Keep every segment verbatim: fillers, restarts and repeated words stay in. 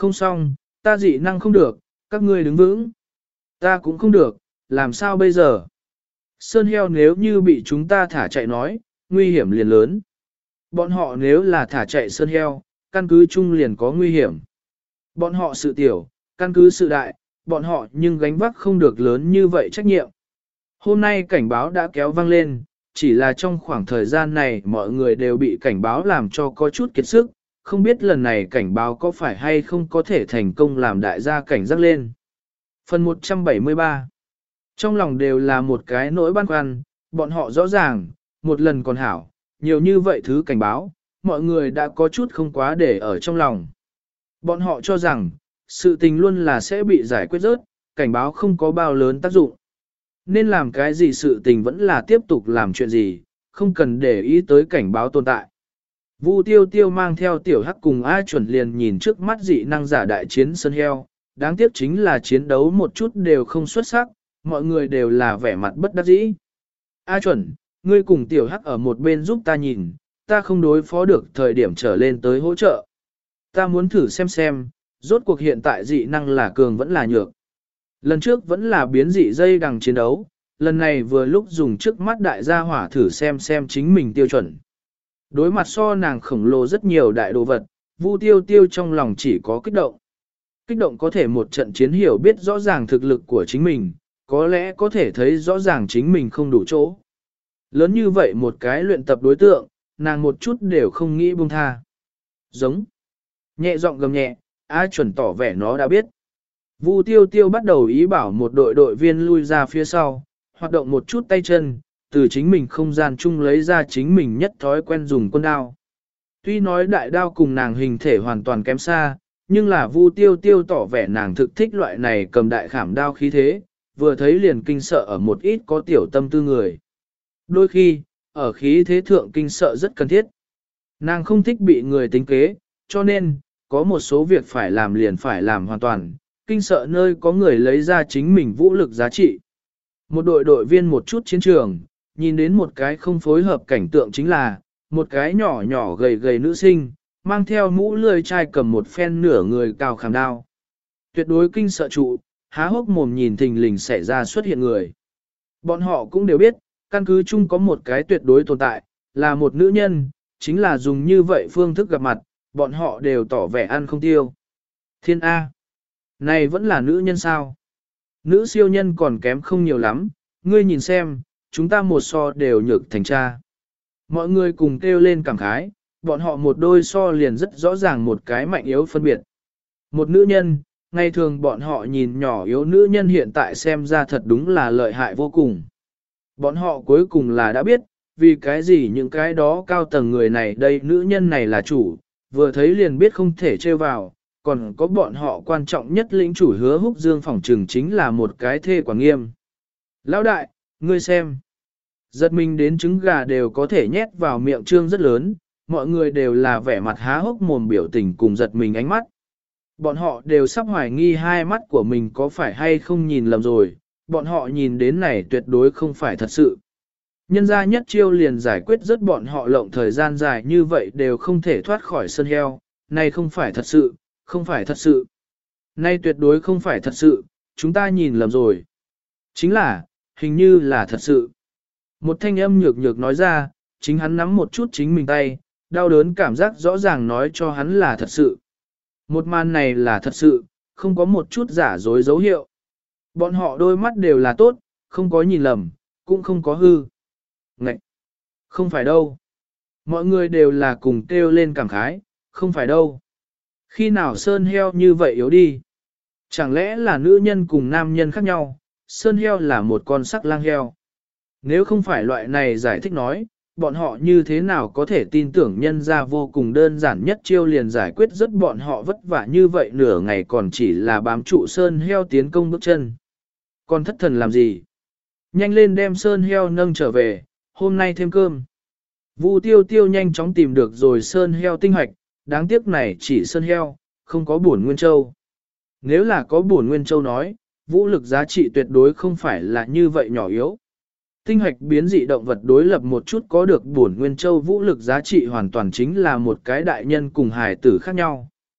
Không xong, ta dị năng không được, các ngươi đứng vững. Ta cũng không được, làm sao bây giờ? Sơn heo nếu như bị chúng ta thả chạy nói, nguy hiểm liền lớn. Bọn họ nếu là thả chạy sơn heo, căn cứ chung liền có nguy hiểm. Bọn họ sự tiểu, căn cứ sự đại, bọn họ nhưng gánh vác không được lớn như vậy trách nhiệm. Hôm nay cảnh báo đã kéo vang lên, chỉ là trong khoảng thời gian này mọi người đều bị cảnh báo làm cho có chút kiệt sức, không biết lần này cảnh báo có phải hay không có thể thành công làm đại gia cảnh giác lên. Phần một trăm bảy mươi ba. Trong lòng đều là một cái nỗi băn khoăn, bọn họ rõ ràng, một lần còn hảo, nhiều như vậy thứ cảnh báo, mọi người đã có chút không quá để ở trong lòng. Bọn họ cho rằng, sự tình luôn là sẽ bị giải quyết rớt, cảnh báo không có bao lớn tác dụng. Nên làm cái gì sự tình vẫn là tiếp tục làm chuyện gì, không cần để ý tới cảnh báo tồn tại. Vu Tiêu Tiêu mang theo tiểu hắc cùng A chuẩn liền nhìn trước mắt dị năng giả đại chiến sân heo, đáng tiếc chính là chiến đấu một chút đều không xuất sắc, mọi người đều là vẻ mặt bất đắc dĩ. A chuẩn, ngươi cùng tiểu hắc ở một bên giúp ta nhìn, ta không đối phó được thời điểm trở lên tới hỗ trợ. Ta muốn thử xem xem, rốt cuộc hiện tại dị năng là cường vẫn là nhược. Lần trước vẫn là biến dị dây đằng chiến đấu, lần này vừa lúc dùng trước mắt đại gia hỏa thử xem xem chính mình tiêu chuẩn. Đối mặt so nàng khổng lồ rất nhiều đại đồ vật, Vu Tiêu Tiêu trong lòng chỉ có kích động. Kích động có thể một trận chiến hiểu biết rõ ràng thực lực của chính mình, có lẽ có thể thấy rõ ràng chính mình không đủ chỗ. Lớn như vậy một cái luyện tập đối tượng, nàng một chút đều không nghĩ buông tha. Giống. Nhẹ giọng gầm nhẹ, A chuẩn tỏ vẻ nó đã biết. Vu Tiêu Tiêu bắt đầu ý bảo một đội đội viên lui ra phía sau, hoạt động một chút tay chân, từ chính mình không gian chung lấy ra chính mình nhất thói quen dùng quân đao. Tuy nói đại đao cùng nàng hình thể hoàn toàn kém xa, nhưng là Vu Tiêu Tiêu tỏ vẻ nàng thực thích loại này cầm đại khảm đao khí thế, vừa thấy liền kinh sợ ở một ít có tiểu tâm tư người. Đôi khi, ở khí thế thượng kinh sợ rất cần thiết. Nàng không thích bị người tính kế, cho nên, có một số việc phải làm liền phải làm hoàn toàn, kinh sợ nơi có người lấy ra chính mình vũ lực giá trị. Một đội đội viên một chút chiến trường, nhìn đến một cái không phối hợp cảnh tượng chính là, một cái nhỏ nhỏ gầy gầy nữ sinh, mang theo mũ lươi chai cầm một phen nửa người cao khảm đao. Tuyệt đối kinh sợ trụ, há hốc mồm nhìn thình lình xảy ra xuất hiện người. Bọn họ cũng đều biết, căn cứ chung có một cái tuyệt đối tồn tại, là một nữ nhân, chính là dùng như vậy phương thức gặp mặt, bọn họ đều tỏ vẻ ăn không tiêu. Thiên A. Này vẫn là nữ nhân sao? Nữ siêu nhân còn kém không nhiều lắm, ngươi nhìn xem, chúng ta một so đều nhược thành cha. Mọi người cùng kêu lên cảm khái, bọn họ một đôi so liền rất rõ ràng một cái mạnh yếu phân biệt. Một nữ nhân, ngày thường bọn họ nhìn nhỏ yếu nữ nhân hiện tại xem ra thật đúng là lợi hại vô cùng. Bọn họ cuối cùng là đã biết, vì cái gì những cái đó cao tầng người này đây nữ nhân này là chủ, vừa thấy liền biết không thể trêu vào, còn có bọn họ quan trọng nhất lĩnh chủ Hứa Húc Dương phỏng trừng chính là một cái thê quả nghiêm. Lão đại, ngươi xem. Giật mình đến trứng gà đều có thể nhét vào miệng trương rất lớn, mọi người đều là vẻ mặt há hốc mồm biểu tình cùng giật mình ánh mắt. Bọn họ đều sắp hoài nghi hai mắt của mình có phải hay không nhìn lầm rồi, bọn họ nhìn đến này tuyệt đối không phải thật sự. Nhân ra nhất chiêu liền giải quyết rất bọn họ lộng thời gian dài như vậy đều không thể thoát khỏi sân heo, này không phải thật sự, không phải thật sự. Này tuyệt đối không phải thật sự, chúng ta nhìn lầm rồi. Chính là, hình như là thật sự. Một thanh âm nhược nhược nói ra, chính hắn nắm một chút chính mình tay, đau đớn cảm giác rõ ràng nói cho hắn là thật sự. Một màn này là thật sự, không có một chút giả dối dấu hiệu. Bọn họ đôi mắt đều là tốt, không có nhìn lầm, cũng không có hư. Ngậy! Không phải đâu. Mọi người đều là cùng kêu lên cảm khái, không phải đâu. Khi nào sơn heo như vậy yếu đi? Chẳng lẽ là nữ nhân cùng nam nhân khác nhau, sơn heo là một con sắc lang heo? Nếu không phải loại này giải thích nói, bọn họ như thế nào có thể tin tưởng nhân ra vô cùng đơn giản nhất chiêu liền giải quyết rất bọn họ vất vả như vậy nửa ngày còn chỉ là bám trụ sơn heo tiến công bước chân. Còn thất thần làm gì? Nhanh lên đem sơn heo nâng trở về, hôm nay thêm cơm. Vu tiêu tiêu nhanh chóng tìm được rồi sơn heo tinh hoạch, đáng tiếc này chỉ sơn heo, không có bổn nguyên châu. Nếu là có bổn nguyên châu nói, vũ lực giá trị tuyệt đối không phải là như vậy nhỏ yếu. Tinh hoạch biến dị động vật đối lập một chút có được bổn nguyên châu vũ lực giá trị hoàn toàn chính là một cái đại nhân cùng hài tử khác nhau.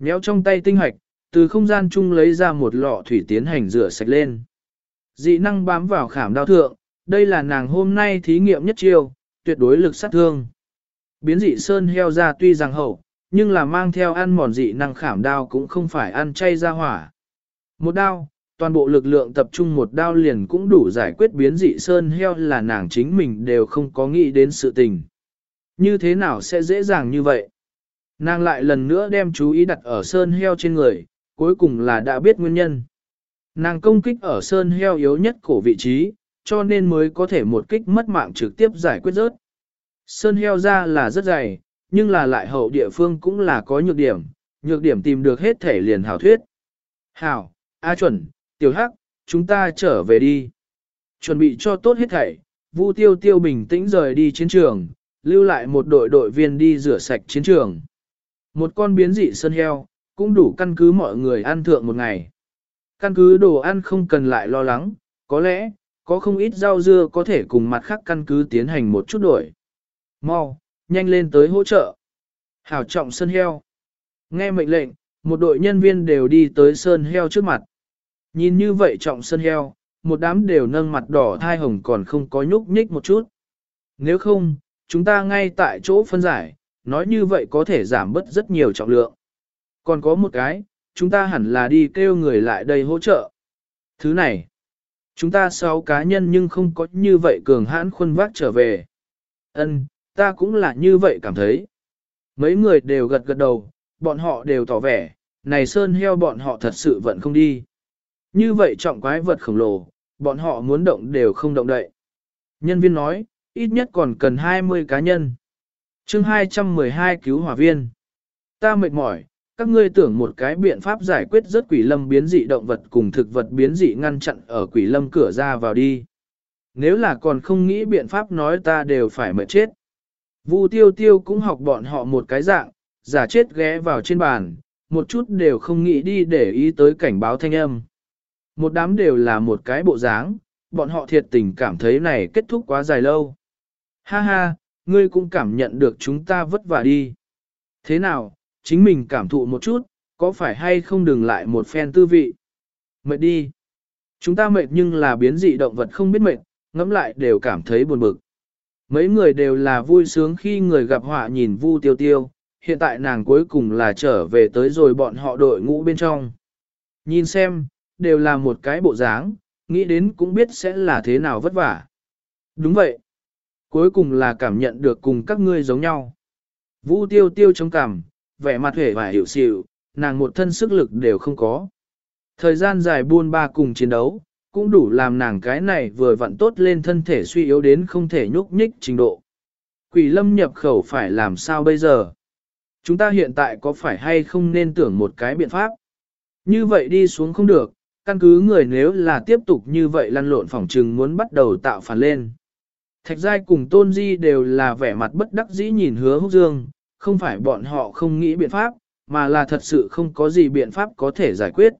Méo trong tay tinh hoạch, từ không gian chung lấy ra một lọ thủy tiến hành rửa sạch lên. Dị năng bám vào khảm đao thượng, đây là nàng hôm nay thí nghiệm nhất chiêu, tuyệt đối lực sát thương. Biến dị sơn heo ra tuy rằng hậu, nhưng là mang theo ăn mòn dị năng khảm đao cũng không phải ăn chay ra hỏa. Một đao, toàn bộ lực lượng tập trung một đao liền cũng đủ giải quyết biến dị sơn heo là nàng chính mình đều không có nghĩ đến sự tình. Như thế nào sẽ dễ dàng như vậy? Nàng lại lần nữa đem chú ý đặt ở sơn heo trên người, cuối cùng là đã biết nguyên nhân. Nàng công kích ở sơn heo yếu nhất cổ vị trí, cho nên mới có thể một kích mất mạng trực tiếp giải quyết rớt. Sơn heo ra là rất dày, nhưng là lại hậu địa phương cũng là có nhược điểm, nhược điểm tìm được hết thể liền hảo thuyết. Hảo, A chuẩn, tiểu hắc, chúng ta trở về đi. Chuẩn bị cho tốt hết thảy, Vu Tiêu Tiêu bình tĩnh rời đi chiến trường, lưu lại một đội đội viên đi rửa sạch chiến trường. Một con biến dị sơn heo, cũng đủ căn cứ mọi người ăn thượng một ngày. Căn cứ đồ ăn không cần lại lo lắng, có lẽ, có không ít rau dưa có thể cùng mặt khác căn cứ tiến hành một chút đổi. Mau, nhanh lên tới hỗ trợ. Hảo trọng sơn heo. Nghe mệnh lệnh, một đội nhân viên đều đi tới sơn heo trước mặt. Nhìn như vậy trọng sơn heo, một đám đều nâng mặt đỏ thai hồng còn không có nhúc nhích một chút. Nếu không, chúng ta ngay tại chỗ phân giải, nói như vậy có thể giảm bớt rất nhiều trọng lượng. Còn có một cái, chúng ta hẳn là đi kêu người lại đây hỗ trợ. Thứ này, chúng ta sáu cá nhân nhưng không có như vậy cường hãn khuôn vác trở về. Ân, ta cũng là như vậy cảm thấy. Mấy người đều gật gật đầu, bọn họ đều tỏ vẻ, này sơn heo bọn họ thật sự vẫn không đi. Như vậy trọng quái vật khổng lồ, bọn họ muốn động đều không động đậy. Nhân viên nói, ít nhất còn cần hai mươi cá nhân. chương hai trăm mười hai cứu hỏa viên. Ta mệt mỏi, các ngươi tưởng một cái biện pháp giải quyết rất quỷ lâm biến dị động vật cùng thực vật biến dị ngăn chặn ở quỷ lâm cửa ra vào đi. Nếu là còn không nghĩ biện pháp nói ta đều phải mệt chết. Vu Tiêu Tiêu cũng học bọn họ một cái dạng, giả chết ghé vào trên bàn, một chút đều không nghĩ đi để ý tới cảnh báo thanh âm. Một đám đều là một cái bộ dáng, bọn họ thiệt tình cảm thấy này kết thúc quá dài lâu. Ha ha, ngươi cũng cảm nhận được chúng ta vất vả đi. Thế nào, chính mình cảm thụ một chút, có phải hay không đừng lại một phen tư vị. Mệt đi. Chúng ta mệt nhưng là biến dị động vật không biết mệt, ngẫm lại đều cảm thấy buồn bực. Mấy người đều là vui sướng khi người gặp họa nhìn Vu Tiêu Tiêu, hiện tại nàng cuối cùng là trở về tới rồi bọn họ đội ngũ bên trong. Nhìn xem, đều là một cái bộ dáng, nghĩ đến cũng biết sẽ là thế nào vất vả. Đúng vậy. Cuối cùng là cảm nhận được cùng các ngươi giống nhau. Vu Tiêu Tiêu chống cằm, vẻ mặt hề và hiểu xịu, nàng một thân sức lực đều không có. Thời gian dài buôn ba cùng chiến đấu, cũng đủ làm nàng cái này vừa vặn tốt lên thân thể suy yếu đến không thể nhúc nhích trình độ. Quỷ lâm nhập khẩu phải làm sao bây giờ? Chúng ta hiện tại có phải hay không nên tưởng một cái biện pháp? Như vậy đi xuống không được, căn cứ người nếu là tiếp tục như vậy lăn lộn phỏng trừng muốn bắt đầu tạo phản lên. Thạch Giai cùng Tôn Di đều là vẻ mặt bất đắc dĩ nhìn Hứa Húc Dương, không phải bọn họ không nghĩ biện pháp, mà là thật sự không có gì biện pháp có thể giải quyết.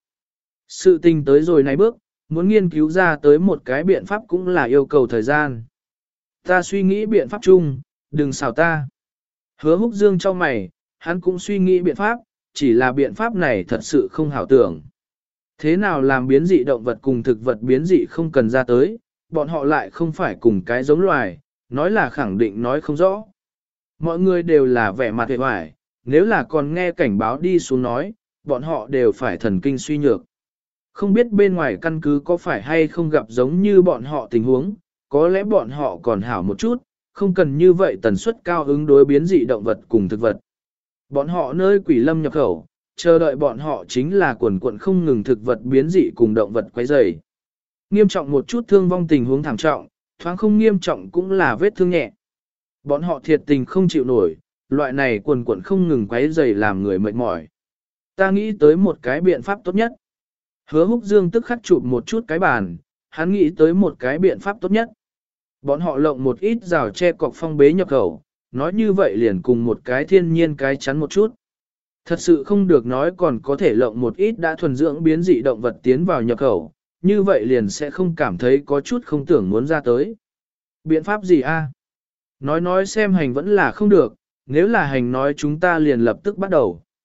Sự tình tới rồi này bước, muốn nghiên cứu ra tới một cái biện pháp cũng là yêu cầu thời gian. Ta suy nghĩ biện pháp chung, đừng xào ta. Hứa Húc Dương cho mày, hắn cũng suy nghĩ biện pháp, chỉ là biện pháp này thật sự không hảo tưởng. Thế nào làm biến dị động vật cùng thực vật biến dị không cần ra tới, bọn họ lại không phải cùng cái giống loài, nói là khẳng định nói không rõ. Mọi người đều là vẻ mặt hề hoài, nếu là còn nghe cảnh báo đi xuống nói, bọn họ đều phải thần kinh suy nhược. Không biết bên ngoài căn cứ có phải hay không gặp giống như bọn họ tình huống, có lẽ bọn họ còn hảo một chút, không cần như vậy tần suất cao ứng đối biến dị động vật cùng thực vật. Bọn họ nơi quỷ lâm nhập khẩu, chờ đợi bọn họ chính là quần quận không ngừng thực vật biến dị cùng động vật quấy rầy. Nghiêm trọng một chút thương vong tình huống thảm trọng, thoáng không nghiêm trọng cũng là vết thương nhẹ. Bọn họ thiệt tình không chịu nổi, loại này quần quận không ngừng quấy rầy làm người mệt mỏi. Ta nghĩ tới một cái biện pháp tốt nhất. Hứa Húc Dương tức khắc chụp một chút cái bàn, hắn nghĩ tới một cái biện pháp tốt nhất. Bọn họ lộng một ít rào che cọc phong bế nhập khẩu, nói như vậy liền cùng một cái thiên nhiên cái chắn một chút. Thật sự không được nói còn có thể lộng một ít đã thuần dưỡng biến dị động vật tiến vào nhập khẩu, như vậy liền sẽ không cảm thấy có chút không tưởng muốn ra tới. Biện pháp gì a? Nói nói xem hành vẫn là không được, nếu là hành nói chúng ta liền lập tức bắt đầu.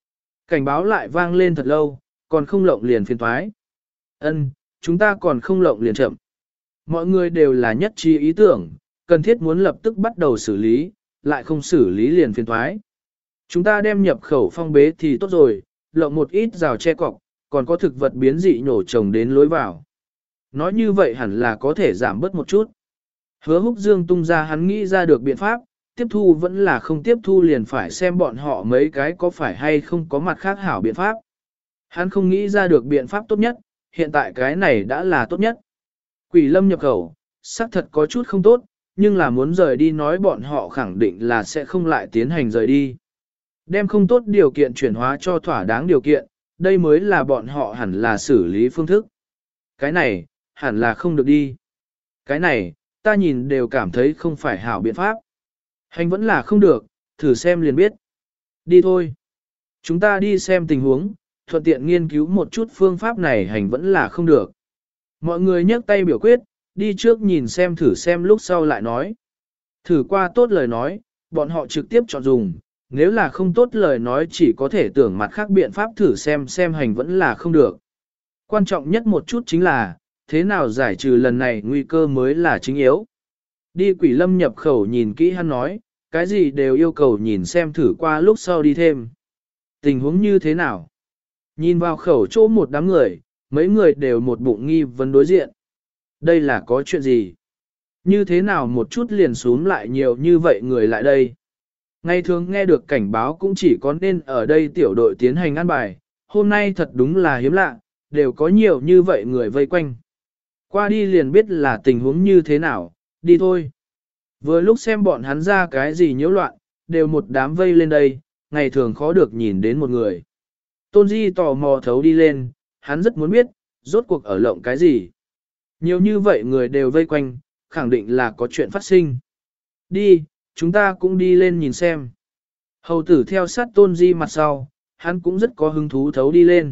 Cảnh báo lại vang lên thật lâu, còn không lộng liền phiền thoái. Ân, chúng ta còn không lộng liền chậm. Mọi người đều là nhất trí ý tưởng, cần thiết muốn lập tức bắt đầu xử lý, lại không xử lý liền phiền thoái. Chúng ta đem nhập khẩu phong bế thì tốt rồi, lộng một ít rào che cọc, còn có thực vật biến dị nhổ trồng đến lối vào. Nói như vậy hẳn là có thể giảm bớt một chút. Hứa Húc Dương tung ra hắn nghĩ ra được biện pháp, tiếp thu vẫn là không tiếp thu liền phải xem bọn họ mấy cái có phải hay không có mặt khác hảo biện pháp. Hắn không nghĩ ra được biện pháp tốt nhất, hiện tại cái này đã là tốt nhất. Quỷ lâm nhập khẩu, xác thật có chút không tốt, nhưng là muốn rời đi nói bọn họ khẳng định là sẽ không lại tiến hành rời đi. Đem không tốt điều kiện chuyển hóa cho thỏa đáng điều kiện, đây mới là bọn họ hẳn là xử lý phương thức. Cái này, hẳn là không được đi. Cái này, ta nhìn đều cảm thấy không phải hảo biện pháp. Hành vẫn là không được, thử xem liền biết. Đi thôi. Chúng ta đi xem tình huống, thuận tiện nghiên cứu một chút phương pháp này hành vẫn là không được. Mọi người nhấc tay biểu quyết, đi trước nhìn xem thử xem lúc sau lại nói. Thử qua tốt lời nói, bọn họ trực tiếp chọn dùng, nếu là không tốt lời nói chỉ có thể tưởng mặt khác biện pháp thử xem xem hành vẫn là không được. Quan trọng nhất một chút chính là, thế nào giải trừ lần này nguy cơ mới là chính yếu. Đi quỷ lâm nhập khẩu nhìn kỹ hắn nói, cái gì đều yêu cầu nhìn xem thử qua lúc sau đi thêm. Tình huống như thế nào? Nhìn vào khẩu chỗ một đám người, mấy người đều một bụng nghi vấn đối diện. Đây là có chuyện gì? Như thế nào một chút liền xuống lại nhiều như vậy người lại đây? Ngày thường nghe được cảnh báo cũng chỉ có nên ở đây tiểu đội tiến hành ăn bài, hôm nay thật đúng là hiếm lạ, đều có nhiều như vậy người vây quanh. Qua đi liền biết là tình huống như thế nào, đi thôi. Vừa lúc xem bọn hắn ra cái gì nhiễu loạn, đều một đám vây lên đây, ngày thường khó được nhìn đến một người. Tôn Di tò mò thấu đi lên, hắn rất muốn biết, rốt cuộc ở lộng cái gì. Nhiều như vậy người đều vây quanh, khẳng định là có chuyện phát sinh. Đi, chúng ta cũng đi lên nhìn xem. Hầu tử theo sát Tôn Di mặt sau, hắn cũng rất có hứng thú thấu đi lên.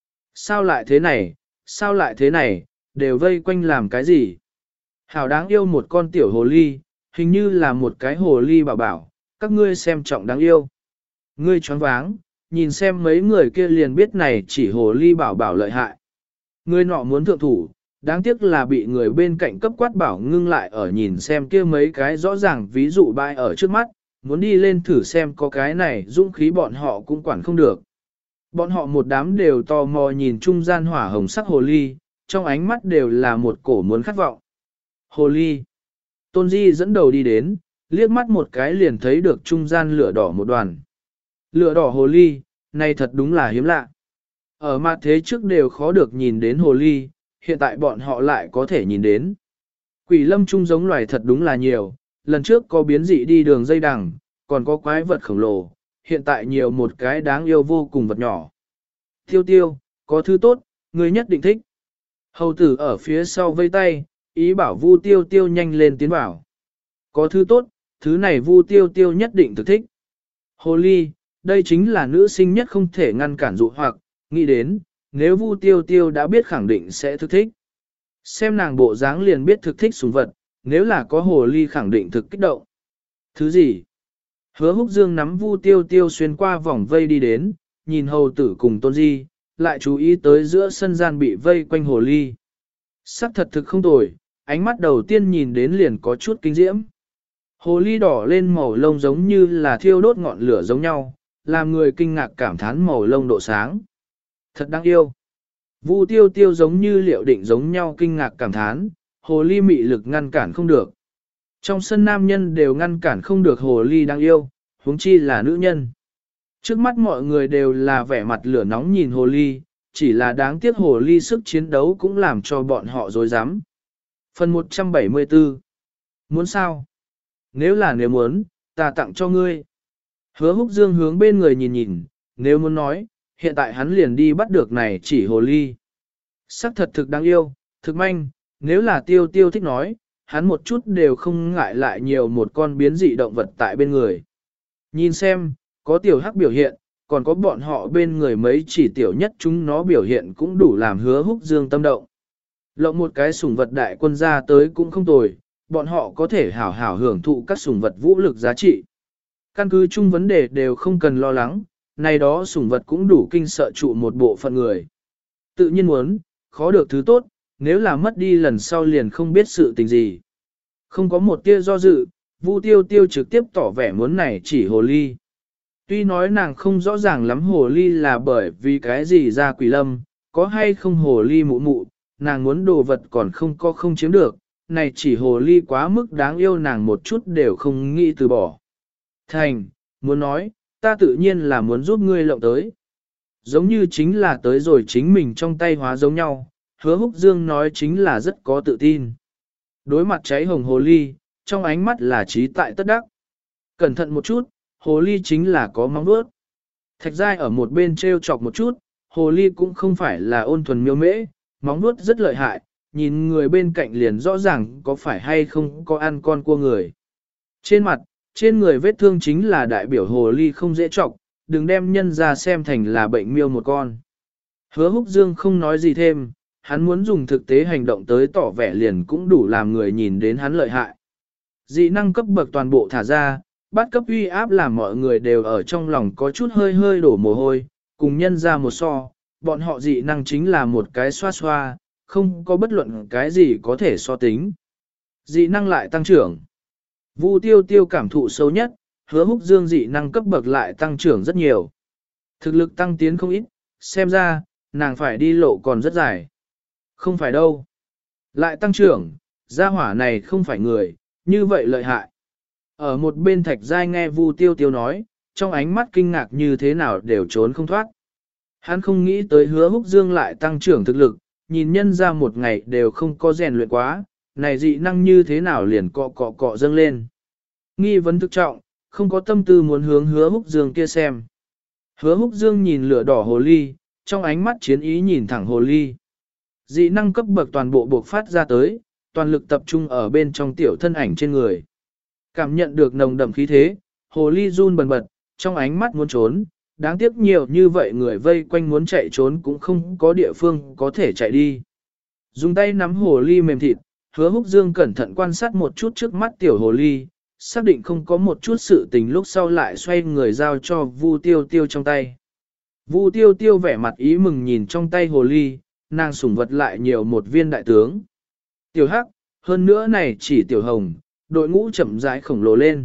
Sao lại thế này, sao lại thế này, đều vây quanh làm cái gì? Hảo đáng yêu một con tiểu hồ ly, hình như là một cái hồ ly bảo bảo, các ngươi xem trọng đáng yêu. Ngươi choáng váng, nhìn xem mấy người kia liền biết này chỉ hồ ly bảo bảo lợi hại. Người nọ muốn thượng thủ, đáng tiếc là bị người bên cạnh cấp quát bảo ngưng lại ở nhìn xem kia mấy cái rõ ràng ví dụ bại ở trước mắt, muốn đi lên thử xem có cái này dũng khí bọn họ cũng quản không được. Bọn họ một đám đều tò mò nhìn trung gian hỏa hồng sắc hồ ly, trong ánh mắt đều là một cổ muốn khát vọng. Hồ ly. Tôn Di dẫn đầu đi đến, liếc mắt một cái liền thấy được trung gian lửa đỏ một đoàn. Lửa đỏ hồ ly, này thật đúng là hiếm lạ. Ở mặt thế trước đều khó được nhìn đến hồ ly, hiện tại bọn họ lại có thể nhìn đến. Quỷ lâm trung giống loài thật đúng là nhiều, lần trước có biến dị đi đường dây đằng, còn có quái vật khổng lồ, hiện tại nhiều một cái đáng yêu vô cùng vật nhỏ. Tiêu tiêu, có thứ tốt, người nhất định thích. Hầu tử ở phía sau vây tay, ý bảo Vu Tiêu Tiêu nhanh lên tiến vào. Có thứ tốt, thứ này Vu Tiêu Tiêu nhất định thực thích. Hồ ly, đây chính là nữ sinh nhất không thể ngăn cản dụ hoặc, nghĩ đến, nếu Vu Tiêu Tiêu đã biết khẳng định sẽ thực thích. Xem nàng bộ dáng liền biết thực thích sủng vật, nếu là có hồ ly khẳng định thực kích động. Thứ gì? Hứa Húc Dương nắm Vu Tiêu Tiêu xuyên qua vòng vây đi đến, nhìn hầu tử cùng Tôn Di, lại chú ý tới giữa sân gian bị vây quanh hồ ly. Sắc thật thực không tồi, ánh mắt đầu tiên nhìn đến liền có chút kinh diễm. Hồ ly đỏ lên màu lông giống như là thiêu đốt ngọn lửa giống nhau, làm người kinh ngạc cảm thán màu lông độ sáng. Thật đáng yêu. Vu Tiêu Tiêu giống như liệu định giống nhau kinh ngạc cảm thán, hồ ly mị lực ngăn cản không được. Trong sân nam nhân đều ngăn cản không được hồ ly đáng yêu, huống chi là nữ nhân. Trước mắt mọi người đều là vẻ mặt lửa nóng nhìn hồ ly, chỉ là đáng tiếc hồ ly sức chiến đấu cũng làm cho bọn họ dối rắm. Phần một trăm bảy mươi tư. Muốn sao? Nếu là nếu muốn, ta tặng cho ngươi. Hứa Húc Dương hướng bên người nhìn nhìn, nếu muốn nói, hiện tại hắn liền đi bắt được này chỉ hồ ly. Sắc thật thực đáng yêu, thực manh, nếu là tiêu tiêu thích nói, hắn một chút đều không ngại lại nhiều một con biến dị động vật tại bên người. Nhìn xem, có tiểu hắc biểu hiện, còn có bọn họ bên người mấy chỉ tiểu nhất chúng nó biểu hiện cũng đủ làm Hứa Húc Dương tâm động. Lộng một cái sủng vật đại quân ra tới cũng không tồi, bọn họ có thể hảo hảo hưởng thụ các sủng vật vũ lực giá trị. Căn cứ chung vấn đề đều không cần lo lắng, này đó sủng vật cũng đủ kinh sợ trụ một bộ phận người. Tự nhiên muốn, khó được thứ tốt, nếu là mất đi lần sau liền không biết sự tình gì. Không có một tia do dự, Vu Tiêu Tiêu trực tiếp tỏ vẻ muốn này chỉ hồ ly. Tuy nói nàng không rõ ràng lắm hồ ly là bởi vì cái gì ra quỷ lâm, có hay không hồ ly mụ mụ, nàng muốn đồ vật còn không có không chiếm được, này chỉ hồ ly quá mức đáng yêu nàng một chút đều không nghĩ từ bỏ. Thành, muốn nói, ta tự nhiên là muốn giúp ngươi lộng tới. Giống như chính là tới rồi chính mình trong tay hóa giống nhau, Hứa Húc Dương nói chính là rất có tự tin. Đối mặt cháy hồng hồ ly, trong ánh mắt là trí tại tất đắc. Cẩn thận một chút, hồ ly chính là có móng vuốt. Thạch Giai ở một bên treo chọc một chút, hồ ly cũng không phải là ôn thuần miêu mễ, móng vuốt rất lợi hại, nhìn người bên cạnh liền rõ ràng có phải hay không có ăn con cua người. Trên mặt, trên người vết thương chính là đại biểu hồ ly không dễ chọc, đừng đem nhân ra xem thành là bệnh miêu một con. Hứa Húc Dương không nói gì thêm, hắn muốn dùng thực tế hành động tới tỏ vẻ liền cũng đủ làm người nhìn đến hắn lợi hại. Dị năng cấp bậc toàn bộ thả ra, bắt cấp uy áp làm mọi người đều ở trong lòng có chút hơi hơi đổ mồ hôi, cùng nhân ra một so, bọn họ dị năng chính là một cái xoa xoa, không có bất luận cái gì có thể so tính. Dị năng lại tăng trưởng. Vu Tiêu Tiêu cảm thụ sâu nhất, Hứa Húc Dương dị năng cấp bậc lại tăng trưởng rất nhiều. Thực lực tăng tiến không ít, xem ra, nàng phải đi lộ còn rất dài. Không phải đâu. Lại tăng trưởng, gia hỏa này không phải người, như vậy lợi hại. Ở một bên Thạch Giai nghe Vu Tiêu Tiêu nói, trong ánh mắt kinh ngạc như thế nào đều trốn không thoát. Hắn không nghĩ tới Hứa Húc Dương lại tăng trưởng thực lực, nhìn nhân ra một ngày đều không có rèn luyện quá, này dị năng như thế nào liền cọ cọ cọ dâng lên. Nghi vấn thực trọng, không có tâm tư muốn hướng Hứa Húc Dương kia xem. Hứa Húc Dương nhìn lửa đỏ hồ ly, trong ánh mắt chiến ý nhìn thẳng hồ ly. Dị năng cấp bậc toàn bộ buộc phát ra tới, toàn lực tập trung ở bên trong tiểu thân ảnh trên người. Cảm nhận được nồng đậm khí thế, hồ ly run bần bật, trong ánh mắt muốn trốn, đáng tiếc nhiều như vậy người vây quanh muốn chạy trốn cũng không có địa phương có thể chạy đi. Dùng tay nắm hồ ly mềm thịt, Hứa Húc Dương cẩn thận quan sát một chút trước mắt tiểu hồ ly, xác định không có một chút sự tình lúc sau lại xoay người giao cho Vu Tiêu Tiêu trong tay. Vu Tiêu Tiêu vẻ mặt ý mừng nhìn trong tay hồ ly, nàng sủng vật lại nhiều một viên đại tướng. Tiểu Hắc, hơn nữa này chỉ tiểu hồng, đội ngũ chậm rãi khổng lồ lên.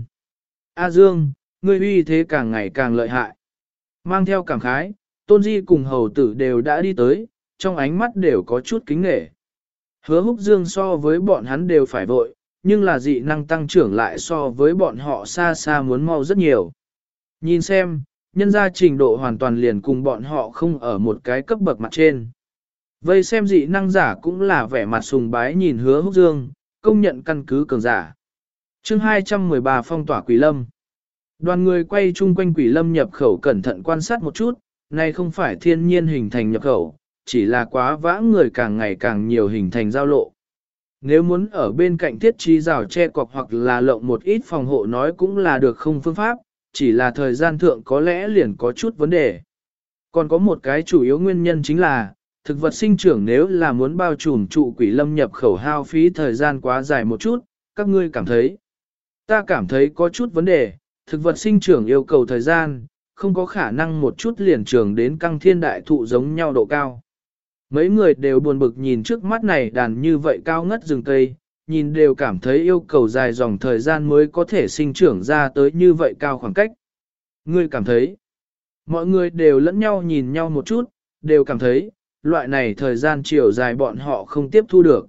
A Dương, ngươi uy thế càng ngày càng lợi hại. Mang theo cảm khái, Tôn Di cùng hầu tử đều đã đi tới, trong ánh mắt đều có chút kính nể. Hứa Húc Dương so với bọn hắn đều phải vội, nhưng là dị năng tăng trưởng lại so với bọn họ xa xa muốn mau rất nhiều. Nhìn xem, nhân ra trình độ hoàn toàn liền cùng bọn họ không ở một cái cấp bậc mặt trên. Vây xem dị năng giả cũng là vẻ mặt sùng bái nhìn Hứa Húc Dương, công nhận căn cứ cường giả. chương hai trăm mười ba phong tỏa Quỷ Lâm. Đoàn người quay chung quanh Quỷ Lâm nhập khẩu cẩn thận quan sát một chút, này không phải thiên nhiên hình thành nhập khẩu, chỉ là quá vã người càng ngày càng nhiều hình thành giao lộ. Nếu muốn ở bên cạnh thiết trí rào che cọp hoặc là lộng một ít phòng hộ nói cũng là được không phương pháp, chỉ là thời gian thượng có lẽ liền có chút vấn đề. Còn có một cái chủ yếu nguyên nhân chính là, thực vật sinh trưởng nếu là muốn bao trùm trụ Quỷ Lâm nhập khẩu hao phí thời gian quá dài một chút, các ngươi cảm thấy. Ta cảm thấy có chút vấn đề, thực vật sinh trưởng yêu cầu thời gian, không có khả năng một chút liền trường đến căng thiên đại thụ giống nhau độ cao. Mấy người đều buồn bực nhìn trước mắt này đàn như vậy cao ngất rừng cây, nhìn đều cảm thấy yêu cầu dài dòng thời gian mới có thể sinh trưởng ra tới như vậy cao khoảng cách. Ngươi cảm thấy, mọi người đều lẫn nhau nhìn nhau một chút, đều cảm thấy, loại này thời gian chiều dài bọn họ không tiếp thu được.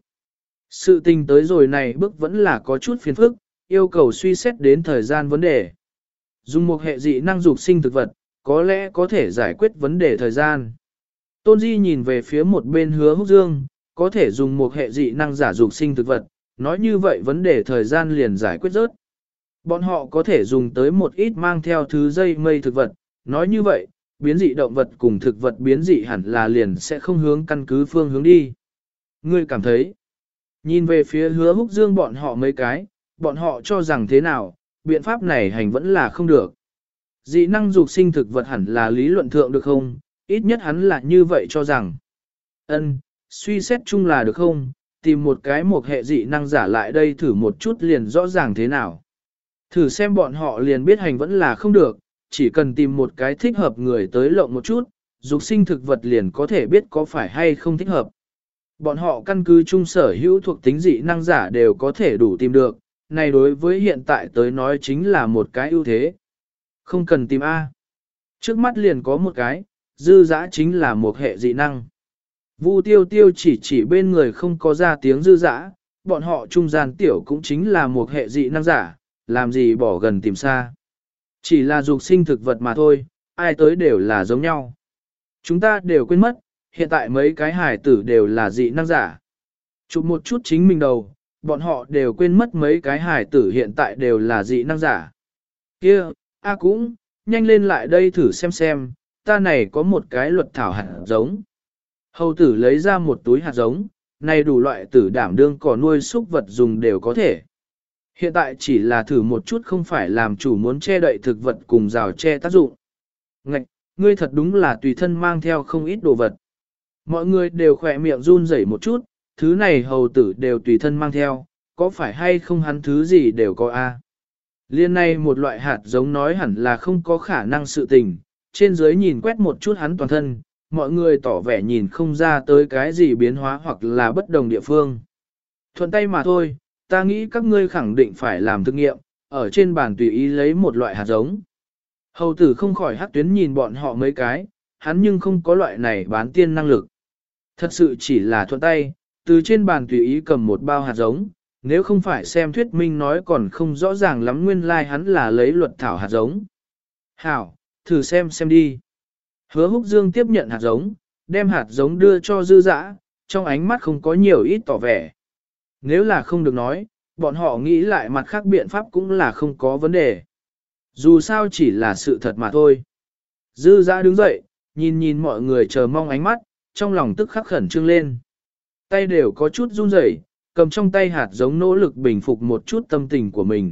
Sự tình tới rồi này bước vẫn là có chút phiền phức, yêu cầu suy xét đến thời gian vấn đề. Dùng một hệ dị năng dục sinh thực vật, có lẽ có thể giải quyết vấn đề thời gian. Tôn Di nhìn về phía một bên Hứa Húc Dương, có thể dùng một hệ dị năng giả dục sinh thực vật, nói như vậy vấn đề thời gian liền giải quyết rớt. Bọn họ có thể dùng tới một ít mang theo thứ dây mây thực vật, nói như vậy, biến dị động vật cùng thực vật biến dị hẳn là liền sẽ không hướng căn cứ phương hướng đi. Ngươi cảm thấy, nhìn về phía Hứa Húc Dương bọn họ mấy cái, bọn họ cho rằng thế nào, biện pháp này hành vẫn là không được. Dị năng dục sinh thực vật hẳn là lý luận thượng được không, ít nhất hắn là như vậy cho rằng. Ân, suy xét chung là được không, tìm một cái một hệ dị năng giả lại đây thử một chút liền rõ ràng thế nào. Thử xem bọn họ liền biết hành vẫn là không được, chỉ cần tìm một cái thích hợp người tới lộng một chút, dục sinh thực vật liền có thể biết có phải hay không thích hợp. Bọn họ căn cứ chung sở hữu thuộc tính dị năng giả đều có thể đủ tìm được, này đối với hiện tại tới nói chính là một cái ưu thế. Không cần tìm A. Trước mắt liền có một cái, dư dã chính là một hệ dị năng. Vu tiêu tiêu chỉ chỉ bên người không có ra tiếng dư dã, bọn họ trung gian tiểu cũng chính là một hệ dị năng giả, làm gì bỏ gần tìm xa. Chỉ là dục sinh thực vật mà thôi, ai tới đều là giống nhau. Chúng ta đều quên mất, hiện tại mấy cái hải tử đều là dị năng giả. Chụp một chút chính mình đầu, bọn họ đều quên mất mấy cái hải tử hiện tại đều là dị năng giả. Kia, a cũng, nhanh lên lại đây thử xem xem, ta này có một cái luật thảo hạt giống. Hầu tử lấy ra một túi hạt giống, này đủ loại tử đảm đương cỏ nuôi súc vật dùng đều có thể. Hiện tại chỉ là thử một chút không phải làm chủ muốn che đậy thực vật cùng rào che tác dụng. Ngạch, ngươi thật đúng là tùy thân mang theo không ít đồ vật. Mọi người đều khỏe miệng run rẩy một chút, thứ này hầu tử đều tùy thân mang theo, có phải hay không hắn thứ gì đều có a. Liên này một loại hạt giống nói hẳn là không có khả năng sự tình, trên dưới nhìn quét một chút hắn toàn thân, mọi người tỏ vẻ nhìn không ra tới cái gì biến hóa hoặc là bất đồng địa phương. Thuận tay mà thôi, ta nghĩ các ngươi khẳng định phải làm thực nghiệm, ở trên bàn tùy ý lấy một loại hạt giống. Hầu tử không khỏi hắc tuyến nhìn bọn họ mấy cái, hắn nhưng không có loại này bán tiên năng lực. Thật sự chỉ là thuận tay, từ trên bàn tùy ý cầm một bao hạt giống, nếu không phải xem thuyết minh nói còn không rõ ràng lắm nguyên lai like hắn là lấy luật thảo hạt giống. Hảo, thử xem xem đi. Hứa Húc Dương tiếp nhận hạt giống, đem hạt giống đưa cho dư dã, trong ánh mắt không có nhiều ít tỏ vẻ. Nếu là không được nói, bọn họ nghĩ lại mặt khác biện pháp cũng là không có vấn đề. Dù sao chỉ là sự thật mà thôi. Dư dã đứng dậy, nhìn nhìn mọi người chờ mong ánh mắt, trong lòng tức khắc khẩn trương lên. Tay đều có chút run rẩy, cầm trong tay hạt giống nỗ lực bình phục một chút tâm tình của mình.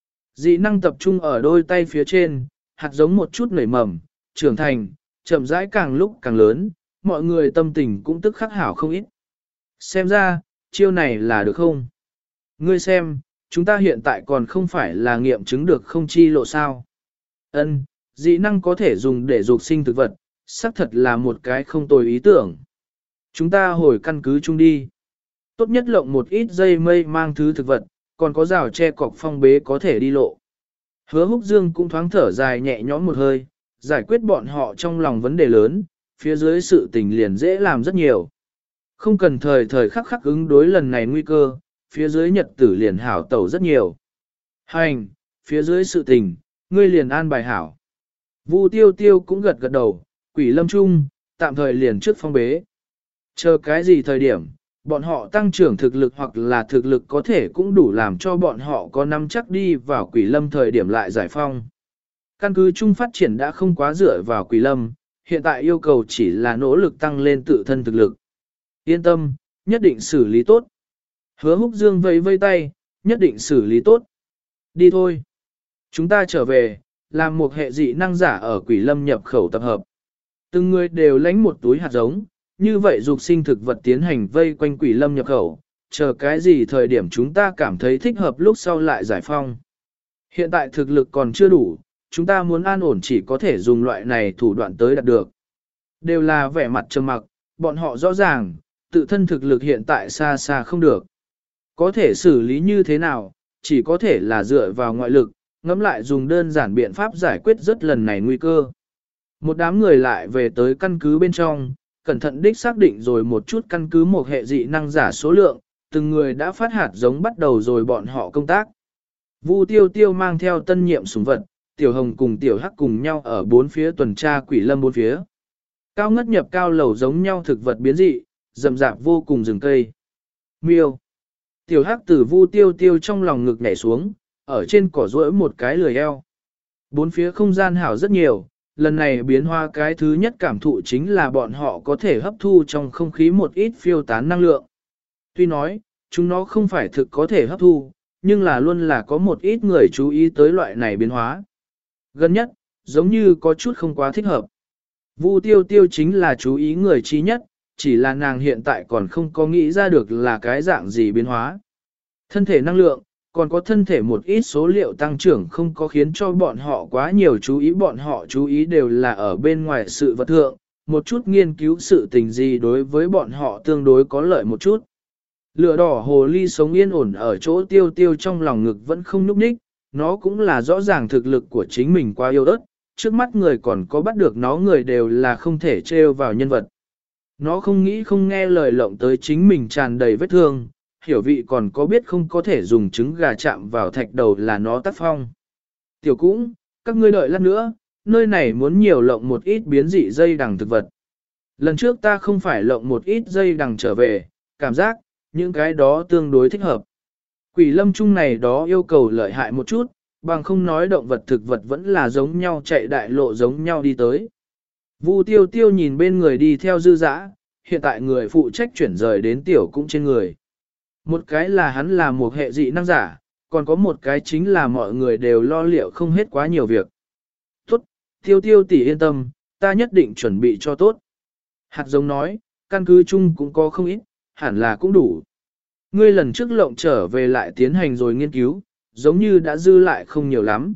Dị năng tập trung ở đôi tay phía trên, hạt giống một chút nảy mầm, trưởng thành, chậm rãi càng lúc càng lớn, mọi người tâm tình cũng tức khắc hảo không ít. Xem ra, chiêu này là được không? Ngươi xem, chúng ta hiện tại còn không phải là nghiệm chứng được không chi lộ sao. Ân, dị năng có thể dùng để dục sinh thực vật, xác thật là một cái không tồi ý tưởng. Chúng ta hồi căn cứ chung đi. Tốt nhất lộng một ít dây mây mang thứ thực vật, còn có rào che cọc phong bế có thể đi lộ. Hứa Húc Dương cũng thoáng thở dài nhẹ nhõm một hơi, giải quyết bọn họ trong lòng vấn đề lớn, phía dưới sự tình liền dễ làm rất nhiều. Không cần thời thời khắc khắc ứng đối lần này nguy cơ, phía dưới nhật tử liền hảo tẩu rất nhiều. Hành, phía dưới sự tình, ngươi liền an bài hảo. Vu tiêu tiêu cũng gật gật đầu, quỷ lâm trung, tạm thời liền trước phong bế. Chờ cái gì thời điểm, bọn họ tăng trưởng thực lực hoặc là thực lực có thể cũng đủ làm cho bọn họ có nắm chắc đi vào quỷ lâm thời điểm lại giải phong. Căn cứ chung phát triển đã không quá dựa vào quỷ lâm, hiện tại yêu cầu chỉ là nỗ lực tăng lên tự thân thực lực. Yên tâm, nhất định xử lý tốt. Hứa Húc Dương vẫy vây tay, nhất định xử lý tốt. Đi thôi. Chúng ta trở về, làm một hệ dị năng giả ở quỷ lâm nhập khẩu tập hợp. Từng người đều lãnh một túi hạt giống, như vậy dục sinh thực vật tiến hành vây quanh quỷ lâm nhập khẩu, chờ cái gì thời điểm chúng ta cảm thấy thích hợp lúc sau lại giải phong. Hiện tại thực lực còn chưa đủ, chúng ta muốn an ổn chỉ có thể dùng loại này thủ đoạn tới đạt được. Đều là vẻ mặt trầm mặc, bọn họ rõ ràng, tự thân thực lực hiện tại xa xa không được. Có thể xử lý như thế nào, chỉ có thể là dựa vào ngoại lực, ngẫm lại dùng đơn giản biện pháp giải quyết rất lần này nguy cơ. Một đám người lại về tới căn cứ bên trong, cẩn thận đích xác định rồi một chút căn cứ một hệ dị năng giả số lượng, từng người đã phát hạt giống bắt đầu rồi bọn họ công tác. Vu tiêu tiêu mang theo tân nhiệm súng vật, tiểu hồng cùng tiểu hắc cùng nhau ở bốn phía tuần tra quỷ lâm bốn phía. Cao ngất nhập cao lầu giống nhau thực vật biến dị, rậm rạp vô cùng rừng cây. Miêu. Tiểu hắc tử Vu tiêu tiêu trong lòng ngực nhảy xuống, ở trên cỏ rỗi một cái lười eo. Bốn phía không gian hảo rất nhiều, lần này biến hóa cái thứ nhất cảm thụ chính là bọn họ có thể hấp thu trong không khí một ít phiêu tán năng lượng. Tuy nói, chúng nó không phải thực có thể hấp thu, nhưng là luôn là có một ít người chú ý tới loại này biến hóa. Gần nhất, giống như có chút không quá thích hợp. Vu tiêu tiêu chính là chú ý người trí nhất, chỉ là nàng hiện tại còn không có nghĩ ra được là cái dạng gì biến hóa. Thân thể năng lượng, còn có thân thể một ít số liệu tăng trưởng không có khiến cho bọn họ quá nhiều chú ý, bọn họ chú ý đều là ở bên ngoài sự vật thượng, một chút nghiên cứu sự tình gì đối với bọn họ tương đối có lợi một chút. Lửa đỏ hồ ly sống yên ổn ở chỗ tiêu tiêu trong lòng ngực vẫn không nhúc nhích, nó cũng là rõ ràng thực lực của chính mình quá yếu ớt, trước mắt người còn có bắt được nó người đều là không thể trêu vào nhân vật. Nó không nghĩ không nghe lời lộng tới chính mình tràn đầy vết thương, hiểu vị còn có biết không có thể dùng trứng gà chạm vào thạch đầu là nó tác phong. Tiểu cũng, các ngươi đợi lát nữa, nơi này muốn nhiều lộng một ít biến dị dây đằng thực vật. Lần trước ta không phải lộng một ít dây đằng trở về, cảm giác, những cái đó tương đối thích hợp. Quỷ lâm trung này đó yêu cầu lợi hại một chút, bằng không nói động vật thực vật vẫn là giống nhau chạy đại lộ giống nhau đi tới. Vu tiêu tiêu nhìn bên người đi theo dư dã, hiện tại người phụ trách chuyển rời đến tiểu cũng trên người. Một cái là hắn là một hệ dị năng giả, còn có một cái chính là mọi người đều lo liệu không hết quá nhiều việc. Tốt, tiêu tiêu tỷ yên tâm, ta nhất định chuẩn bị cho tốt. Hạt giống nói, căn cứ chung cũng có không ít, hẳn là cũng đủ. Ngươi lần trước lộng trở về lại tiến hành rồi nghiên cứu, giống như đã dư lại không nhiều lắm.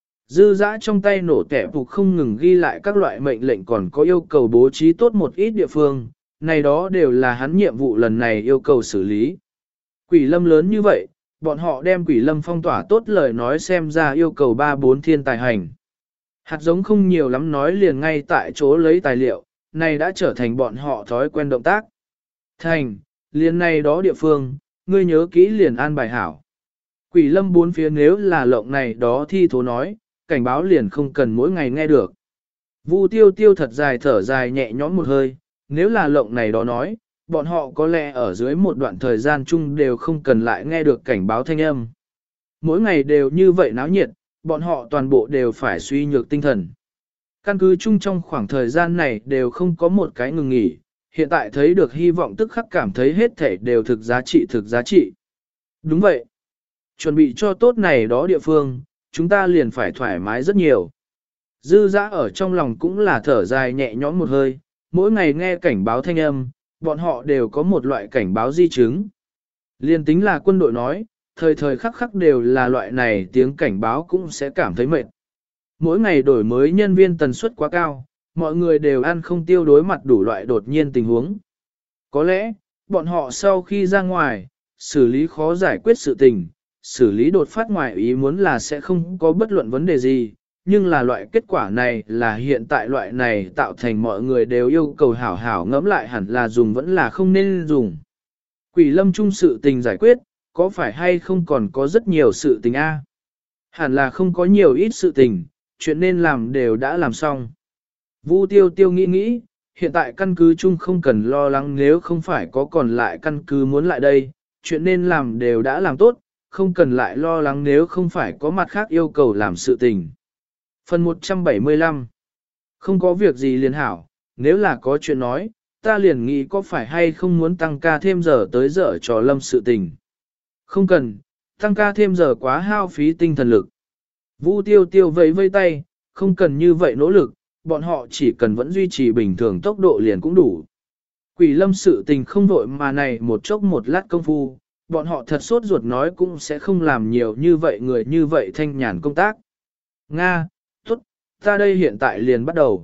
Dư dã trong tay nổ tẻ phục không ngừng ghi lại các loại mệnh lệnh còn có yêu cầu bố trí tốt một ít địa phương, này đó đều là hắn nhiệm vụ lần này yêu cầu xử lý. Quỷ lâm lớn như vậy, bọn họ đem quỷ lâm phong tỏa tốt lời nói xem ra yêu cầu ba bốn thiên tài hành. Hạt giống không nhiều lắm nói liền ngay tại chỗ lấy tài liệu, này đã trở thành bọn họ thói quen động tác. Thành, liền này đó địa phương, ngươi nhớ kỹ liền an bài hảo. Quỷ lâm bốn phía nếu là lộng này đó thi thố nói, cảnh báo liền không cần mỗi ngày nghe được. Vu tiêu tiêu thật dài thở dài nhẹ nhõm một hơi, nếu là lộng này đó nói, bọn họ có lẽ ở dưới một đoạn thời gian chung đều không cần lại nghe được cảnh báo thanh âm. Mỗi ngày đều như vậy náo nhiệt, bọn họ toàn bộ đều phải suy nhược tinh thần. Căn cứ chung trong khoảng thời gian này đều không có một cái ngừng nghỉ, hiện tại thấy được hy vọng tức khắc cảm thấy hết thể đều thực giá trị thực giá trị. Đúng vậy. Chuẩn bị cho tốt này đó địa phương, chúng ta liền phải thoải mái rất nhiều. Dư dã ở trong lòng cũng là thở dài nhẹ nhõm một hơi, mỗi ngày nghe cảnh báo thanh âm, bọn họ đều có một loại cảnh báo di chứng. Liên tính là quân đội nói, thời thời khắc khắc đều là loại này tiếng cảnh báo cũng sẽ cảm thấy mệt. Mỗi ngày đổi mới nhân viên tần suất quá cao, mọi người đều ăn không tiêu đối mặt đủ loại đột nhiên tình huống. Có lẽ, bọn họ sau khi ra ngoài, xử lý khó giải quyết sự tình, xử lý đột phát ngoài ý muốn là sẽ không có bất luận vấn đề gì, nhưng là loại kết quả này là hiện tại loại này tạo thành mọi người đều yêu cầu hảo hảo ngẫm lại hẳn là dùng vẫn là không nên dùng. Quỷ lâm chung sự tình giải quyết, có phải hay không còn có rất nhiều sự tình a? Hẳn là không có nhiều ít sự tình, chuyện nên làm đều đã làm xong. Vu tiêu tiêu nghĩ nghĩ, hiện tại căn cứ chung không cần lo lắng nếu không phải có còn lại căn cứ muốn lại đây, chuyện nên làm đều đã làm tốt, không cần lại lo lắng nếu không phải có mặt khác yêu cầu làm sự tình. Phần một trăm bảy mươi lăm. Không có việc gì liền hảo, nếu là có chuyện nói, ta liền nghĩ có phải hay không muốn tăng ca thêm giờ tới giờ trò lâm sự tình. Không cần, tăng ca thêm giờ quá hao phí tinh thần lực. Vu tiêu tiêu vẫy vây tay, không cần như vậy nỗ lực, bọn họ chỉ cần vẫn duy trì bình thường tốc độ liền cũng đủ. Quỷ lâm sự tình không vội mà này một chốc một lát công phu, bọn họ thật sốt ruột nói cũng sẽ không làm nhiều như vậy người như vậy thanh nhàn công tác. Nga, tốt, ta đây hiện tại liền bắt đầu.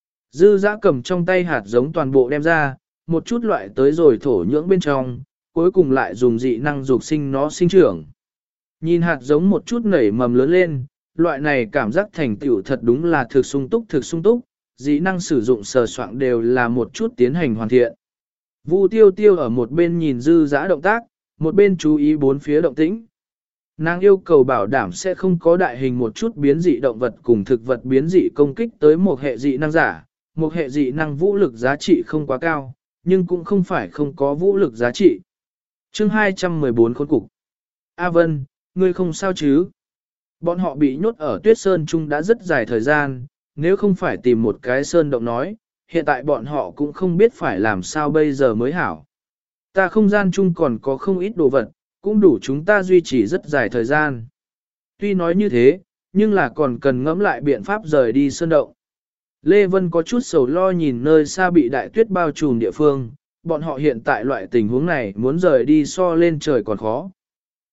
Dư dã cầm trong tay hạt giống toàn bộ đem ra, một chút loại tới rồi thổ nhưỡng bên trong, cuối cùng lại dùng dị năng dục sinh nó sinh trưởng. Nhìn hạt giống một chút nảy mầm lớn lên, loại này cảm giác thành tựu thật đúng là thực sung túc thực sung túc, dị năng sử dụng sờ soạn đều là một chút tiến hành hoàn thiện. Vu tiêu tiêu ở một bên nhìn dư dã động tác, một bên chú ý bốn phía động tĩnh. Nàng yêu cầu bảo đảm sẽ không có đại hình một chút biến dị động vật cùng thực vật biến dị công kích tới một hệ dị năng giả, một hệ dị năng vũ lực giá trị không quá cao, nhưng cũng không phải không có vũ lực giá trị. Chương hai trăm mười bốn khốn cục. A Vân, ngươi không sao chứ? Bọn họ bị nhốt ở tuyết sơn chung đã rất dài thời gian, nếu không phải tìm một cái sơn động nói, hiện tại bọn họ cũng không biết phải làm sao bây giờ mới hảo. Ta không gian chung còn có không ít đồ vật, cũng đủ chúng ta duy trì rất dài thời gian. Tuy nói như thế, nhưng là còn cần ngẫm lại biện pháp rời đi sơn động. Lê Vân có chút sầu lo nhìn nơi xa bị đại tuyết bao trùm địa phương, bọn họ hiện tại loại tình huống này muốn rời đi so lên trời còn khó.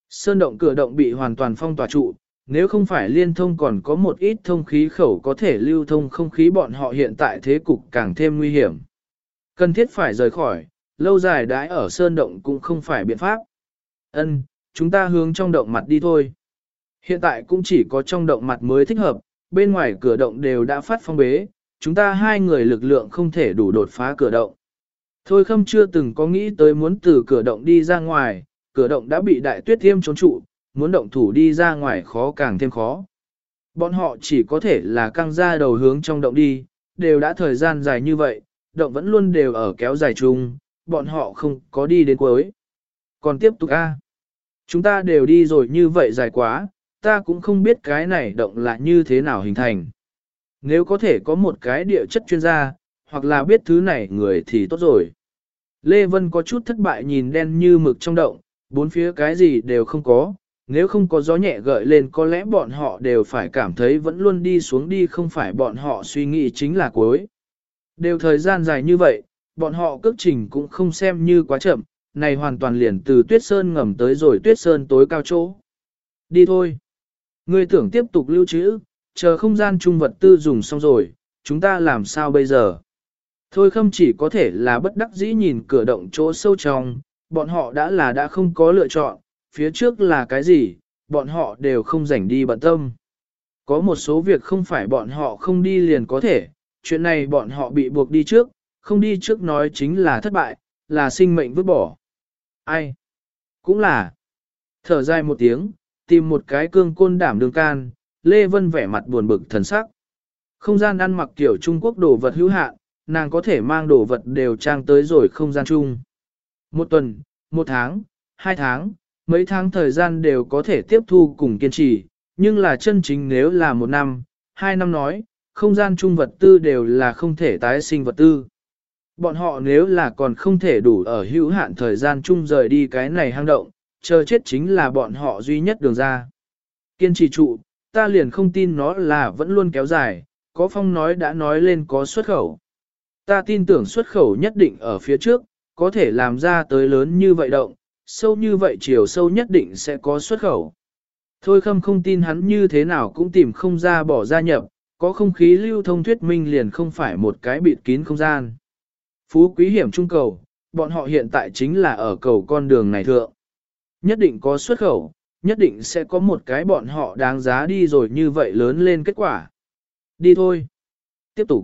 Sơn động cửa động bị hoàn toàn phong tỏa trụ, nếu không phải liên thông còn có một ít thông khí khẩu có thể lưu thông không khí, bọn họ hiện tại thế cục càng thêm nguy hiểm. Cần thiết phải rời khỏi, lâu dài đãi ở sơn động cũng không phải biện pháp. Ân, chúng ta hướng trong động mặt đi thôi. Hiện tại cũng chỉ có trong động mặt mới thích hợp, bên ngoài cửa động đều đã phát phong bế, chúng ta hai người lực lượng không thể đủ đột phá cửa động. Thôi Khâm chưa từng có nghĩ tới muốn từ cửa động đi ra ngoài, cửa động đã bị đại tuyết tiêm trốn trụ, muốn động thủ đi ra ngoài khó càng thêm khó. Bọn họ chỉ có thể là căng ra đầu hướng trong động đi, đều đã thời gian dài như vậy, động vẫn luôn đều ở kéo dài chung, bọn họ không có đi đến cuối. Còn tiếp tục a, chúng ta đều đi rồi như vậy dài quá, ta cũng không biết cái này động là như thế nào hình thành. Nếu có thể có một cái địa chất chuyên gia, hoặc là biết thứ này người thì tốt rồi. Lê Vân có chút thất bại nhìn đen như mực trong động, bốn phía cái gì đều không có, nếu không có gió nhẹ gợi lên có lẽ bọn họ đều phải cảm thấy vẫn luôn đi xuống đi, không phải bọn họ suy nghĩ chính là cuối. Đều thời gian dài như vậy, bọn họ cước trình cũng không xem như quá chậm, này hoàn toàn liền từ tuyết sơn ngầm tới rồi tuyết sơn tối cao chỗ. Đi thôi. Ngươi tưởng tiếp tục lưu trữ, chờ không gian trung vật tư dùng xong rồi, chúng ta làm sao bây giờ? Thôi Khâm chỉ có thể là bất đắc dĩ nhìn cửa động chỗ sâu trong, bọn họ đã là đã không có lựa chọn, phía trước là cái gì, bọn họ đều không rảnh đi bận tâm. Có một số việc không phải bọn họ không đi liền có thể, chuyện này bọn họ bị buộc đi trước, không đi trước nói chính là thất bại, là sinh mệnh vứt bỏ. Ai? Cũng là. Thở dài một tiếng, tìm một cái cương côn đảm đường can, Lê Vân vẻ mặt buồn bực thần sắc. Không gian ăn mặc kiểu Trung Quốc đồ vật hữu hạn, nàng có thể mang đồ vật đều trang tới rồi không gian chung. Một tuần, một tháng, hai tháng, mấy tháng thời gian đều có thể tiếp thu cùng kiên trì, nhưng là chân chính nếu là một năm, hai năm nói, không gian chung vật tư đều là không thể tái sinh vật tư. Bọn họ nếu là còn không thể đủ ở hữu hạn thời gian chung rời đi cái này hang động, chờ chết chính là bọn họ duy nhất đường ra. Kiên trì trụ, ta liền không tin nó là vẫn luôn kéo dài, có phong nói đã nói lên có xuất khẩu. Ta tin tưởng xuất khẩu nhất định ở phía trước, có thể làm ra tới lớn như vậy động, sâu như vậy chiều sâu nhất định sẽ có xuất khẩu. Thôi Khâm không tin hắn như thế nào cũng tìm không ra bỏ gia nhập, có không khí lưu thông thuyết minh liền không phải một cái bịt kín không gian. Phú quý hiểm trung cầu, bọn họ hiện tại chính là ở cầu con đường này thượng. Nhất định có xuất khẩu, nhất định sẽ có một cái bọn họ đáng giá đi rồi như vậy lớn lên kết quả. Đi thôi. Tiếp tục.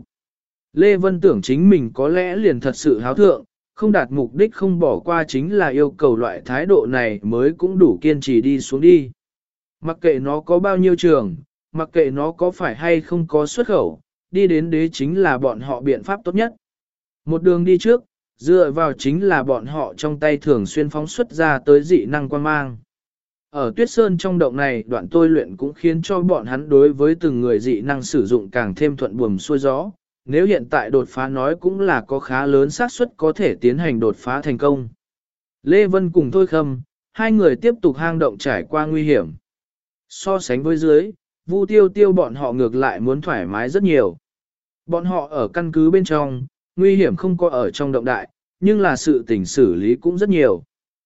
Lê Vân tưởng chính mình có lẽ liền thật sự háo thượng, không đạt mục đích không bỏ qua chính là yêu cầu loại thái độ này mới cũng đủ kiên trì đi xuống đi. Mặc kệ nó có bao nhiêu trường, mặc kệ nó có phải hay không có xuất khẩu, đi đến đế chính là bọn họ biện pháp tốt nhất. Một đường đi trước, dựa vào chính là bọn họ trong tay thường xuyên phóng xuất ra tới dị năng quan mang. Ở tuyết sơn trong động này đoạn tôi luyện cũng khiến cho bọn hắn đối với từng người dị năng sử dụng càng thêm thuận buồm xuôi gió. Nếu hiện tại đột phá nói cũng là có khá lớn xác suất có thể tiến hành đột phá thành công. Lê Vân cùng Thôi Khâm, hai người tiếp tục hang động trải qua nguy hiểm. So sánh với dưới, Vu Tiêu Tiêu bọn họ ngược lại muốn thoải mái rất nhiều. Bọn họ ở căn cứ bên trong, nguy hiểm không có ở trong động đại, nhưng là sự tình xử lý cũng rất nhiều.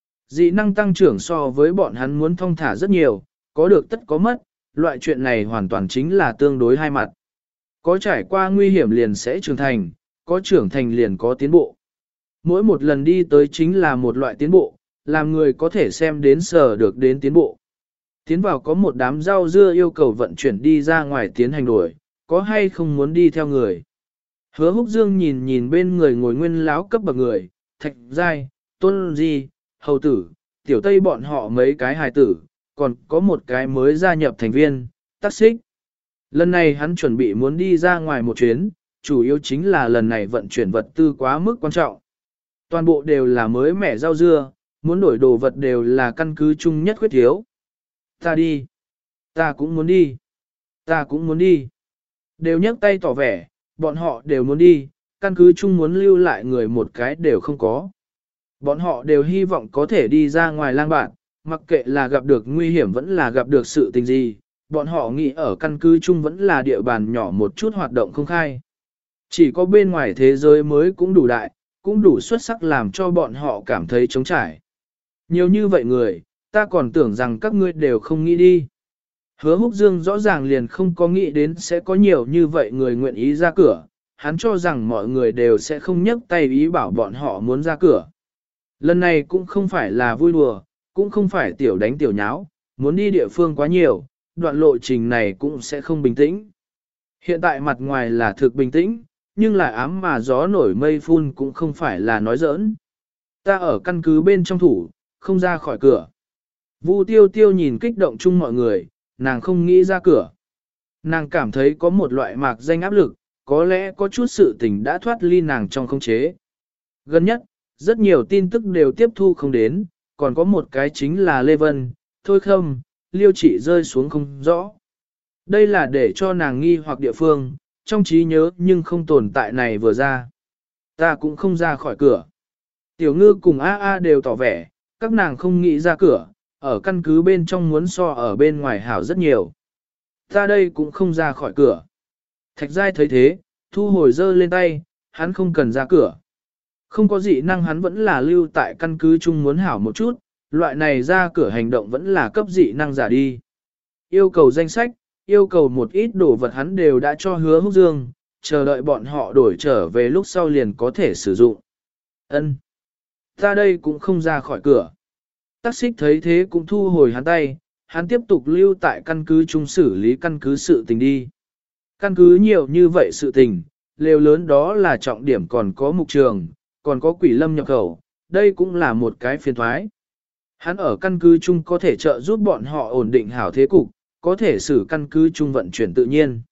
Dị năng tăng trưởng so với bọn hắn muốn thông thả rất nhiều, có được tất có mất, loại chuyện này hoàn toàn chính là tương đối hai mặt. Có trải qua nguy hiểm liền sẽ trưởng thành, có trưởng thành liền có tiến bộ. Mỗi một lần đi tới chính là một loại tiến bộ, làm người có thể xem đến sở được đến tiến bộ. Tiến vào có một đám rau dưa yêu cầu vận chuyển đi ra ngoài tiến hành đổi, có hay không muốn đi theo người. Hứa Húc Dương nhìn nhìn bên người ngồi nguyên láo cấp bậc người, Thạch Giai, Tôn Di, Hầu Tử, Tiểu Tây bọn họ mấy cái hài tử, còn có một cái mới gia nhập thành viên, Tắc Xích. Lần này hắn chuẩn bị muốn đi ra ngoài một chuyến, chủ yếu chính là lần này vận chuyển vật tư quá mức quan trọng. Toàn bộ đều là mới mẻ rau dưa, muốn đổi đồ vật đều là căn cứ chung nhất khuyết thiếu. Ta đi. Ta cũng muốn đi. Ta cũng muốn đi. Đều nhấc tay tỏ vẻ, bọn họ đều muốn đi, căn cứ chung muốn lưu lại người một cái đều không có. Bọn họ đều hy vọng có thể đi ra ngoài lang bạn, mặc kệ là gặp được nguy hiểm vẫn là gặp được sự tình gì, bọn họ nghĩ ở căn cứ chung vẫn là địa bàn nhỏ một chút hoạt động không khai. Chỉ có bên ngoài thế giới mới cũng đủ đại, cũng đủ xuất sắc làm cho bọn họ cảm thấy trống trải. Nhiều như vậy người, Ta còn tưởng rằng các ngươi đều không nghĩ đi. Hứa Húc Dương rõ ràng liền không có nghĩ đến sẽ có nhiều như vậy người nguyện ý ra cửa, hắn cho rằng mọi người đều sẽ không nhấc tay ý bảo bọn họ muốn ra cửa. Lần này cũng không phải là vui đùa, cũng không phải tiểu đánh tiểu nháo, muốn đi địa phương quá nhiều, đoạn lộ trình này cũng sẽ không bình tĩnh. Hiện tại mặt ngoài là thực bình tĩnh, nhưng lại ám mà gió nổi mây phun cũng không phải là nói giỡn. Ta ở căn cứ bên trong thủ, không ra khỏi cửa. Vu tiêu tiêu nhìn kích động chung mọi người, nàng không nghĩ ra cửa. Nàng cảm thấy có một loại mạc danh áp lực, có lẽ có chút sự tình đã thoát ly nàng trong khống chế. Gần nhất, rất nhiều tin tức đều tiếp thu không đến, còn có một cái chính là Lê Vân, Thôi Khâm, Liêu Trị rơi xuống không rõ. Đây là để cho nàng nghi hoặc địa phương, trong trí nhớ nhưng không tồn tại này vừa ra. Ta cũng không ra khỏi cửa. Tiểu ngư cùng A A đều tỏ vẻ, các nàng không nghĩ ra cửa, ở căn cứ bên trong muốn so ở bên ngoài hảo rất nhiều. Ta đây cũng không ra khỏi cửa. Thạch Giai thấy thế, thu hồi dơ lên tay, hắn không cần ra cửa. Không có dị năng hắn vẫn là lưu tại căn cứ chung muốn hảo một chút, loại này ra cửa hành động vẫn là cấp dị năng giả đi. Yêu cầu danh sách, yêu cầu một ít đồ vật hắn đều đã cho Hứa Húc Dương, chờ đợi bọn họ đổi trở về lúc sau liền có thể sử dụng. Ân, ta đây cũng không ra khỏi cửa. Tắc xích thấy thế cũng thu hồi hắn tay, hắn tiếp tục lưu tại căn cứ chung xử lý căn cứ sự tình đi. Căn cứ nhiều như vậy sự tình, lều lớn đó là trọng điểm, còn có mục trường, còn có quỷ lâm nhập khẩu, đây cũng là một cái phiền thoái. Hắn ở căn cứ chung có thể trợ giúp bọn họ ổn định hảo thế cục, có thể xử căn cứ chung vận chuyển tự nhiên.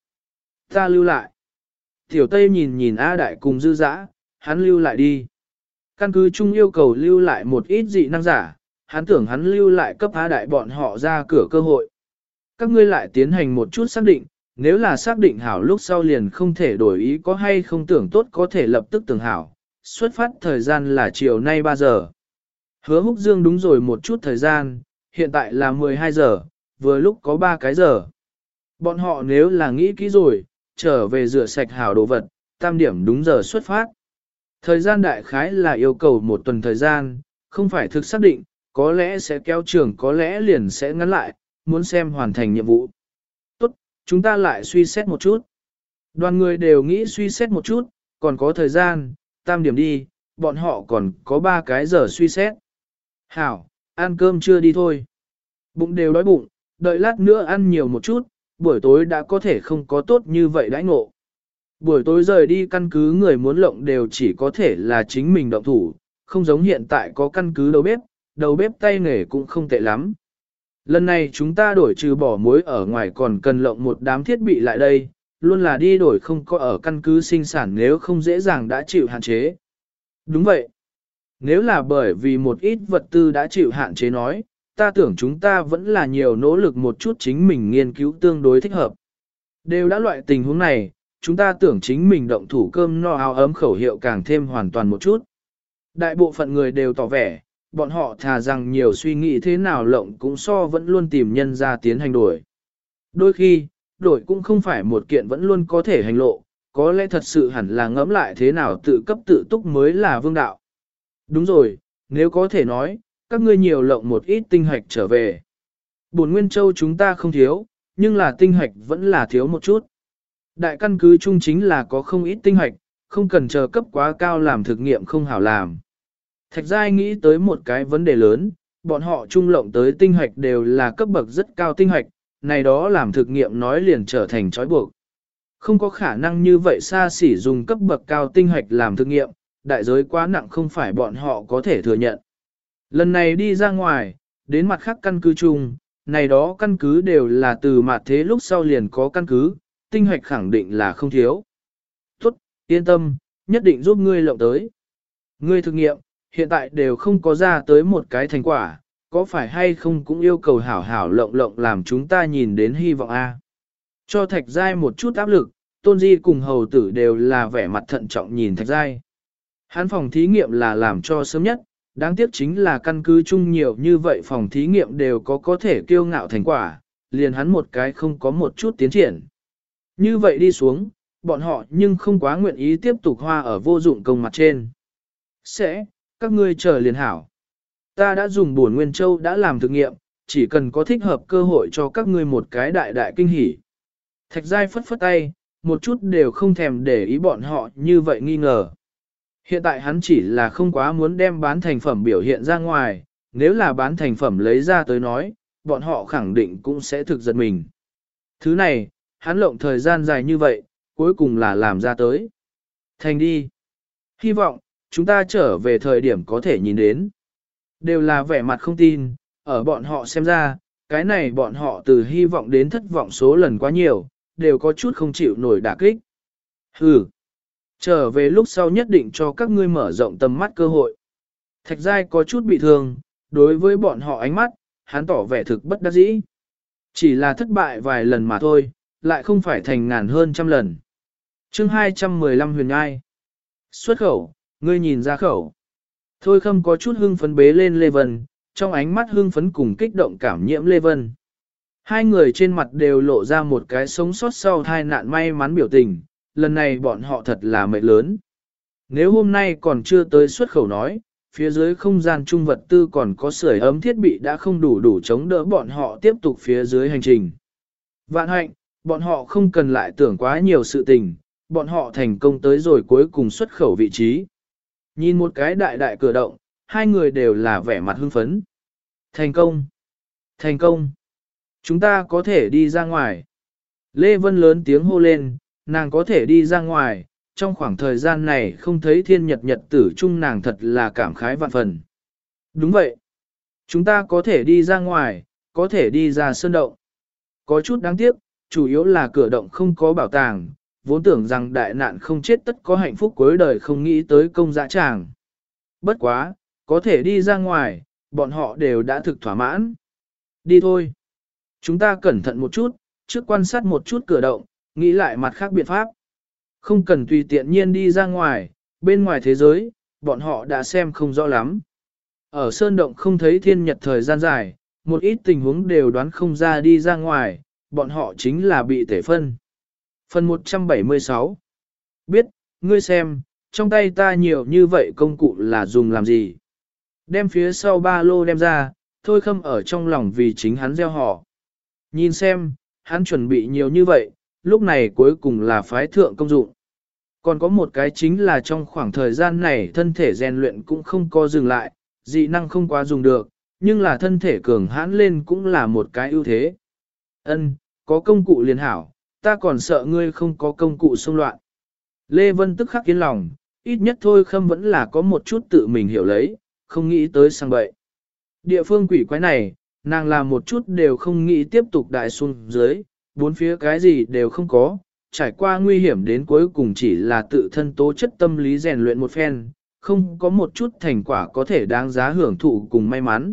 Ta lưu lại. Tiểu Tây nhìn nhìn A Đại cùng dư dã, hắn lưu lại đi. Căn cứ chung yêu cầu lưu lại một ít dị năng giả, hắn tưởng hắn lưu lại cấp A Đại bọn họ ra cửa cơ hội. Các ngươi lại tiến hành một chút xác định, nếu là xác định hảo lúc sau liền không thể đổi ý có hay không tưởng tốt có thể lập tức tưởng hảo. Xuất phát thời gian là chiều nay ba giờ. Hứa Húc Dương đúng rồi một chút thời gian, hiện tại là mười hai giờ, vừa lúc có ba cái giờ. Bọn họ nếu là nghĩ kỹ rồi, trở về rửa sạch hảo đồ vật, tam điểm đúng giờ xuất phát. Thời gian đại khái là yêu cầu một tuần thời gian, không phải thực xác định, có lẽ sẽ kéo trường, có lẽ liền sẽ ngắn lại, muốn xem hoàn thành nhiệm vụ. Tốt, chúng ta lại suy xét một chút. Đoàn người đều nghĩ suy xét một chút, còn có thời gian, tam điểm đi, bọn họ còn có ba cái giờ suy xét. Hảo, ăn cơm chưa đi thôi. Bụng đều đói bụng, đợi lát nữa ăn nhiều một chút, buổi tối đã có thể không có tốt như vậy đãi ngộ. Buổi tối rời đi căn cứ người muốn lộng đều chỉ có thể là chính mình động thủ, không giống hiện tại có căn cứ đầu bếp, đầu bếp tay nghề cũng không tệ lắm. Lần này chúng ta đổi trừ bỏ muối ở ngoài còn cần lộng một đám thiết bị lại đây, luôn là đi đổi không có ở căn cứ sinh sản nếu không dễ dàng đã chịu hạn chế. Đúng vậy. Nếu là bởi vì một ít vật tư đã chịu hạn chế nói, ta tưởng chúng ta vẫn là nhiều nỗ lực một chút chính mình nghiên cứu tương đối thích hợp. Đều đã loại tình huống này, chúng ta tưởng chính mình động thủ cơm no áo ấm khẩu hiệu càng thêm hoàn toàn một chút. Đại bộ phận người đều tỏ vẻ, bọn họ thà rằng nhiều suy nghĩ thế nào lộng cũng so vẫn luôn tìm nhân ra tiến hành đổi. Đôi khi, đổi cũng không phải một kiện vẫn luôn có thể hành lộ, có lẽ thật sự hẳn là ngẫm lại thế nào tự cấp tự túc mới là vương đạo. Đúng rồi, nếu có thể nói, các ngươi nhiều lộng một ít tinh hạch trở về. Bổn Nguyên Châu chúng ta không thiếu, nhưng là tinh hạch vẫn là thiếu một chút. Đại căn cứ chung chính là có không ít tinh hạch, không cần chờ cấp quá cao làm thực nghiệm không hảo làm. Thạch Giai nghĩ tới một cái vấn đề lớn, bọn họ trung lộng tới tinh hạch đều là cấp bậc rất cao tinh hạch, này đó làm thực nghiệm nói liền trở thành trói buộc. Không có khả năng như vậy xa xỉ dùng cấp bậc cao tinh hạch làm thực nghiệm, đại giới quá nặng không phải bọn họ có thể thừa nhận. Lần này đi ra ngoài, đến mặt khác căn cứ chung, này đó căn cứ đều là từ mặt thế lúc sau liền có căn cứ, tinh hạch khẳng định là không thiếu. Tốt, yên tâm, nhất định giúp ngươi lộng tới. Ngươi thực nghiệm, hiện tại đều không có ra tới một cái thành quả, có phải hay không cũng yêu cầu hảo hảo lộng lộng làm chúng ta nhìn đến hy vọng a. Cho Thạch Giai một chút áp lực, Tôn Di cùng hầu tử đều là vẻ mặt thận trọng nhìn Thạch Giai. Hắn phòng thí nghiệm là làm cho sớm nhất, đáng tiếc chính là căn cứ chung nhiều như vậy phòng thí nghiệm đều có có thể kiêu ngạo thành quả, liền hắn một cái không có một chút tiến triển. Như vậy đi xuống, bọn họ nhưng không quá nguyện ý tiếp tục hoa ở vô dụng công mặt trên. Sẽ, các ngươi chờ liền hảo. Ta đã dùng bổn Nguyên Châu đã làm thực nghiệm, chỉ cần có thích hợp cơ hội cho các ngươi một cái đại đại kinh hỉ. Thạch Giai phất phất tay, một chút đều không thèm để ý bọn họ như vậy nghi ngờ. Hiện tại hắn chỉ là không quá muốn đem bán thành phẩm biểu hiện ra ngoài, nếu là bán thành phẩm lấy ra tới nói, bọn họ khẳng định cũng sẽ thực giật mình. Thứ này, hắn lộng thời gian dài như vậy, cuối cùng là làm ra tới. Thành đi. Hy vọng, chúng ta trở về thời điểm có thể nhìn đến. Đều là vẻ mặt không tin, ở bọn họ xem ra, cái này bọn họ từ hy vọng đến thất vọng số lần quá nhiều, đều có chút không chịu nổi đả kích. Hừ. Trở về lúc sau nhất định cho các ngươi mở rộng tầm mắt cơ hội. Thạch Giai có chút bị thương, đối với bọn họ ánh mắt, hắn tỏ vẻ thực bất đắc dĩ. Chỉ là thất bại vài lần mà thôi, lại không phải thành ngàn hơn trăm lần. chương hai trăm mười lăm huyền ngai. Xuất khẩu, ngươi nhìn ra khẩu. Thôi Khâm có chút hưng phấn bế lên Lê Vân, trong ánh mắt hưng phấn cùng kích động cảm nhiễm Lê Vân. Hai người trên mặt đều lộ ra một cái sống sót sau tai nạn may mắn biểu tình, lần này bọn họ thật là mệt lớn. Nếu hôm nay còn chưa tới xuất khẩu nói, phía dưới không gian trung vật tư còn có sưởi ấm thiết bị đã không đủ đủ chống đỡ bọn họ tiếp tục phía dưới hành trình. Vạn hạnh, bọn họ không cần lại tưởng quá nhiều sự tình, bọn họ thành công tới rồi cuối cùng xuất khẩu vị trí. Nhìn một cái đại đại cửa động, hai người đều là vẻ mặt hưng phấn. Thành công! Thành công! Chúng ta có thể đi ra ngoài. Lê Vân lớn tiếng hô lên, nàng có thể đi ra ngoài, trong khoảng thời gian này không thấy thiên nhật nhật tử chung nàng thật là cảm khái vạn phần. Đúng vậy. Chúng ta có thể đi ra ngoài, có thể đi ra sơn động. Có chút đáng tiếc, chủ yếu là cửa động không có bảo tàng, vốn tưởng rằng đại nạn không chết tất có hạnh phúc cuối đời không nghĩ tới công dã tràng. Bất quá, có thể đi ra ngoài, bọn họ đều đã thực thỏa mãn. Đi thôi. Chúng ta cẩn thận một chút, trước quan sát một chút cửa động, nghĩ lại mặt khác biện pháp. Không cần tùy tiện nhiên đi ra ngoài, bên ngoài thế giới, bọn họ đã xem không rõ lắm. Ở sơn động không thấy thiên nhật thời gian dài, một ít tình huống đều đoán không ra đi ra ngoài, bọn họ chính là bị tể phân. Phần một trăm bảy mươi sáu. Biết, ngươi xem, trong tay ta nhiều như vậy công cụ là dùng làm gì? Đem phía sau ba lô đem ra, Thôi Khâm ở trong lòng vì chính hắn gieo họ. Nhìn xem, hắn chuẩn bị nhiều như vậy, lúc này cuối cùng là phái thượng công dụng. Còn có một cái chính là trong khoảng thời gian này thân thể rèn luyện cũng không có dừng lại, dị năng không quá dùng được, nhưng là thân thể cường hãn lên cũng là một cái ưu thế. Ân, có công cụ liền hảo, ta còn sợ ngươi không có công cụ xông loạn. Lê Vân tức khắc yên lòng, ít nhất Thôi Khâm vẫn là có một chút tự mình hiểu lấy, không nghĩ tới sang bậy. Địa phương quỷ quái này, nàng làm một chút đều không nghĩ tiếp tục đại xuống dưới, bốn phía cái gì đều không có, trải qua nguy hiểm đến cuối cùng chỉ là tự thân tố chất tâm lý rèn luyện một phen, không có một chút thành quả có thể đáng giá hưởng thụ cùng may mắn.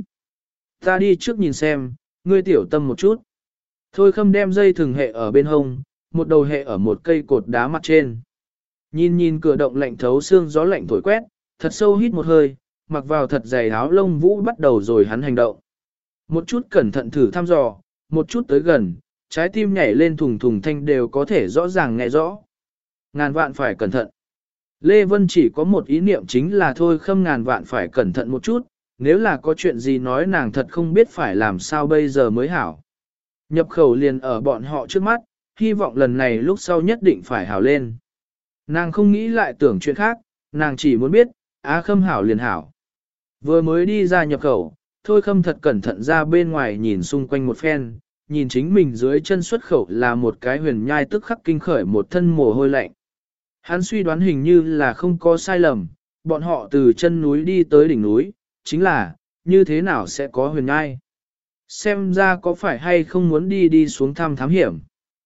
Ta đi trước nhìn xem, ngươi tiểu tâm một chút. Thôi Khâm đem dây thừng hệ ở bên hông, một đầu hệ ở một cây cột đá mặt trên. Nhìn nhìn cửa động lạnh thấu xương gió lạnh thổi quét, thật sâu hít một hơi, mặc vào thật dày áo lông vũ bắt đầu rồi hắn hành động. Một chút cẩn thận thử thăm dò, một chút tới gần, trái tim nhảy lên thùng thùng thanh đều có thể rõ ràng nghe rõ. Ngàn vạn phải cẩn thận. Lê Vân chỉ có một ý niệm chính là Thôi Khâm ngàn vạn phải cẩn thận một chút, nếu là có chuyện gì nói nàng thật không biết phải làm sao bây giờ mới hảo. Nhập khẩu liền ở bọn họ trước mắt, hy vọng lần này lúc sau nhất định phải hảo lên. Nàng không nghĩ lại tưởng chuyện khác, nàng chỉ muốn biết, Á Khâm hảo liền hảo. Vừa mới đi ra nhập khẩu, Thôi Khâm thật cẩn thận ra bên ngoài nhìn xung quanh một phen, nhìn chính mình dưới chân xuất khẩu là một cái huyền nhai tức khắc kinh khởi một thân mồ hôi lạnh. Hắn suy đoán hình như là không có sai lầm, bọn họ từ chân núi đi tới đỉnh núi, chính là, như thế nào sẽ có huyền nhai. Xem ra có phải hay không muốn đi đi xuống thăm thám hiểm.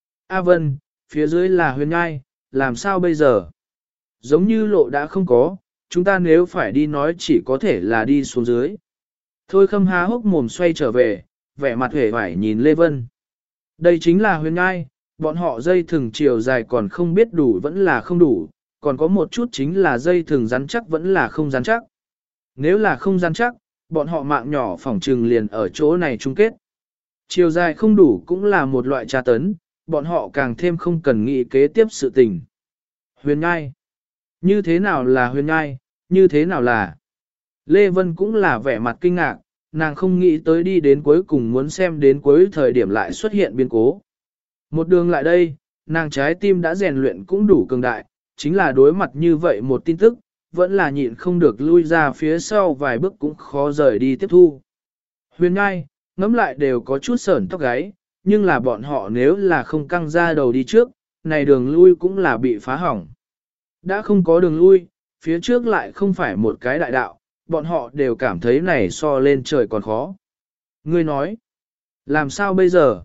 A Vân, phía dưới là huyền nhai, làm sao bây giờ? Giống như lộ đã không có, chúng ta nếu phải đi nói chỉ có thể là đi xuống dưới. Thôi Khâm há hốc mồm xoay trở về, vẻ mặt hề vải nhìn Lê Vân. Đây chính là huyền nhai, bọn họ dây thừng chiều dài còn không biết đủ vẫn là không đủ, còn có một chút chính là dây thừng rắn chắc vẫn là không rắn chắc. Nếu là không rắn chắc, bọn họ mạng nhỏ phỏng trừng liền ở chỗ này chung kết. Chiều dài không đủ cũng là một loại tra tấn, bọn họ càng thêm không cần nghĩ kế tiếp sự tình. Huyền nhai. Như thế nào là huyền nhai, như thế nào là... Lê Vân cũng là vẻ mặt kinh ngạc, nàng không nghĩ tới đi đến cuối cùng muốn xem đến cuối thời điểm lại xuất hiện biến cố. Một đường lại đây, nàng trái tim đã rèn luyện cũng đủ cường đại, chính là đối mặt như vậy một tin tức, vẫn là nhịn không được lui ra phía sau vài bước cũng khó rời đi tiếp thu. Huyền Nhai, ngẫm lại đều có chút sởn tóc gáy, nhưng là bọn họ nếu là không căng ra đầu đi trước, này đường lui cũng là bị phá hỏng. Đã không có đường lui, phía trước lại không phải một cái đại đạo, bọn họ đều cảm thấy này so lên trời còn khó. Ngươi nói, làm sao bây giờ?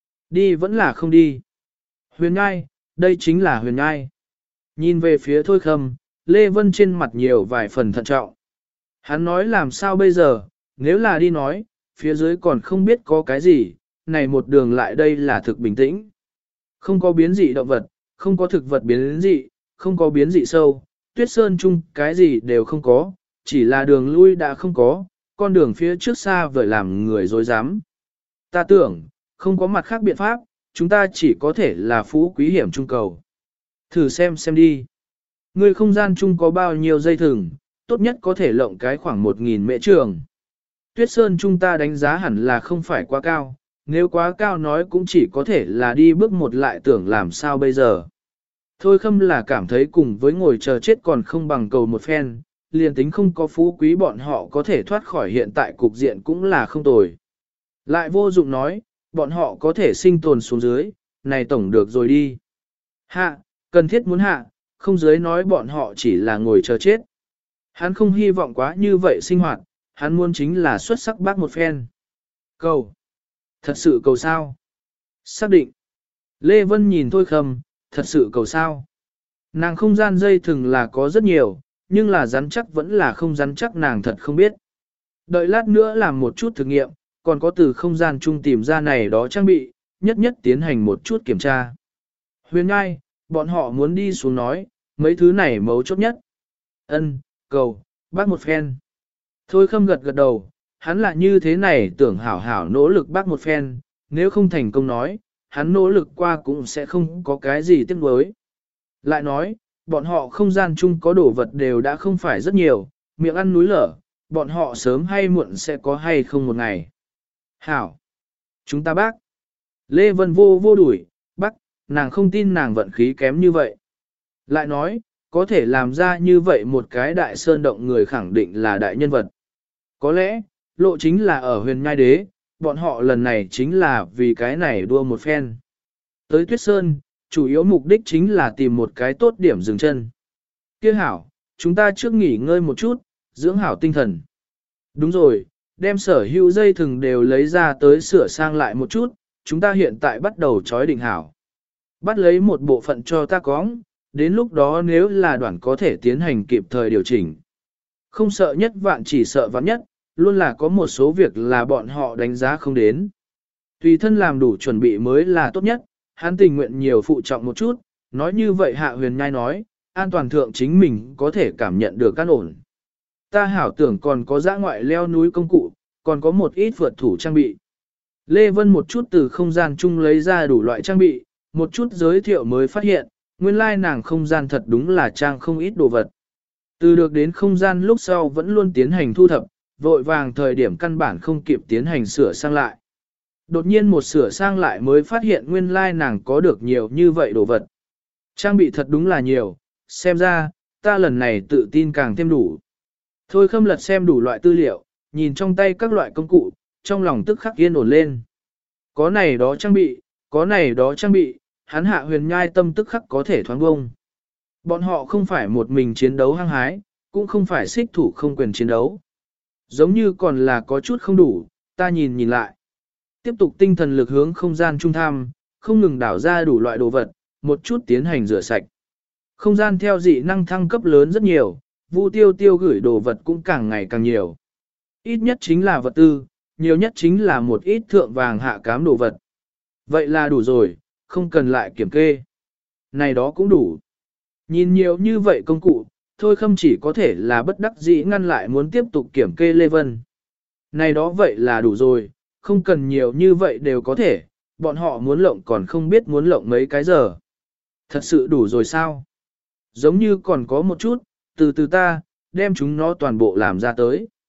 Đi vẫn là không đi. Huyền Nhai, đây chính là Huyền Nhai. Nhìn về phía Thôi Khâm, Lê Vân trên mặt nhiều vài phần thận trọng. Hắn nói làm sao bây giờ, nếu là đi nói, phía dưới còn không biết có cái gì, này một đường lại đây là thực bình tĩnh. Không có biến dị động vật, không có thực vật biến dị, không có biến dị sâu, tuyết sơn chung cái gì đều không có, chỉ là đường lui đã không có, con đường phía trước xa vời làm người dối dám. Ta tưởng, không có mặt khác biện pháp, chúng ta chỉ có thể là phú quý hiểm trung cầu. Thử xem xem đi. Người không gian chung có bao nhiêu dây thừng, tốt nhất có thể lộng cái khoảng một nghìn mệ trường. Tuyết sơn chúng ta đánh giá hẳn là không phải quá cao, nếu quá cao nói cũng chỉ có thể là đi bước một lại tưởng làm sao bây giờ. Thôi Khâm là cảm thấy cùng với ngồi chờ chết còn không bằng cầu một phen, liền tính không có phú quý bọn họ có thể thoát khỏi hiện tại cục diện cũng là không tồi. Lại vô dụng nói, bọn họ có thể sinh tồn xuống dưới, này tổng được rồi đi. Hạ, cần thiết muốn hạ, không dưới nói bọn họ chỉ là ngồi chờ chết. Hắn không hy vọng quá như vậy sinh hoạt, hắn muốn chính là xuất sắc bác một phen. Cầu. Thật sự cầu sao? Xác định. Lê Vân nhìn Thôi Khâm, thật sự cầu sao? Nàng không gian dây thừng là có rất nhiều, nhưng là rắn chắc vẫn là không rắn chắc nàng thật không biết. Đợi lát nữa làm một chút thử nghiệm, còn có từ không gian chung tìm ra này đó trang bị, nhất nhất tiến hành một chút kiểm tra. Huyền Ngai, bọn họ muốn đi xuống nói, mấy thứ này mấu chốt nhất. Ân, cầu, bác một phen. Thôi Khâm gật gật đầu, hắn là như thế này tưởng hảo hảo nỗ lực bác một phen, nếu không thành công nói, hắn nỗ lực qua cũng sẽ không có cái gì tiếc nuối. Lại nói, bọn họ không gian chung có đồ vật đều đã không phải rất nhiều, miệng ăn núi lở, bọn họ sớm hay muộn sẽ có hay không một ngày. Hảo! Chúng ta bác! Lê Vân vô vô đuổi, bác, nàng không tin nàng vận khí kém như vậy. Lại nói, có thể làm ra như vậy một cái đại sơn động người khẳng định là đại nhân vật. Có lẽ, lộ chính là ở huyền nhai đế, bọn họ lần này chính là vì cái này đua một phen. Tới Tuyết Sơn, chủ yếu mục đích chính là tìm một cái tốt điểm dừng chân. Kia hảo, chúng ta trước nghỉ ngơi một chút, dưỡng hảo tinh thần. Đúng rồi, đem sở hữu dây thừng đều lấy ra tới sửa sang lại một chút, chúng ta hiện tại bắt đầu trói định hảo. Bắt lấy một bộ phận cho ta cóng, đến lúc đó nếu là đoạn có thể tiến hành kịp thời điều chỉnh. Không sợ nhất vạn chỉ sợ vạn nhất, luôn là có một số việc là bọn họ đánh giá không đến. Tùy thân làm đủ chuẩn bị mới là tốt nhất, hắn tình nguyện nhiều phụ trọng một chút, nói như vậy Hạ Huyền Nhai nói, an toàn thượng chính mình có thể cảm nhận được căn ổn. Ta hảo tưởng còn có dã ngoại leo núi công cụ, còn có một ít vượt thủ trang bị. Lê Vân một chút từ không gian chung lấy ra đủ loại trang bị, một chút giới thiệu mới phát hiện, nguyên lai nàng không gian thật đúng là trang không ít đồ vật. Từ được đến không gian lúc sau vẫn luôn tiến hành thu thập, vội vàng thời điểm căn bản không kịp tiến hành sửa sang lại. Đột nhiên một sửa sang lại mới phát hiện nguyên lai nàng có được nhiều như vậy đồ vật. Trang bị thật đúng là nhiều, xem ra, ta lần này tự tin càng thêm đủ. Thôi Khâm lật xem đủ loại tư liệu, nhìn trong tay các loại công cụ, trong lòng tức khắc yên ổn lên. Có này đó trang bị, có này đó trang bị, hắn Hạ Huyền Nhai tâm tức khắc có thể thoáng bông. Bọn họ không phải một mình chiến đấu hăng hái, cũng không phải xích thủ không quyền chiến đấu. Giống như còn là có chút không đủ, ta nhìn nhìn lại. Tiếp tục tinh thần lực hướng không gian trung tham, không ngừng đảo ra đủ loại đồ vật, một chút tiến hành rửa sạch. Không gian theo dị năng thăng cấp lớn rất nhiều, Vu Tiêu Tiêu gửi đồ vật cũng càng ngày càng nhiều. Ít nhất chính là vật tư, nhiều nhất chính là một ít thượng vàng hạ cám đồ vật. Vậy là đủ rồi, không cần lại kiểm kê. Này đó cũng đủ. Nhìn nhiều như vậy công cụ, Thôi Khâm chỉ có thể là bất đắc dĩ ngăn lại muốn tiếp tục kiểm kê Lê Vân. Này đó vậy là đủ rồi, không cần nhiều như vậy đều có thể, bọn họ muốn lộng còn không biết muốn lộng mấy cái giờ. Thật sự đủ rồi sao? Giống như còn có một chút, từ từ ta, đem chúng nó toàn bộ làm ra tới.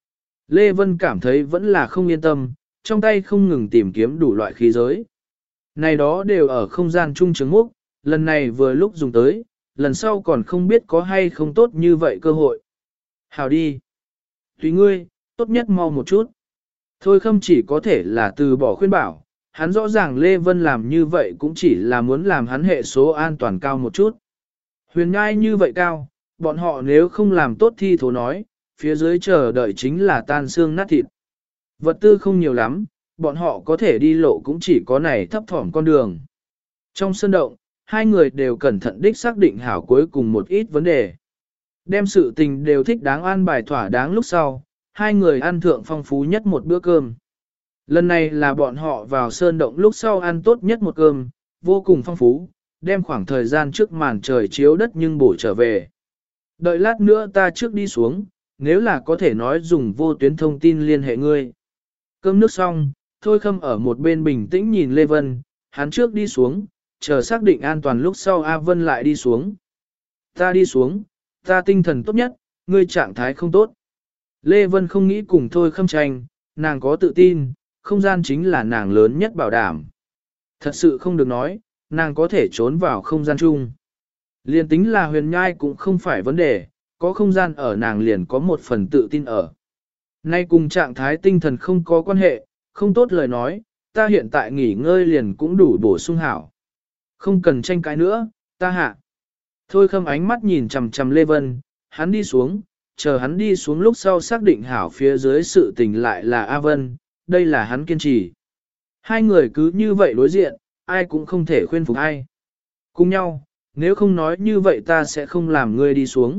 Lê Vân cảm thấy vẫn là không yên tâm, trong tay không ngừng tìm kiếm đủ loại khí giới. Này đó đều ở không gian chung chứng múc, lần này vừa lúc dùng tới, lần sau còn không biết có hay không tốt như vậy cơ hội. Hào đi. Tùy ngươi, tốt nhất mau một chút. Thôi Khâm chỉ có thể là từ bỏ khuyên bảo, hắn rõ ràng Lê Vân làm như vậy cũng chỉ là muốn làm hắn hệ số an toàn cao một chút. Huyền nhai như vậy cao, bọn họ nếu không làm tốt thi thố nói, phía dưới chờ đợi chính là tan xương nát thịt. Vật tư không nhiều lắm, bọn họ có thể đi lộ cũng chỉ có này thấp thỏm con đường. Trong sân động, hai người đều cẩn thận đích xác định hảo cuối cùng một ít vấn đề. Đem sự tình đều thích đáng an bài thỏa đáng lúc sau, hai người ăn thượng phong phú nhất một bữa cơm. Lần này là bọn họ vào sơn động lúc sau ăn tốt nhất một cơm, vô cùng phong phú, đem khoảng thời gian trước màn trời chiếu đất nhưng bổ trở về. Đợi lát nữa ta trước đi xuống, nếu là có thể nói dùng vô tuyến thông tin liên hệ ngươi. Cơm nước xong, Thôi Khâm ở một bên bình tĩnh nhìn Lê Vân, hắn trước đi xuống, chờ xác định an toàn lúc sau A Vân lại đi xuống. Ta đi xuống, ta tinh thần tốt nhất, ngươi trạng thái không tốt. Lê Vân không nghĩ cùng Thôi Khâm tranh, nàng có tự tin, không gian chính là nàng lớn nhất bảo đảm. Thật sự không được nói, nàng có thể trốn vào không gian chung. Liên tính là huyền nhai cũng không phải vấn đề, có không gian ở nàng liền có một phần tự tin ở. Nay cùng trạng thái tinh thần không có quan hệ, không tốt lời nói, ta hiện tại nghỉ ngơi liền cũng đủ bổ sung hảo. Không cần tranh cãi nữa, ta hạ. Thôi Khâm ánh mắt nhìn chằm chằm Lê Vân, hắn đi xuống, chờ hắn đi xuống lúc sau xác định hảo phía dưới sự tình lại là A Vân, đây là hắn kiên trì. Hai người cứ như vậy đối diện, ai cũng không thể khuyên phục ai. Cùng nhau, nếu không nói như vậy ta sẽ không làm ngươi đi xuống.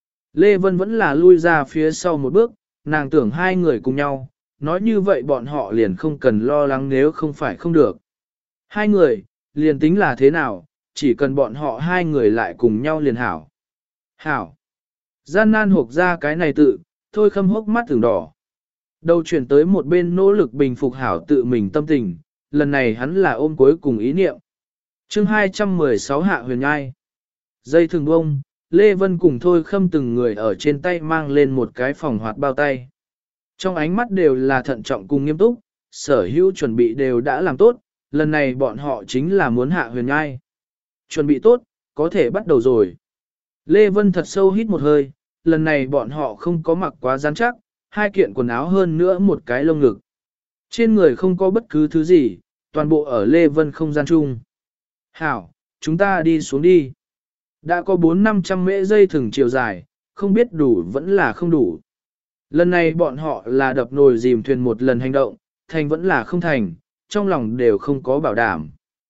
Lê Vân vẫn là lui ra phía sau một bước, nàng tưởng hai người cùng nhau, nói như vậy bọn họ liền không cần lo lắng nếu không phải không được. Hai người, liền tính là thế nào, chỉ cần bọn họ hai người lại cùng nhau liền hảo. Hảo. Gian nan hộp ra cái này tự, Thôi Khâm hốc mắt thường đỏ. Đầu chuyển tới một bên nỗ lực bình phục hảo tự mình tâm tình, lần này hắn là ôm cuối cùng ý niệm. chương hai trăm mười sáu Hạ Huyền Nhai. Dây thường bông, Lê Vân cùng Thôi Khâm từng người ở trên tay mang lên một cái phòng hoạt bao tay. Trong ánh mắt đều là thận trọng cùng nghiêm túc, sở hữu chuẩn bị đều đã làm tốt, lần này bọn họ chính là muốn Hạ Huyền Nhai. Chuẩn bị tốt, có thể bắt đầu rồi. Lê Vân thật sâu hít một hơi, lần này bọn họ không có mặc quá rắn chắc, hai kiện quần áo hơn nữa một cái lông ngực. Trên người không có bất cứ thứ gì, toàn bộ ở Lê Vân không gian chung. Hảo, chúng ta đi xuống đi. Đã có bốn năm trăm mễ dây thừng chiều dài, không biết đủ vẫn là không đủ. Lần này bọn họ là đập nồi dìm thuyền một lần hành động, thành vẫn là không thành, trong lòng đều không có bảo đảm.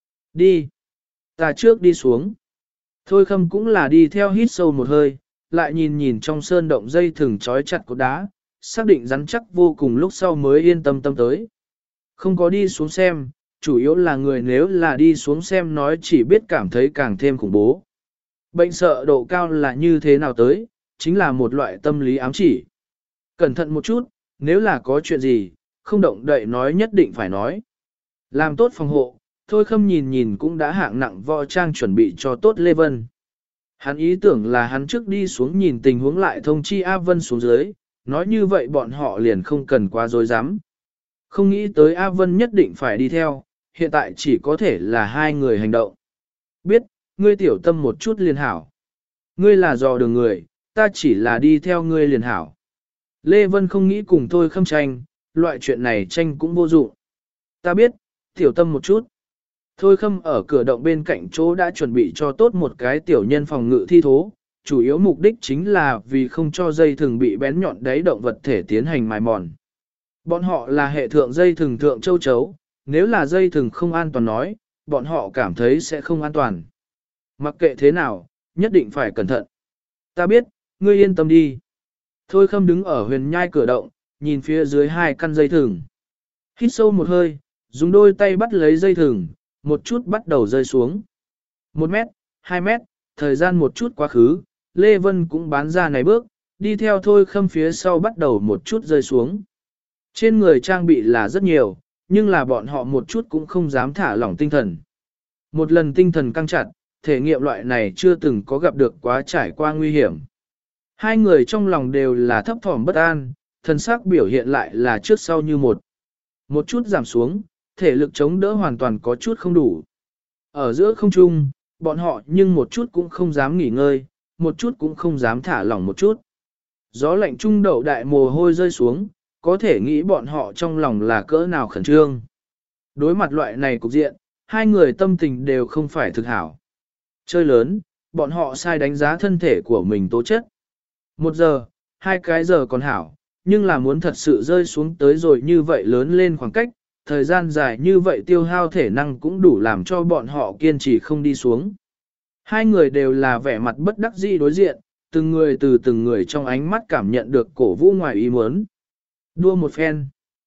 Đi. Ta trước đi xuống. Thôi Khâm cũng là đi theo hít sâu một hơi, lại nhìn nhìn trong sơn động dây thừng trói chặt cột đá, xác định rắn chắc vô cùng lúc sau mới yên tâm tâm tới. Không có đi xuống xem, chủ yếu là người nếu là đi xuống xem nói chỉ biết cảm thấy càng thêm khủng bố. Bệnh sợ độ cao là như thế nào tới, chính là một loại tâm lý ám chỉ. Cẩn thận một chút, nếu là có chuyện gì, không động đậy nói nhất định phải nói. Làm tốt phòng hộ, Thôi Khâm nhìn nhìn cũng đã hạng nặng võ trang chuẩn bị cho tốt Lê Vân. Hắn ý tưởng là hắn trước đi xuống nhìn tình huống lại thông chi A Vân xuống dưới, nói như vậy bọn họ liền không cần quá dối dám. Không nghĩ tới A Vân nhất định phải đi theo, hiện tại chỉ có thể là hai người hành động. Biết, ngươi tiểu tâm một chút liền hảo. Ngươi là dò đường người, ta chỉ là đi theo ngươi liền hảo. Lê Vân không nghĩ cùng Thôi Khâm tranh, loại chuyện này tranh cũng vô dụng. Ta biết, tiểu tâm một chút. Thôi Khâm ở cửa động bên cạnh chỗ đã chuẩn bị cho tốt một cái tiểu nhân phòng ngự thi thố, chủ yếu mục đích chính là vì không cho dây thừng bị bén nhọn đáy động vật thể tiến hành mài mòn. Bọn họ là hệ thượng dây thừng thượng châu chấu, nếu là dây thừng không an toàn nói, bọn họ cảm thấy sẽ không an toàn. Mặc kệ thế nào, nhất định phải cẩn thận. Ta biết, ngươi yên tâm đi. Thôi Khâm đứng ở huyền nhai cửa động, nhìn phía dưới hai căn dây thừng. Hít sâu một hơi, dùng đôi tay bắt lấy dây thừng, một chút bắt đầu rơi xuống. Một mét, hai mét, thời gian một chút quá khứ, Lê Vân cũng bán ra này bước, đi theo Thôi Khâm phía sau bắt đầu một chút rơi xuống. Trên người trang bị là rất nhiều, nhưng là bọn họ một chút cũng không dám thả lỏng tinh thần. Một lần tinh thần căng chặt, thể nghiệm loại này chưa từng có gặp được quá trải qua nguy hiểm. Hai người trong lòng đều là thấp thỏm bất an, thân sắc biểu hiện lại là trước sau như một. Một chút giảm xuống, thể lực chống đỡ hoàn toàn có chút không đủ. Ở giữa không trung, bọn họ nhưng một chút cũng không dám nghỉ ngơi, một chút cũng không dám thả lỏng một chút. Gió lạnh trung đậu đại mồ hôi rơi xuống, có thể nghĩ bọn họ trong lòng là cỡ nào khẩn trương. Đối mặt loại này cục diện, hai người tâm tình đều không phải thực hảo. Chơi lớn, bọn họ sai đánh giá thân thể của mình tố chất. Một giờ, hai cái giờ còn hảo, nhưng là muốn thật sự rơi xuống tới rồi như vậy lớn lên khoảng cách, thời gian dài như vậy tiêu hao thể năng cũng đủ làm cho bọn họ kiên trì không đi xuống. Hai người đều là vẻ mặt bất đắc dĩ đối diện, từng người từ từng người trong ánh mắt cảm nhận được cổ vũ ngoài ý muốn. Đua một phen.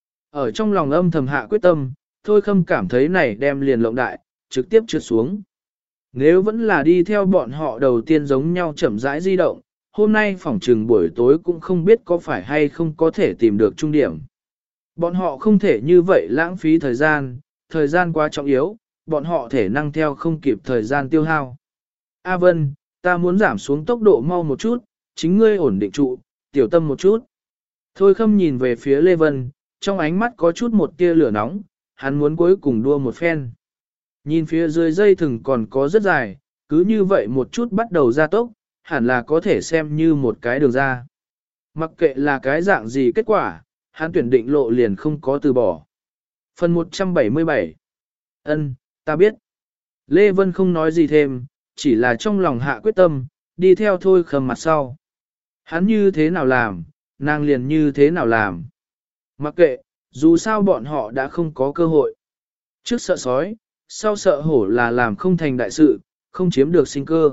Ở trong lòng âm thầm hạ quyết tâm, Thôi Khâm cảm thấy này đem liền lộng đại, trực tiếp trượt xuống. Nếu vẫn là đi theo bọn họ đầu tiên giống nhau chậm rãi di động, hôm nay phỏng trừng buổi tối cũng không biết có phải hay không có thể tìm được trung điểm. Bọn họ không thể như vậy lãng phí thời gian, thời gian quá trọng yếu, bọn họ thể năng theo không kịp thời gian tiêu hao. A Vân, ta muốn giảm xuống tốc độ mau một chút, chính ngươi ổn định trụ, tiểu tâm một chút. Thôi Khâm nhìn về phía Lê Vân, trong ánh mắt có chút một tia lửa nóng, hắn muốn cuối cùng đua một phen. Nhìn phía dưới dây thừng còn có rất dài, cứ như vậy một chút bắt đầu ra tốc, hẳn là có thể xem như một cái đường ra. Mặc kệ là cái dạng gì kết quả, hắn tuyển định lộ liền không có từ bỏ. Phần một trăm bảy mươi bảy. Ân, ta biết. Lê Vân không nói gì thêm, chỉ là trong lòng hạ quyết tâm, đi theo Thôi Khâm mặt sau. Hắn như thế nào làm, nàng liền như thế nào làm. Mặc kệ, dù sao bọn họ đã không có cơ hội. Trước sợ sói, sau sợ hổ là làm không thành đại sự, không chiếm được sinh cơ.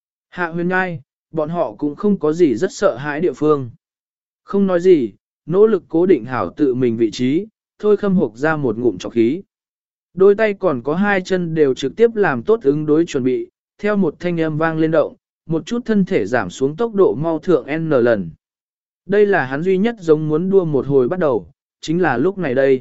Hạ huyền ngai, bọn họ cũng không có gì rất sợ hãi địa phương. Không nói gì, nỗ lực cố định hảo tự mình vị trí, Thôi Khâm hộc ra một ngụm trọc khí. Đôi tay còn có hai chân đều trực tiếp làm tốt ứng đối chuẩn bị, theo một thanh âm vang lên động, một chút thân thể giảm xuống tốc độ mau thượng N lần. Đây là hắn duy nhất giống muốn đua một hồi bắt đầu, chính là lúc này đây.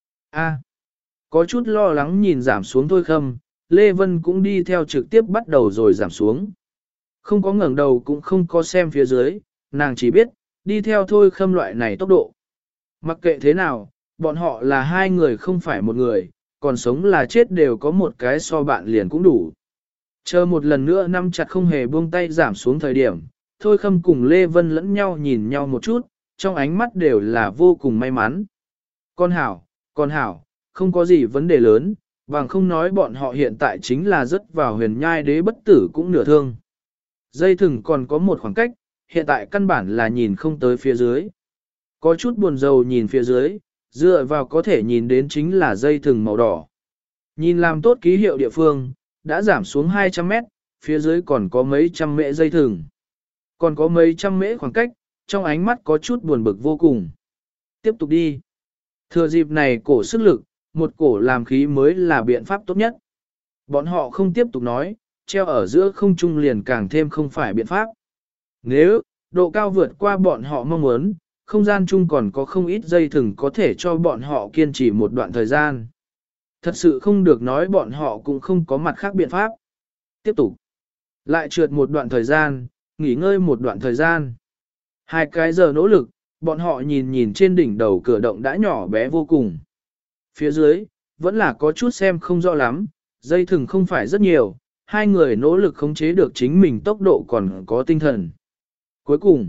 A, có chút lo lắng nhìn giảm xuống Thôi Khâm, Lê Vân cũng đi theo trực tiếp bắt đầu rồi giảm xuống. Không có ngẩng đầu cũng không có xem phía dưới, nàng chỉ biết, đi theo Thôi Khâm loại này tốc độ. Mặc kệ thế nào, bọn họ là hai người không phải một người, còn sống là chết đều có một cái so bạn liền cũng đủ. Chờ một lần nữa nắm chặt không hề buông tay giảm xuống thời điểm, Thôi Khâm cùng Lê Vân lẫn nhau nhìn nhau một chút, trong ánh mắt đều là vô cùng may mắn. Con hảo, con hảo, không có gì vấn đề lớn, bằng không nói bọn họ hiện tại chính là rất vào huyền nhai đế bất tử cũng nửa thương. Dây thừng còn có một khoảng cách, hiện tại căn bản là nhìn không tới phía dưới. Có chút buồn rầu nhìn phía dưới, dựa vào có thể nhìn đến chính là dây thừng màu đỏ. Nhìn làm tốt ký hiệu địa phương, đã giảm xuống hai trăm mét, phía dưới còn có mấy trăm mễ dây thừng. Còn có mấy trăm mễ khoảng cách, trong ánh mắt có chút buồn bực vô cùng. Tiếp tục đi. Thừa dịp này cổ sức lực, một cổ làm khí mới là biện pháp tốt nhất. Bọn họ không tiếp tục nói, treo ở giữa không trung liền càng thêm không phải biện pháp. Nếu, độ cao vượt qua bọn họ mong muốn, không gian chung còn có không ít dây thừng có thể cho bọn họ kiên trì một đoạn thời gian. Thật sự không được nói bọn họ cũng không có mặt khác biện pháp. Tiếp tục. Lại trượt một đoạn thời gian, nghỉ ngơi một đoạn thời gian. Hai cái giờ nỗ lực, bọn họ nhìn nhìn trên đỉnh đầu cửa động đã nhỏ bé vô cùng. Phía dưới, vẫn là có chút xem không rõ lắm, dây thừng không phải rất nhiều, hai người nỗ lực khống chế được chính mình tốc độ còn có tinh thần. Cuối cùng,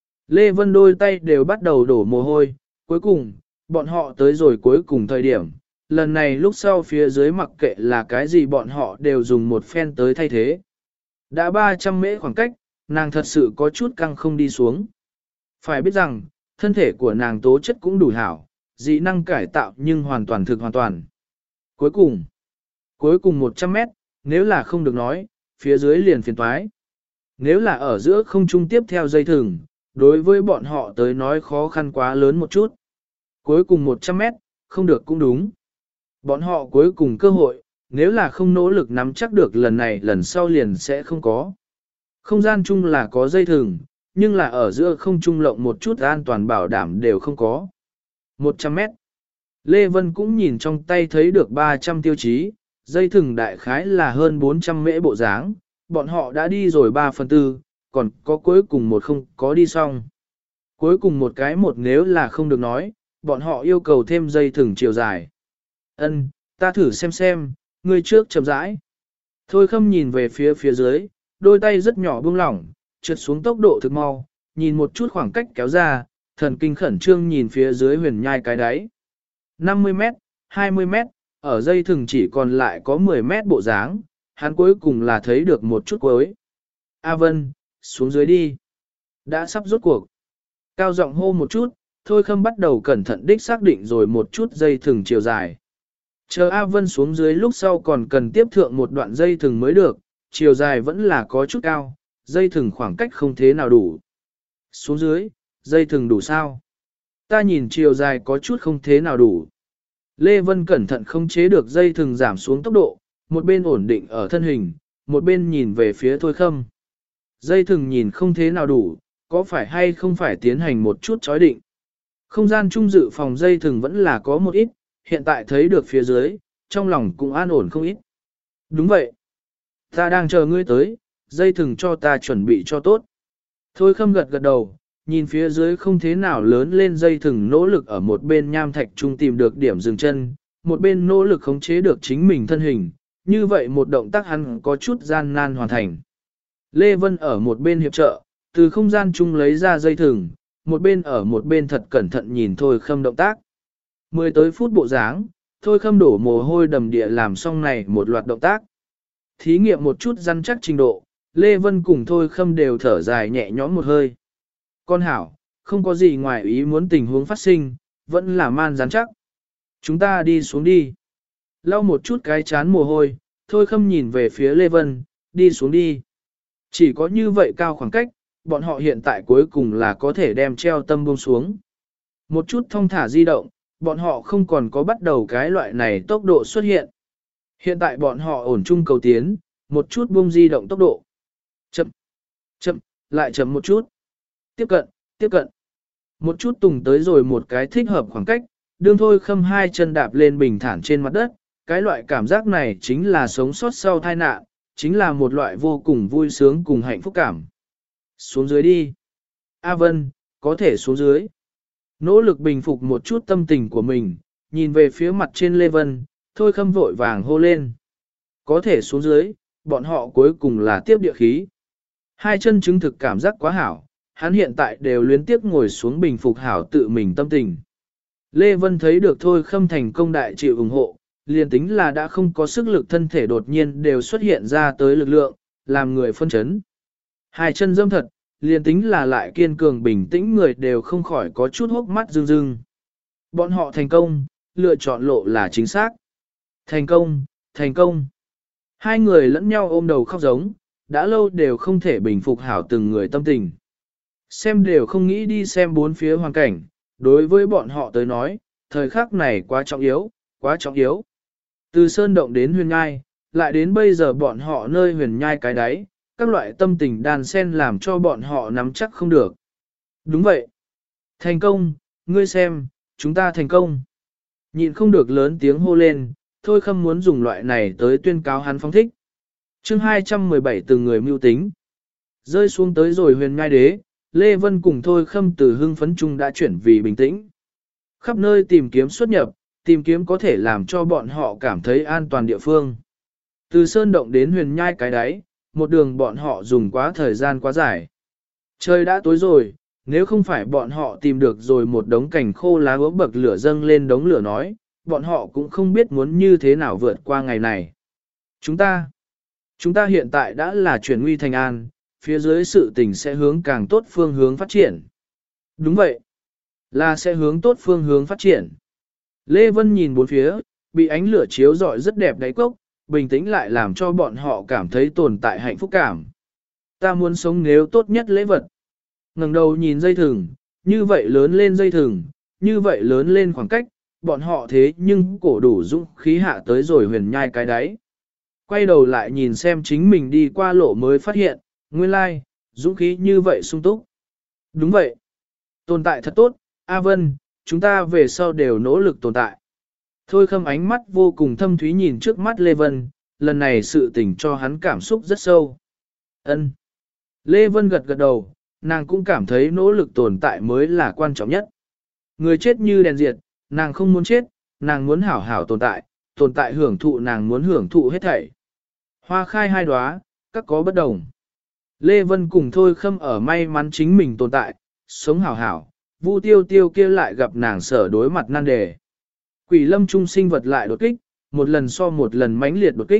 Lê Vân đôi tay đều bắt đầu đổ mồ hôi, cuối cùng, bọn họ tới rồi cuối cùng thời điểm, lần này lúc sau phía dưới mặc kệ là cái gì bọn họ đều dùng một phen tới thay thế. Đã ba trăm mễ khoảng cách, nàng thật sự có chút căng không đi xuống. Phải biết rằng, thân thể của nàng tố chất cũng đủ hảo, dị năng cải tạo nhưng hoàn toàn thực hoàn toàn. Cuối cùng, cuối cùng một trăm mét, nếu là không được nói, phía dưới liền phiền toái. Nếu là ở giữa không trung tiếp theo dây thừng, đối với bọn họ tới nói khó khăn quá lớn một chút. Cuối cùng một trăm mét, không được cũng đúng. Bọn họ cuối cùng cơ hội, nếu là không nỗ lực nắm chắc được lần này lần sau liền sẽ không có. Không gian chung là có dây thừng, nhưng là ở giữa không trung lộng một chút an toàn bảo đảm đều không có. một trăm mét. Lê Vân cũng nhìn trong tay thấy được ba trăm tiêu chí, dây thừng đại khái là hơn bốn trăm mễ bộ dáng, bọn họ đã đi rồi ba phần tư, còn có cuối cùng một không có đi xong. Cuối cùng một cái một nếu là không được nói, bọn họ yêu cầu thêm dây thừng chiều dài. Ân, ta thử xem xem, ngươi trước chậm rãi. Thôi Khâm nhìn về phía phía dưới, đôi tay rất nhỏ buông lỏng, trượt xuống tốc độ thực mau, nhìn một chút khoảng cách kéo ra, thần kinh khẩn trương nhìn phía dưới huyền nhai cái đáy. năm mươi mét, hai mươi mét, ở dây thừng chỉ còn lại có mười mét bộ dáng, hắn cuối cùng là thấy được một chút cuối. A Vân, xuống dưới đi. Đã sắp rốt cuộc. Cao giọng hô một chút, Thôi Khâm bắt đầu cẩn thận đích xác định rồi một chút dây thừng chiều dài. Chờ A Vân xuống dưới lúc sau còn cần tiếp thượng một đoạn dây thừng mới được, chiều dài vẫn là có chút cao, dây thừng khoảng cách không thế nào đủ. Xuống dưới, dây thừng đủ sao? Ta nhìn chiều dài có chút không thế nào đủ. Lê Vân cẩn thận không chế được dây thừng giảm xuống tốc độ, một bên ổn định ở thân hình, một bên nhìn về phía Thôi Khâm. Dây thừng nhìn không thế nào đủ, có phải hay không phải tiến hành một chút chói định. Không gian trung dự phòng dây thừng vẫn là có một ít, hiện tại thấy được phía dưới, trong lòng cũng an ổn không ít. Đúng vậy. Ta đang chờ ngươi tới, dây thừng cho ta chuẩn bị cho tốt. Thôi Khâm gật gật đầu, nhìn phía dưới không thế nào lớn lên dây thừng nỗ lực ở một bên nham thạch trung tìm được điểm dừng chân, một bên nỗ lực khống chế được chính mình thân hình, như vậy một động tác hắn có chút gian nan hoàn thành. Lê Vân ở một bên hiệp trợ, từ không gian chung lấy ra dây thừng, một bên ở một bên thật cẩn thận nhìn Thôi Khâm động tác. Mười tới phút bộ dáng, Thôi Khâm đổ mồ hôi đầm địa làm xong này một loạt động tác. Thí nghiệm một chút răn chắc trình độ, Lê Vân cùng Thôi Khâm đều thở dài nhẹ nhõm một hơi. Con hảo, không có gì ngoài ý muốn tình huống phát sinh, vẫn là man rắn chắc. Chúng ta đi xuống đi. Lau một chút cái chán mồ hôi, Thôi Khâm nhìn về phía Lê Vân, đi xuống đi. Chỉ có như vậy cao khoảng cách, bọn họ hiện tại cuối cùng là có thể đem treo tâm buông xuống. Một chút thong thả di động, bọn họ không còn có bắt đầu cái loại này tốc độ xuất hiện. Hiện tại bọn họ ổn chung cầu tiến, một chút buông di động tốc độ. Chậm, chậm, lại chậm một chút. Tiếp cận, tiếp cận. Một chút tùng tới rồi một cái thích hợp khoảng cách, đương Thôi Khâm hai chân đạp lên bình thản trên mặt đất. Cái loại cảm giác này chính là sống sót sau tai nạn, chính là một loại vô cùng vui sướng cùng hạnh phúc cảm. Xuống dưới đi. A Vân, có thể xuống dưới. Nỗ lực bình phục một chút tâm tình của mình, nhìn về phía mặt trên Lê Vân, Thôi Khâm vội vàng hô lên. Có thể xuống dưới, bọn họ cuối cùng là tiếp địa khí. Hai chân chứng thực cảm giác quá hảo, hắn hiện tại đều luyến tiếp ngồi xuống bình phục hảo tự mình tâm tình. Lê Vân thấy được Thôi Khâm thành công đại chịu ủng hộ, liền tính là đã không có sức lực thân thể đột nhiên đều xuất hiện ra tới lực lượng, làm người phân chấn. Hai chân dâm thật, liền tính là lại kiên cường bình tĩnh người đều không khỏi có chút hốc mắt rưng rưng. Bọn họ thành công, lựa chọn lộ là chính xác. Thành công, thành công. Hai người lẫn nhau ôm đầu khóc giống, đã lâu đều không thể bình phục hảo từng người tâm tình. Xem đều không nghĩ đi xem bốn phía hoàn cảnh, đối với bọn họ tới nói, thời khắc này quá trọng yếu, quá trọng yếu. Từ sơn động đến huyền nhai, lại đến bây giờ bọn họ nơi huyền nhai cái đáy, các loại tâm tình đan xen làm cho bọn họ nắm chắc không được. Đúng vậy. Thành công, ngươi xem, chúng ta thành công. Nhịn không được lớn tiếng hô lên, Thôi Khâm muốn dùng loại này tới tuyên cáo hắn phóng thích. chương hai trăm mười bảy từng người mưu tính. Rơi xuống tới rồi huyền ngai đế, Lê Vân cùng Thôi Khâm từ hưng phấn chung đã chuyển vì bình tĩnh. Khắp nơi tìm kiếm xuất nhập, tìm kiếm có thể làm cho bọn họ cảm thấy an toàn địa phương. Từ sơn động đến huyền nhai cái đáy, một đường bọn họ dùng quá thời gian quá dài. Trời đã tối rồi, nếu không phải bọn họ tìm được rồi một đống cành khô lá gỗ bậc lửa dâng lên đống lửa nói, bọn họ cũng không biết muốn như thế nào vượt qua ngày này. Chúng ta, chúng ta hiện tại đã là chuyển nguy thành an, phía dưới sự tình sẽ hướng càng tốt phương hướng phát triển. Đúng vậy, là sẽ hướng tốt phương hướng phát triển. Lê Vân nhìn bốn phía, bị ánh lửa chiếu rọi rất đẹp đáy cốc, bình tĩnh lại làm cho bọn họ cảm thấy tồn tại hạnh phúc cảm. Ta muốn sống nếu tốt nhất lễ vật. Ngẩng đầu nhìn dây thừng, như vậy lớn lên dây thừng, như vậy lớn lên khoảng cách, bọn họ thế nhưng cổ đủ dũng khí hạ tới rồi huyền nhai cái đáy. Quay đầu lại nhìn xem chính mình đi qua lộ mới phát hiện, nguyên lai, dũng khí như vậy sung túc. Đúng vậy. Tồn tại thật tốt, A Vân, chúng ta về sau đều nỗ lực tồn tại. Thôi Khâm ánh mắt vô cùng thâm thúy nhìn trước mắt Lê Vân, lần này sự tình cho hắn cảm xúc rất sâu. Ân. Lê Vân gật gật đầu, nàng cũng cảm thấy nỗ lực tồn tại mới là quan trọng nhất. Người chết như đèn diệt, nàng không muốn chết, nàng muốn hảo hảo tồn tại, tồn tại hưởng thụ nàng muốn hưởng thụ hết thảy. Hoa khai hai đóa, các có bất đồng. Lê Vân cùng Thôi Khâm ở may mắn chính mình tồn tại, sống hảo hảo, Vu Tiêu Tiêu kia lại gặp nàng sở đối mặt nan đề. Quỷ lâm trung sinh vật lại đột kích, một lần so một lần mãnh liệt đột kích.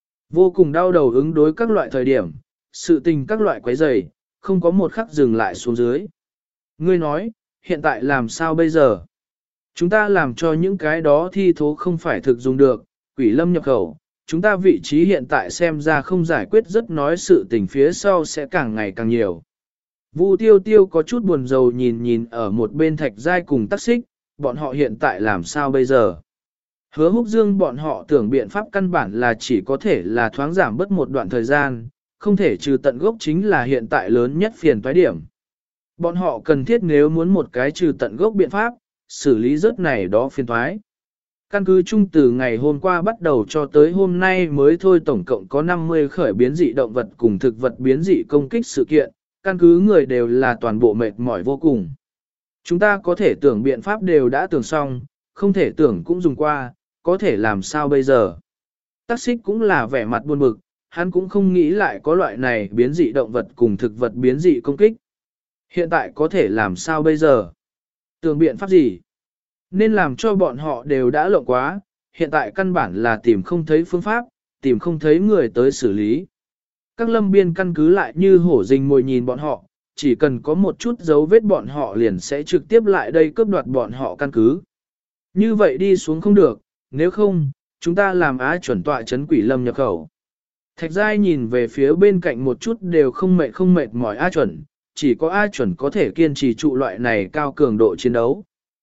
Vô cùng đau đầu ứng đối các loại thời điểm, sự tình các loại quấy rầy, không có một khắc dừng lại xuống dưới. Ngươi nói, hiện tại làm sao bây giờ? Chúng ta làm cho những cái đó thi thố không phải thực dùng được, quỷ lâm nhập khẩu, chúng ta vị trí hiện tại xem ra không giải quyết rất nói sự tình phía sau sẽ càng ngày càng nhiều. Vu Tiêu Tiêu có chút buồn rầu nhìn nhìn ở một bên Thạch Giai cùng Tắc Xích, bọn họ hiện tại làm sao bây giờ? Hứa Húc Dương bọn họ tưởng biện pháp căn bản là chỉ có thể là thoáng giảm bớt một đoạn thời gian, không thể trừ tận gốc chính là hiện tại lớn nhất phiền toái điểm. Bọn họ cần thiết nếu muốn một cái trừ tận gốc biện pháp, xử lý rớt này đó phiền toái. Căn cứ chung từ ngày hôm qua bắt đầu cho tới hôm nay mới thôi tổng cộng có năm mươi khởi biến dị động vật cùng thực vật biến dị công kích sự kiện, căn cứ người đều là toàn bộ mệt mỏi vô cùng. Chúng ta có thể tưởng biện pháp đều đã tưởng xong, không thể tưởng cũng dùng qua, có thể làm sao bây giờ. Tắc Xích cũng là vẻ mặt buồn bực, hắn cũng không nghĩ lại có loại này biến dị động vật cùng thực vật biến dị công kích. Hiện tại có thể làm sao bây giờ? Tưởng biện pháp gì? Nên làm cho bọn họ đều đã lộng quá, hiện tại căn bản là tìm không thấy phương pháp, tìm không thấy người tới xử lý. Các lâm biên căn cứ lại như hổ rình mồi nhìn bọn họ, chỉ cần có một chút dấu vết bọn họ liền sẽ trực tiếp lại đây cướp đoạt bọn họ căn cứ. Như vậy đi xuống không được, nếu không, chúng ta làm á chuẩn tọa chấn quỷ lâm nhập khẩu. Thạch Giai nhìn về phía bên cạnh một chút đều không mệt không mệt mỏi A chuẩn, chỉ có A chuẩn có thể kiên trì trụ loại này cao cường độ chiến đấu.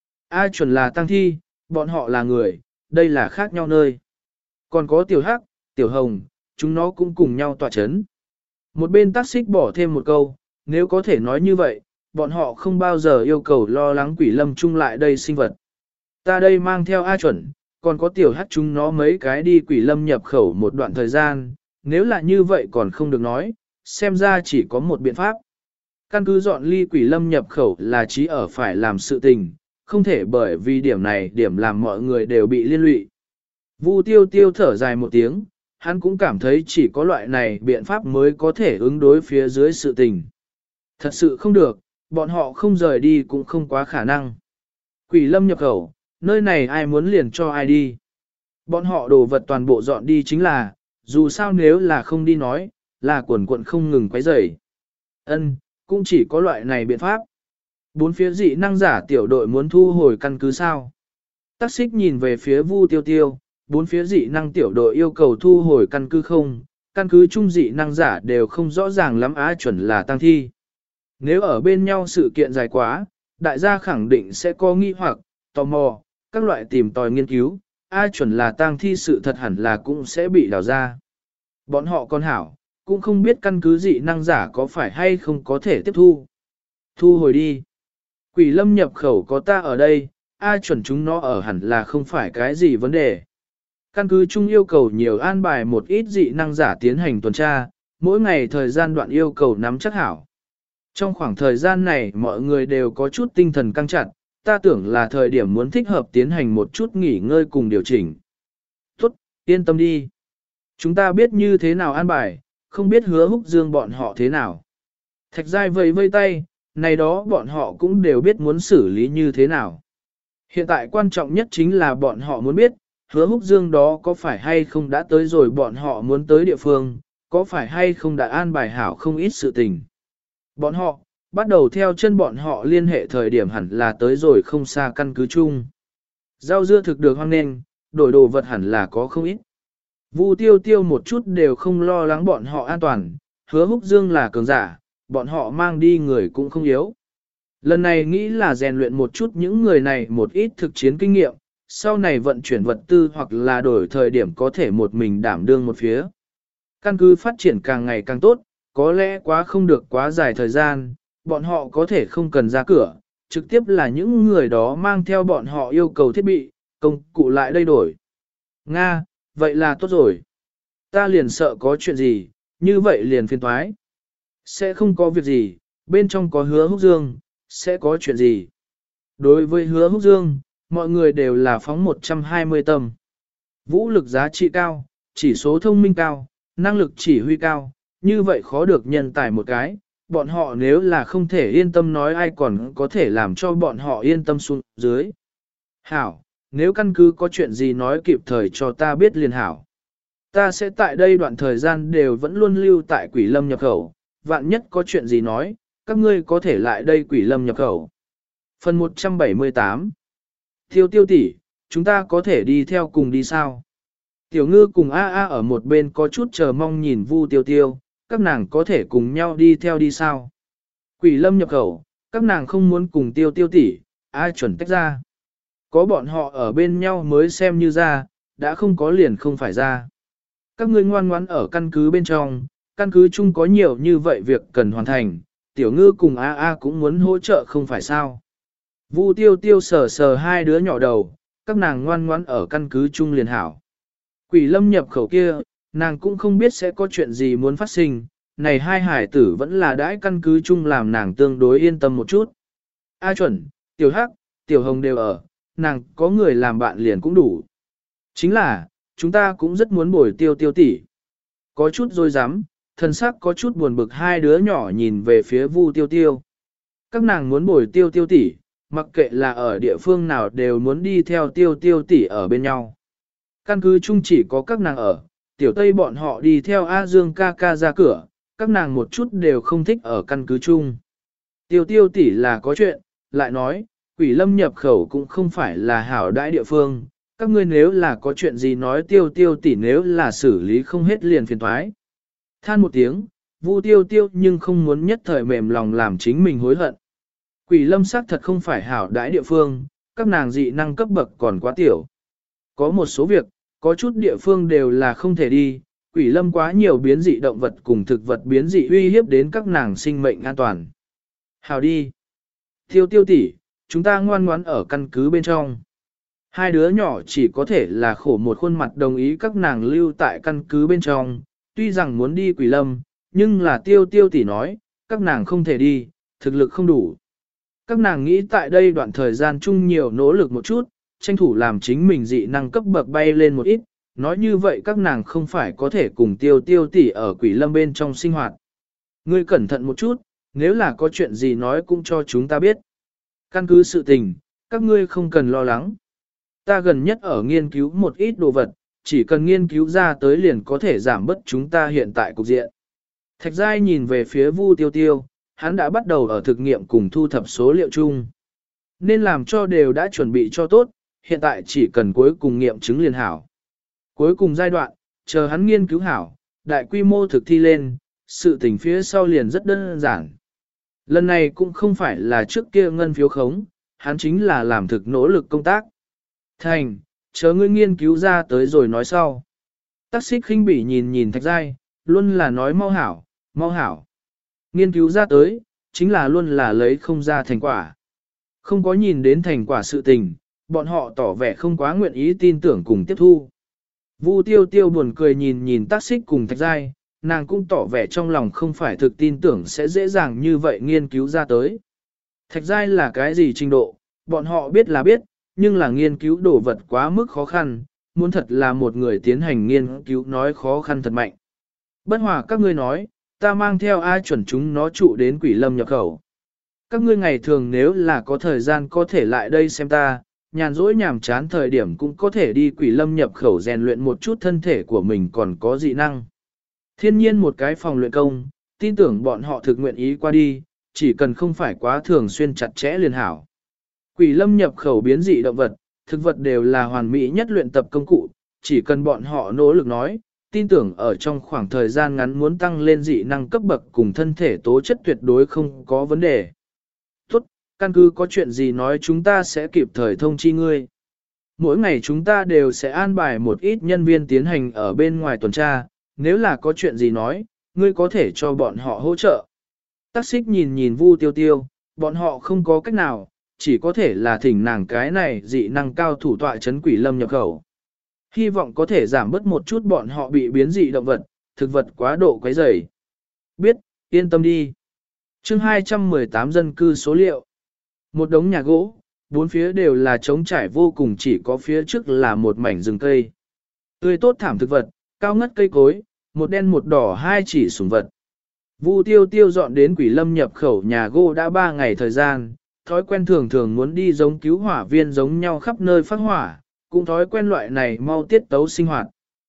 A chuẩn là tăng thi, bọn họ là người, đây là khác nhau nơi. Còn có tiểu hắc, tiểu hồng, chúng nó cũng cùng nhau tọa chấn. Một bên Tắc Xích bỏ thêm một câu, nếu có thể nói như vậy, bọn họ không bao giờ yêu cầu lo lắng quỷ lâm chung lại đây sinh vật. Ta đây mang theo A chuẩn, còn có tiểu hắc chúng nó mấy cái đi quỷ lâm nhập khẩu một đoạn thời gian, nếu là như vậy còn không được nói, xem ra chỉ có một biện pháp. Căn cứ dọn ly quỷ lâm nhập khẩu là chỉ ở phải làm sự tình, không thể bởi vì điểm này điểm làm mọi người đều bị liên lụy. Vu Tiêu Tiêu thở dài một tiếng, hắn cũng cảm thấy chỉ có loại này biện pháp mới có thể ứng đối phía dưới sự tình. Thật sự không được, bọn họ không rời đi cũng không quá khả năng. Quỷ lâm nhập khẩu, nơi này ai muốn liền cho ai đi. Bọn họ đồ vật toàn bộ dọn đi chính là, dù sao nếu là không đi nói, là quần quận không ngừng quấy rầy. Ân, cũng chỉ có loại này biện pháp. Bốn phía dị năng giả tiểu đội muốn thu hồi căn cứ sao. Tắc Xích nhìn về phía Vu Tiêu Tiêu, bốn phía dị năng tiểu đội yêu cầu thu hồi căn cứ không, căn cứ chung dị năng giả đều không rõ ràng lắm á chuẩn là tăng thi. Nếu ở bên nhau sự kiện dài quá, đại gia khẳng định sẽ có nghi hoặc, tò mò, các loại tìm tòi nghiên cứu, A chuẩn là tang thi sự thật hẳn là cũng sẽ bị đào ra. Bọn họ còn hảo, cũng không biết căn cứ dị năng giả có phải hay không có thể tiếp thu. Thu hồi đi. Quỷ lâm nhập khẩu có ta ở đây, A chuẩn chúng nó ở hẳn là không phải cái gì vấn đề. Căn cứ chung yêu cầu nhiều an bài một ít dị năng giả tiến hành tuần tra, mỗi ngày thời gian đoạn yêu cầu nắm chắc hảo. Trong khoảng thời gian này mọi người đều có chút tinh thần căng chặt, ta tưởng là thời điểm muốn thích hợp tiến hành một chút nghỉ ngơi cùng điều chỉnh. Tốt, yên tâm đi. Chúng ta biết như thế nào an bài, không biết Hứa Húc Dương bọn họ thế nào. Thạch Giai vẫy vây tay, này đó bọn họ cũng đều biết muốn xử lý như thế nào. Hiện tại quan trọng nhất chính là bọn họ muốn biết, Hứa Húc Dương đó có phải hay không đã tới rồi bọn họ muốn tới địa phương, có phải hay không đã an bài hảo không ít sự tình. Bọn họ, bắt đầu theo chân bọn họ liên hệ thời điểm hẳn là tới rồi không xa căn cứ chung. Rau dưa thực được hoang nên, đổi đồ vật hẳn là có không ít. Vu Tiêu Tiêu một chút đều không lo lắng bọn họ an toàn, Hứa Húc Dương là cường giả, bọn họ mang đi người cũng không yếu. Lần này nghĩ là rèn luyện một chút những người này một ít thực chiến kinh nghiệm, sau này vận chuyển vật tư hoặc là đổi thời điểm có thể một mình đảm đương một phía. Căn cứ phát triển càng ngày càng tốt, có lẽ quá không được quá dài thời gian, bọn họ có thể không cần ra cửa, trực tiếp là những người đó mang theo bọn họ yêu cầu thiết bị, công cụ lại đây đổi. Nga, vậy là tốt rồi. Ta liền sợ có chuyện gì, như vậy liền phiền toái. Sẽ không có việc gì, bên trong có Hứa Húc Dương, sẽ có chuyện gì? Đối với Hứa Húc Dương, mọi người đều là phóng một trăm hai mươi tâm. Vũ lực giá trị cao, chỉ số thông minh cao, năng lực chỉ huy cao, như vậy khó được nhân tài một cái, bọn họ nếu là không thể yên tâm nói ai còn có thể làm cho bọn họ yên tâm xuống dưới. Hảo, nếu căn cứ có chuyện gì nói kịp thời cho ta biết liền hảo. Ta sẽ tại đây đoạn thời gian đều vẫn luôn lưu tại Quỷ Lâm nhập khẩu, vạn nhất có chuyện gì nói, các ngươi có thể lại đây Quỷ Lâm nhập khẩu. Phần một trăm bảy mươi tám. Tiêu tiêu tỷ, chúng ta có thể đi theo cùng đi sao? Tiểu ngư cùng A A ở một bên có chút chờ mong nhìn Vu Tiêu Tiêu, các nàng có thể cùng nhau đi theo đi sao? Quỷ Lâm nhập khẩu, các nàng không muốn cùng Tiêu Tiêu tỷ, ai chuẩn tách ra. Có bọn họ ở bên nhau mới xem như ra, đã không có liền không phải ra. Các ngươi ngoan ngoãn ở căn cứ bên trong, căn cứ chung có nhiều như vậy việc cần hoàn thành, Tiểu ngư cùng A A cũng muốn hỗ trợ không phải sao? Vu Tiêu Tiêu sờ sờ hai đứa nhỏ đầu, các nàng ngoan ngoãn ở căn cứ chung liền hảo. Quỷ Lâm nhập khẩu kia, nàng cũng không biết sẽ có chuyện gì muốn phát sinh, này hai hải tử vẫn là đãi căn cứ chung làm nàng tương đối yên tâm một chút. A chuẩn, Tiểu Hắc, Tiểu Hồng đều ở, nàng có người làm bạn liền cũng đủ. Chính là, chúng ta cũng rất muốn bồi Tiêu Tiêu tỷ. Có chút dối dám, thân sắc có chút buồn bực hai đứa nhỏ nhìn về phía Vu Tiêu Tiêu. Các nàng muốn bồi Tiêu Tiêu tỷ, mặc kệ là ở địa phương nào đều muốn đi theo Tiêu Tiêu tỷ ở bên nhau. Căn cứ chung chỉ có các nàng ở, Tiểu Tây bọn họ đi theo A Dương ca ca ra cửa, các nàng một chút đều không thích ở căn cứ chung. Tiêu Tiêu tỷ là có chuyện, lại nói, Quỷ Lâm nhập khẩu cũng không phải là hảo đãi địa phương, các ngươi nếu là có chuyện gì nói Tiêu Tiêu tỷ nếu là xử lý không hết liền phiền toái. Than một tiếng, Vu Tiêu Tiêu nhưng không muốn nhất thời mềm lòng làm chính mình hối hận. Quỷ Lâm xác thật không phải hảo đãi địa phương, các nàng dị năng cấp bậc còn quá tiểu. Có một số việc, có chút địa phương đều là không thể đi, Quỷ Lâm quá nhiều biến dị động vật cùng thực vật biến dị uy hiếp đến các nàng sinh mệnh an toàn. Hảo đi. Tiêu Tiêu tỷ, chúng ta ngoan ngoãn ở căn cứ bên trong. Hai đứa nhỏ chỉ có thể là khổ một khuôn mặt đồng ý các nàng lưu tại căn cứ bên trong, tuy rằng muốn đi Quỷ Lâm, nhưng là Tiêu Tiêu tỷ nói, các nàng không thể đi, thực lực không đủ. Các nàng nghĩ tại đây đoạn thời gian chung nhiều nỗ lực một chút, tranh thủ làm chính mình dị năng cấp bậc bay lên một ít, nói như vậy các nàng không phải có thể cùng Tiêu Tiêu tỷ ở Quỷ Lâm bên trong sinh hoạt. Ngươi cẩn thận một chút, nếu là có chuyện gì nói cũng cho chúng ta biết. Căn cứ sự tình, các ngươi không cần lo lắng. Ta gần nhất ở nghiên cứu một ít đồ vật, chỉ cần nghiên cứu ra tới liền có thể giảm bớt chúng ta hiện tại cục diện. Thạch Giai nhìn về phía Vu Tiêu Tiêu, hắn đã bắt đầu ở thực nghiệm cùng thu thập số liệu chung. Nên làm cho đều đã chuẩn bị cho tốt, hiện tại chỉ cần cuối cùng nghiệm chứng liền hảo. Cuối cùng giai đoạn, chờ hắn nghiên cứu hảo, đại quy mô thực thi lên, sự tình phía sau liền rất đơn giản. Lần này cũng không phải là trước kia ngân phiếu khống, hắn chính là làm thực nỗ lực công tác. Thành, chờ ngươi nghiên cứu ra tới rồi nói sau. Tắc xích khinh bỉ nhìn nhìn Thạch Giai, luôn là nói mau hảo, mau hảo. Nghiên cứu ra tới, chính là luôn là lấy không ra thành quả. Không có nhìn đến thành quả sự tình, bọn họ tỏ vẻ không quá nguyện ý tin tưởng cùng tiếp thu. Vu Tiêu Tiêu buồn cười nhìn nhìn Tắc xích cùng Thạch Giai, nàng cũng tỏ vẻ trong lòng không phải thực tin tưởng sẽ dễ dàng như vậy nghiên cứu ra tới. Thạch Giai là cái gì trình độ, bọn họ biết là biết, nhưng là nghiên cứu đồ vật quá mức khó khăn, muốn thật là một người tiến hành nghiên cứu nói khó khăn thật mạnh. Bất hòa các ngươi nói, ta mang theo ai chuẩn chúng nó trụ đến Quỷ Lâm nhập khẩu. Các ngươi ngày thường nếu là có thời gian có thể lại đây xem ta, nhàn rỗi nhàm chán thời điểm cũng có thể đi Quỷ Lâm nhập khẩu rèn luyện một chút thân thể của mình còn có dị năng. Thiên nhiên một cái phòng luyện công, tin tưởng bọn họ thực nguyện ý qua đi, chỉ cần không phải quá thường xuyên chặt chẽ liền hảo. Quỷ Lâm nhập khẩu biến dị động vật, thực vật đều là hoàn mỹ nhất luyện tập công cụ, chỉ cần bọn họ nỗ lực nói, tin tưởng ở trong khoảng thời gian ngắn muốn tăng lên dị năng cấp bậc cùng thân thể tố chất tuyệt đối không có vấn đề. Tốt, căn cứ có chuyện gì nói chúng ta sẽ kịp thời thông chi ngươi. Mỗi ngày chúng ta đều sẽ an bài một ít nhân viên tiến hành ở bên ngoài tuần tra, nếu là có chuyện gì nói, ngươi có thể cho bọn họ hỗ trợ. Tắc xích nhìn nhìn Vu Tiêu Tiêu, bọn họ không có cách nào, chỉ có thể là thỉnh nàng cái này dị năng cao thủ tọa chấn Quỷ Lâm nhập khẩu. Hy vọng có thể giảm bớt một chút bọn họ bị biến dị động vật, thực vật quá độ quấy rầy. Biết, yên tâm đi. chương hai trăm mười tám dân cư số liệu. Một đống nhà gỗ, bốn phía đều là trống trải vô cùng, chỉ có phía trước là một mảnh rừng cây. Tươi tốt thảm thực vật, cao ngất cây cối, một đen một đỏ hai chỉ sủng vật. Vu Tiêu Tiêu dọn đến Quỷ Lâm nhập khẩu nhà gỗ đã ba ngày thời gian, thói quen thường thường muốn đi giống cứu hỏa viên giống nhau khắp nơi phát hỏa, cũng thói quen loại này mau tiết tấu sinh hoạt.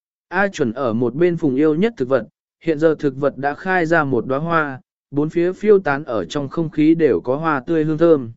A Chuẩn ở một bên phùng yêu nhất thực vật, hiện giờ thực vật đã khai ra một đóa hoa, bốn phía phiêu tán ở trong không khí đều có hoa tươi hương thơm.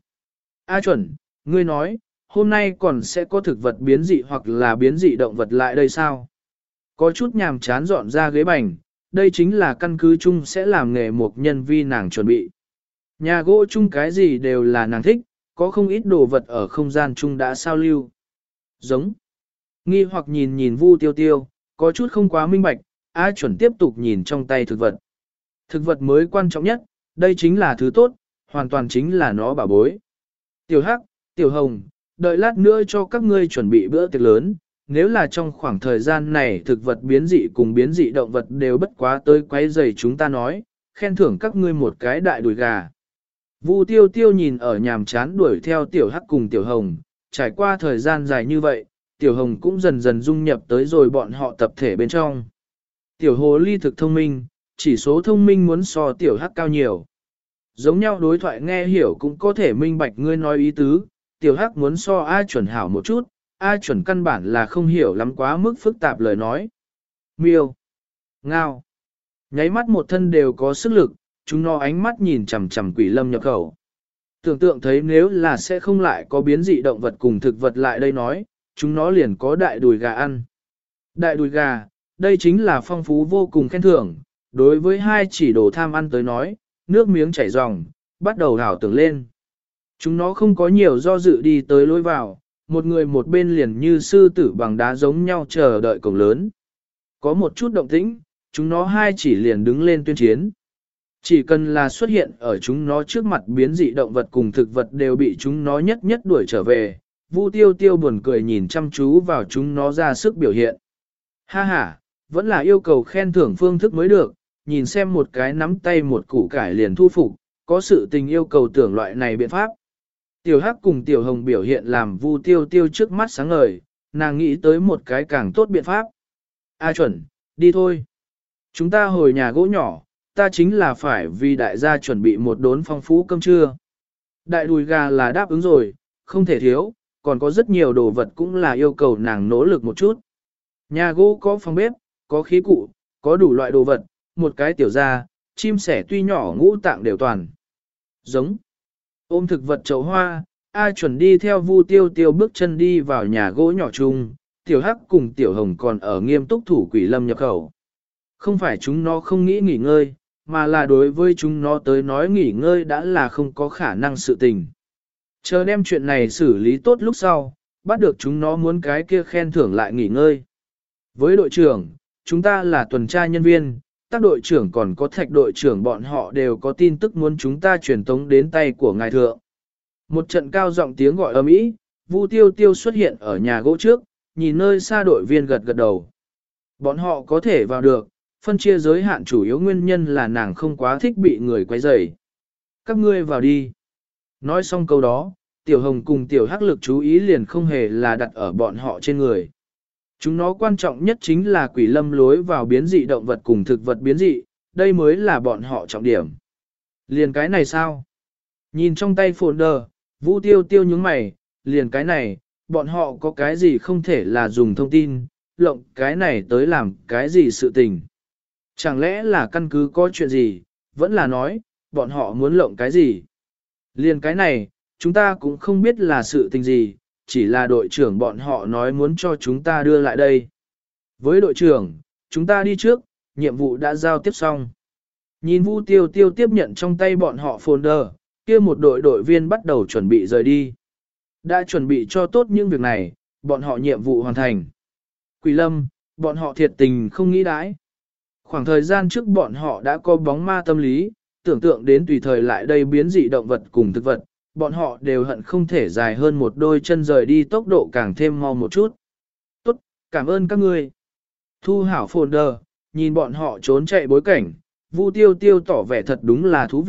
A Chuẩn, ngươi nói, hôm nay còn sẽ có thực vật biến dị hoặc là biến dị động vật lại đây sao? Có chút nhàm chán dọn ra ghế bành, đây chính là căn cứ chung sẽ làm nghề một nhân vi nàng chuẩn bị. Nhà gỗ chung cái gì đều là nàng thích, có không ít đồ vật ở không gian chung đã sao lưu. Giống. Nghi hoặc nhìn nhìn Vu Tiêu Tiêu, có chút không quá minh bạch, A Chuẩn tiếp tục nhìn trong tay thực vật. Thực vật mới quan trọng nhất, đây chính là thứ tốt, hoàn toàn chính là nó bảo bối. Tiểu Hắc, Tiểu Hồng, đợi lát nữa cho các ngươi chuẩn bị bữa tiệc lớn, nếu là trong khoảng thời gian này thực vật biến dị cùng biến dị động vật đều bất quá tới quấy rầy chúng ta nói, khen thưởng các ngươi một cái đại đùi gà. Vu Tiêu Tiêu nhìn ở nhàm chán đuổi theo Tiểu Hắc cùng Tiểu Hồng, trải qua thời gian dài như vậy, Tiểu Hồng cũng dần dần dung nhập tới rồi bọn họ tập thể bên trong. Tiểu Hồ Ly thực thông minh, chỉ số thông minh muốn so Tiểu Hắc cao nhiều. Giống nhau đối thoại nghe hiểu cũng có thể minh bạch ngươi nói ý tứ, Tiểu Hắc muốn so A Chuẩn hảo một chút, A Chuẩn căn bản là không hiểu lắm quá mức phức tạp lời nói. Miêu, ngao, nháy mắt một thân đều có sức lực, chúng nó ánh mắt nhìn chằm chằm Quỷ Lâm nhập khẩu. Tưởng tượng thấy nếu là sẽ không lại có biến dị động vật cùng thực vật lại đây nói, chúng nó liền có đại đùi gà ăn. Đại đùi gà, đây chính là phong phú vô cùng khen thưởng, đối với hai chỉ đồ tham ăn tới nói, nước miếng chảy ròng, bắt đầu hảo tưởng lên. Chúng nó không có nhiều do dự đi tới lối vào, một người một bên liền như sư tử bằng đá giống nhau chờ đợi cổng lớn. Có một chút động tĩnh, chúng nó hai chỉ liền đứng lên tuyên chiến. Chỉ cần là xuất hiện ở chúng nó trước mặt biến dị động vật cùng thực vật đều bị chúng nó nhất nhất đuổi trở về. Vu Tiêu Tiêu buồn cười nhìn chăm chú vào chúng nó ra sức biểu hiện. Ha ha, vẫn là yêu cầu khen thưởng phương thức mới được, nhìn xem một cái nắm tay một củ cải liền thu phục, có sự tình yêu cầu tưởng loại này biện pháp. Tiểu Hắc cùng Tiểu Hồng biểu hiện làm Vu Tiêu Tiêu trước mắt sáng ngời, nàng nghĩ tới một cái càng tốt biện pháp. A Chuẩn, đi thôi. Chúng ta hồi nhà gỗ nhỏ, ta chính là phải vì đại gia chuẩn bị một đốn phong phú cơm trưa. Đại đùi gà là đáp ứng rồi, không thể thiếu, còn có rất nhiều đồ vật cũng là yêu cầu nàng nỗ lực một chút. Nhà gỗ có phòng bếp, có khí cụ, có đủ loại đồ vật, một cái tiểu gia, chim sẻ tuy nhỏ ngũ tạng đều toàn. Giống. Ôm thực vật chậu hoa, A Chuẩn đi theo Vu Tiêu Tiêu bước chân đi vào nhà gỗ nhỏ chung, Tiểu Hắc cùng Tiểu Hồng còn ở nghiêm túc thủ Quỷ Lâm nhập khẩu. Không phải chúng nó không nghĩ nghỉ ngơi, mà là đối với chúng nó tới nói nghỉ ngơi đã là không có khả năng sự tình. Chờ đem chuyện này xử lý tốt lúc sau, bắt được chúng nó muốn cái kia khen thưởng lại nghỉ ngơi. Với đội trưởng, chúng ta là tuần tra nhân viên, tác đội trưởng còn có thạch đội trưởng bọn họ đều có tin tức muốn chúng ta truyền tống đến tay của ngài thượng. Một trận cao giọng tiếng gọi ầm ĩ, Vu Tiêu Tiêu xuất hiện ở nhà gỗ trước, nhìn nơi xa đội viên gật gật đầu. Bọn họ có thể vào được, phân chia giới hạn chủ yếu nguyên nhân là nàng không quá thích bị người quấy rầy. Các ngươi vào đi. Nói xong câu đó, Tiểu Hồng cùng Tiểu Hắc lực chú ý liền không hề là đặt ở bọn họ trên người. Chúng nó quan trọng nhất chính là Quỷ Lâm lối vào biến dị động vật cùng thực vật biến dị, đây mới là bọn họ trọng điểm. Liền cái này sao? Nhìn trong tay folder, Vu Tiêu Tiêu nhướng mày, liền cái này, bọn họ có cái gì không thể là dùng thông tin, lộng cái này tới làm cái gì sự tình. Chẳng lẽ là căn cứ có chuyện gì, vẫn là nói, bọn họ muốn lộng cái gì. Liền cái này, chúng ta cũng không biết là sự tình gì, chỉ là đội trưởng bọn họ nói muốn cho chúng ta đưa lại đây. Với đội trưởng, chúng ta đi trước, nhiệm vụ đã giao tiếp xong. Nhìn Vu Tiêu Tiêu tiếp nhận trong tay bọn họ folder, kia một đội đội viên bắt đầu chuẩn bị rời đi. Đã chuẩn bị cho tốt những việc này, bọn họ nhiệm vụ hoàn thành. Quỷ Lâm, bọn họ thiệt tình không nghĩ đãi. Khoảng thời gian trước bọn họ đã có bóng ma tâm lý, tưởng tượng đến tùy thời lại đây biến dị động vật cùng thực vật, bọn họ đều hận không thể dài hơn một đôi chân rời đi tốc độ càng thêm mau một chút. Tốt, cảm ơn các ngươi. Thu hảo folder, nhìn bọn họ trốn chạy bối cảnh, Vu Tiêu Tiêu tỏ vẻ thật đúng là thú vị,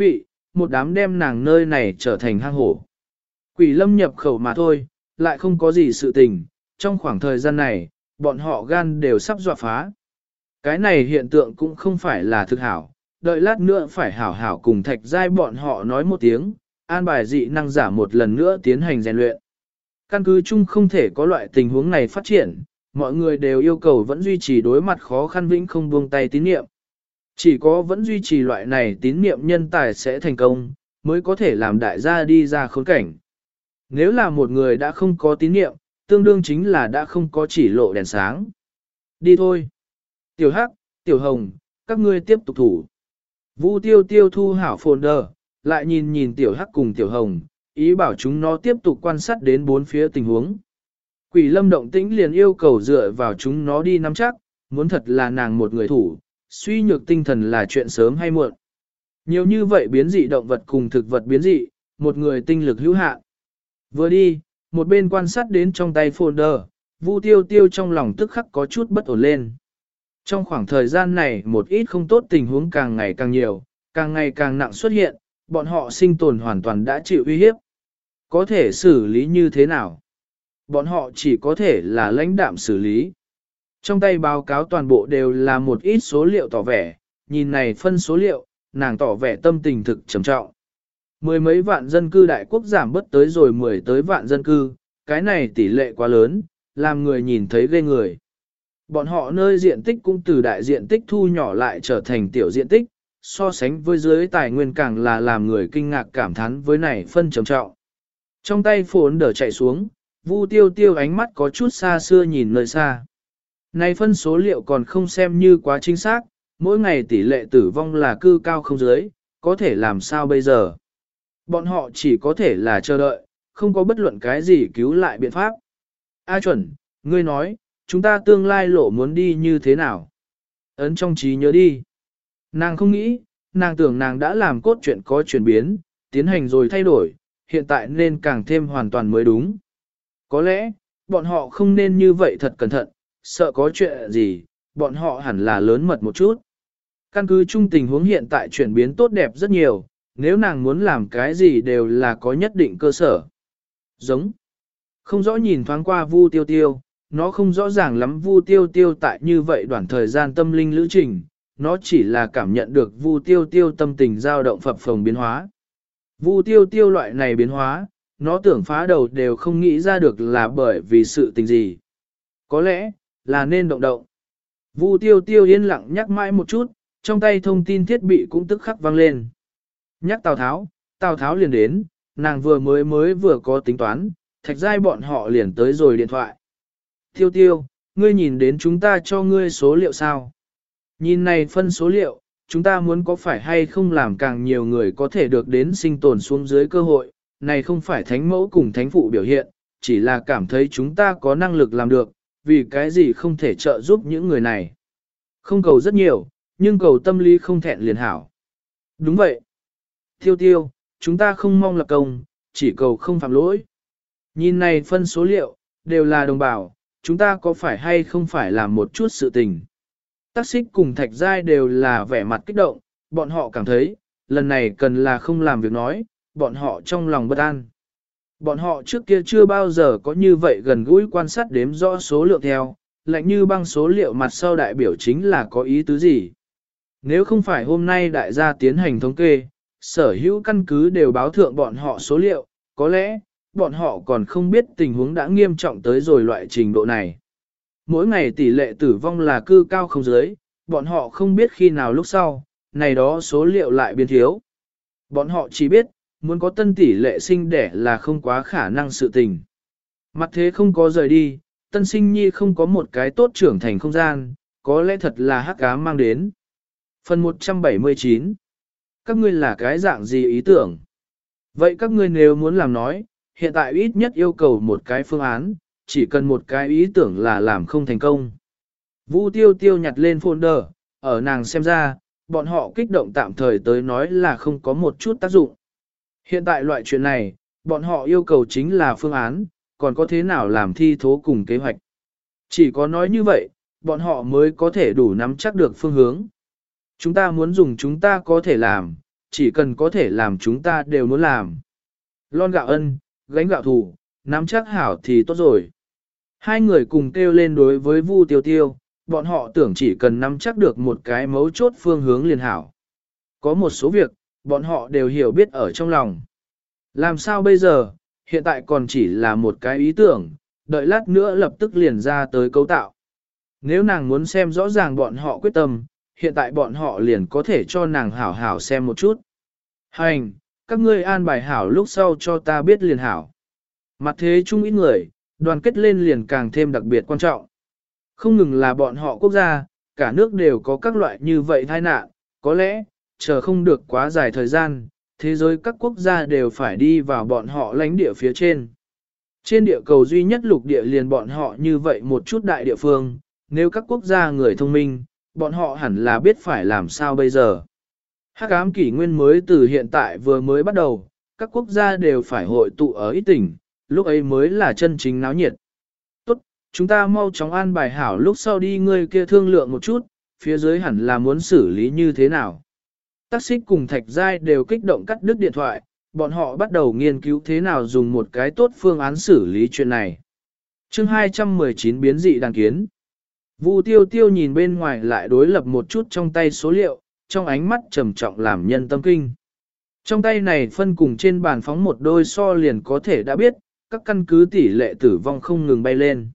một đám đem nàng nơi này trở thành hang hổ. Quỷ lâm nhập khẩu mà thôi, lại không có gì sự tình, trong khoảng thời gian này, bọn họ gan đều sắp dọa phá. Cái này hiện tượng cũng không phải là thực hảo, đợi lát nữa phải hảo hảo cùng thạch giai bọn họ nói một tiếng, an bài dị năng giả một lần nữa tiến hành rèn luyện. Căn cứ chung không thể có loại tình huống này phát triển, mọi người đều yêu cầu vẫn duy trì đối mặt khó khăn vĩnh không buông tay tín niệm. Chỉ có vẫn duy trì loại này tín niệm nhân tài sẽ thành công, mới có thể làm đại gia đi ra khốn cảnh. Nếu là một người đã không có tín niệm, tương đương chính là đã không có chỉ lộ đèn sáng. Đi thôi. Tiểu Hắc, Tiểu Hồng, các ngươi tiếp tục thủ. Vu Tiêu Tiêu thu hảo folder, lại nhìn nhìn Tiểu Hắc cùng Tiểu Hồng, ý bảo chúng nó tiếp tục quan sát đến bốn phía tình huống. Quỷ lâm động tĩnh liền yêu cầu dựa vào chúng nó đi nắm chắc, muốn thật là nàng một người thủ, suy nhược tinh thần là chuyện sớm hay muộn. Nhiều như vậy biến dị động vật cùng thực vật biến dị, một người tinh lực hữu hạn. Vừa đi, một bên quan sát đến trong tay folder, Vu Tiêu Tiêu trong lòng tức khắc có chút bất ổn lên. Trong khoảng thời gian này một ít không tốt tình huống càng ngày càng nhiều, càng ngày càng nặng xuất hiện, bọn họ sinh tồn hoàn toàn đã chịu uy hiếp. Có thể xử lý như thế nào? Bọn họ chỉ có thể là lãnh đạm xử lý. Trong tay báo cáo toàn bộ đều là một ít số liệu tỏ vẻ, nhìn này phân số liệu, nàng tỏ vẻ tâm tình thực trầm trọng. Mười mấy vạn dân cư đại quốc giảm bớt tới rồi mười tới vạn dân cư, cái này tỷ lệ quá lớn, làm người nhìn thấy ghê người. Bọn họ nơi diện tích cũng từ đại diện tích thu nhỏ lại trở thành tiểu diện tích, so sánh với dưới tài nguyên càng là làm người kinh ngạc cảm thán với này phân trầm trọng. Trong tay phồn đỡ chạy xuống, Vu Tiêu Tiêu ánh mắt có chút xa xưa nhìn nơi xa. Này phân số liệu còn không xem như quá chính xác, mỗi ngày tỷ lệ tử vong là cư cao không dưới, có thể làm sao bây giờ? Bọn họ chỉ có thể là chờ đợi, không có bất luận cái gì cứu lại biện pháp. A chuẩn, ngươi nói, chúng ta tương lai lộ muốn đi như thế nào? Ấn trong trí nhớ đi. Nàng không nghĩ, nàng tưởng nàng đã làm cốt truyện có chuyển biến, tiến hành rồi thay đổi, hiện tại nên càng thêm hoàn toàn mới đúng. Có lẽ, bọn họ không nên như vậy thật cẩn thận, sợ có chuyện gì, bọn họ hẳn là lớn mật một chút. Căn cứ chung tình huống hiện tại chuyển biến tốt đẹp rất nhiều, nếu nàng muốn làm cái gì đều là có nhất định cơ sở. Giống. Không rõ nhìn thoáng qua Vu Tiêu Tiêu, nó không rõ ràng lắm Vu Tiêu Tiêu tại như vậy đoạn thời gian tâm linh lữ trình, nó chỉ là cảm nhận được Vu Tiêu Tiêu tâm tình dao động phập phồng biến hóa. Vu Tiêu Tiêu loại này biến hóa, nó tưởng phá đầu đều không nghĩ ra được là bởi vì sự tình gì. Có lẽ, là nên động động. Vu Tiêu Tiêu yên lặng nhắc mãi một chút, trong tay thông tin thiết bị cũng tức khắc vang lên. Nhắc Tào Tháo, Tào Tháo liền đến, nàng vừa mới mới vừa có tính toán, thạch giai bọn họ liền tới rồi điện thoại. Tiêu Tiêu, ngươi nhìn đến chúng ta cho ngươi số liệu sao? Nhìn này phân số liệu, chúng ta muốn có phải hay không làm càng nhiều người có thể được đến sinh tồn xuống dưới cơ hội, này không phải thánh mẫu cùng thánh phụ biểu hiện, chỉ là cảm thấy chúng ta có năng lực làm được, vì cái gì không thể trợ giúp những người này. Không cầu rất nhiều, nhưng cầu tâm lý không thẹn liền hảo. Đúng vậy. Tiêu Tiêu, chúng ta không mong lập công, chỉ cầu không phạm lỗi. Nhìn này phân số liệu, đều là đồng bào, chúng ta có phải hay không phải làm một chút sự tình. Tác xích cùng thạch giai đều là vẻ mặt kích động, bọn họ cảm thấy, lần này cần là không làm việc nói, bọn họ trong lòng bất an. Bọn họ trước kia chưa bao giờ có như vậy gần gũi quan sát đếm rõ số lượng theo, lạnh như băng số liệu mặt sau đại biểu chính là có ý tứ gì. Nếu không phải hôm nay đại gia tiến hành thống kê, sở hữu căn cứ đều báo thượng bọn họ số liệu, có lẽ, bọn họ còn không biết tình huống đã nghiêm trọng tới rồi loại trình độ này. Mỗi ngày tỷ lệ tử vong là cư cao không dưới, bọn họ không biết khi nào lúc sau, này đó số liệu lại biến thiếu. Bọn họ chỉ biết, muốn có tân tỷ lệ sinh đẻ là không quá khả năng sự tình. Mặt thế không có rời đi, tân sinh nhi không có một cái tốt trưởng thành không gian, có lẽ thật là hắc ám mang đến. Phần một trăm bảy mươi chín. Các ngươi là cái dạng gì ý tưởng? Vậy các ngươi nếu muốn làm nói, hiện tại ít nhất yêu cầu một cái phương án, chỉ cần một cái ý tưởng là làm không thành công. Vu Tiêu Tiêu nhặt lên folder, ở nàng xem ra, bọn họ kích động tạm thời tới nói là không có một chút tác dụng. Hiện tại loại chuyện này, bọn họ yêu cầu chính là phương án, còn có thế nào làm thi thố cùng kế hoạch. Chỉ có nói như vậy, bọn họ mới có thể đủ nắm chắc được phương hướng. Chúng ta muốn dùng chúng ta có thể làm, chỉ cần có thể làm chúng ta đều muốn làm. Lon gạo ân, gánh gạo thủ, nắm chắc hảo thì tốt rồi. Hai người cùng kêu lên đối với Vu Tiêu Tiêu, bọn họ tưởng chỉ cần nắm chắc được một cái mấu chốt phương hướng liền hảo. Có một số việc, bọn họ đều hiểu biết ở trong lòng. Làm sao bây giờ, hiện tại còn chỉ là một cái ý tưởng, đợi lát nữa lập tức liền ra tới cấu tạo. Nếu nàng muốn xem rõ ràng bọn họ quyết tâm, hiện tại bọn họ liền có thể cho nàng hảo hảo xem một chút. Hành, các ngươi an bài hảo lúc sau cho ta biết liền hảo. Mặt thế chung ít người, đoàn kết lên liền càng thêm đặc biệt quan trọng. Không ngừng là bọn họ quốc gia, cả nước đều có các loại như vậy tai nạn, có lẽ, chờ không được quá dài thời gian, thế giới các quốc gia đều phải đi vào bọn họ lãnh địa phía trên. Trên địa cầu duy nhất lục địa liền bọn họ như vậy một chút đại địa phương, nếu các quốc gia người thông minh, bọn họ hẳn là biết phải làm sao bây giờ. Hắc ám kỷ nguyên mới từ hiện tại vừa mới bắt đầu, các quốc gia đều phải hội tụ ở ít tỉnh, lúc ấy mới là chân chính náo nhiệt. Tốt, chúng ta mau chóng an bài hảo lúc sau đi ngươi kia thương lượng một chút, phía dưới hẳn là muốn xử lý như thế nào. Tác xích cùng Thạch Giai đều kích động cắt đứt điện thoại, bọn họ bắt đầu nghiên cứu thế nào dùng một cái tốt phương án xử lý chuyện này. chương hai trăm mười chín biến dị đàn kiến. Vu Tiêu Tiêu nhìn bên ngoài lại đối lập một chút trong tay số liệu, trong ánh mắt trầm trọng làm nhân tâm kinh. Trong tay này phân cùng trên bàn phóng một đôi so liền có thể đã biết, các căn cứ tỷ lệ tử vong không ngừng bay lên.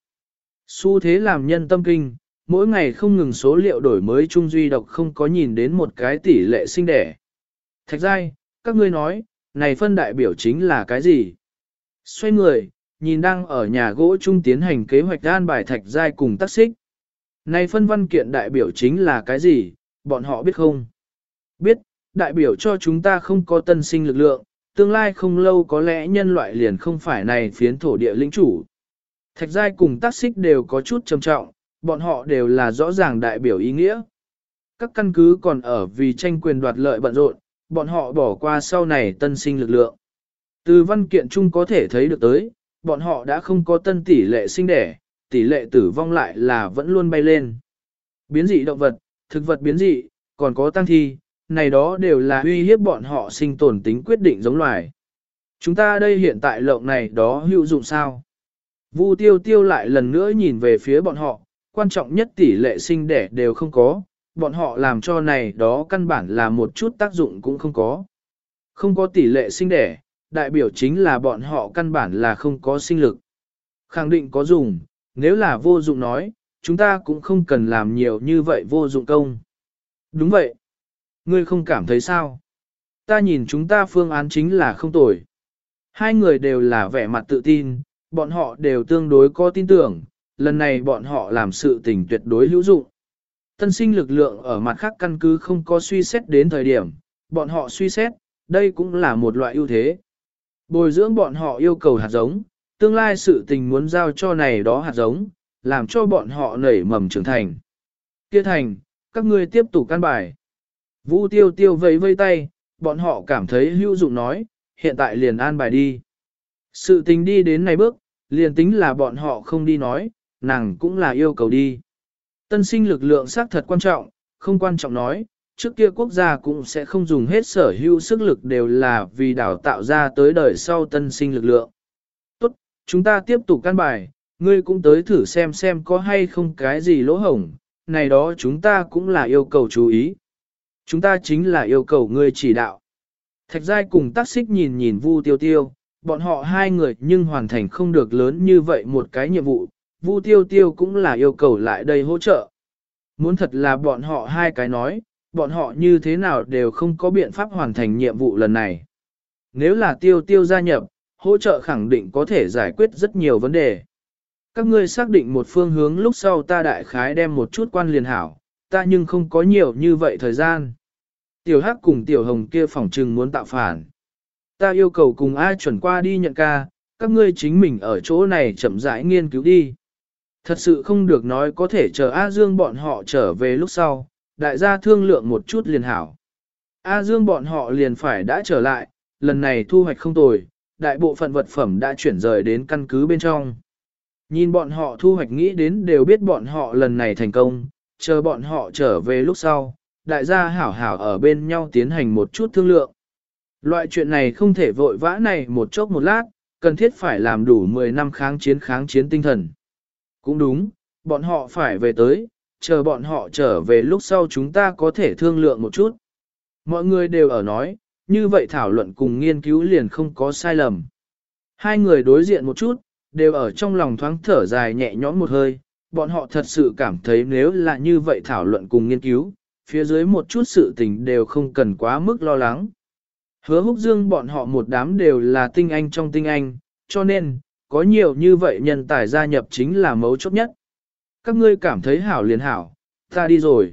Xu thế làm nhân tâm kinh, mỗi ngày không ngừng số liệu đổi mới chung duy độc không có nhìn đến một cái tỷ lệ sinh đẻ. Thạch Giai, các ngươi nói, này phân đại biểu chính là cái gì? Xoay người, nhìn đang ở nhà gỗ chung tiến hành kế hoạch an bài Thạch Giai cùng tác xích. Này phân văn kiện đại biểu chính là cái gì, bọn họ biết không? Biết, đại biểu cho chúng ta không có tân sinh lực lượng, tương lai không lâu có lẽ nhân loại liền không phải này phiến thổ địa lĩnh chủ. Thạch Giai cùng tác xích đều có chút trầm trọng, bọn họ đều là rõ ràng đại biểu ý nghĩa. Các căn cứ còn ở vì tranh quyền đoạt lợi bận rộn, bọn họ bỏ qua sau này tân sinh lực lượng. Từ văn kiện chung có thể thấy được tới, bọn họ đã không có tân tỷ lệ sinh đẻ, tỷ lệ tử vong lại là vẫn luôn bay lên. Biến dị động vật, thực vật biến dị, còn có tăng thi, này đó đều là uy hiếp bọn họ sinh tồn tính quyết định giống loài. Chúng ta đây hiện tại lộng này đó hữu dụng sao? Vu Tiêu Tiêu lại lần nữa nhìn về phía bọn họ, quan trọng nhất tỷ lệ sinh đẻ đều không có, bọn họ làm cho này đó căn bản là một chút tác dụng cũng không có. Không có tỷ lệ sinh đẻ, đại biểu chính là bọn họ căn bản là không có sinh lực. Khẳng định có dùng, nếu là vô dụng nói, chúng ta cũng không cần làm nhiều như vậy vô dụng công. Đúng vậy. Ngươi không cảm thấy sao? Ta nhìn chúng ta phương án chính là không tồi. Hai người đều là vẻ mặt tự tin, bọn họ đều tương đối có tin tưởng, lần này bọn họ làm sự tình tuyệt đối hữu dụng. Tân sinh lực lượng ở mặt khác căn cứ không có suy xét đến thời điểm, bọn họ suy xét, đây cũng là một loại ưu thế. Bồi dưỡng bọn họ yêu cầu hạt giống, tương lai sự tình muốn giao cho này đó hạt giống, làm cho bọn họ nảy mầm trưởng thành. Kia thành, các ngươi tiếp tục căn bài. Vũ Tiêu Tiêu vẫy vây tay, bọn họ cảm thấy hữu dụng nói, hiện tại liền an bài đi. Sự tình đi đến này bước, liền tính là bọn họ không đi nói, nàng cũng là yêu cầu đi. Tân sinh lực lượng xác thật quan trọng, không quan trọng nói, trước kia quốc gia cũng sẽ không dùng hết sở hữu sức lực đều là vì đào tạo ra tới đời sau tân sinh lực lượng. Tốt, chúng ta tiếp tục căn bài, ngươi cũng tới thử xem xem có hay không cái gì lỗ hổng, này đó chúng ta cũng là yêu cầu chú ý. Chúng ta chính là yêu cầu ngươi chỉ đạo. Thạch Giai cùng tác xích nhìn nhìn Vu Tiêu Tiêu, bọn họ hai người nhưng hoàn thành không được lớn như vậy một cái nhiệm vụ, Vu Tiêu Tiêu cũng là yêu cầu lại đây hỗ trợ. Muốn thật là bọn họ hai cái nói, bọn họ như thế nào đều không có biện pháp hoàn thành nhiệm vụ lần này. Nếu là Tiêu Tiêu gia nhập, hỗ trợ khẳng định có thể giải quyết rất nhiều vấn đề. Các ngươi xác định một phương hướng lúc sau ta đại khái đem một chút quan liền hảo, ta nhưng không có nhiều như vậy thời gian. Tiểu Hắc cùng Tiểu Hồng kia phỏng trừng muốn tạo phản. Ta yêu cầu cùng ai chuẩn qua đi nhận ca, các ngươi chính mình ở chỗ này chậm rãi nghiên cứu đi. Thật sự không được nói có thể chờ A Dương bọn họ trở về lúc sau, đại gia thương lượng một chút liền hảo. A Dương bọn họ liền phải đã trở lại, lần này thu hoạch không tồi, đại bộ phận vật phẩm đã chuyển rời đến căn cứ bên trong. Nhìn bọn họ thu hoạch nghĩ đến đều biết bọn họ lần này thành công, chờ bọn họ trở về lúc sau, đại gia hảo hảo ở bên nhau tiến hành một chút thương lượng. Loại chuyện này không thể vội vã này một chốc một lát, cần thiết phải làm đủ mười năm kháng chiến kháng chiến tinh thần. Cũng đúng, bọn họ phải về tới, chờ bọn họ trở về lúc sau chúng ta có thể thương lượng một chút. Mọi người đều ở nói, như vậy thảo luận cùng nghiên cứu liền không có sai lầm. Hai người đối diện một chút, đều ở trong lòng thoáng thở dài nhẹ nhõm một hơi, bọn họ thật sự cảm thấy nếu là như vậy thảo luận cùng nghiên cứu, phía dưới một chút sự tình đều không cần quá mức lo lắng. Hứa Húc Dương bọn họ một đám đều là tinh anh trong tinh anh, cho nên, có nhiều như vậy nhân tài gia nhập chính là mấu chốt nhất. Các ngươi cảm thấy hảo liền hảo, ta đi rồi.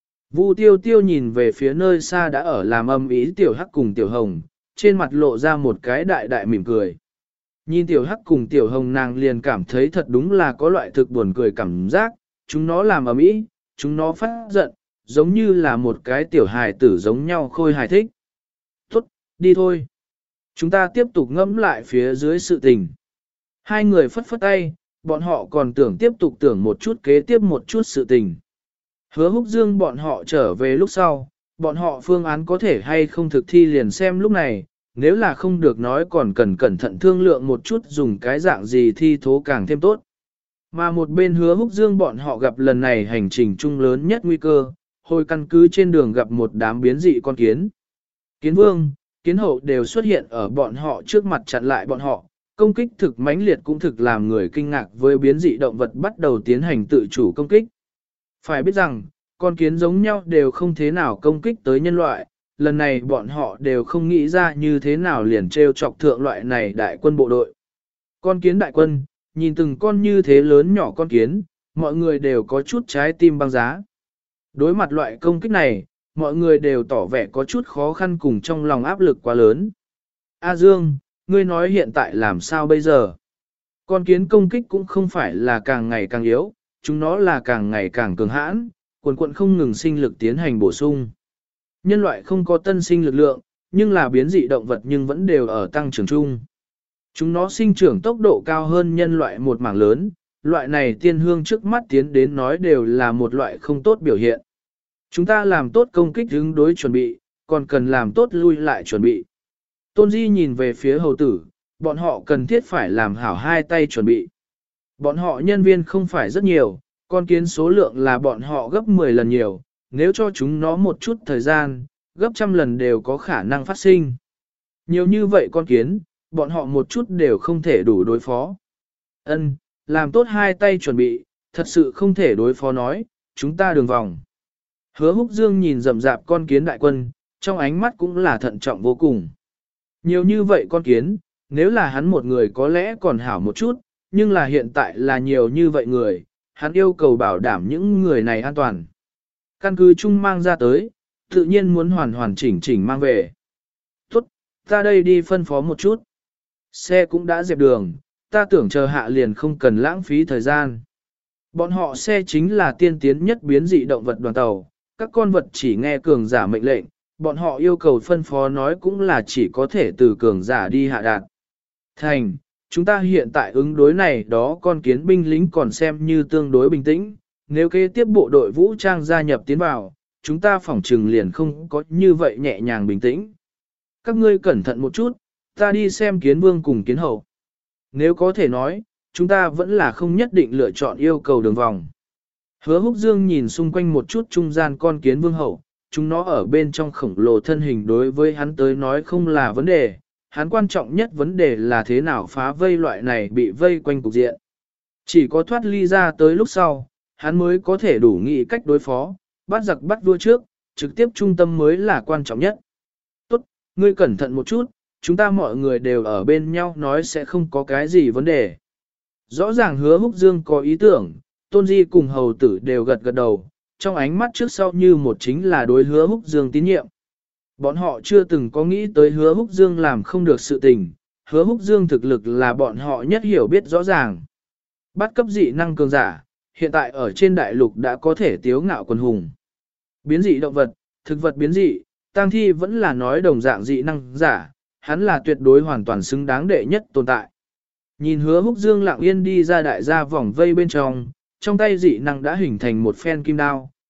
Vu Tiêu Tiêu nhìn về phía nơi xa đã ở làm âm ý Tiểu Hắc cùng Tiểu Hồng, trên mặt lộ ra một cái đại đại mỉm cười. Nhìn Tiểu Hắc cùng Tiểu Hồng nàng liền cảm thấy thật đúng là có loại thực buồn cười cảm giác, chúng nó làm âm ý, chúng nó phát giận, giống như là một cái tiểu hài tử giống nhau khôi hài thích. Tốt, đi thôi. Chúng ta tiếp tục ngẫm lại phía dưới sự tình. Hai người phất phất tay, bọn họ còn tưởng tiếp tục tưởng một chút kế tiếp một chút sự tình. Hứa Húc Dương bọn họ trở về lúc sau, bọn họ phương án có thể hay không thực thi liền xem lúc này, nếu là không được nói còn cần cẩn thận thương lượng một chút dùng cái dạng gì thi thố càng thêm tốt. Mà một bên Hứa Húc Dương bọn họ gặp lần này hành trình chung lớn nhất nguy cơ, hồi căn cứ trên đường gặp một đám biến dị con kiến. Kiến vương, kiến hậu đều xuất hiện ở bọn họ trước mặt chặn lại bọn họ, công kích thực mãnh liệt cũng thực làm người kinh ngạc với biến dị động vật bắt đầu tiến hành tự chủ công kích. Phải biết rằng, con kiến giống nhau đều không thế nào công kích tới nhân loại, lần này bọn họ đều không nghĩ ra như thế nào liền treo chọc thượng loại này đại quân bộ đội. Con kiến đại quân, nhìn từng con như thế lớn nhỏ con kiến, mọi người đều có chút trái tim băng giá. Đối mặt loại công kích này, mọi người đều tỏ vẻ có chút khó khăn cùng trong lòng áp lực quá lớn. A Dương, ngươi nói hiện tại làm sao bây giờ? Con kiến công kích cũng không phải là càng ngày càng yếu, chúng nó là càng ngày càng cường hãn, quần quận không ngừng sinh lực tiến hành bổ sung. Nhân loại không có tân sinh lực lượng, nhưng là biến dị động vật nhưng vẫn đều ở tăng trưởng chung. Chúng nó sinh trưởng tốc độ cao hơn nhân loại một mảng lớn, loại này tiên hương trước mắt tiến đến nói đều là một loại không tốt biểu hiện. Chúng ta làm tốt công kích ứng đối chuẩn bị, còn cần làm tốt lui lại chuẩn bị. Tôn Di nhìn về phía hầu tử, bọn họ cần thiết phải làm hảo hai tay chuẩn bị. Bọn họ nhân viên không phải rất nhiều, con kiến số lượng là bọn họ gấp mười lần nhiều, nếu cho chúng nó một chút thời gian, gấp trăm lần đều có khả năng phát sinh. Nhiều như vậy con kiến, bọn họ một chút đều không thể đủ đối phó. Ân, làm tốt hai tay chuẩn bị, thật sự không thể đối phó nói, chúng ta đường vòng. Hứa Húc Dương nhìn rậm rạp con kiến đại quân, trong ánh mắt cũng là thận trọng vô cùng. Nhiều như vậy con kiến, nếu là hắn một người có lẽ còn hảo một chút, nhưng là hiện tại là nhiều như vậy người, hắn yêu cầu bảo đảm những người này an toàn. Căn cứ chung mang ra tới, tự nhiên muốn hoàn hoàn chỉnh chỉnh mang về. Tốt, ta đây đi phân phó một chút. Xe cũng đã dẹp đường, ta tưởng chờ hạ liền không cần lãng phí thời gian. Bọn họ xe chính là tiên tiến nhất biến dị động vật đoàn tàu, các con vật chỉ nghe cường giả mệnh lệnh, bọn họ yêu cầu phân phó nói cũng là chỉ có thể từ cường giả đi hạ đạt. Thành, chúng ta hiện tại ứng đối này đó con kiến binh lính còn xem như tương đối bình tĩnh, nếu kế tiếp bộ đội vũ trang gia nhập tiến vào, chúng ta phỏng trừng liền không có như vậy nhẹ nhàng bình tĩnh. Các ngươi cẩn thận một chút, ta đi xem kiến vương cùng kiến hậu. Nếu có thể nói, chúng ta vẫn là không nhất định lựa chọn yêu cầu đường vòng. Hứa Húc Dương nhìn xung quanh một chút trung gian con kiến vương hậu, chúng nó ở bên trong khổng lồ thân hình đối với hắn tới nói không là vấn đề, hắn quan trọng nhất vấn đề là thế nào phá vây loại này bị vây quanh cục diện. Chỉ có thoát ly ra tới lúc sau, hắn mới có thể đủ nghĩ cách đối phó, bắt giặc bắt vua trước, trực tiếp trung tâm mới là quan trọng nhất. Tốt, ngươi cẩn thận một chút, chúng ta mọi người đều ở bên nhau nói sẽ không có cái gì vấn đề. Rõ ràng Hứa Húc Dương có ý tưởng, Tôn Di cùng hầu tử đều gật gật đầu, trong ánh mắt trước sau như một chính là đối Hứa Húc Dương tín nhiệm. Bọn họ chưa từng có nghĩ tới Hứa Húc Dương làm không được sự tình, Hứa Húc Dương thực lực là bọn họ nhất hiểu biết rõ ràng. Bắt cấp dị năng cường giả, hiện tại ở trên đại lục đã có thể tiếu ngạo quần hùng. Biến dị động vật, thực vật biến dị, tang thi vẫn là nói đồng dạng dị năng giả, hắn là tuyệt đối hoàn toàn xứng đáng đệ nhất tồn tại. Nhìn Hứa Húc Dương lặng yên đi ra đại gia vòng vây bên trong, trong tay dị năng đã hình thành một phen kim đao,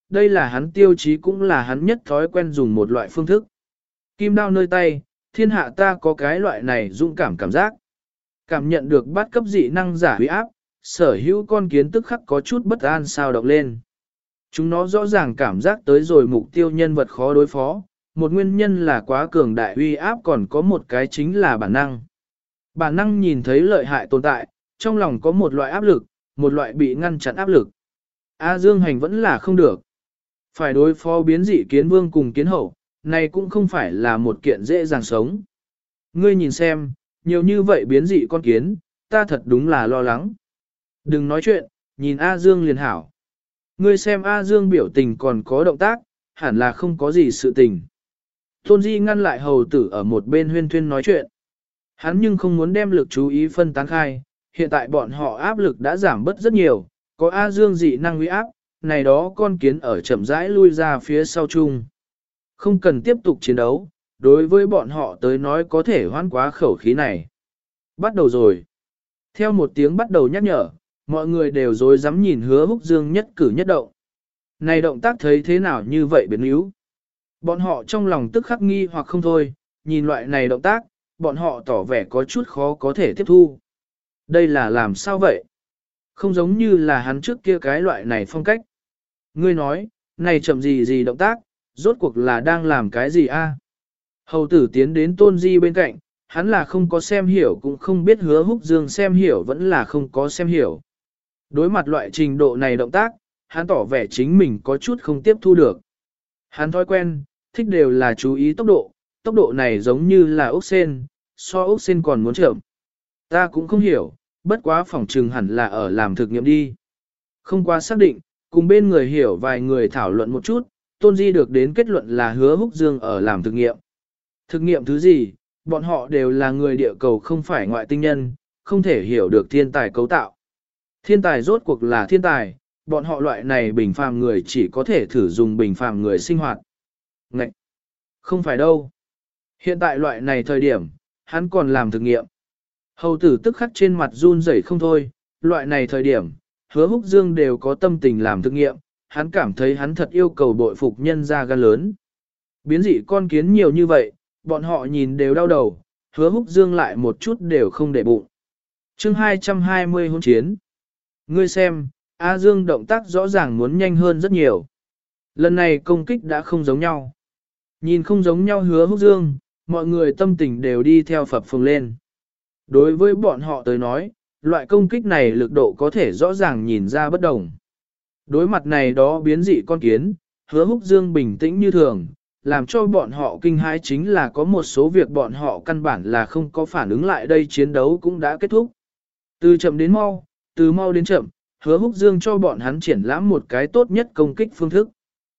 đây là hắn tiêu chí cũng là hắn nhất thói quen dùng một loại phương thức. Kim đao nơi tay, thiên hạ ta có cái loại này dũng cảm cảm giác. Cảm nhận được bắt cấp dị năng giả huy áp, sở hữu con kiến tức khắc có chút bất an sao động lên. Chúng nó rõ ràng cảm giác tới rồi mục tiêu nhân vật khó đối phó, một nguyên nhân là quá cường đại uy áp, còn có một cái chính là bản năng. Bản năng nhìn thấy lợi hại tồn tại, trong lòng có một loại áp lực, một loại bị ngăn chặn áp lực. A Dương Hành vẫn là không được. Phải đối phó biến dị kiến vương cùng kiến hậu, này cũng không phải là một kiện dễ dàng sống. Ngươi nhìn xem, nhiều như vậy biến dị con kiến, ta thật đúng là lo lắng. Đừng nói chuyện, nhìn A Dương liền hảo. Ngươi xem A Dương biểu tình còn có động tác, hẳn là không có gì sự tình. Tôn Di ngăn lại hầu tử ở một bên huyên thuyên nói chuyện. Hắn nhưng không muốn đem lực chú ý phân tán khai, hiện tại bọn họ áp lực đã giảm bớt rất nhiều, có A Dương dị năng uy áp, này đó con kiến ở chậm rãi lui ra phía sau chung. Không cần tiếp tục chiến đấu, đối với bọn họ tới nói có thể hoãn quá khẩu khí này. Bắt đầu rồi. Theo một tiếng bắt đầu nhắc nhở, mọi người đều rối rắm nhìn Hứa Húc Dương nhất cử nhất động. Này động tác thấy thế nào như vậy biến yếu? Bọn họ trong lòng tức khắc nghi hoặc không thôi, nhìn loại này động tác, bọn họ tỏ vẻ có chút khó có thể tiếp thu. Đây là làm sao vậy? Không giống như là hắn trước kia cái loại này phong cách. Ngươi nói, này chậm gì gì động tác, rốt cuộc là đang làm cái gì a? Hầu tử tiến đến Tôn Di bên cạnh, hắn là không có xem hiểu cũng không biết Hứa Húc Dương xem hiểu vẫn là không có xem hiểu. Đối mặt loại trình độ này động tác, hắn tỏ vẻ chính mình có chút không tiếp thu được. Hắn thói quen, thích đều là chú ý tốc độ, tốc độ này giống như là ốc sen, so ốc sen còn muốn chậm. Ta cũng không hiểu, bất quá phỏng trừng hẳn là ở làm thực nghiệm đi. Không quá xác định, cùng bên người hiểu vài người thảo luận một chút, Tôn Di được đến kết luận là Hứa Húc Dương ở làm thực nghiệm. Thực nghiệm thứ gì, bọn họ đều là người địa cầu không phải ngoại tinh nhân, không thể hiểu được thiên tài cấu tạo. Thiên tài rốt cuộc là thiên tài, bọn họ loại này bình phàm người chỉ có thể thử dùng bình phàm người sinh hoạt. Ngậy! Không phải đâu. Hiện tại loại này thời điểm, hắn còn làm thực nghiệm. Hầu tử tức khắc trên mặt run rẩy không thôi, loại này thời điểm, Hứa Húc Dương đều có tâm tình làm thực nghiệm, hắn cảm thấy hắn thật yêu cầu bội phục nhân ra gan lớn. Biến dị con kiến nhiều như vậy, bọn họ nhìn đều đau đầu, Hứa Húc Dương lại một chút đều không để bụng. chương hai trăm hai mươi hôn chiến. Ngươi xem, A Dương động tác rõ ràng muốn nhanh hơn rất nhiều. Lần này công kích đã không giống nhau. Nhìn không giống nhau Hứa Húc Dương, mọi người tâm tình đều đi theo phập phồng lên. Đối với bọn họ tới nói, loại công kích này lực độ có thể rõ ràng nhìn ra bất đồng. Đối mặt này đó biến dị con kiến, Hứa Húc Dương bình tĩnh như thường, làm cho bọn họ kinh hãi chính là có một số việc bọn họ căn bản là không có phản ứng lại đây, chiến đấu cũng đã kết thúc. Từ chậm đến mau, từ mau đến chậm, Hứa Húc Dương cho bọn hắn triển lãm một cái tốt nhất công kích phương thức.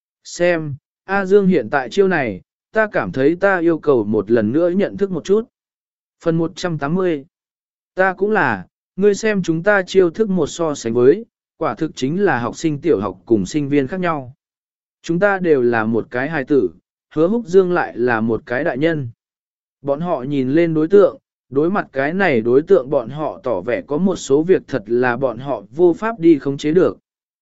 Xem, A Dương hiện tại chiêu này, ta cảm thấy ta yêu cầu một lần nữa nhận thức một chút. Phần một trăm tám mươi. Ta cũng là, ngươi xem chúng ta chiêu thức một so sánh với, quả thực chính là học sinh tiểu học cùng sinh viên khác nhau. Chúng ta đều là một cái hài tử, Hứa Húc Dương lại là một cái đại nhân. Bọn họ nhìn lên đối tượng, đối mặt cái này đối tượng bọn họ tỏ vẻ có một số việc thật là bọn họ vô pháp đi khống chế được.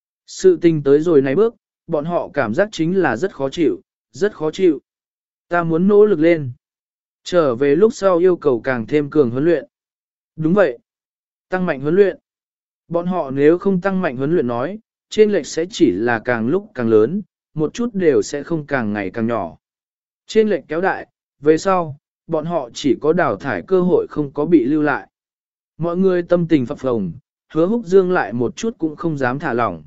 Sự tình tới rồi này bước, bọn họ cảm giác chính là rất khó chịu, rất khó chịu. Ta muốn nỗ lực lên. Trở về lúc sau yêu cầu càng thêm cường huấn luyện. Đúng vậy. Tăng mạnh huấn luyện. Bọn họ nếu không tăng mạnh huấn luyện nói, trên lệch sẽ chỉ là càng lúc càng lớn, một chút đều sẽ không càng ngày càng nhỏ. Trên lệch kéo đại, về sau, bọn họ chỉ có đào thải cơ hội không có bị lưu lại. Mọi người tâm tình phập phồng, Hứa Húc Dương lại một chút cũng không dám thả lỏng.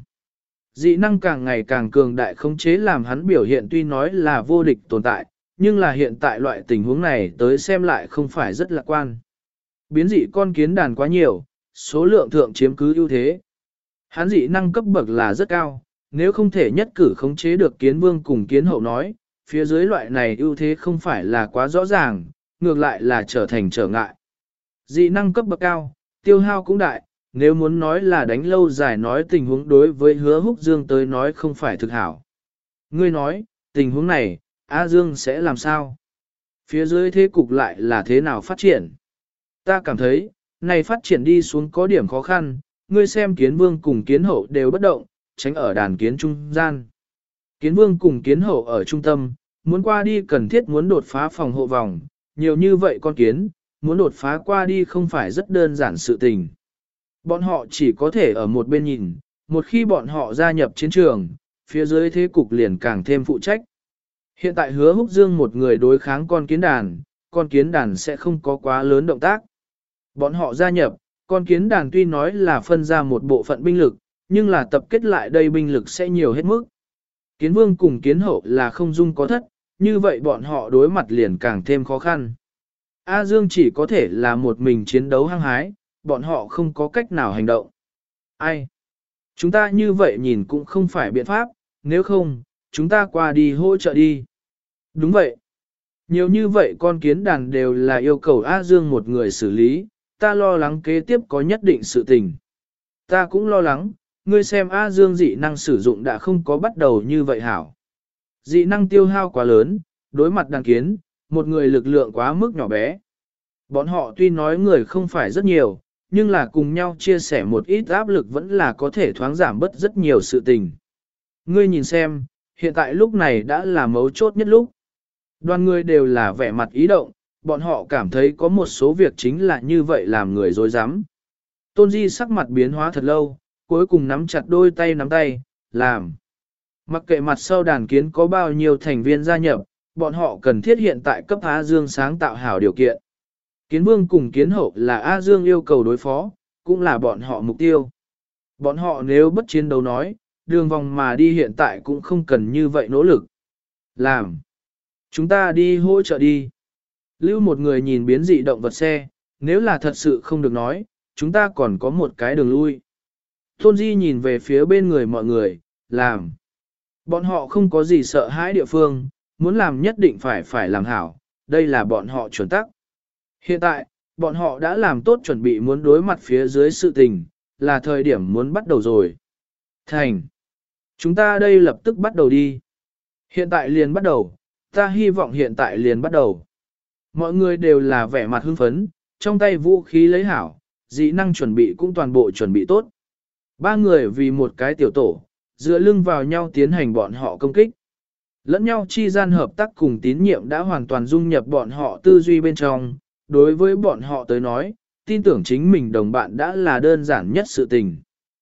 Dị năng càng ngày càng cường đại khống chế làm hắn biểu hiện tuy nói là vô địch tồn tại, nhưng là hiện tại loại tình huống này tới xem lại không phải rất lạc quan. Biến dị con kiến đàn quá nhiều, số lượng thượng chiếm cứ ưu thế. Hắn dị năng cấp bậc là rất cao, nếu không thể nhất cử khống chế được kiến vương cùng kiến hậu nói, phía dưới loại này ưu thế không phải là quá rõ ràng, ngược lại là trở thành trở ngại. Dị năng cấp bậc cao, tiêu hao cũng đại, nếu muốn nói là đánh lâu dài nói tình huống đối với Hứa Húc Dương tới nói không phải thực hảo. Ngươi nói, tình huống này, A Dương sẽ làm sao? Phía dưới thế cục lại là thế nào phát triển? Ta cảm thấy, này phát triển đi xuống có điểm khó khăn, ngươi xem kiến vương cùng kiến hậu đều bất động, tránh ở đàn kiến trung gian. Kiến vương cùng kiến hậu ở trung tâm, muốn qua đi cần thiết muốn đột phá phòng hộ vòng, nhiều như vậy con kiến, muốn đột phá qua đi không phải rất đơn giản sự tình. Bọn họ chỉ có thể ở một bên nhìn, một khi bọn họ gia nhập chiến trường, phía dưới thế cục liền càng thêm phụ trách. Hiện tại Hứa Húc Dương một người đối kháng con kiến đàn, con kiến đàn sẽ không có quá lớn động tác. Bọn họ gia nhập, con kiến đàn tuy nói là phân ra một bộ phận binh lực, nhưng là tập kết lại đây binh lực sẽ nhiều hết mức. Kiến vương cùng kiến hậu là không dung có thất, như vậy bọn họ đối mặt liền càng thêm khó khăn. A Dương chỉ có thể là một mình chiến đấu hăng hái, bọn họ không có cách nào hành động. Ai? Chúng ta như vậy nhìn cũng không phải biện pháp, nếu không, chúng ta qua đi hỗ trợ đi. Đúng vậy. Nhiều như vậy con kiến đàn đều là yêu cầu A Dương một người xử lý, ta lo lắng kế tiếp có nhất định sự tình. Ta cũng lo lắng, ngươi xem A Dương dị năng sử dụng đã không có bắt đầu như vậy hảo. Dị năng tiêu hao quá lớn, đối mặt đàn kiến, một người lực lượng quá mức nhỏ bé. Bọn họ tuy nói người không phải rất nhiều, nhưng là cùng nhau chia sẻ một ít áp lực vẫn là có thể thoáng giảm bớt rất nhiều sự tình. Ngươi nhìn xem, hiện tại lúc này đã là mấu chốt nhất lúc. Đoàn người đều là vẻ mặt ý động, bọn họ cảm thấy có một số việc chính là như vậy làm người dối rắm. Tôn Di sắc mặt biến hóa thật lâu, cuối cùng nắm chặt đôi tay nắm tay, làm. Mặc kệ mặt sau đàn kiến có bao nhiêu thành viên gia nhập, bọn họ cần thiết hiện tại cấp A Dương sáng tạo hảo điều kiện. Kiến vương cùng kiến hậu là A Dương yêu cầu đối phó, cũng là bọn họ mục tiêu. Bọn họ nếu bất chiến đấu nói, đường vòng mà đi hiện tại cũng không cần như vậy nỗ lực. Làm. Chúng ta đi hỗ trợ đi. Lưu một người nhìn biến dị động vật xe, nếu là thật sự không được nói, chúng ta còn có một cái đường lui. Tôn Di nhìn về phía bên người mọi người, làm. Bọn họ không có gì sợ hãi địa phương, muốn làm nhất định phải phải làm hảo, đây là bọn họ chuẩn tắc. Hiện tại, bọn họ đã làm tốt chuẩn bị muốn đối mặt phía dưới sự tình, là thời điểm muốn bắt đầu rồi. Thành. Chúng ta đây lập tức bắt đầu đi. Hiện tại liền bắt đầu, ta hy vọng hiện tại liền bắt đầu. Mọi người đều là vẻ mặt hưng phấn, trong tay vũ khí lấy hảo, dị năng chuẩn bị cũng toàn bộ chuẩn bị tốt. Ba người vì một cái tiểu tổ, dựa lưng vào nhau tiến hành bọn họ công kích. Lẫn nhau chi gian hợp tác cùng tín nhiệm đã hoàn toàn dung nhập bọn họ tư duy bên trong, đối với bọn họ tới nói, tin tưởng chính mình đồng bạn đã là đơn giản nhất sự tình.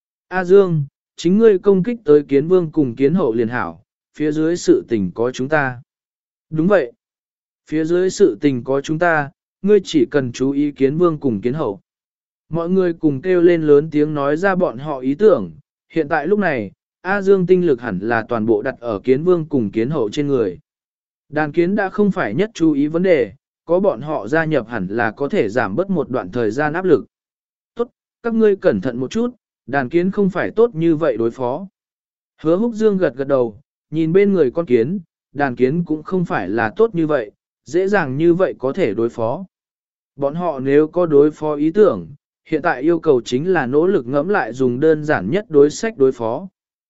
A Dương, chính ngươi công kích tới kiến vương cùng kiến hậu liền hảo, phía dưới sự tình có chúng ta. Đúng vậy. Phía dưới sự tình có chúng ta, ngươi chỉ cần chú ý kiến vương cùng kiến hậu. Mọi người cùng kêu lên lớn tiếng nói ra bọn họ ý tưởng, hiện tại lúc này, A Dương tinh lực hẳn là toàn bộ đặt ở kiến vương cùng kiến hậu trên người. Đàn kiến đã không phải nhất chú ý vấn đề, có bọn họ gia nhập hẳn là có thể giảm bớt một đoạn thời gian áp lực. Tốt, các ngươi cẩn thận một chút, đàn kiến không phải tốt như vậy đối phó. Hứa Húc Dương gật gật đầu, nhìn bên người con kiến, đàn kiến cũng không phải là tốt như vậy, dễ dàng như vậy có thể đối phó. Bọn họ nếu có đối phó ý tưởng, hiện tại yêu cầu chính là nỗ lực ngẫm lại dùng đơn giản nhất đối sách đối phó.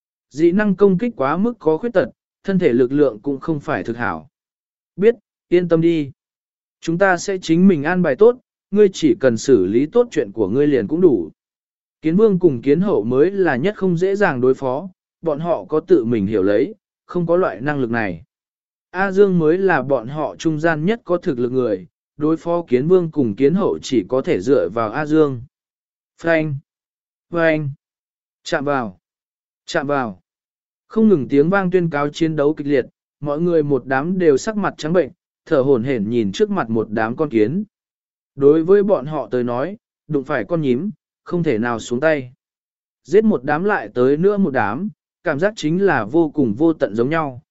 Dị năng công kích quá mức có khuyết tật, thân thể lực lượng cũng không phải thực hảo. Biết, yên tâm đi. Chúng ta sẽ chính mình an bài tốt, ngươi chỉ cần xử lý tốt chuyện của ngươi liền cũng đủ. Kiến vương cùng kiến hậu mới là nhất không dễ dàng đối phó, bọn họ có tự mình hiểu lấy, không có loại năng lực này. A Dương mới là bọn họ trung gian nhất có thực lực người, đối phó kiến vương cùng kiến hậu chỉ có thể dựa vào A Dương. Phanh! Phanh! Chạm vào! Chạm vào! Không ngừng tiếng vang tuyên cáo chiến đấu kịch liệt, mọi người một đám đều sắc mặt trắng bệnh, thở hổn hển nhìn trước mặt một đám con kiến. Đối với bọn họ tới nói, đụng phải con nhím, không thể nào xuống tay. Giết một đám lại tới nữa một đám, cảm giác chính là vô cùng vô tận giống nhau.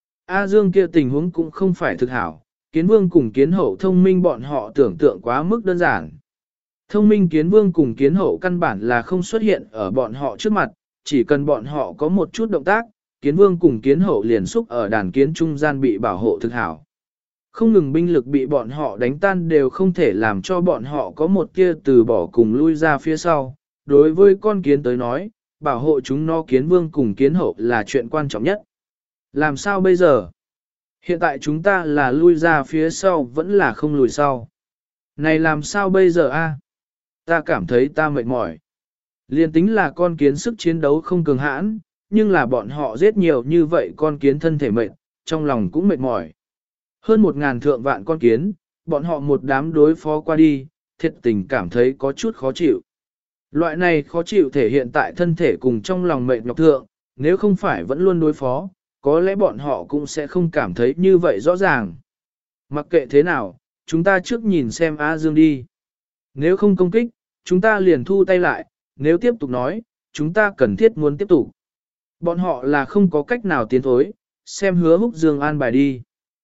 A Dương kia tình huống cũng không phải thực hảo, kiến vương cùng kiến hậu thông minh bọn họ tưởng tượng quá mức đơn giản. Thông minh kiến vương cùng kiến hậu căn bản là không xuất hiện ở bọn họ trước mặt, chỉ cần bọn họ có một chút động tác, kiến vương cùng kiến hậu liền xúc ở đàn kiến trung gian bị bảo hộ thực hảo. Không ngừng binh lực bị bọn họ đánh tan đều không thể làm cho bọn họ có một kia từ bỏ cùng lui ra phía sau. Đối với con kiến tới nói, bảo hộ chúng nó kiến vương cùng kiến hậu là chuyện quan trọng nhất. Làm sao bây giờ? Hiện tại chúng ta là lui ra phía sau vẫn là không lùi sau. Này làm sao bây giờ a? Ta cảm thấy ta mệt mỏi. Liên tính là con kiến sức chiến đấu không cường hãn, nhưng là bọn họ giết nhiều như vậy con kiến thân thể mệt, trong lòng cũng mệt mỏi. Hơn một ngàn thượng vạn con kiến, bọn họ một đám đối phó qua đi, thiệt tình cảm thấy có chút khó chịu. Loại này khó chịu thể hiện tại thân thể cùng trong lòng mệt nhọc thượng, nếu không phải vẫn luôn đối phó, có lẽ bọn họ cũng sẽ không cảm thấy như vậy rõ ràng. Mặc kệ thế nào, chúng ta trước nhìn xem A Dương đi. Nếu không công kích, chúng ta liền thu tay lại, nếu tiếp tục nói, chúng ta cần thiết muốn tiếp tục. Bọn họ là không có cách nào tiến thối, xem Hứa Húc Dương an bài đi.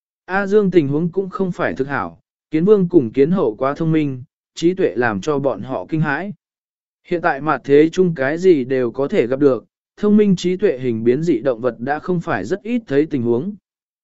A Dương tình huống cũng không phải thực hảo, kiến vương cùng kiến hậu quá thông minh, trí tuệ làm cho bọn họ kinh hãi. Hiện tại mặt thế chung cái gì đều có thể gặp được, thông minh trí tuệ hình biến dị động vật đã không phải rất ít thấy tình huống.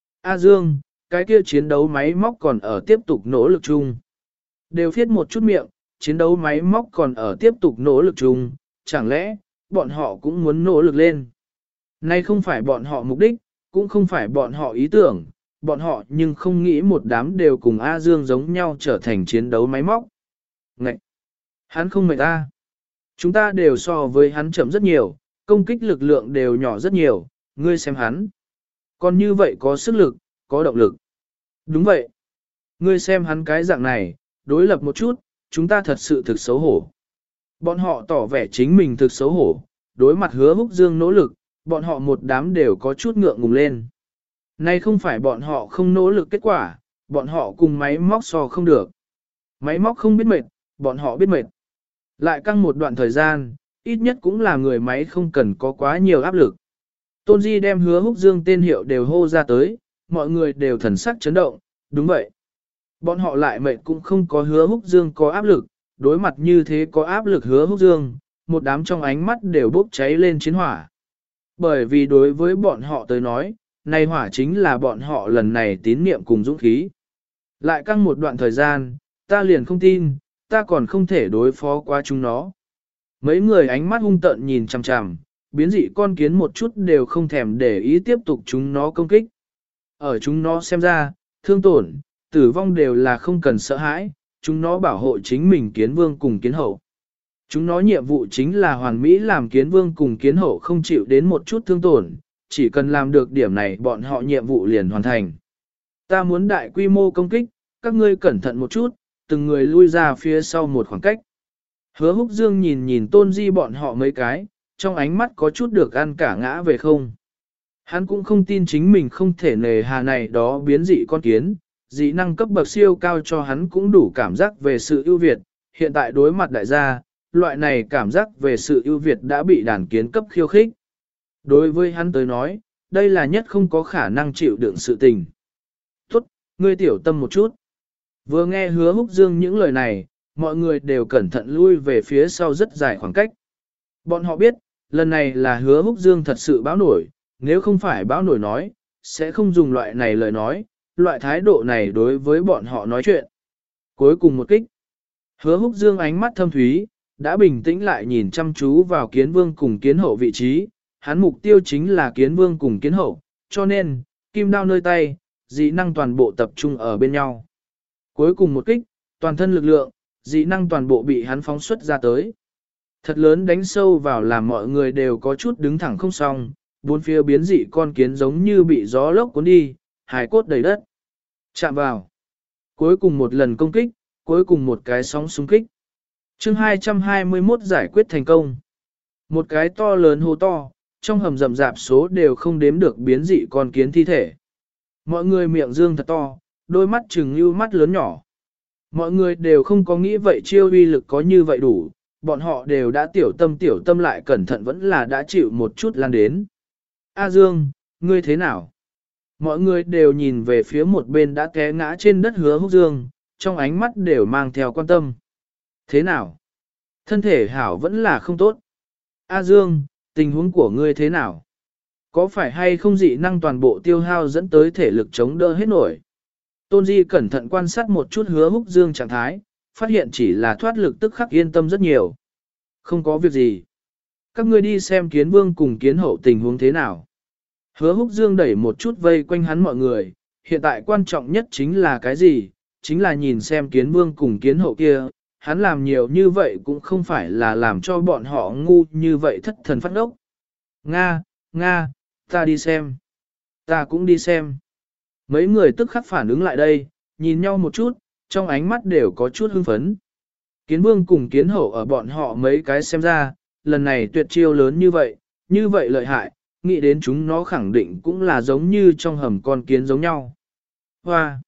A Dương, cái kia chiến đấu máy móc còn ở tiếp tục nỗ lực chung. Đều viết một chút miệng, chiến đấu máy móc còn ở tiếp tục nỗ lực chung, chẳng lẽ, bọn họ cũng muốn nỗ lực lên. Nay không phải bọn họ mục đích, cũng không phải bọn họ ý tưởng, bọn họ nhưng không nghĩ một đám đều cùng A Dương giống nhau trở thành chiến đấu máy móc. Ngậy! Hắn không mệt ta. Chúng ta đều so với hắn chậm rất nhiều, công kích lực lượng đều nhỏ rất nhiều, ngươi xem hắn. Còn như vậy có sức lực, có động lực. Đúng vậy. Ngươi xem hắn cái dạng này, đối lập một chút, chúng ta thật sự thực xấu hổ. Bọn họ tỏ vẻ chính mình thực xấu hổ, đối mặt Hứa Húc Dương nỗ lực, bọn họ một đám đều có chút ngượng ngùng lên. Nay không phải bọn họ không nỗ lực kết quả, bọn họ cùng máy móc so không được. Máy móc không biết mệt, bọn họ biết mệt. Lại căng một đoạn thời gian, ít nhất cũng là người máy không cần có quá nhiều áp lực. Tôn Di đem Hứa Húc Dương tên hiệu đều hô ra tới, mọi người đều thần sắc chấn động, đúng vậy. Bọn họ lại mệt cũng không có Hứa Húc Dương có áp lực, đối mặt như thế có áp lực Hứa Húc Dương, một đám trong ánh mắt đều bốc cháy lên chiến hỏa. Bởi vì đối với bọn họ tới nói, này hỏa chính là bọn họ lần này tín niệm cùng dũng khí. Lại căng một đoạn thời gian, ta liền không tin, ta còn không thể đối phó qua chúng nó. Mấy người ánh mắt hung tợn nhìn chằm chằm, biến dị con kiến một chút đều không thèm để ý tiếp tục chúng nó công kích. Ở chúng nó xem ra, thương tổn, tử vong đều là không cần sợ hãi, chúng nó bảo hộ chính mình kiến vương cùng kiến hậu. Chúng nó nhiệm vụ chính là hoàn mỹ làm kiến vương cùng kiến hậu không chịu đến một chút thương tổn, chỉ cần làm được điểm này bọn họ nhiệm vụ liền hoàn thành. Ta muốn đại quy mô công kích, các ngươi cẩn thận một chút, từng người lui ra phía sau một khoảng cách. Hứa Húc Dương nhìn nhìn Tôn Di bọn họ mấy cái, trong ánh mắt có chút được ăn cả ngã về không. Hắn cũng không tin chính mình không thể nề hà này đó biến dị con kiến, dị năng cấp bậc siêu cao cho hắn cũng đủ cảm giác về sự ưu việt, hiện tại đối mặt đại gia, loại này cảm giác về sự ưu việt đã bị đàn kiến cấp khiêu khích. Đối với hắn tới nói, đây là nhất không có khả năng chịu đựng sự tình. Tốt, ngươi tiểu tâm một chút. Vừa nghe Hứa Húc Dương những lời này, mọi người đều cẩn thận lui về phía sau rất dài khoảng cách. Bọn họ biết, lần này là Hứa Húc Dương thật sự báo nổi, nếu không phải báo nổi nói, sẽ không dùng loại này lời nói, loại thái độ này đối với bọn họ nói chuyện. Cuối cùng một kích. Hứa Húc Dương ánh mắt thâm thúy, đã bình tĩnh lại nhìn chăm chú vào kiến vương cùng kiến hậu vị trí, hắn mục tiêu chính là kiến vương cùng kiến hậu, cho nên, kim đao nơi tay, dị năng toàn bộ tập trung ở bên nhau. Cuối cùng một kích, toàn thân lực lượng, dị năng toàn bộ bị hắn phóng xuất ra tới. Thật lớn đánh sâu vào làm mọi người đều có chút đứng thẳng không xong, bốn phía biến dị con kiến giống như bị gió lốc cuốn đi, hài cốt đầy đất. Chạm vào. Cuối cùng một lần công kích, cuối cùng một cái sóng xung kích. chương hai trăm hai mươi mốt giải quyết thành công. Một cái to lớn hố to, trong hầm rậm rạp số đều không đếm được biến dị con kiến thi thể. Mọi người miệng dương thật to, đôi mắt trừng như mắt lớn nhỏ. Mọi người đều không có nghĩ vậy chiêu uy lực có như vậy đủ, bọn họ đều đã tiểu tâm tiểu tâm lại cẩn thận vẫn là đã chịu một chút lan đến. A Dương, ngươi thế nào? Mọi người đều nhìn về phía một bên đã té ngã trên đất Hứa Húc Dương, trong ánh mắt đều mang theo quan tâm. Thế nào? Thân thể hảo vẫn là không tốt. A Dương, tình huống của ngươi thế nào? Có phải hay không dị năng toàn bộ tiêu hao dẫn tới thể lực chống đỡ hết nổi? Tôn Di cẩn thận quan sát một chút Hứa Húc Dương trạng thái, phát hiện chỉ là thoát lực tức khắc yên tâm rất nhiều. Không có việc gì. Các ngươi đi xem kiến vương cùng kiến hậu tình huống thế nào. Hứa Húc Dương đẩy một chút vây quanh hắn mọi người, hiện tại quan trọng nhất chính là cái gì? Chính là nhìn xem kiến vương cùng kiến hậu kia, hắn làm nhiều như vậy cũng không phải là làm cho bọn họ ngu như vậy thất thần phát ốc. Nga, Nga, ta đi xem. Ta cũng đi xem. Mấy người tức khắc phản ứng lại đây, nhìn nhau một chút, trong ánh mắt đều có chút hưng phấn. Kiến vương cùng kiến hậu ở bọn họ mấy cái xem ra, lần này tuyệt chiêu lớn như vậy, như vậy lợi hại, nghĩ đến chúng nó khẳng định cũng là giống như trong hầm con kiến giống nhau. Hoa!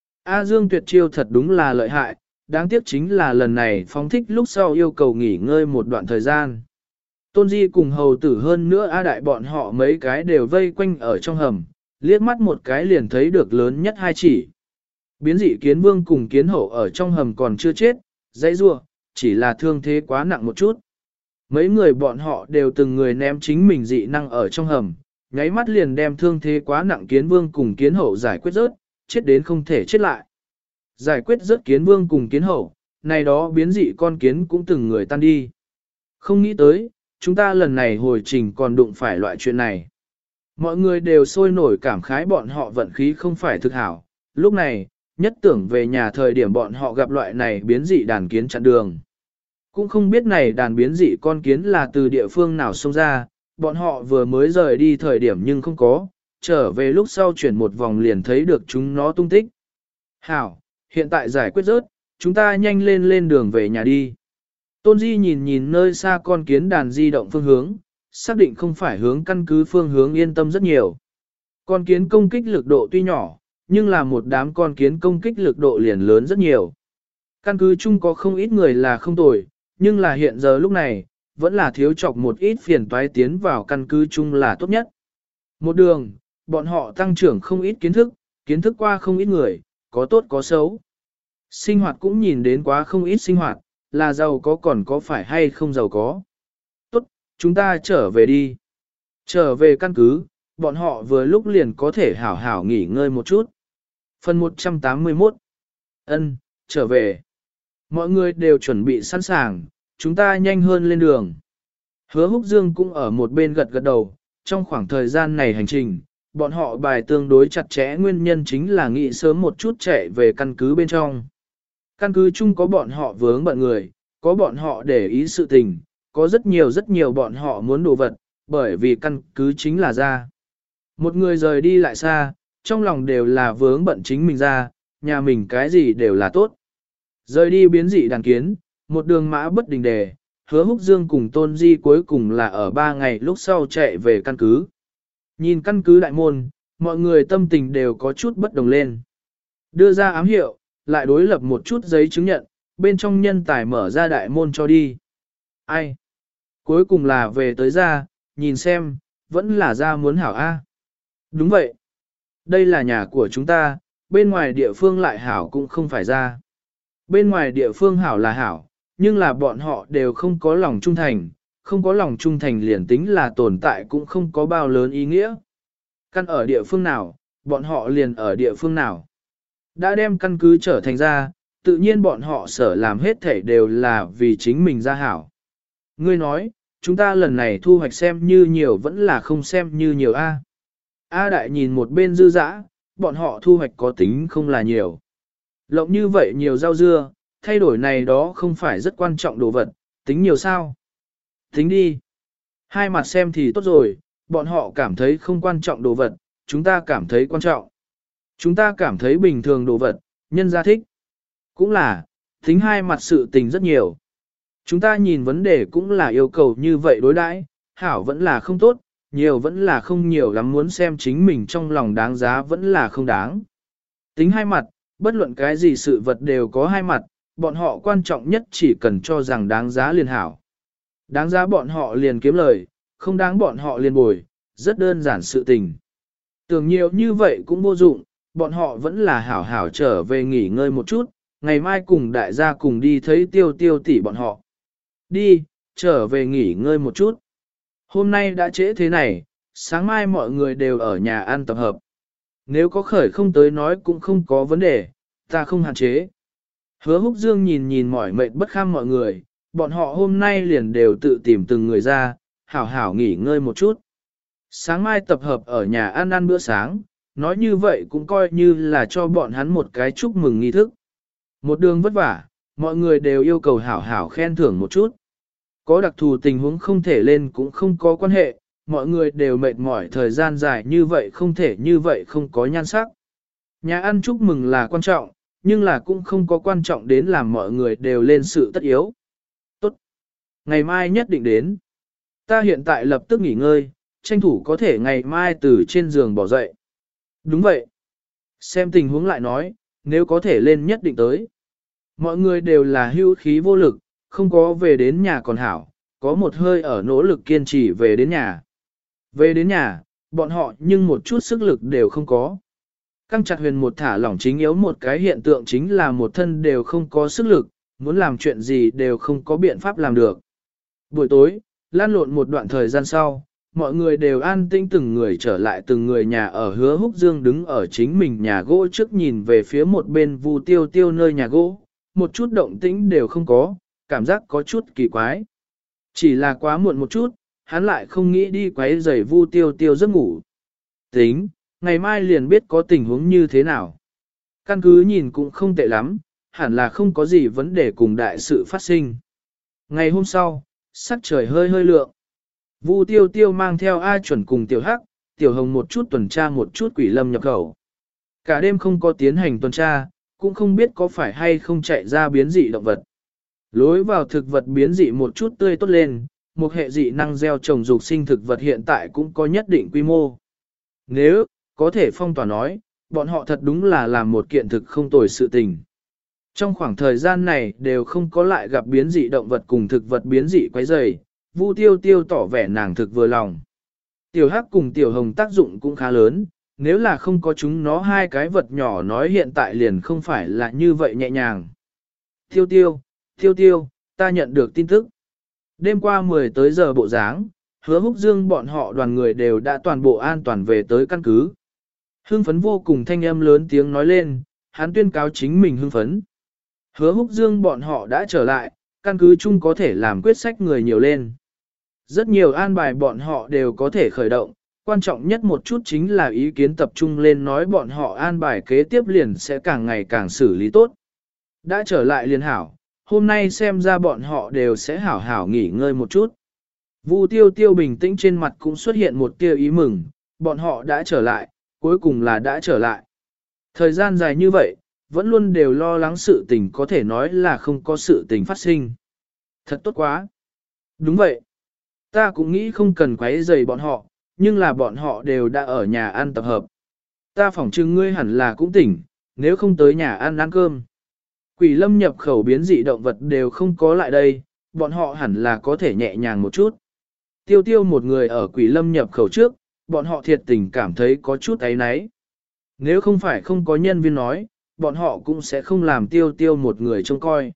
A Dương tuyệt chiêu thật đúng là lợi hại, đáng tiếc chính là lần này phóng thích lúc sau yêu cầu nghỉ ngơi một đoạn thời gian. Tôn Di cùng hầu tử hơn nữa A Đại bọn họ mấy cái đều vây quanh ở trong hầm, liếc mắt một cái liền thấy được lớn nhất hai chỉ. Biến dị kiến vương cùng kiến hậu ở trong hầm còn chưa chết, dãy rua, chỉ là thương thế quá nặng một chút. Mấy người bọn họ đều từng người ném chính mình dị năng ở trong hầm, nháy mắt liền đem thương thế quá nặng kiến vương cùng kiến hậu giải quyết rớt, chết đến không thể chết lại. Giải quyết rớt kiến vương cùng kiến hậu, này đó biến dị con kiến cũng từng người tan đi. Không nghĩ tới, chúng ta lần này hồi trình còn đụng phải loại chuyện này. Mọi người đều sôi nổi cảm khái bọn họ vận khí không phải thực hảo. Lúc này, nhất tưởng về nhà thời điểm bọn họ gặp loại này biến dị đàn kiến chặn đường. Cũng không biết này đàn biến dị con kiến là từ địa phương nào xông ra, bọn họ vừa mới rời đi thời điểm nhưng không có, trở về lúc sau chuyển một vòng liền thấy được chúng nó tung tích. Hảo, hiện tại giải quyết rớt, chúng ta nhanh lên lên đường về nhà đi. Tôn Di nhìn nhìn nơi xa con kiến đàn di động phương hướng, xác định không phải hướng căn cứ phương hướng yên tâm rất nhiều. Con kiến công kích lực độ tuy nhỏ, nhưng là một đám con kiến công kích lực độ liền lớn rất nhiều. Căn cứ chung có không ít người là không tồi, nhưng là hiện giờ lúc này, vẫn là thiếu chọc một ít phiền toái tiến vào căn cứ chung là tốt nhất. Một đường, bọn họ tăng trưởng không ít kiến thức, kiến thức qua không ít người, có tốt có xấu. Sinh hoạt cũng nhìn đến quá không ít sinh hoạt, là giàu có còn có phải hay không giàu có. Tốt, chúng ta trở về đi. Trở về căn cứ, bọn họ vừa lúc liền có thể hảo hảo nghỉ ngơi một chút. Phần một trăm tám mươi mốt. Ân, trở về. Mọi người đều chuẩn bị sẵn sàng, chúng ta nhanh hơn lên đường. Hứa Húc Dương cũng ở một bên gật gật đầu, trong khoảng thời gian này hành trình, bọn họ bài tương đối chặt chẽ nguyên nhân chính là nghĩ sớm một chút chạy về căn cứ bên trong. Căn cứ chung có bọn họ vướng bận người, có bọn họ để ý sự tình, có rất nhiều rất nhiều bọn họ muốn đồ vật, bởi vì căn cứ chính là ra. Một người rời đi lại xa, trong lòng đều là vướng bận chính mình ra, nhà mình cái gì đều là tốt. Rời đi biến dị đàn kiến, một đường mã bất đình đề, Hứa Húc Dương cùng Tôn Di cuối cùng là ở ba ngày lúc sau chạy về căn cứ. Nhìn căn cứ đại môn, mọi người tâm tình đều có chút bất đồng lên. Đưa ra ám hiệu, lại đối lập một chút giấy chứng nhận, bên trong nhân tài mở ra đại môn cho đi. Ai? Cuối cùng là về tới ra, nhìn xem, vẫn là ra muốn hảo A. Đúng vậy. Đây là nhà của chúng ta, bên ngoài địa phương lại hảo cũng không phải ra. Bên ngoài địa phương hảo là hảo, nhưng là bọn họ đều không có lòng trung thành, không có lòng trung thành liền tính là tồn tại cũng không có bao lớn ý nghĩa. Căn ở địa phương nào, bọn họ liền ở địa phương nào. Đã đem căn cứ trở thành ra, tự nhiên bọn họ sở làm hết thảy đều là vì chính mình ra hảo. Ngươi nói, chúng ta lần này thu hoạch xem như nhiều vẫn là không xem như nhiều A. A Đại nhìn một bên dư dã, bọn họ thu hoạch có tính không là nhiều. Lộng như vậy nhiều rau dưa, thay đổi này đó không phải rất quan trọng đồ vật, tính nhiều sao? Tính đi. Hai mặt xem thì tốt rồi, bọn họ cảm thấy không quan trọng đồ vật, chúng ta cảm thấy quan trọng. Chúng ta cảm thấy bình thường đồ vật, nhân gia thích. Cũng là, tính hai mặt sự tình rất nhiều. Chúng ta nhìn vấn đề cũng là yêu cầu như vậy đối đãi, hảo vẫn là không tốt, nhiều vẫn là không nhiều lắm, muốn xem chính mình trong lòng đáng giá vẫn là không đáng. Tính hai mặt, bất luận cái gì sự vật đều có hai mặt, bọn họ quan trọng nhất chỉ cần cho rằng đáng giá liền hảo. Đáng giá bọn họ liền kiếm lời, không đáng bọn họ liền bồi, rất đơn giản sự tình. Tưởng nhiều như vậy cũng vô dụng, bọn họ vẫn là hảo hảo trở về nghỉ ngơi một chút, ngày mai cùng đại gia cùng đi thấy tiêu tiêu tỷ bọn họ. Đi, trở về nghỉ ngơi một chút. Hôm nay đã trễ thế này, sáng mai mọi người đều ở nhà ăn tập hợp. Nếu có khởi không tới nói cũng không có vấn đề, ta không hạn chế. Hứa Húc Dương nhìn nhìn mỏi mệt bất kham mọi người, bọn họ hôm nay liền đều tự tìm từng người ra, hảo hảo nghỉ ngơi một chút. Sáng mai tập hợp ở nhà ăn ăn bữa sáng, nói như vậy cũng coi như là cho bọn hắn một cái chúc mừng nghi thức. Một đường vất vả, mọi người đều yêu cầu hảo hảo khen thưởng một chút. Có đặc thù tình huống không thể lên cũng không có quan hệ, mọi người đều mệt mỏi thời gian dài như vậy không thể như vậy không có nhan sắc. Nhà ăn chúc mừng là quan trọng, nhưng là cũng không có quan trọng đến làm mọi người đều lên sự tất yếu. Tốt. Ngày mai nhất định đến. Ta hiện tại lập tức nghỉ ngơi, tranh thủ có thể ngày mai từ trên giường bỏ dậy. Đúng vậy. Xem tình huống lại nói, nếu có thể lên nhất định tới. Mọi người đều là hưu khí vô lực, không có về đến nhà còn hảo, có một hơi ở nỗ lực kiên trì về đến nhà. Về đến nhà, bọn họ nhưng một chút sức lực đều không có. Căng chặt huyền một thả lỏng chính yếu một cái hiện tượng chính là một thân đều không có sức lực, muốn làm chuyện gì đều không có biện pháp làm được. Buổi tối, lan lộn một đoạn thời gian sau, mọi người đều an tĩnh từng người trở lại từng người nhà ở Hứa Húc Dương đứng ở chính mình nhà gỗ trước nhìn về phía một bên Vu Tiêu Tiêu nơi nhà gỗ, một chút động tĩnh đều không có, cảm giác có chút kỳ quái. Chỉ là quá muộn một chút, hắn lại không nghĩ đi quấy rầy Vu Tiêu Tiêu giấc ngủ. Tính, ngày mai liền biết có tình huống như thế nào. Căn cứ nhìn cũng không tệ lắm, hẳn là không có gì vấn đề cùng đại sự phát sinh. Ngày hôm sau, sắc trời hơi hơi lượng. Vu Tiêu Tiêu mang theo A Chuẩn cùng Tiểu Hắc, Tiểu Hồng một chút tuần tra một chút Quỷ Lâm nhập khẩu. Cả đêm không có tiến hành tuần tra, cũng không biết có phải hay không chạy ra biến dị động vật. Lối vào thực vật biến dị một chút tươi tốt lên, một hệ dị năng gieo trồng dục sinh thực vật hiện tại cũng có nhất định quy mô. Nếu, có thể phong tỏa nói, bọn họ thật đúng là làm một kiện thực không tồi sự tình. Trong khoảng thời gian này đều không có lại gặp biến dị động vật cùng thực vật biến dị quấy rầy, Vu Tiêu Tiêu tỏ vẻ nàng thực vừa lòng. Tiểu Hắc cùng Tiểu Hồng tác dụng cũng khá lớn, nếu là không có chúng nó hai cái vật nhỏ nói hiện tại liền không phải là như vậy nhẹ nhàng. Tiêu Tiêu, Tiêu Tiêu, ta nhận được tin tức. Đêm qua mười tới giờ bộ dáng, Hứa Húc Dương bọn họ đoàn người đều đã toàn bộ an toàn về tới căn cứ. Hưng phấn vô cùng thanh âm lớn tiếng nói lên, hắn tuyên cáo chính mình hưng phấn. Hứa Húc Dương bọn họ đã trở lại, căn cứ chung có thể làm quyết sách người nhiều lên. Rất nhiều an bài bọn họ đều có thể khởi động, quan trọng nhất một chút chính là ý kiến tập trung lên nói bọn họ an bài kế tiếp liền sẽ càng ngày càng xử lý tốt. Đã trở lại liền hảo, hôm nay xem ra bọn họ đều sẽ hảo hảo nghỉ ngơi một chút. Vu Tiêu Tiêu bình tĩnh trên mặt cũng xuất hiện một tia ý mừng, bọn họ đã trở lại, cuối cùng là đã trở lại. Thời gian dài như vậy, vẫn luôn đều lo lắng sự tình có thể nói là không có sự tình phát sinh. Thật tốt quá. Đúng vậy. Ta cũng nghĩ không cần quấy rầy bọn họ, nhưng là bọn họ đều đã ở nhà ăn tập hợp. Ta phỏng chừng ngươi hẳn là cũng tỉnh, nếu không tới nhà ăn ăn cơm. Quỷ Lâm nhập khẩu biến dị động vật đều không có lại đây, bọn họ hẳn là có thể nhẹ nhàng một chút. Tiêu Tiêu một người ở Quỷ Lâm nhập khẩu trước, bọn họ thiệt tình cảm thấy có chút áy náy. Nếu không phải không có nhân viên nói, bọn họ cũng sẽ không làm Tiêu Tiêu một người trông coi.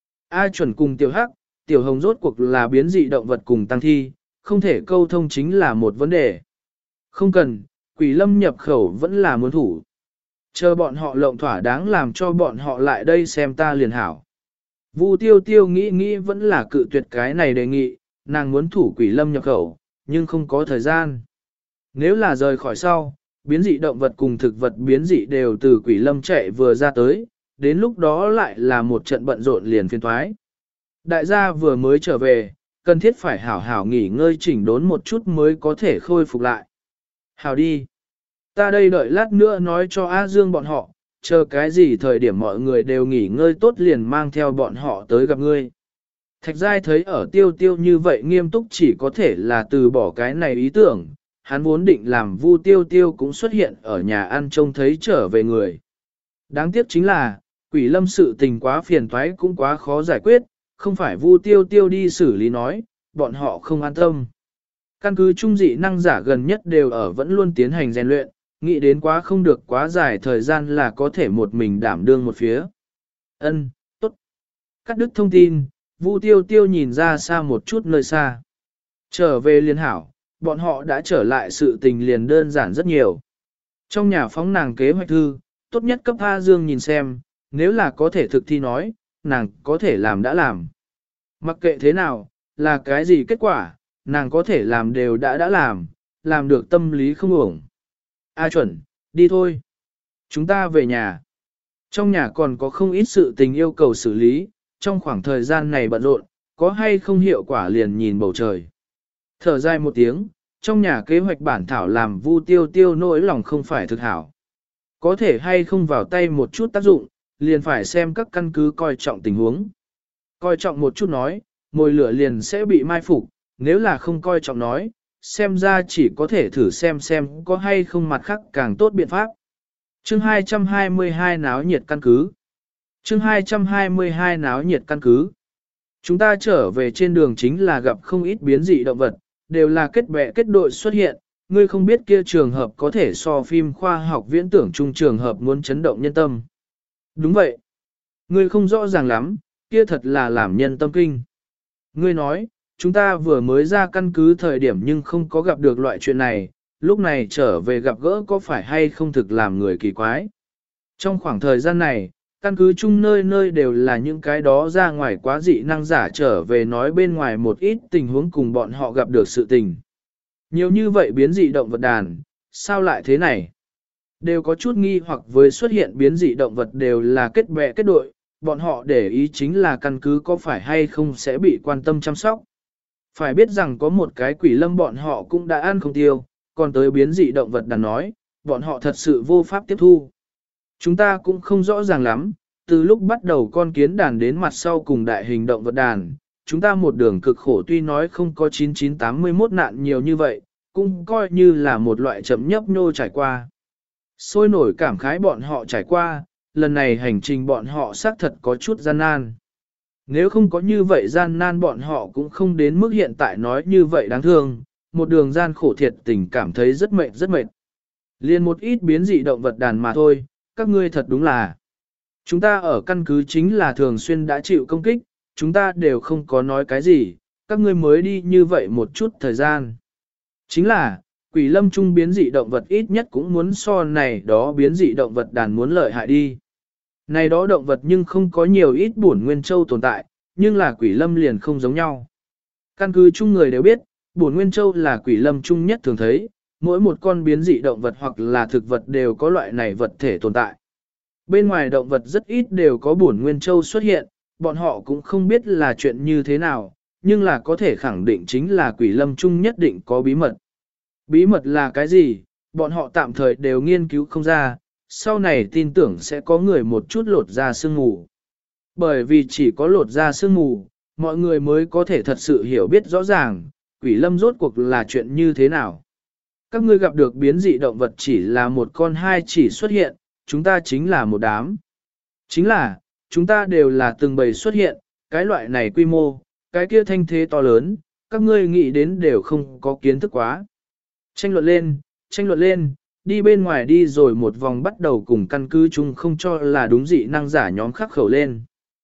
A Chuẩn cùng Tiểu Hắc, Tiểu Hồng rốt cuộc là biến dị động vật cùng tăng thi, không thể câu thông chính là một vấn đề. Không cần, Quỷ Lâm nhập khẩu vẫn là muốn thủ. Chờ bọn họ lộng thỏa đáng làm cho bọn họ lại đây xem ta liền hảo. Vu Tiêu Tiêu nghĩ nghĩ vẫn là cự tuyệt cái này đề nghị, nàng muốn thủ Quỷ Lâm nhập khẩu, nhưng không có thời gian. Nếu là rời khỏi sau, biến dị động vật cùng thực vật biến dị đều từ Quỷ Lâm chạy vừa ra tới, đến lúc đó lại là một trận bận rộn liền phiên thoái. Đại gia vừa mới trở về, cần thiết phải hảo hảo nghỉ ngơi chỉnh đốn một chút mới có thể khôi phục lại. Hảo đi. Ta đây đợi lát nữa nói cho A Dương bọn họ, chờ cái gì thời điểm mọi người đều nghỉ ngơi tốt liền mang theo bọn họ tới gặp ngươi. Thạch Giai thấy ở Tiêu Tiêu như vậy nghiêm túc chỉ có thể là từ bỏ cái này ý tưởng, hắn vốn định làm Vu Tiêu Tiêu cũng xuất hiện ở nhà ăn trông thấy trở về người. Đáng tiếc chính là, Quỷ Lâm sự tình quá phiền toái cũng quá khó giải quyết, không phải Vu Tiêu Tiêu đi xử lý nói, bọn họ không an tâm. Căn cứ trung dị năng giả gần nhất đều ở vẫn luôn tiến hành rèn luyện, nghĩ đến quá không được quá dài thời gian là có thể một mình đảm đương một phía. Ân, tốt. Cắt đứt thông tin, Vu Tiêu Tiêu nhìn ra xa một chút nơi xa. Trở về liên hảo, bọn họ đã trở lại sự tình liền đơn giản rất nhiều. Trong nhà phóng nàng kế hoạch thư, tốt nhất cấp A Dương nhìn xem, nếu là có thể thực thi nói, nàng có thể làm đã làm. Mặc kệ thế nào, là cái gì kết quả, nàng có thể làm đều đã đã làm, làm được tâm lý không uổng. A Chuẩn, đi thôi. Chúng ta về nhà. Trong nhà còn có không ít sự tình yêu cầu xử lý, trong khoảng thời gian này bận rộn, có hay không hiệu quả liền nhìn bầu trời. Thở dài một tiếng, trong nhà kế hoạch bản thảo làm Vu Tiêu Tiêu nỗi lòng không phải thực hảo. Có thể hay không vào tay một chút tác dụng, liền phải xem các căn cứ coi trọng tình huống. Coi trọng một chút nói, mồi lửa liền sẽ bị mai phục, nếu là không coi trọng nói, xem ra chỉ có thể thử xem xem có hay không mặt khác càng tốt biện pháp. Chương hai trăm hai mươi hai náo nhiệt căn cứ. Chương hai trăm hai mươi hai náo nhiệt căn cứ. Chúng ta trở về trên đường chính là gặp không ít biến dị động vật, đều là kết bè kết đội xuất hiện, ngươi không biết kia trường hợp có thể so phim khoa học viễn tưởng chung trường hợp muốn chấn động nhân tâm. Đúng vậy. Ngươi không rõ ràng lắm, kia thật là làm nhân tâm kinh. Ngươi nói, chúng ta vừa mới ra căn cứ thời điểm nhưng không có gặp được loại chuyện này, lúc này trở về gặp gỡ có phải hay không thực làm người kỳ quái. Trong khoảng thời gian này, căn cứ chung nơi nơi đều là những cái đó ra ngoài quá dị năng giả trở về nói bên ngoài một ít tình huống cùng bọn họ gặp được sự tình. Nhiều như vậy biến dị động vật đàn, sao lại thế này? Đều có chút nghi hoặc với xuất hiện biến dị động vật đều là kết bè kết đội, bọn họ để ý chính là căn cứ có phải hay không sẽ bị quan tâm chăm sóc. Phải biết rằng có một cái quỷ lâm bọn họ cũng đã ăn không tiêu, còn tới biến dị động vật đàn nói, bọn họ thật sự vô pháp tiếp thu. Chúng ta cũng không rõ ràng lắm, từ lúc bắt đầu con kiến đàn đến mặt sau cùng đại hình động vật đàn, chúng ta một đường cực khổ tuy nói không có chín chín tám mươi mốt nạn nhiều như vậy, cũng coi như là một loại chậm nhấp nhô trải qua. Sôi nổi cảm khái bọn họ trải qua, lần này hành trình bọn họ xác thật có chút gian nan. Nếu không có như vậy gian nan bọn họ cũng không đến mức hiện tại nói như vậy đáng thương, một đường gian khổ thiệt tình cảm thấy rất mệt rất mệt. Liên một ít biến dị động vật đàn mà thôi, các ngươi thật đúng là. Chúng ta ở căn cứ chính là thường xuyên đã chịu công kích, chúng ta đều không có nói cái gì, các ngươi mới đi như vậy một chút thời gian. Chính là, quỷ lâm trung biến dị động vật ít nhất cũng muốn so này đó biến dị động vật đàn muốn lợi hại đi. Này đó động vật nhưng không có nhiều ít bổn nguyên châu tồn tại, nhưng là quỷ lâm liền không giống nhau. Căn cứ chung người đều biết, bổn nguyên châu là quỷ lâm chung nhất thường thấy, mỗi một con biến dị động vật hoặc là thực vật đều có loại này vật thể tồn tại. Bên ngoài động vật rất ít đều có bổn nguyên châu xuất hiện, bọn họ cũng không biết là chuyện như thế nào, nhưng là có thể khẳng định chính là quỷ lâm chung nhất định có bí mật. Bí mật là cái gì, bọn họ tạm thời đều nghiên cứu không ra, sau này tin tưởng sẽ có người một chút lột ra sương mù. Bởi vì chỉ có lột ra sương mù, mọi người mới có thể thật sự hiểu biết rõ ràng, quỷ lâm rốt cuộc là chuyện như thế nào. Các ngươi gặp được biến dị động vật chỉ là một con hai chỉ xuất hiện, chúng ta chính là một đám. Chính là, chúng ta đều là từng bầy xuất hiện, cái loại này quy mô, cái kia thanh thế to lớn, các ngươi nghĩ đến đều không có kiến thức quá. Tranh luận lên, tranh luận lên, đi bên ngoài đi rồi một vòng bắt đầu cùng căn cứ chung không cho là đúng dị năng giả nhóm khắc khẩu lên.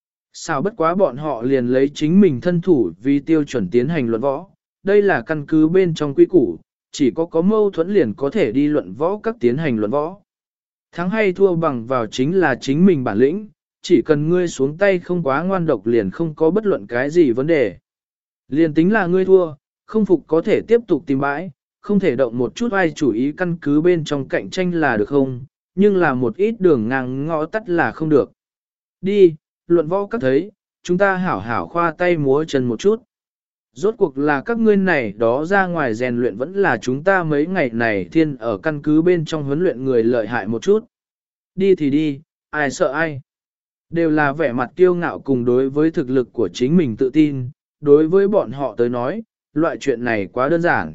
Sao bất quá bọn họ liền lấy chính mình thân thủ vì tiêu chuẩn tiến hành luận võ, đây là căn cứ bên trong quy củ, chỉ có có mâu thuẫn liền có thể đi luận võ các tiến hành luận võ. Thắng hay thua bằng vào chính là chính mình bản lĩnh, chỉ cần ngươi xuống tay không quá ngoan độc liền không có bất luận cái gì vấn đề. Liền tính là ngươi thua, không phục có thể tiếp tục tìm bãi, không thể động một chút ai chủ ý căn cứ bên trong cạnh tranh là được không, nhưng là một ít đường ngang ngõ tắt là không được. Đi, luận võ các thấy, chúng ta hảo hảo khoa tay múa chân một chút. Rốt cuộc là các ngươi này đó ra ngoài rèn luyện vẫn là chúng ta mấy ngày này thiên ở căn cứ bên trong huấn luyện người lợi hại một chút. Đi thì đi, ai sợ ai. Đều là vẻ mặt kiêu ngạo cùng đối với thực lực của chính mình tự tin, đối với bọn họ tới nói, loại chuyện này quá đơn giản.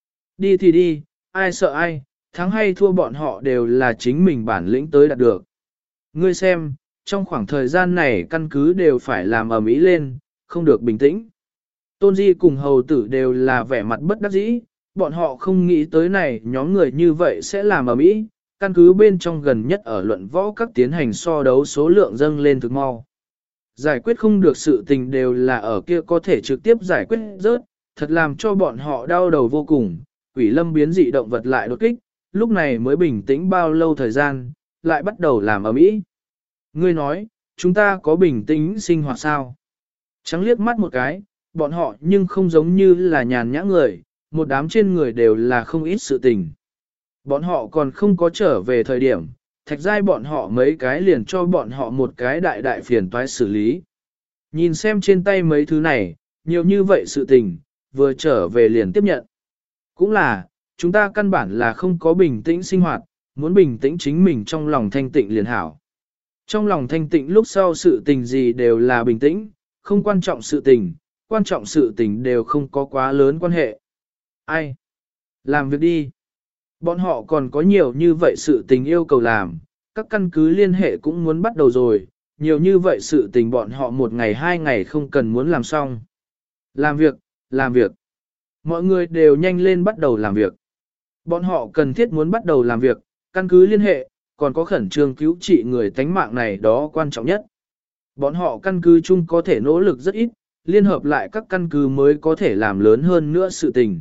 Đi thì đi, ai sợ ai, thắng hay thua bọn họ đều là chính mình bản lĩnh tới đạt được. Ngươi xem, trong khoảng thời gian này căn cứ đều phải làm ầm ĩ lên, không được bình tĩnh. Tôn Di cùng hầu tử đều là vẻ mặt bất đắc dĩ, bọn họ không nghĩ tới này nhóm người như vậy sẽ làm ầm ĩ, căn cứ bên trong gần nhất ở luận võ các tiến hành so đấu số lượng dâng lên thực mau. Giải quyết không được sự tình đều là ở kia có thể trực tiếp giải quyết rớt, thật làm cho bọn họ đau đầu vô cùng, quỷ lâm biến dị động vật lại đột kích, lúc này mới bình tĩnh bao lâu thời gian, lại bắt đầu làm ầm ĩ. Ngươi nói, chúng ta có bình tĩnh sinh hoạt sao? Trắng liếc mắt một cái, bọn họ nhưng không giống như là nhàn nhã người, một đám trên người đều là không ít sự tình. Bọn họ còn không có trở về thời điểm, thạch giai bọn họ mấy cái liền cho bọn họ một cái đại đại phiền toái xử lý. Nhìn xem trên tay mấy thứ này, nhiều như vậy sự tình, vừa trở về liền tiếp nhận. Cũng là, chúng ta căn bản là không có bình tĩnh sinh hoạt, muốn bình tĩnh chính mình trong lòng thanh tịnh liền hảo. Trong lòng thanh tịnh lúc sau sự tình gì đều là bình tĩnh, không quan trọng sự tình, quan trọng sự tình đều không có quá lớn quan hệ. Ai? Làm việc đi. Bọn họ còn có nhiều như vậy sự tình yêu cầu làm, các căn cứ liên hệ cũng muốn bắt đầu rồi, nhiều như vậy sự tình bọn họ một ngày hai ngày không cần muốn làm xong. Làm việc, làm việc. Mọi người đều nhanh lên bắt đầu làm việc. Bọn họ cần thiết muốn bắt đầu làm việc, căn cứ liên hệ, còn có khẩn trương cứu trị người tánh mạng này đó quan trọng nhất. Bọn họ căn cứ chung có thể nỗ lực rất ít, liên hợp lại các căn cứ mới có thể làm lớn hơn nữa sự tình.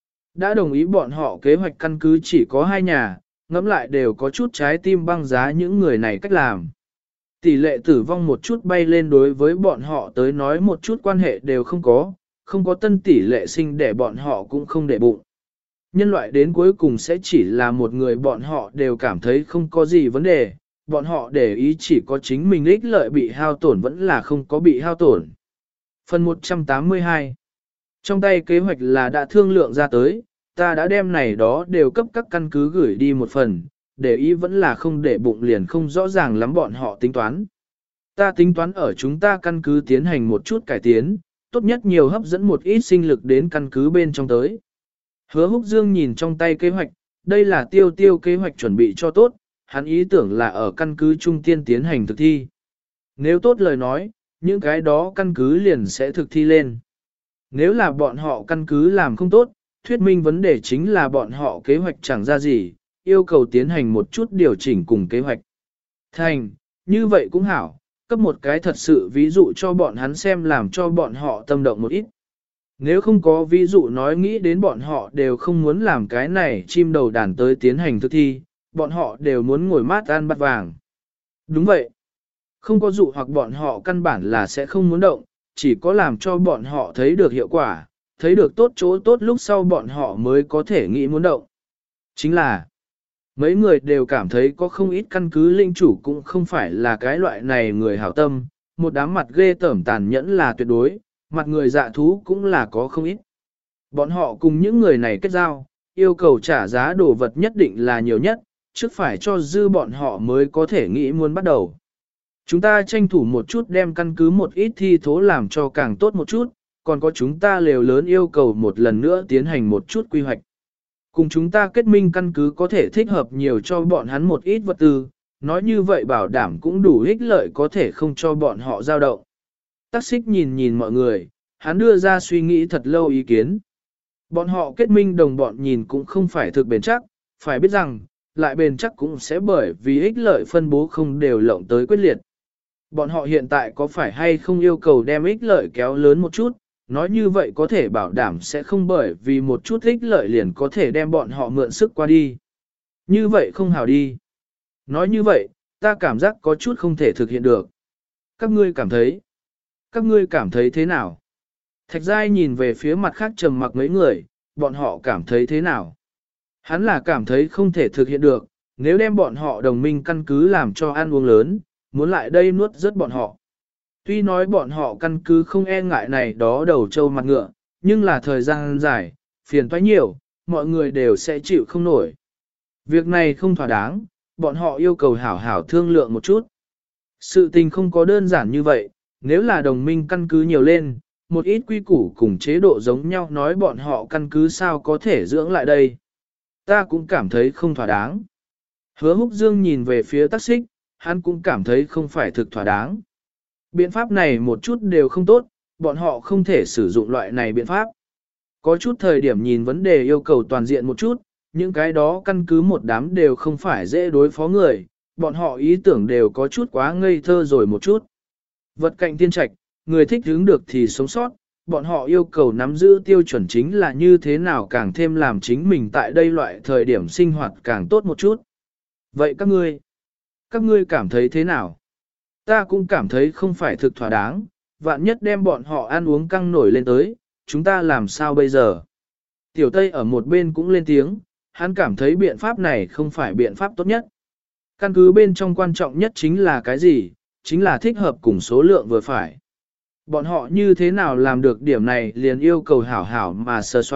Đã đồng ý bọn họ kế hoạch căn cứ chỉ có hai nhà, ngẫm lại đều có chút trái tim băng giá những người này cách làm. Tỷ lệ tử vong một chút bay lên đối với bọn họ tới nói một chút quan hệ đều không có, không có tân tỷ lệ sinh để bọn họ cũng không để bụng. Nhân loại đến cuối cùng sẽ chỉ là một người bọn họ đều cảm thấy không có gì vấn đề, bọn họ để ý chỉ có chính mình ích lợi bị hao tổn vẫn là không có bị hao tổn. Phần một trăm tám mươi hai. Trong tay kế hoạch là đã thương lượng ra tới, ta đã đem này đó đều cấp các căn cứ gửi đi một phần, để ý vẫn là không để bụng liền không rõ ràng lắm bọn họ tính toán. Ta tính toán ở chúng ta căn cứ tiến hành một chút cải tiến, tốt nhất nhiều hấp dẫn một ít sinh lực đến căn cứ bên trong tới. Hứa Húc Dương nhìn trong tay kế hoạch, đây là tiêu tiêu kế hoạch chuẩn bị cho tốt, hắn ý tưởng là ở căn cứ trung tiên tiến hành thực thi. Nếu tốt lời nói, những cái đó căn cứ liền sẽ thực thi lên. Nếu là bọn họ căn cứ làm không tốt, thuyết minh vấn đề chính là bọn họ kế hoạch chẳng ra gì, yêu cầu tiến hành một chút điều chỉnh cùng kế hoạch. Thành, như vậy cũng hảo, cấp một cái thật sự ví dụ cho bọn hắn xem làm cho bọn họ tâm động một ít. Nếu không có ví dụ nói nghĩ đến bọn họ đều không muốn làm cái này chim đầu đàn tới tiến hành thực thi, bọn họ đều muốn ngồi mát ăn bát vàng. Đúng vậy. Không có dụ hoặc bọn họ căn bản là sẽ không muốn động, chỉ có làm cho bọn họ thấy được hiệu quả, thấy được tốt chỗ tốt lúc sau bọn họ mới có thể nghĩ muốn động. Chính là, mấy người đều cảm thấy có không ít căn cứ linh chủ cũng không phải là cái loại này người hảo tâm, một đám mặt ghê tởm tàn nhẫn là tuyệt đối, mặt người dạ thú cũng là có không ít. Bọn họ cùng những người này kết giao, yêu cầu trả giá đồ vật nhất định là nhiều nhất, trước phải cho dư bọn họ mới có thể nghĩ muốn bắt đầu. Chúng ta tranh thủ một chút đem căn cứ một ít thi thố làm cho càng tốt một chút, còn có chúng ta lều lớn yêu cầu một lần nữa tiến hành một chút quy hoạch. Cùng chúng ta kết minh căn cứ có thể thích hợp nhiều cho bọn hắn một ít vật tư, nói như vậy bảo đảm cũng đủ ích lợi có thể không cho bọn họ dao động. Tắc xích nhìn nhìn mọi người, hắn đưa ra suy nghĩ thật lâu ý kiến. Bọn họ kết minh đồng bọn nhìn cũng không phải thực bền chắc, phải biết rằng, lại bền chắc cũng sẽ bởi vì ích lợi phân bố không đều lộng tới quyết liệt. Bọn họ hiện tại có phải hay không yêu cầu đem ích lợi kéo lớn một chút, nói như vậy có thể bảo đảm sẽ không bởi vì một chút ích lợi liền có thể đem bọn họ mượn sức qua đi. Như vậy không hảo đi. Nói như vậy, ta cảm giác có chút không thể thực hiện được. Các ngươi cảm thấy, các ngươi cảm thấy thế nào? Thạch Giai nhìn về phía mặt khác trầm mặc mấy người, bọn họ cảm thấy thế nào? Hắn là cảm thấy không thể thực hiện được, nếu đem bọn họ đồng minh căn cứ làm cho ăn uống lớn, muốn lại đây nuốt rớt bọn họ. Tuy nói bọn họ căn cứ không e ngại này đó đầu trâu mặt ngựa, nhưng là thời gian dài, phiền toái nhiều, mọi người đều sẽ chịu không nổi. Việc này không thỏa đáng, bọn họ yêu cầu hảo hảo thương lượng một chút. Sự tình không có đơn giản như vậy, nếu là đồng minh căn cứ nhiều lên, một ít quy củ cùng chế độ giống nhau nói bọn họ căn cứ sao có thể dưỡng lại đây. Ta cũng cảm thấy không thỏa đáng. Hứa Húc Dương nhìn về phía Tắc Xích, hắn cũng cảm thấy không phải thực thỏa đáng. Biện pháp này một chút đều không tốt, bọn họ không thể sử dụng loại này biện pháp. Có chút thời điểm nhìn vấn đề yêu cầu toàn diện một chút, những cái đó căn cứ một đám đều không phải dễ đối phó người, bọn họ ý tưởng đều có chút quá ngây thơ rồi một chút. Vật cạnh tiên trạch, người thích hướng được thì sống sót, bọn họ yêu cầu nắm giữ tiêu chuẩn chính là như thế nào càng thêm làm chính mình tại đây loại thời điểm sinh hoạt càng tốt một chút. Vậy các ngươi, các ngươi cảm thấy thế nào? Ta cũng cảm thấy không phải thực thỏa đáng, vạn nhất đem bọn họ ăn uống căng nổi lên tới, chúng ta làm sao bây giờ? Tiểu Tây ở một bên cũng lên tiếng, hắn cảm thấy biện pháp này không phải biện pháp tốt nhất. Căn cứ bên trong quan trọng nhất chính là cái gì? Chính là thích hợp cùng số lượng vừa phải. Bọn họ như thế nào làm được điểm này liền yêu cầu hảo hảo mà sơ soạn,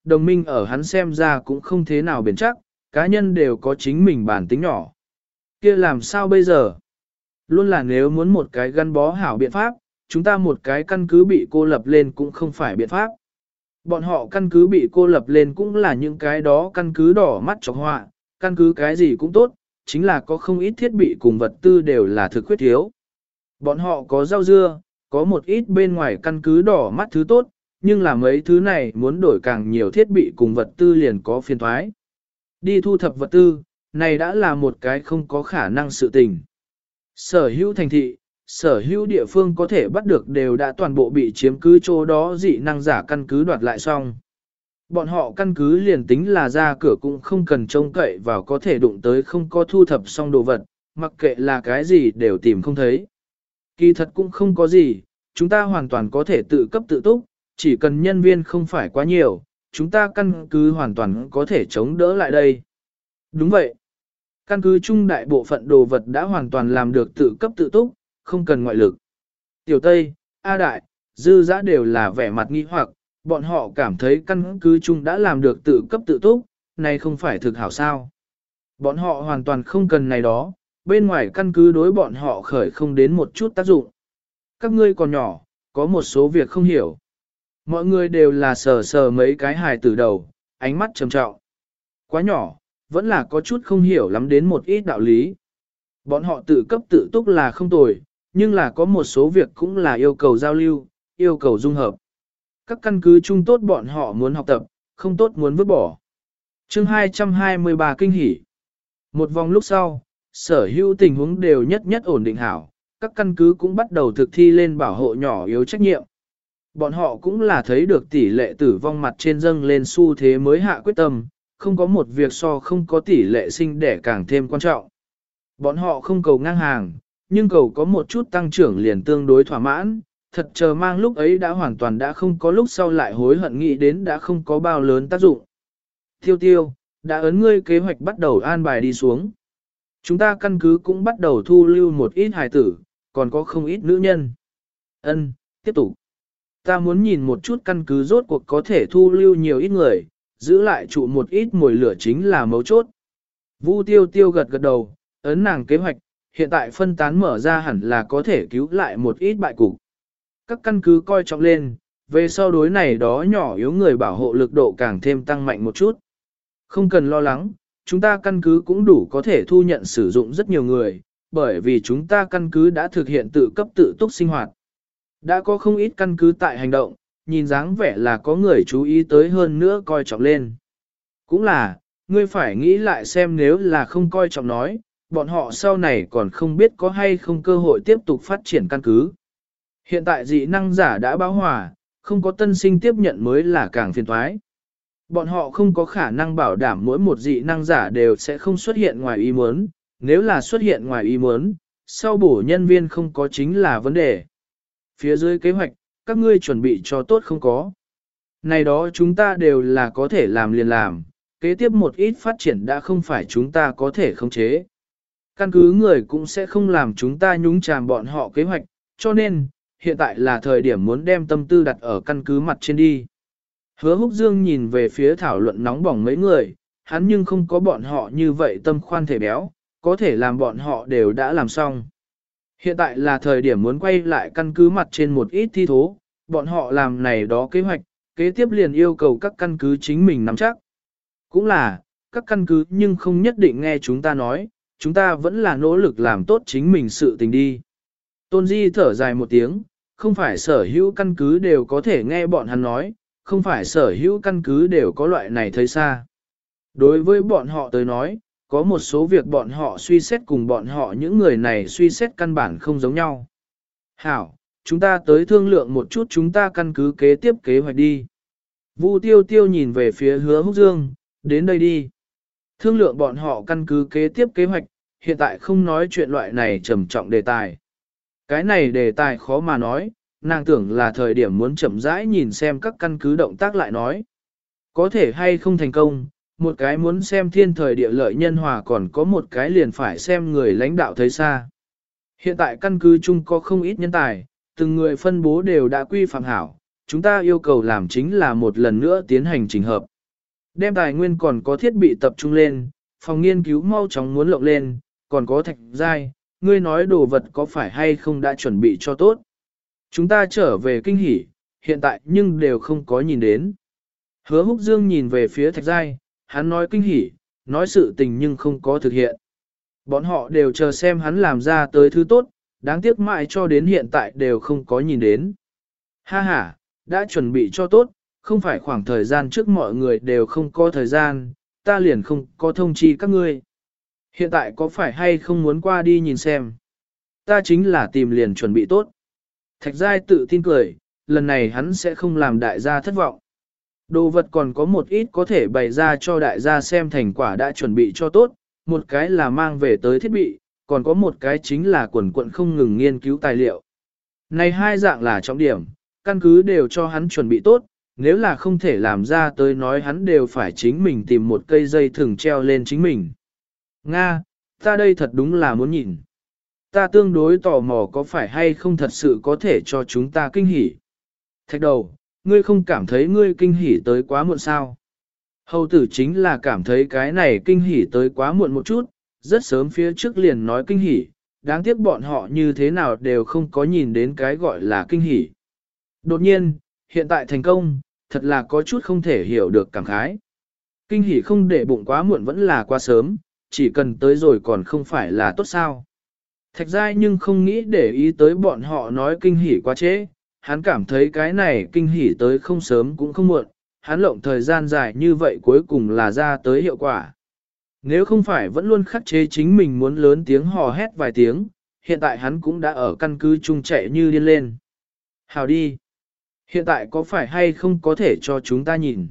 đồng minh ở hắn xem ra cũng không thế nào bền chắc, cá nhân đều có chính mình bản tính nhỏ. Kia làm sao bây giờ? Luôn là nếu muốn một cái gắn bó hảo biện pháp, chúng ta một cái căn cứ bị cô lập lên cũng không phải biện pháp. Bọn họ căn cứ bị cô lập lên cũng là những cái đó căn cứ đỏ mắt chọc họa, căn cứ cái gì cũng tốt, chính là có không ít thiết bị cùng vật tư đều là thực khuyết thiếu. Bọn họ có rau dưa, có một ít bên ngoài căn cứ đỏ mắt thứ tốt, nhưng là mấy thứ này muốn đổi càng nhiều thiết bị cùng vật tư liền có phiền thoái. Đi thu thập vật tư, này đã là một cái không có khả năng sự tình. Sở hữu thành thị, sở hữu địa phương có thể bắt được đều đã toàn bộ bị chiếm cứ chỗ đó dị năng giả căn cứ đoạt lại xong. Bọn họ căn cứ liền tính là ra cửa cũng không cần trông cậy vào có thể đụng tới không có thu thập xong đồ vật, mặc kệ là cái gì đều tìm không thấy. Kỳ thật cũng không có gì, chúng ta hoàn toàn có thể tự cấp tự túc, chỉ cần nhân viên không phải quá nhiều, chúng ta căn cứ hoàn toàn có thể chống đỡ lại đây. Đúng vậy. Căn cứ trung đại bộ phận đồ vật đã hoàn toàn làm được tự cấp tự túc, không cần ngoại lực. Tiểu Tây, A Đại, Dư Giã đều là vẻ mặt nghi hoặc, bọn họ cảm thấy căn cứ trung đã làm được tự cấp tự túc, này không phải thực hảo sao. Bọn họ hoàn toàn không cần này đó, bên ngoài căn cứ đối bọn họ khởi không đến một chút tác dụng. Các ngươi còn nhỏ, có một số việc không hiểu. Mọi người đều là sờ sờ mấy cái hài tử đầu, ánh mắt trầm trọng. Quá nhỏ, vẫn là có chút không hiểu lắm đến một ít đạo lý. Bọn họ tự cấp tự túc là không tồi, nhưng là có một số việc cũng là yêu cầu giao lưu, yêu cầu dung hợp. Các căn cứ chung tốt bọn họ muốn học tập, không tốt muốn vứt bỏ. Chương hai trăm hai mươi ba kinh hỉ. Một vòng lúc sau, sở hữu tình huống đều nhất nhất ổn định hảo, các căn cứ cũng bắt đầu thực thi lên bảo hộ nhỏ yếu trách nhiệm. Bọn họ cũng là thấy được tỷ lệ tử vong mặt trên dâng lên xu thế mới hạ quyết tâm, không có một việc so không có tỷ lệ sinh đẻ càng thêm quan trọng. Bọn họ không cầu ngang hàng, nhưng cầu có một chút tăng trưởng liền tương đối thỏa mãn, thật chờ mang lúc ấy đã hoàn toàn đã không có lúc sau lại hối hận nghĩ đến đã không có bao lớn tác dụng. Tiêu tiêu, đã ấn ngươi kế hoạch bắt đầu an bài đi xuống. Chúng ta căn cứ cũng bắt đầu thu lưu một ít hài tử, còn có không ít nữ nhân. Ân, tiếp tục. Ta muốn nhìn một chút căn cứ rốt cuộc có thể thu lưu nhiều ít người, giữ lại trụ một ít mồi lửa chính là mấu chốt. Vu tiêu tiêu gật gật đầu, ấn nàng kế hoạch, hiện tại phân tán mở ra hẳn là có thể cứu lại một ít bại cục. Các căn cứ coi trọng lên, về sau đối này đó nhỏ yếu người bảo hộ lực độ càng thêm tăng mạnh một chút. Không cần lo lắng, chúng ta căn cứ cũng đủ có thể thu nhận sử dụng rất nhiều người, bởi vì chúng ta căn cứ đã thực hiện tự cấp tự túc sinh hoạt. Đã có không ít căn cứ tại hành động, nhìn dáng vẻ là có người chú ý tới hơn nữa coi trọng lên. Cũng là, ngươi phải nghĩ lại xem nếu là không coi trọng nói, bọn họ sau này còn không biết có hay không cơ hội tiếp tục phát triển căn cứ. Hiện tại dị năng giả đã báo hòa, không có tân sinh tiếp nhận mới là càng phiền toái. Bọn họ không có khả năng bảo đảm mỗi một dị năng giả đều sẽ không xuất hiện ngoài ý muốn, nếu là xuất hiện ngoài ý muốn, sau bổ nhân viên không có chính là vấn đề. Phía dưới kế hoạch, các ngươi chuẩn bị cho tốt không có. Này đó chúng ta đều là có thể làm liền làm, kế tiếp một ít phát triển đã không phải chúng ta có thể khống chế. Căn cứ người cũng sẽ không làm chúng ta nhúng chàm bọn họ kế hoạch, cho nên, hiện tại là thời điểm muốn đem tâm tư đặt ở căn cứ mặt trên đi. Hứa Húc Dương nhìn về phía thảo luận nóng bỏng mấy người, hắn nhưng không có bọn họ như vậy tâm khoan thể béo, có thể làm bọn họ đều đã làm xong. Hiện tại là thời điểm muốn quay lại căn cứ mặt trên một ít thi thố, bọn họ làm này đó kế hoạch, kế tiếp liền yêu cầu các căn cứ chính mình nắm chắc. Cũng là, các căn cứ nhưng không nhất định nghe chúng ta nói, chúng ta vẫn là nỗ lực làm tốt chính mình sự tình đi. Tôn Di thở dài một tiếng, không phải sở hữu căn cứ đều có thể nghe bọn hắn nói, không phải sở hữu căn cứ đều có loại này thấy xa. Đối với bọn họ tới nói, có một số việc bọn họ suy xét cùng bọn họ những người này suy xét căn bản không giống nhau. Hảo, chúng ta tới thương lượng một chút chúng ta căn cứ kế tiếp kế hoạch đi. Vu Tiêu Tiêu nhìn về phía Hứa Húc Dương, đến đây đi. Thương lượng bọn họ căn cứ kế tiếp kế hoạch, hiện tại không nói chuyện loại này trầm trọng đề tài. Cái này đề tài khó mà nói, nàng tưởng là thời điểm muốn chậm rãi nhìn xem các căn cứ động tác lại nói. Có thể hay không thành công, một cái muốn xem thiên thời địa lợi nhân hòa còn có một cái liền phải xem người lãnh đạo thấy xa. Hiện tại căn cứ chung có không ít nhân tài, từng người phân bố đều đã quy phạm hảo, chúng ta yêu cầu làm chính là một lần nữa tiến hành trình hợp. Đem tài nguyên còn có thiết bị tập trung lên, phòng nghiên cứu mau chóng muốn lộng lên, còn có Thạch Giai, ngươi nói đồ vật có phải hay không đã chuẩn bị cho tốt. Chúng ta trở về kinh hỉ, hiện tại nhưng đều không có nhìn đến. Hứa Húc Dương nhìn về phía Thạch Giai, hắn nói kinh hỉ, nói sự tình nhưng không có thực hiện. Bọn họ đều chờ xem hắn làm ra tới thứ tốt, đáng tiếc mãi cho đến hiện tại đều không có nhìn đến. Ha ha, đã chuẩn bị cho tốt, không phải khoảng thời gian trước mọi người đều không có thời gian, ta liền không có thông chi các ngươi. Hiện tại có phải hay không muốn qua đi nhìn xem? Ta chính là tìm liền chuẩn bị tốt. Thạch Giai tự tin cười, lần này hắn sẽ không làm đại gia thất vọng. Đồ vật còn có một ít có thể bày ra cho đại gia xem thành quả đã chuẩn bị cho tốt, một cái là mang về tới thiết bị, còn có một cái chính là quần quận không ngừng nghiên cứu tài liệu. Này hai dạng là trọng điểm, căn cứ đều cho hắn chuẩn bị tốt, nếu là không thể làm ra tới nói hắn đều phải chính mình tìm một cây dây thừng treo lên chính mình. Nga, ta đây thật đúng là muốn nhìn. Ta tương đối tò mò có phải hay không thật sự có thể cho chúng ta kinh hỉ. Thạch đầu, ngươi không cảm thấy ngươi kinh hỉ tới quá muộn sao? Hầu tử chính là cảm thấy cái này kinh hỉ tới quá muộn một chút, rất sớm phía trước liền nói kinh hỉ, đáng tiếc bọn họ như thế nào đều không có nhìn đến cái gọi là kinh hỉ. Đột nhiên, hiện tại thành công, thật là có chút không thể hiểu được cảm khái. Kinh hỉ không để bụng quá muộn vẫn là quá sớm, chỉ cần tới rồi còn không phải là tốt sao. Thạch Giai nhưng không nghĩ để ý tới bọn họ nói kinh hỉ quá trễ, hắn cảm thấy cái này kinh hỉ tới không sớm cũng không muộn, hắn lộng thời gian dài như vậy cuối cùng là ra tới hiệu quả. Nếu không phải vẫn luôn khắc chế chính mình muốn lớn tiếng hò hét vài tiếng, hiện tại hắn cũng đã ở căn cứ chung chạy như điên lên. Hào đi! Hiện tại có phải hay không có thể cho chúng ta nhìn?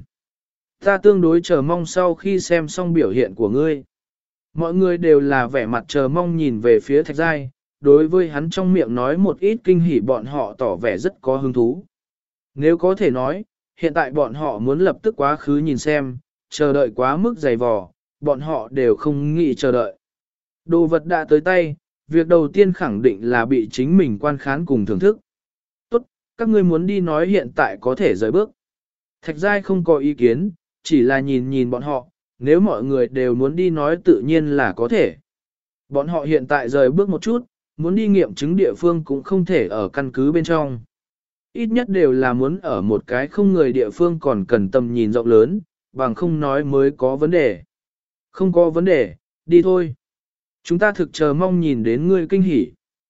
Ta tương đối chờ mong sau khi xem xong biểu hiện của ngươi. Mọi người đều là vẻ mặt chờ mong nhìn về phía Thạch Giai, đối với hắn trong miệng nói một ít kinh hỉ bọn họ tỏ vẻ rất có hứng thú. Nếu có thể nói, hiện tại bọn họ muốn lập tức quá khứ nhìn xem, chờ đợi quá mức dày vò, bọn họ đều không nghĩ chờ đợi. Đồ vật đã tới tay, việc đầu tiên khẳng định là bị chính mình quan khán cùng thưởng thức. Tốt, các ngươi muốn đi nói hiện tại có thể rời bước. Thạch Giai không có ý kiến, chỉ là nhìn nhìn bọn họ, nếu mọi người đều muốn đi nói tự nhiên là có thể. Bọn họ hiện tại rời bước một chút, muốn đi nghiệm chứng địa phương cũng không thể ở căn cứ bên trong. Ít nhất đều là muốn ở một cái không người địa phương còn cần tầm nhìn rộng lớn, bằng không nói mới có vấn đề. Không có vấn đề, đi thôi. Chúng ta thực chờ mong nhìn đến ngươi kinh hỉ.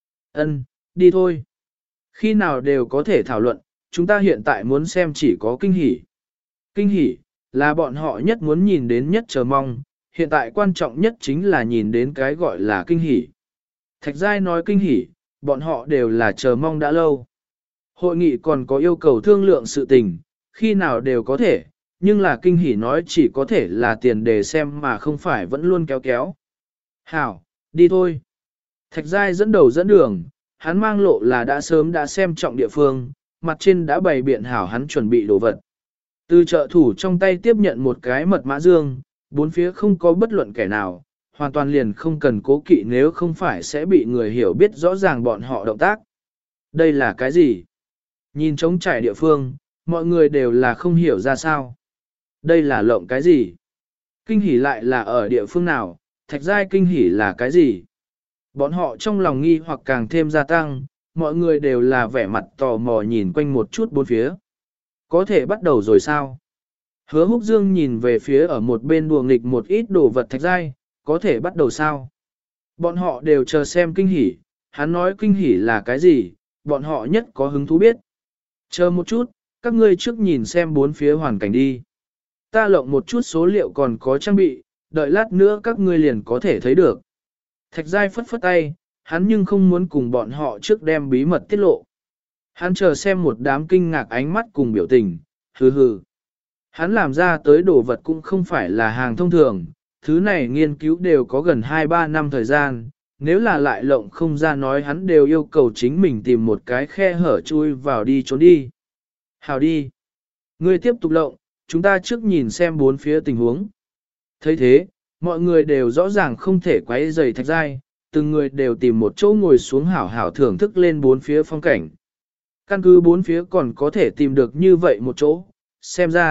Ân, đi thôi. Khi nào đều có thể thảo luận, chúng ta hiện tại muốn xem chỉ có kinh hỉ. Kinh hỉ, là bọn họ nhất muốn nhìn đến nhất chờ mong, hiện tại quan trọng nhất chính là nhìn đến cái gọi là kinh hỉ. Thạch Giai nói kinh hỉ, bọn họ đều là chờ mong đã lâu. Hội nghị còn có yêu cầu thương lượng sự tình, khi nào đều có thể, nhưng là kinh hỉ nói chỉ có thể là tiền để xem mà không phải vẫn luôn kéo kéo. Hảo, đi thôi. Thạch Giai dẫn đầu dẫn đường, hắn mang lộ là đã sớm đã xem trọng địa phương, mặt trên đã bày biện hảo hắn chuẩn bị đồ vật. Từ trợ thủ trong tay tiếp nhận một cái mật mã dương, bốn phía không có bất luận kẻ nào, hoàn toàn liền không cần cố kỵ nếu không phải sẽ bị người hiểu biết rõ ràng bọn họ động tác. Đây là cái gì? Nhìn trống trải địa phương, mọi người đều là không hiểu ra sao. Đây là lộng cái gì? Kinh hỉ lại là ở địa phương nào? Thạch Giai kinh hỉ là cái gì? Bọn họ trong lòng nghi hoặc càng thêm gia tăng, mọi người đều là vẻ mặt tò mò nhìn quanh một chút bốn phía. Có thể bắt đầu rồi sao? Hứa Húc Dương nhìn về phía ở một bên đùa nghịch một ít đồ vật Thạch Giai, có thể bắt đầu sao? Bọn họ đều chờ xem kinh hỉ, hắn nói kinh hỉ là cái gì, bọn họ nhất có hứng thú biết. Chờ một chút, các ngươi trước nhìn xem bốn phía hoàn cảnh đi. Ta lộng một chút số liệu còn có trang bị, đợi lát nữa các ngươi liền có thể thấy được. Thạch Giai phất phất tay, hắn nhưng không muốn cùng bọn họ trước đem bí mật tiết lộ. Hắn chờ xem một đám kinh ngạc ánh mắt cùng biểu tình, hừ hừ. Hắn làm ra tới đồ vật cũng không phải là hàng thông thường, thứ này nghiên cứu đều có gần hai ba năm thời gian, nếu là lại lộng không ra nói hắn đều yêu cầu chính mình tìm một cái khe hở chui vào đi trốn đi. Hào đi. Ngươi tiếp tục lộng, chúng ta trước nhìn xem bốn phía tình huống. thấy thế, mọi người đều rõ ràng không thể quấy rầy Thạch Giai, từng người đều tìm một chỗ ngồi xuống hảo hảo thưởng thức lên bốn phía phong cảnh. Căn cứ bốn phía còn có thể tìm được như vậy một chỗ, xem ra,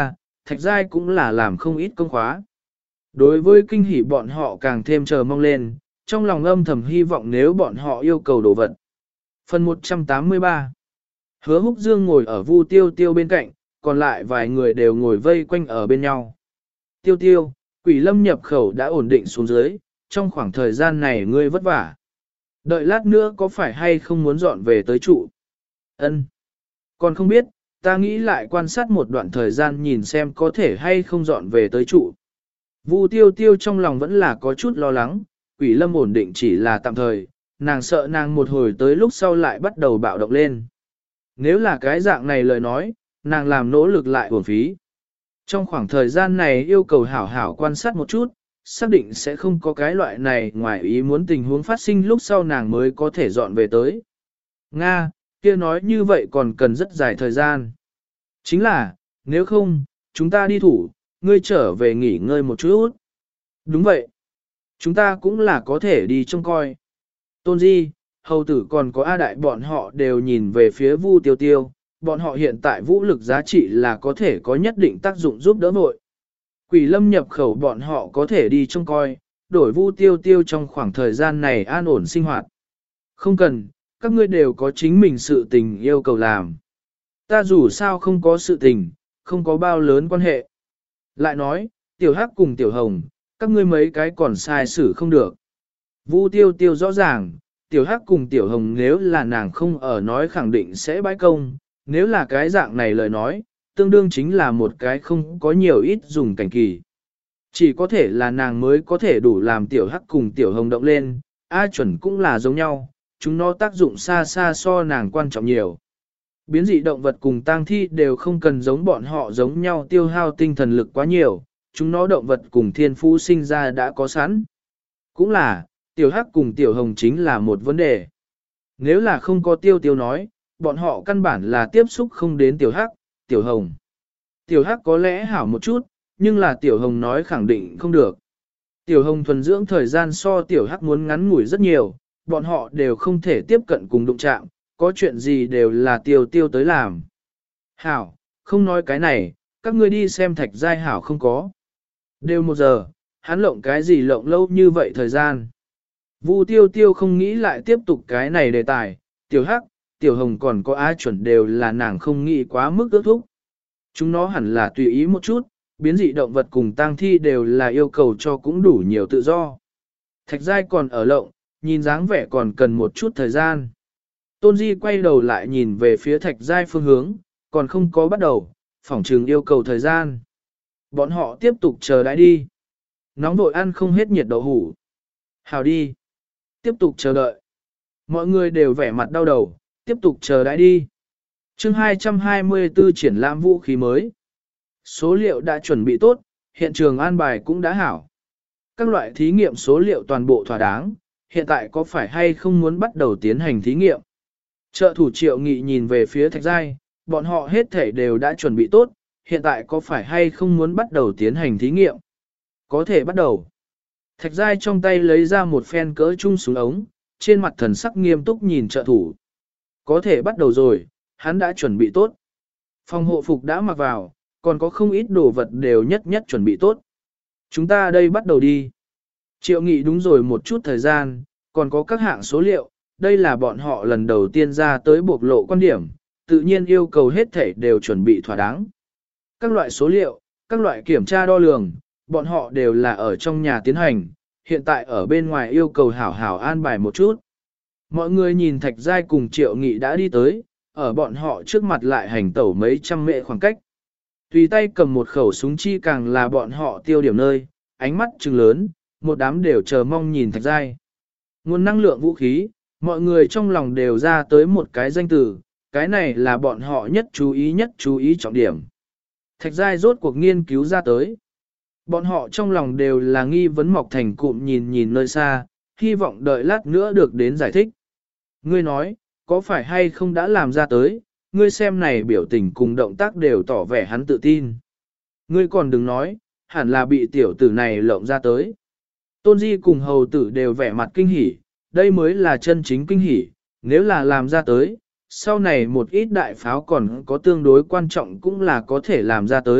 Thạch Giai cũng là làm không ít công khóa. Đối với kinh hỉ bọn họ càng thêm chờ mong lên, trong lòng âm thầm hy vọng nếu bọn họ yêu cầu đồ vật. Phần một trăm tám mươi ba. Hứa Húc Dương ngồi ở Vu Tiêu Tiêu bên cạnh, còn lại vài người đều ngồi vây quanh ở bên nhau. Tiêu Tiêu, Quỷ Lâm nhập khẩu đã ổn định xuống dưới, trong khoảng thời gian này ngươi vất vả. Đợi lát nữa có phải hay không muốn dọn về tới trụ? Ân, còn không biết, ta nghĩ lại quan sát một đoạn thời gian nhìn xem có thể hay không dọn về tới trụ. Vu Tiêu Tiêu trong lòng vẫn là có chút lo lắng, Quỷ Lâm ổn định chỉ là tạm thời, nàng sợ nàng một hồi tới lúc sau lại bắt đầu bạo động lên. Nếu là cái dạng này lời nói, nàng làm nỗ lực lại uổng phí. Trong khoảng thời gian này yêu cầu hảo hảo quan sát một chút, xác định sẽ không có cái loại này ngoài ý muốn tình huống phát sinh lúc sau nàng mới có thể dọn về tới. Nga, kia nói như vậy còn cần rất dài thời gian. Chính là, nếu không, chúng ta đi thủ, ngươi trở về nghỉ ngơi một chút. Đúng vậy. Chúng ta cũng là có thể đi trông coi. Tôn Di, hầu tử còn có A Đại bọn họ đều nhìn về phía Vu Tiêu Tiêu, bọn họ hiện tại vũ lực giá trị là có thể có nhất định tác dụng giúp đỡ vội. Quỷ Lâm nhập khẩu bọn họ có thể đi trông coi, đổi Vu Tiêu Tiêu trong khoảng thời gian này an ổn sinh hoạt. Không cần, các ngươi đều có chính mình sự tình yêu cầu làm. Ta dù sao không có sự tình, không có bao lớn quan hệ. Lại nói, Tiểu Hắc cùng Tiểu Hồng, các ngươi mấy cái còn sai xử không được. Vu Tiêu Tiêu rõ ràng, Tiểu Hắc cùng Tiểu Hồng nếu là nàng không ở nói khẳng định sẽ bãi công, nếu là cái dạng này lời nói, tương đương chính là một cái không có nhiều ít dùng cảnh kỳ. Chỉ có thể là nàng mới có thể đủ làm Tiểu Hắc cùng Tiểu Hồng động lên, A chuẩn cũng là giống nhau, chúng nó tác dụng xa xa so nàng quan trọng nhiều. Biến dị động vật cùng tang thi đều không cần giống bọn họ giống nhau tiêu hao tinh thần lực quá nhiều, chúng nó động vật cùng thiên phú sinh ra đã có sẵn. Cũng là, Tiểu Hắc cùng Tiểu Hồng chính là một vấn đề. Nếu là không có Tiêu Tiêu nói, bọn họ căn bản là tiếp xúc không đến Tiểu Hắc, Tiểu Hồng. Tiểu Hắc có lẽ hảo một chút, nhưng là Tiểu Hồng nói khẳng định không được. Tiểu Hồng thuần dưỡng thời gian so Tiểu Hắc muốn ngắn ngủi rất nhiều, bọn họ đều không thể tiếp cận cùng đụng chạm, có chuyện gì đều là Tiêu Tiêu tới làm. Hảo, không nói cái này, các ngươi đi xem Thạch Giai Hảo không có. Đều một giờ, hắn lộng cái gì lộng lâu như vậy thời gian. Vu Tiêu Tiêu không nghĩ lại tiếp tục cái này đề tài, Tiểu Hắc, Tiểu Hồng còn có ai chuẩn đều là nàng không nghĩ quá mức ước thúc. Chúng nó hẳn là tùy ý một chút, biến dị động vật cùng tang thi đều là yêu cầu cho cũng đủ nhiều tự do. Thạch Giai còn ở lộng, nhìn dáng vẻ còn cần một chút thời gian. Tôn Di quay đầu lại nhìn về phía Thạch Giai phương hướng, còn không có bắt đầu, phỏng trừng yêu cầu thời gian. Bọn họ tiếp tục chờ đãi đi. Nóng vội ăn không hết nhiệt đậu hủ. Hào đi. Tiếp tục chờ đợi. Mọi người đều vẻ mặt đau đầu, tiếp tục chờ đãi đi. chương hai trăm hai mươi tư triển lãm vũ khí mới. Số liệu đã chuẩn bị tốt, hiện trường an bài cũng đã hảo. Các loại thí nghiệm số liệu toàn bộ thỏa đáng, hiện tại có phải hay không muốn bắt đầu tiến hành thí nghiệm. Trợ thủ Triệu Nghị nhìn về phía Thạch Giai, bọn họ hết thể đều đã chuẩn bị tốt, hiện tại có phải hay không muốn bắt đầu tiến hành thí nghiệm. Có thể bắt đầu. Thạch Giai trong tay lấy ra một phen cỡ chung súng ống, trên mặt thần sắc nghiêm túc nhìn trợ thủ. Có thể bắt đầu rồi, hắn đã chuẩn bị tốt. Phòng hộ phục đã mặc vào, còn có không ít đồ vật đều nhất nhất chuẩn bị tốt. Chúng ta đây bắt đầu đi. Triệu Nghị đúng rồi một chút thời gian, còn có các hạng số liệu, đây là bọn họ lần đầu tiên ra tới bộc lộ quan điểm, tự nhiên yêu cầu hết thể đều chuẩn bị thỏa đáng. Các loại số liệu, các loại kiểm tra đo lường, bọn họ đều là ở trong nhà tiến hành, hiện tại ở bên ngoài yêu cầu hảo hảo an bài một chút. Mọi người nhìn Thạch Giai cùng Triệu Nghị đã đi tới, ở bọn họ trước mặt lại hành tẩu mấy trăm mệ khoảng cách. Tùy tay cầm một khẩu súng chi càng là bọn họ tiêu điểm nơi, ánh mắt trừng lớn, một đám đều chờ mong nhìn Thạch Giai. Nguồn năng lượng vũ khí, mọi người trong lòng đều ra tới một cái danh từ, cái này là bọn họ nhất chú ý nhất chú ý trọng điểm. Thạch Giai rốt cuộc nghiên cứu ra tới. Bọn họ trong lòng đều là nghi vấn mọc thành cụm nhìn nhìn nơi xa, hy vọng đợi lát nữa được đến giải thích. Ngươi nói, có phải hay không đã làm ra tới, ngươi xem này biểu tình cùng động tác đều tỏ vẻ hắn tự tin. Ngươi còn đừng nói, hẳn là bị tiểu tử này lộng ra tới. Tôn Di cùng hầu tử đều vẻ mặt kinh hỉ, đây mới là chân chính kinh hỉ, nếu là làm ra tới, sau này một ít đại pháo còn có tương đối quan trọng cũng là có thể làm ra tới,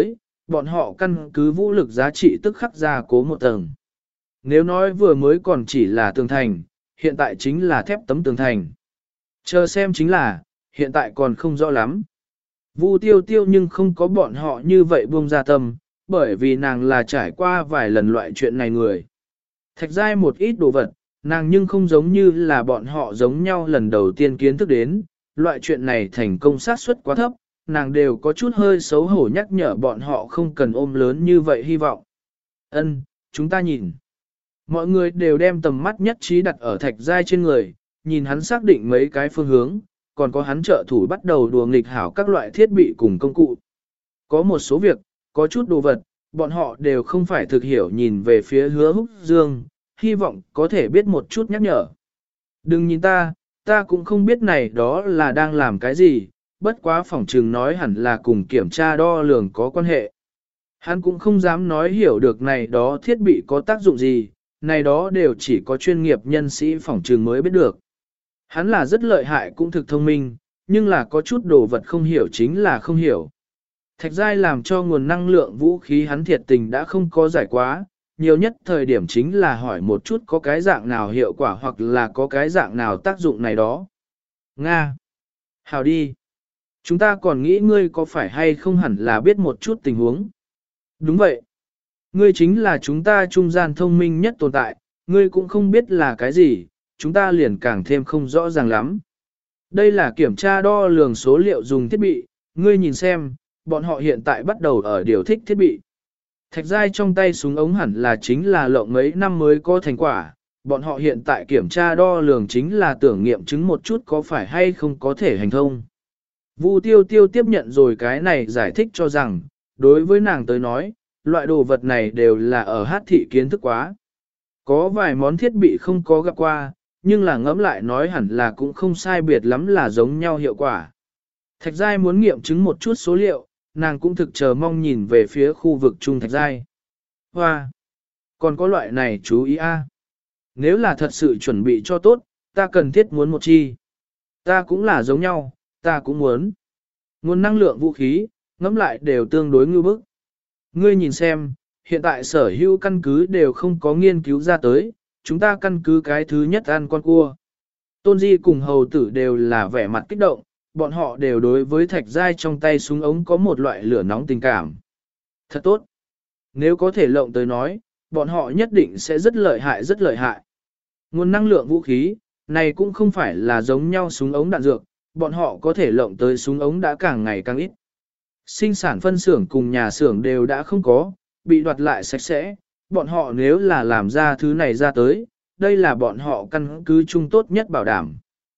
bọn họ căn cứ vũ lực giá trị tức khắc ra cố một tầng. Nếu nói vừa mới còn chỉ là tường thành, hiện tại chính là thép tấm tường thành. Chờ xem chính là, hiện tại còn không rõ lắm. Vu tiêu tiêu nhưng không có bọn họ như vậy buông ra tâm, bởi vì nàng là trải qua vài lần loại chuyện này người. Thạch giai một ít đồ vật, nàng nhưng không giống như là bọn họ giống nhau lần đầu tiên kiến thức đến, loại chuyện này thành công xác suất quá thấp, nàng đều có chút hơi xấu hổ nhắc nhở bọn họ không cần ôm lớn như vậy hy vọng. Ân, chúng ta nhìn. Mọi người đều đem tầm mắt nhất trí đặt ở thạch giai trên người, nhìn hắn xác định mấy cái phương hướng, còn có hắn trợ thủ bắt đầu đùa nghịch hảo các loại thiết bị cùng công cụ. Có một số việc, có chút đồ vật, bọn họ đều không phải thực hiểu nhìn về phía Hứa Húc Dương, hy vọng có thể biết một chút nhắc nhở. Đừng nhìn ta, ta cũng không biết này đó là đang làm cái gì, bất quá phỏng trừng nói hẳn là cùng kiểm tra đo lường có quan hệ. Hắn cũng không dám nói hiểu được này đó thiết bị có tác dụng gì, này đó đều chỉ có chuyên nghiệp nhân sĩ phỏng trừng mới biết được. Hắn là rất lợi hại cũng thực thông minh, nhưng là có chút đồ vật không hiểu chính là không hiểu. Thạch giai làm cho nguồn năng lượng vũ khí hắn thiệt tình đã không có giải quá, nhiều nhất thời điểm chính là hỏi một chút có cái dạng nào hiệu quả hoặc là có cái dạng nào tác dụng này đó. Nga! Hào đi! Chúng ta còn nghĩ ngươi có phải hay không hẳn là biết một chút tình huống. Đúng vậy. Ngươi chính là chúng ta trung gian thông minh nhất tồn tại, ngươi cũng không biết là cái gì, chúng ta liền càng thêm không rõ ràng lắm. Đây là kiểm tra đo lường số liệu dùng thiết bị, ngươi nhìn xem, bọn họ hiện tại bắt đầu ở điều thích thiết bị. Thạch giai trong tay súng ống hẳn là chính là lộng mấy năm mới có thành quả, bọn họ hiện tại kiểm tra đo lường chính là tưởng nghiệm chứng một chút có phải hay không có thể hành thông. Vu tiêu tiêu tiếp nhận rồi cái này giải thích cho rằng, đối với nàng tới nói, loại đồ vật này đều là ở hát thị kiến thức quá. Có vài món thiết bị không có gặp qua, nhưng là ngẫm lại nói hẳn là cũng không sai biệt lắm là giống nhau hiệu quả. Thạch giai muốn nghiệm chứng một chút số liệu, nàng cũng thực chờ mong nhìn về phía khu vực trung thạch giai. Hoa! Còn có loại này chú ý a. Nếu là thật sự chuẩn bị cho tốt, ta cần thiết muốn một chi. Ta cũng là giống nhau, ta cũng muốn. Nguồn năng lượng vũ khí, ngẫm lại đều tương đối ngư bức. Ngươi nhìn xem, hiện tại sở hữu căn cứ đều không có nghiên cứu ra tới, chúng ta căn cứ cái thứ nhất ăn con cua. Tôn Di cùng hầu tử đều là vẻ mặt kích động, bọn họ đều đối với thạch giai trong tay súng ống có một loại lửa nóng tình cảm. Thật tốt. Nếu có thể lộng tới nói, bọn họ nhất định sẽ rất lợi hại rất lợi hại. Nguồn năng lượng vũ khí, này cũng không phải là giống nhau súng ống đạn dược, bọn họ có thể lộng tới súng ống đã càng ngày càng ít. Sinh sản phân xưởng cùng nhà xưởng đều đã không có, bị đoạt lại sạch sẽ, bọn họ nếu là làm ra thứ này ra tới, đây là bọn họ căn cứ chung tốt nhất bảo đảm.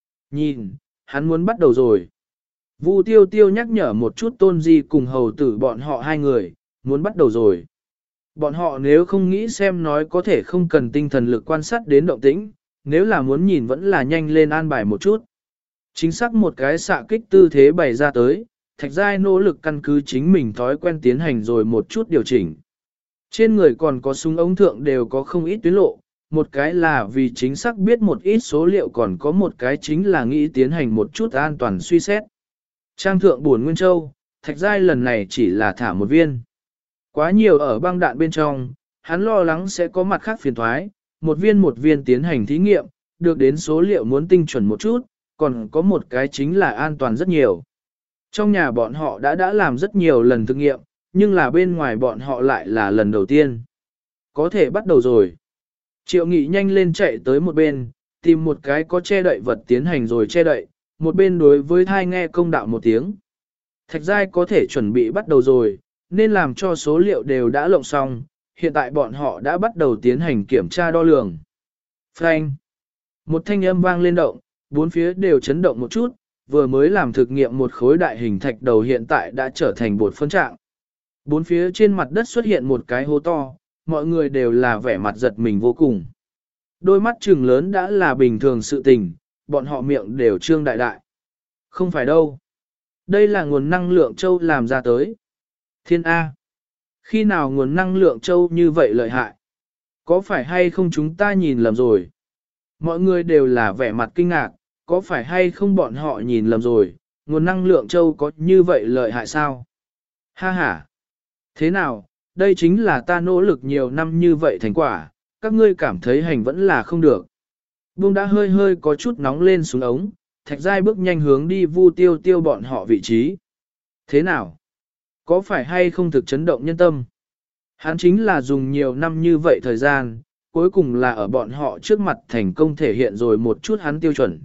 Nhìn, hắn muốn bắt đầu rồi. Vu tiêu tiêu nhắc nhở một chút Tôn Di cùng hầu tử bọn họ hai người, muốn bắt đầu rồi. Bọn họ nếu không nghĩ xem nói có thể không cần tinh thần lực quan sát đến động tĩnh, nếu là muốn nhìn vẫn là nhanh lên an bài một chút. Chính xác một cái xạ kích tư thế bày ra tới, thạch giai nỗ lực căn cứ chính mình thói quen tiến hành rồi một chút điều chỉnh. Trên người còn có súng ống thượng đều có không ít tuyến lộ, một cái là vì chính xác biết một ít số liệu còn có một cái chính là nghĩ tiến hành một chút an toàn suy xét. Trang thượng buồn Nguyên Châu, thạch giai lần này chỉ là thả một viên. Quá nhiều ở băng đạn bên trong, hắn lo lắng sẽ có mặt khác phiền thoái, một viên một viên tiến hành thí nghiệm, được đến số liệu muốn tinh chuẩn một chút, còn có một cái chính là an toàn rất nhiều. Trong nhà bọn họ đã đã làm rất nhiều lần thực nghiệm, nhưng là bên ngoài bọn họ lại là lần đầu tiên. Có thể bắt đầu rồi. Triệu Nghị nhanh lên chạy tới một bên, tìm một cái có che đậy vật tiến hành rồi che đậy, một bên đối với thai nghe công đạo một tiếng. Thạch giai có thể chuẩn bị bắt đầu rồi, nên làm cho số liệu đều đã lộng xong, hiện tại bọn họ đã bắt đầu tiến hành kiểm tra đo lường. Frank. Một thanh âm vang lên động, bốn phía đều chấn động một chút, vừa mới làm thực nghiệm một khối đại hình thạch đầu hiện tại đã trở thành bột phân trạng. Bốn phía trên mặt đất xuất hiện một cái hố to, mọi người đều là vẻ mặt giật mình vô cùng. Đôi mắt trừng lớn đã là bình thường sự tình, bọn họ miệng đều trương đại đại. Không phải đâu. Đây là nguồn năng lượng châu làm ra tới. Thiên A. Khi nào nguồn năng lượng châu như vậy lợi hại? Có phải hay không chúng ta nhìn lầm rồi? Mọi người đều là vẻ mặt kinh ngạc, có phải hay không bọn họ nhìn lầm rồi? Nguồn năng lượng châu có như vậy lợi hại sao? Ha ha. Thế nào, đây chính là ta nỗ lực nhiều năm như vậy thành quả, các ngươi cảm thấy hành vẫn là không được. Buông đã hơi hơi có chút nóng lên xuống ống, Thạch Giai bước nhanh hướng đi Vu Tiêu Tiêu bọn họ vị trí. Thế nào? Có phải hay không thực chấn động nhân tâm? Hắn chính là dùng nhiều năm như vậy thời gian, cuối cùng là ở bọn họ trước mặt thành công thể hiện rồi một chút hắn tiêu chuẩn.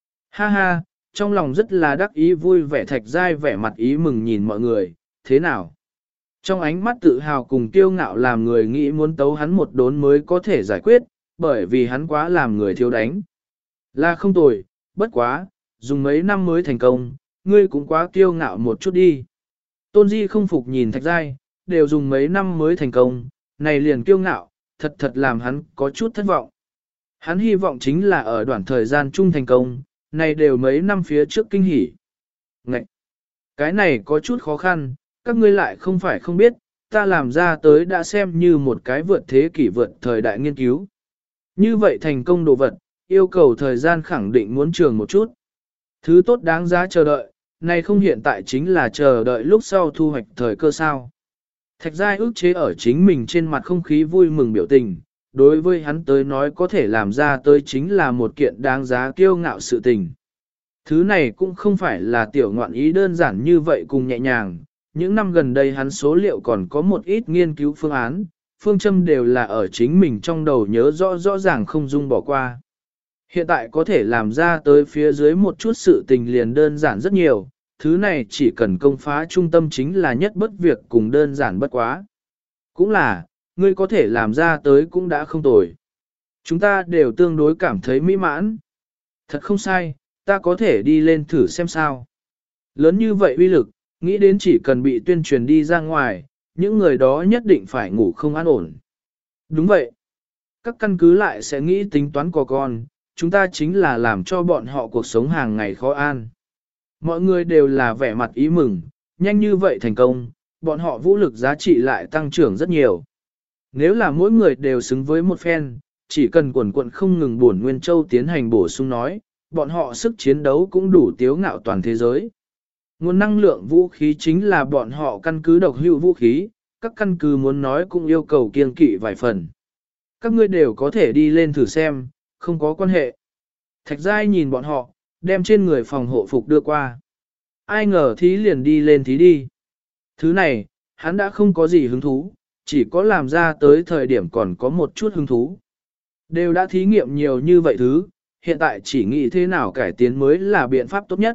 Ha ha, trong lòng rất là đắc ý vui vẻ Thạch Giai vẻ mặt ý mừng nhìn mọi người, thế nào? Trong ánh mắt tự hào cùng kiêu ngạo làm người nghĩ muốn tấu hắn một đốn mới có thể giải quyết, bởi vì hắn quá làm người thiếu đánh. Là không tồi, bất quá, dùng mấy năm mới thành công, ngươi cũng quá kiêu ngạo một chút đi. Tôn Di không phục nhìn Thạch Giai, đều dùng mấy năm mới thành công, này liền kiêu ngạo, thật thật làm hắn có chút thất vọng. Hắn hy vọng chính là ở đoạn thời gian chung thành công, này đều mấy năm phía trước kinh hỉ. Ngậy! Cái này có chút khó khăn, các ngươi lại không phải không biết, ta làm ra tới đã xem như một cái vượt thế kỷ vượt thời đại nghiên cứu. Như vậy thành công đồ vật, yêu cầu thời gian khẳng định muốn trường một chút. Thứ tốt đáng giá chờ đợi, này không hiện tại chính là chờ đợi lúc sau thu hoạch thời cơ sao. Thạch Giai ức chế ở chính mình trên mặt không khí vui mừng biểu tình, đối với hắn tới nói có thể làm ra tới chính là một kiện đáng giá kiêu ngạo sự tình. Thứ này cũng không phải là tiểu ngoạn ý đơn giản như vậy cùng nhẹ nhàng, những năm gần đây hắn số liệu còn có một ít nghiên cứu phương án, phương châm đều là ở chính mình trong đầu nhớ rõ rõ ràng không dung bỏ qua. Hiện tại có thể làm ra tới phía dưới một chút sự tình liền đơn giản rất nhiều, thứ này chỉ cần công phá trung tâm chính là nhất bất việc cùng đơn giản bất quá. Cũng là, ngươi có thể làm ra tới cũng đã không tồi. Chúng ta đều tương đối cảm thấy mỹ mãn. Thật không sai, ta có thể đi lên thử xem sao. Lớn như vậy uy lực, nghĩ đến chỉ cần bị tuyên truyền đi ra ngoài, những người đó nhất định phải ngủ không an ổn. Đúng vậy. Các căn cứ lại sẽ nghĩ tính toán của con, chúng ta chính là làm cho bọn họ cuộc sống hàng ngày khó an. Mọi người đều là vẻ mặt ý mừng, nhanh như vậy thành công, bọn họ vũ lực giá trị lại tăng trưởng rất nhiều. Nếu là mỗi người đều xứng với một phen, chỉ cần quần quận không ngừng buồn Nguyên Châu tiến hành bổ sung nói, bọn họ sức chiến đấu cũng đủ tiếu ngạo toàn thế giới. Nguồn năng lượng vũ khí chính là bọn họ căn cứ độc hữu vũ khí, các căn cứ muốn nói cũng yêu cầu kiêng kỵ vài phần. Các ngươi đều có thể đi lên thử xem, không có quan hệ. Thạch Giai nhìn bọn họ, đem trên người phòng hộ phục đưa qua. Ai ngờ thí liền đi lên thí đi. Thứ này, hắn đã không có gì hứng thú, chỉ có làm ra tới thời điểm còn có một chút hứng thú. Đều đã thí nghiệm nhiều như vậy thứ, hiện tại chỉ nghĩ thế nào cải tiến mới là biện pháp tốt nhất.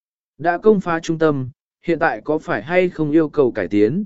Đã công phá trung tâm, hiện tại có phải hay không yêu cầu cải tiến?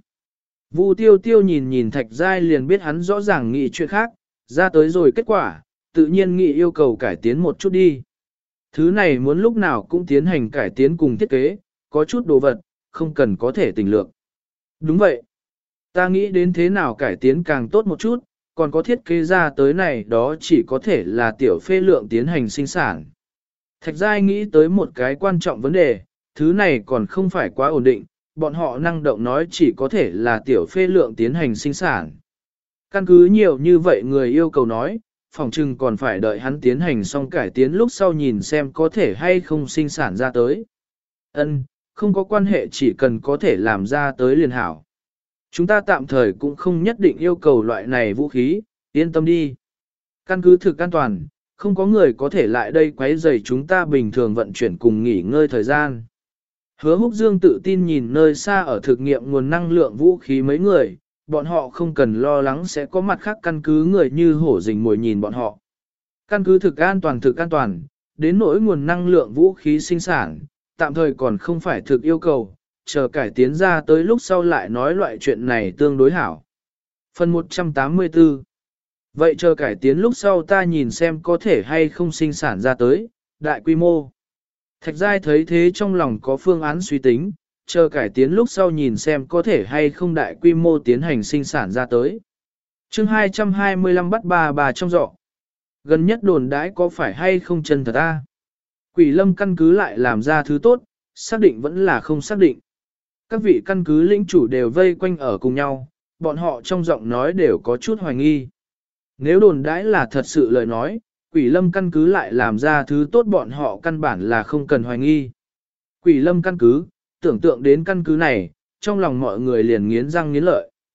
Vu Tiêu Tiêu nhìn nhìn Thạch Giai liền biết hắn rõ ràng nghĩ chuyện khác, ra tới rồi kết quả, tự nhiên nghĩ yêu cầu cải tiến một chút đi. Thứ này muốn lúc nào cũng tiến hành cải tiến cùng thiết kế, có chút đồ vật, không cần có thể tình lượng. Đúng vậy. Ta nghĩ đến thế nào cải tiến càng tốt một chút, còn có thiết kế ra tới này đó chỉ có thể là tiểu phê lượng tiến hành sinh sản. Thạch Giai nghĩ tới một cái quan trọng vấn đề, thứ này còn không phải quá ổn định, bọn họ năng động nói chỉ có thể là tiểu phê lượng tiến hành sinh sản. Căn cứ nhiều như vậy người yêu cầu nói, phòng trừng còn phải đợi hắn tiến hành xong cải tiến lúc sau nhìn xem có thể hay không sinh sản ra tới. Ân, không có quan hệ chỉ cần có thể làm ra tới liền hảo. Chúng ta tạm thời cũng không nhất định yêu cầu loại này vũ khí, yên tâm đi. Căn cứ thực an toàn, không có người có thể lại đây quấy rầy chúng ta bình thường vận chuyển cùng nghỉ ngơi thời gian. Hứa Húc Dương tự tin nhìn nơi xa ở thực nghiệm nguồn năng lượng vũ khí mấy người, bọn họ không cần lo lắng sẽ có mặt khác căn cứ người như hổ rình mồi nhìn bọn họ. Căn cứ thực an toàn thực an toàn, đến nỗi nguồn năng lượng vũ khí sinh sản, tạm thời còn không phải thực yêu cầu, chờ cải tiến ra tới lúc sau lại nói loại chuyện này tương đối hảo. Phần một trăm tám mươi tư. Vậy chờ cải tiến lúc sau ta nhìn xem có thể hay không sinh sản ra tới, đại quy mô. Thạch Giai thấy thế trong lòng có phương án suy tính, chờ cải tiến lúc sau nhìn xem có thể hay không đại quy mô tiến hành sinh sản ra tới. chương hai trăm hai mươi lăm bắt bà bà trong giỏ. Gần nhất đồn đãi có phải hay không chân thật ta? Quỷ lâm căn cứ lại làm ra thứ tốt, xác định vẫn là không xác định. Các vị căn cứ lĩnh chủ đều vây quanh ở cùng nhau, bọn họ trong giọng nói đều có chút hoài nghi. Nếu đồn đãi là thật sự lời nói, quỷ lâm căn cứ lại làm ra thứ tốt bọn họ căn bản là không cần hoài nghi. Quỷ lâm căn cứ, tưởng tượng đến căn cứ này, trong lòng mọi người liền nghiến răng nghiến lợi.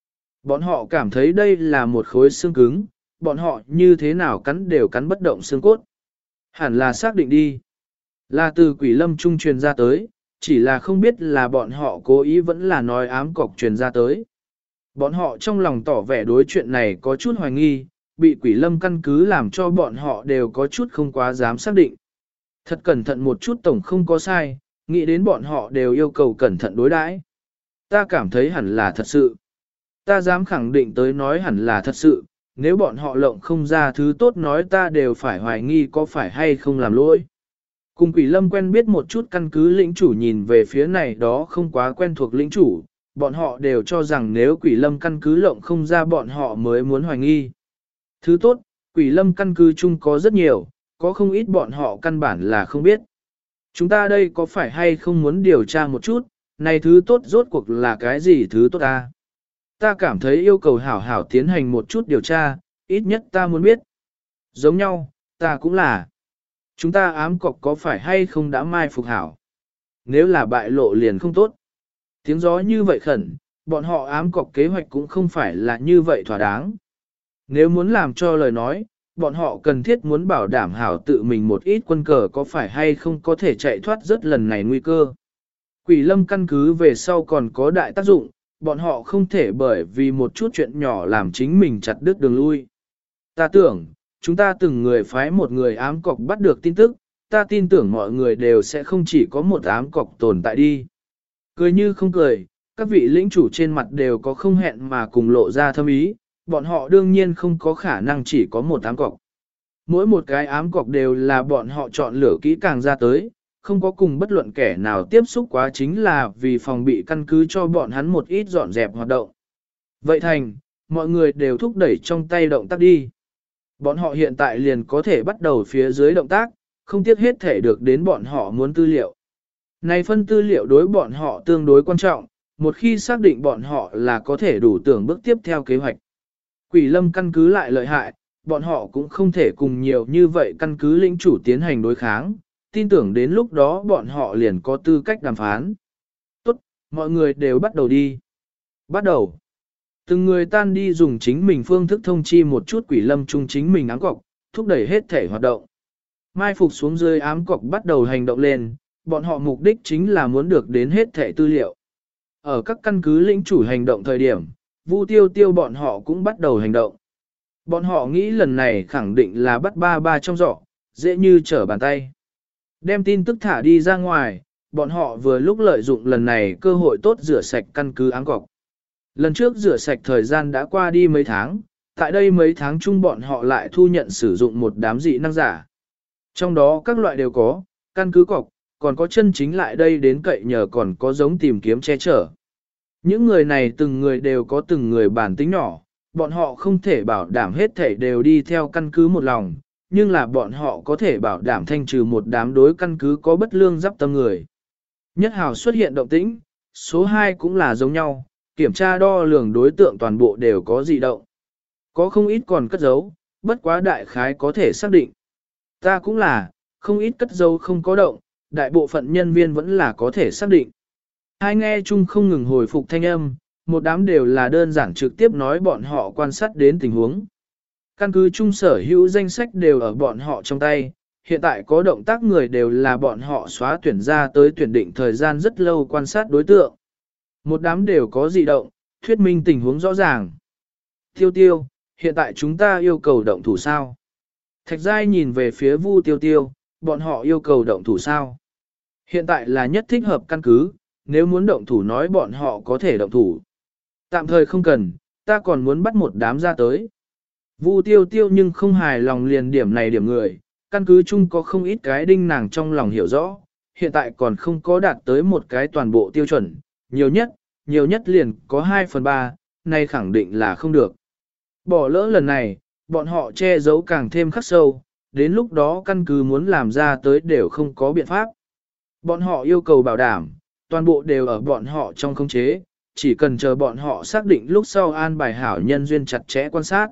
Bọn họ cảm thấy đây là một khối xương cứng, bọn họ như thế nào cắn đều cắn bất động xương cốt. Hẳn là xác định đi. Là từ quỷ lâm trung truyền ra tới, chỉ là không biết là bọn họ cố ý vẫn là nói ám cọc truyền ra tới. Bọn họ trong lòng tỏ vẻ đối chuyện này có chút hoài nghi, bị quỷ lâm căn cứ làm cho bọn họ đều có chút không quá dám xác định. Thật cẩn thận một chút tổng không có sai, nghĩ đến bọn họ đều yêu cầu cẩn thận đối đãi. Ta cảm thấy hẳn là thật sự. Ta dám khẳng định tới nói hẳn là thật sự, nếu bọn họ lộng không ra thứ tốt nói ta đều phải hoài nghi có phải hay không làm lỗi. Cùng quỷ lâm quen biết một chút căn cứ lĩnh chủ nhìn về phía này đó không quá quen thuộc lĩnh chủ, bọn họ đều cho rằng nếu quỷ lâm căn cứ lộng không ra bọn họ mới muốn hoài nghi. Thứ tốt, quỷ lâm căn cứ chung có rất nhiều, có không ít bọn họ căn bản là không biết. Chúng ta đây có phải hay không muốn điều tra một chút, này thứ tốt rốt cuộc là cái gì thứ tốt ta? Ta cảm thấy yêu cầu hảo hảo tiến hành một chút điều tra, ít nhất ta muốn biết. Giống nhau, ta cũng là. Chúng ta ám cọc có phải hay không đã mai phục hảo? Nếu là bại lộ liền không tốt. Tiếng gió như vậy khẩn, bọn họ ám cọc kế hoạch cũng không phải là như vậy thỏa đáng. Nếu muốn làm cho lời nói, bọn họ cần thiết muốn bảo đảm hảo tự mình một ít quân cờ có phải hay không có thể chạy thoát rất lần này nguy cơ. Quỷ lâm căn cứ về sau còn có đại tác dụng, bọn họ không thể bởi vì một chút chuyện nhỏ làm chính mình chặt đứt đường lui. Ta tưởng, chúng ta từng người phái một người ám cọc bắt được tin tức, ta tin tưởng mọi người đều sẽ không chỉ có một ám cọc tồn tại đi. Cười như không cười, các vị lĩnh chủ trên mặt đều có không hẹn mà cùng lộ ra thâm ý, bọn họ đương nhiên không có khả năng chỉ có một ám cọc. Mỗi một cái ám cọc đều là bọn họ chọn lựa kỹ càng ra tới, không có cùng bất luận kẻ nào tiếp xúc quá chính là vì phòng bị căn cứ cho bọn hắn một ít dọn dẹp hoạt động. Vậy thành, mọi người đều thúc đẩy trong tay động tác đi. Bọn họ hiện tại liền có thể bắt đầu phía dưới động tác, không tiếc hết thể được đến bọn họ muốn tư liệu. Này phân tư liệu đối bọn họ tương đối quan trọng, một khi xác định bọn họ là có thể đủ tưởng bước tiếp theo kế hoạch. Quỷ lâm căn cứ lại lợi hại, bọn họ cũng không thể cùng nhiều như vậy căn cứ lĩnh chủ tiến hành đối kháng, tin tưởng đến lúc đó bọn họ liền có tư cách đàm phán. Tốt, mọi người đều bắt đầu đi. Bắt đầu. Từng người tan đi dùng chính mình phương thức thông chi một chút quỷ lâm chung chính mình ám cọc, thúc đẩy hết thể hoạt động. Mai phục xuống dưới ám cọc bắt đầu hành động lên, bọn họ mục đích chính là muốn được đến hết thể tư liệu. Ở các căn cứ lĩnh chủ hành động thời điểm, Vu Tiêu Tiêu bọn họ cũng bắt đầu hành động. Bọn họ nghĩ lần này khẳng định là bắt ba ba trong giỏ, dễ như trở bàn tay. Đem tin tức thả đi ra ngoài, bọn họ vừa lúc lợi dụng lần này cơ hội tốt rửa sạch căn cứ ám cọc. Lần trước rửa sạch thời gian đã qua đi mấy tháng, tại đây mấy tháng chung bọn họ lại thu nhận sử dụng một đám dị năng giả. Trong đó các loại đều có, căn cứ cọc, còn có chân chính lại đây đến cậy nhờ còn có giống tìm kiếm che chở. Những người này từng người đều có từng người bản tính nhỏ, bọn họ không thể bảo đảm hết thể đều đi theo căn cứ một lòng, nhưng là bọn họ có thể bảo đảm thanh trừ một đám đối căn cứ có bất lương giáp tâm người. Nhất hào xuất hiện động tĩnh, số hai cũng là giống nhau, kiểm tra đo lường đối tượng toàn bộ đều có dị động. Có không ít còn cất giấu, bất quá đại khái có thể xác định. Ta cũng là, không ít cất giấu không có động, đại bộ phận nhân viên vẫn là có thể xác định. Hai nghe chung không ngừng hồi phục thanh âm, một đám đều là đơn giản trực tiếp nói bọn họ quan sát đến tình huống. Căn cứ chung sở hữu danh sách đều ở bọn họ trong tay, hiện tại có động tác người đều là bọn họ xóa tuyển ra tới tuyển định thời gian rất lâu quan sát đối tượng. Một đám đều có dị động, thuyết minh tình huống rõ ràng. Tiêu tiêu, hiện tại chúng ta yêu cầu động thủ sao? Thạch Giai nhìn về phía Vu Tiêu Tiêu, bọn họ yêu cầu động thủ sao? Hiện tại là nhất thích hợp căn cứ, nếu muốn động thủ nói bọn họ có thể động thủ. Tạm thời không cần, ta còn muốn bắt một đám ra tới. Vu Tiêu Tiêu nhưng không hài lòng liền điểm này điểm người, căn cứ chung có không ít cái đinh nàng trong lòng hiểu rõ, hiện tại còn không có đạt tới một cái toàn bộ tiêu chuẩn, nhiều nhất, nhiều nhất liền có hai phần ba, nay khẳng định là không được. Bỏ lỡ lần này, bọn họ che giấu càng thêm khắc sâu, đến lúc đó căn cứ muốn làm ra tới đều không có biện pháp. Bọn họ yêu cầu bảo đảm, toàn bộ đều ở bọn họ trong khống chế, chỉ cần chờ bọn họ xác định lúc sau an bài hảo nhân duyên chặt chẽ quan sát.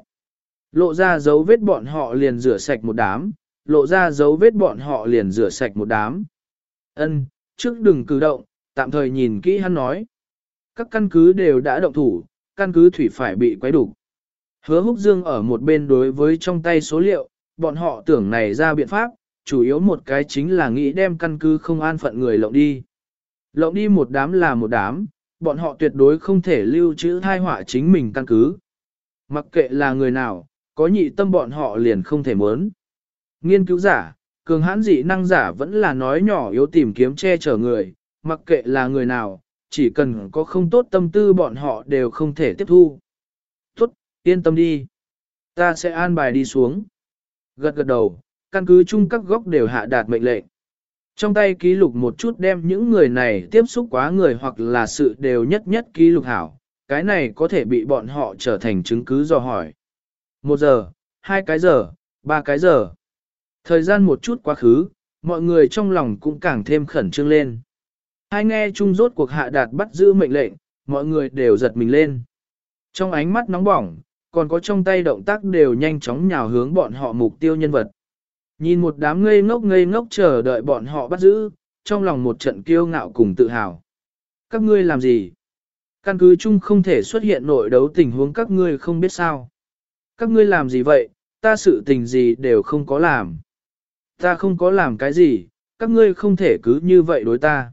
Lộ ra dấu vết bọn họ liền rửa sạch một đám, lộ ra dấu vết bọn họ liền rửa sạch một đám. Ân, trước đừng cử động, tạm thời nhìn kỹ hắn nói. Các căn cứ đều đã động thủ, căn cứ thủy phải bị quấy đủ. Hứa Húc Dương ở một bên đối với trong tay số liệu, bọn họ tưởng này ra biện pháp, chủ yếu một cái chính là nghĩ đem căn cứ không an phận người lộng đi. Lộng đi một đám là một đám, bọn họ tuyệt đối không thể lưu trữ thai họa chính mình căn cứ. Mặc kệ là người nào, có nhị tâm bọn họ liền không thể muốn. Nghiên cứu giả, cường hãn dị năng giả vẫn là nói nhỏ yếu tìm kiếm che chở người, mặc kệ là người nào, chỉ cần có không tốt tâm tư bọn họ đều không thể tiếp thu. Tốt, yên tâm đi. Ta sẽ an bài đi xuống. Gật gật đầu, căn cứ chung các góc đều hạ đạt mệnh lệnh. Trong tay ký lục một chút đem những người này tiếp xúc quá người hoặc là sự đều nhất nhất ký lục hảo, cái này có thể bị bọn họ trở thành chứng cứ dò hỏi. Một giờ, hai cái giờ, ba cái giờ. Thời gian một chút quá khứ, mọi người trong lòng cũng càng thêm khẩn trương lên. Hai nghe chung rốt cuộc hạ đạt bắt giữ mệnh lệnh, mọi người đều giật mình lên. Trong ánh mắt nóng bỏng, còn có trong tay động tác đều nhanh chóng nhào hướng bọn họ mục tiêu nhân vật. Nhìn một đám ngây ngốc ngây ngốc chờ đợi bọn họ bắt giữ, trong lòng một trận kiêu ngạo cùng tự hào. Các ngươi làm gì? Căn cứ chung không thể xuất hiện nội đấu tình huống các ngươi không biết sao. Các ngươi làm gì vậy? Ta sự tình gì đều không có làm. Ta không có làm cái gì, các ngươi không thể cứ như vậy đối ta.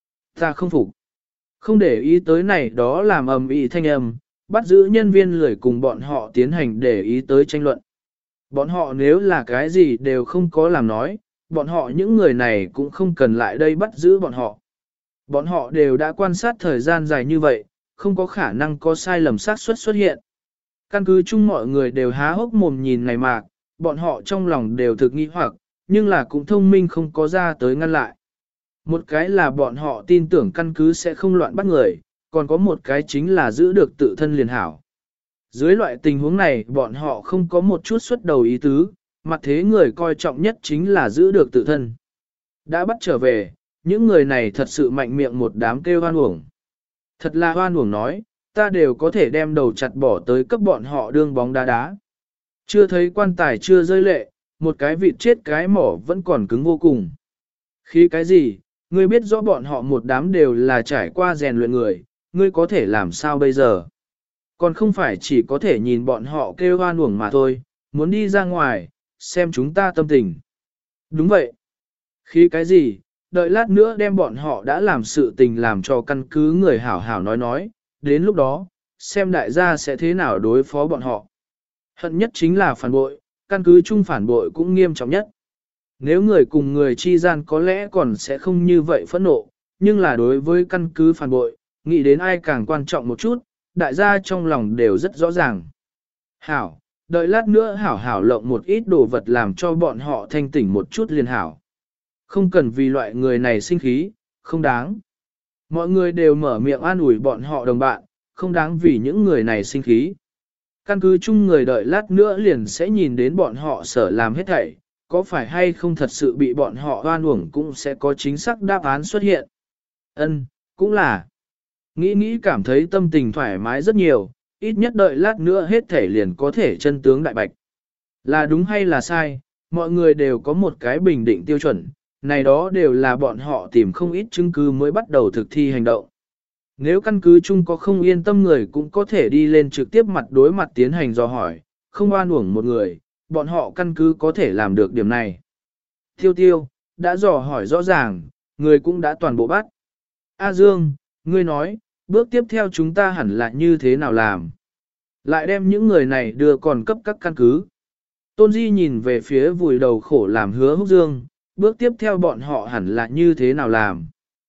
Ta không phục. Không để ý tới này đó làm ầm ĩ thanh âm, bắt giữ nhân viên lười cùng bọn họ tiến hành để ý tới tranh luận. Bọn họ nếu là cái gì đều không có làm nói, bọn họ những người này cũng không cần lại đây bắt giữ bọn họ. Bọn họ đều đã quan sát thời gian dài như vậy, không có khả năng có sai lầm xác suất xuất hiện. Căn cứ chung mọi người đều há hốc mồm nhìn này mạc, bọn họ trong lòng đều thực nghi hoặc, nhưng là cũng thông minh không có ra tới ngăn lại. Một cái là bọn họ tin tưởng căn cứ sẽ không loạn bắt người, còn có một cái chính là giữ được tự thân liền hảo. Dưới loại tình huống này bọn họ không có một chút xuất đầu ý tứ, mặt thế người coi trọng nhất chính là giữ được tự thân. Đã bắt trở về, những người này thật sự mạnh miệng một đám kêu hoan uổng. Thật là hoan uổng nói, ta đều có thể đem đầu chặt bỏ tới cấp bọn họ đương bóng đá đá. Chưa thấy quan tài chưa rơi lệ, một cái vịt chết cái mỏ vẫn còn cứng vô cùng. Khi cái gì, ngươi biết rõ bọn họ một đám đều là trải qua rèn luyện người, ngươi có thể làm sao bây giờ? Còn không phải chỉ có thể nhìn bọn họ kêu hoan uổng mà thôi, muốn đi ra ngoài, xem chúng ta tâm tình. Đúng vậy. Khi cái gì, đợi lát nữa đem bọn họ đã làm sự tình làm cho căn cứ người hảo hảo nói nói, đến lúc đó, xem đại gia sẽ thế nào đối phó bọn họ. Hận nhất chính là phản bội, căn cứ chung phản bội cũng nghiêm trọng nhất. Nếu người cùng người chi gian có lẽ còn sẽ không như vậy phẫn nộ, nhưng là đối với căn cứ phản bội, nghĩ đến ai càng quan trọng một chút, đại gia trong lòng đều rất rõ ràng. Hảo, đợi lát nữa hảo hảo lộng một ít đồ vật làm cho bọn họ thanh tỉnh một chút liền hảo. Không cần vì loại người này sinh khí, không đáng. Mọi người đều mở miệng an ủi bọn họ đồng bạn, không đáng vì những người này sinh khí. Căn cứ chung người đợi lát nữa liền sẽ nhìn đến bọn họ sở làm hết thảy, có phải hay không thật sự bị bọn họ oan uổng cũng sẽ có chính xác đáp án xuất hiện. Ân, cũng là. Nghĩ nghĩ cảm thấy tâm tình thoải mái rất nhiều, ít nhất đợi lát nữa hết thể liền có thể chân tướng đại bạch. Là đúng hay là sai, mọi người đều có một cái bình định tiêu chuẩn, này đó đều là bọn họ tìm không ít chứng cứ mới bắt đầu thực thi hành động. Nếu căn cứ chung có không yên tâm người cũng có thể đi lên trực tiếp mặt đối mặt tiến hành dò hỏi, không oan uổng một người, bọn họ căn cứ có thể làm được điểm này. Tiêu tiêu, đã dò hỏi rõ ràng, người cũng đã toàn bộ bắt. A Dương, ngươi nói, bước tiếp theo chúng ta hẳn là như thế nào làm? Lại đem những người này đưa còn cấp các căn cứ. Tôn Di nhìn về phía vùi đầu khổ làm Hứa Húc Dương, bước tiếp theo bọn họ hẳn là như thế nào làm?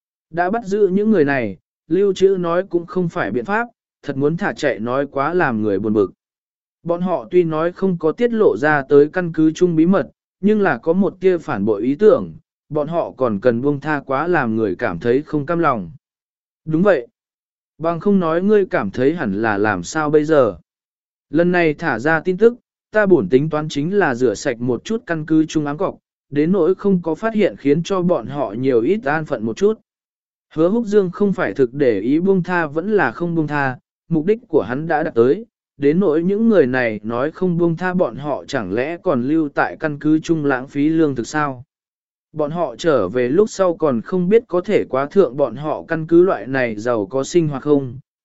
Đã bắt giữ những người này, lưu trữ nói cũng không phải biện pháp, thật muốn thả chạy nói quá làm người buồn bực. Bọn họ tuy nói không có tiết lộ ra tới căn cứ chung bí mật, nhưng là có một kia phản bội ý tưởng, bọn họ còn cần buông tha quá làm người cảm thấy không cam lòng. Đúng vậy. Bằng không nói ngươi cảm thấy hẳn là làm sao bây giờ. Lần này thả ra tin tức, ta bổn tính toán chính là rửa sạch một chút căn cứ chung ám cọc, đến nỗi không có phát hiện khiến cho bọn họ nhiều ít an phận một chút. Hứa Húc Dương không phải thực để ý buông tha vẫn là không buông tha, mục đích của hắn đã đạt tới, đến nỗi những người này nói không buông tha bọn họ chẳng lẽ còn lưu tại căn cứ chung lãng phí lương thực sao. Bọn họ trở về lúc sau còn không biết có thể quá thượng bọn họ căn cứ loại này giàu có sinh hoạt không,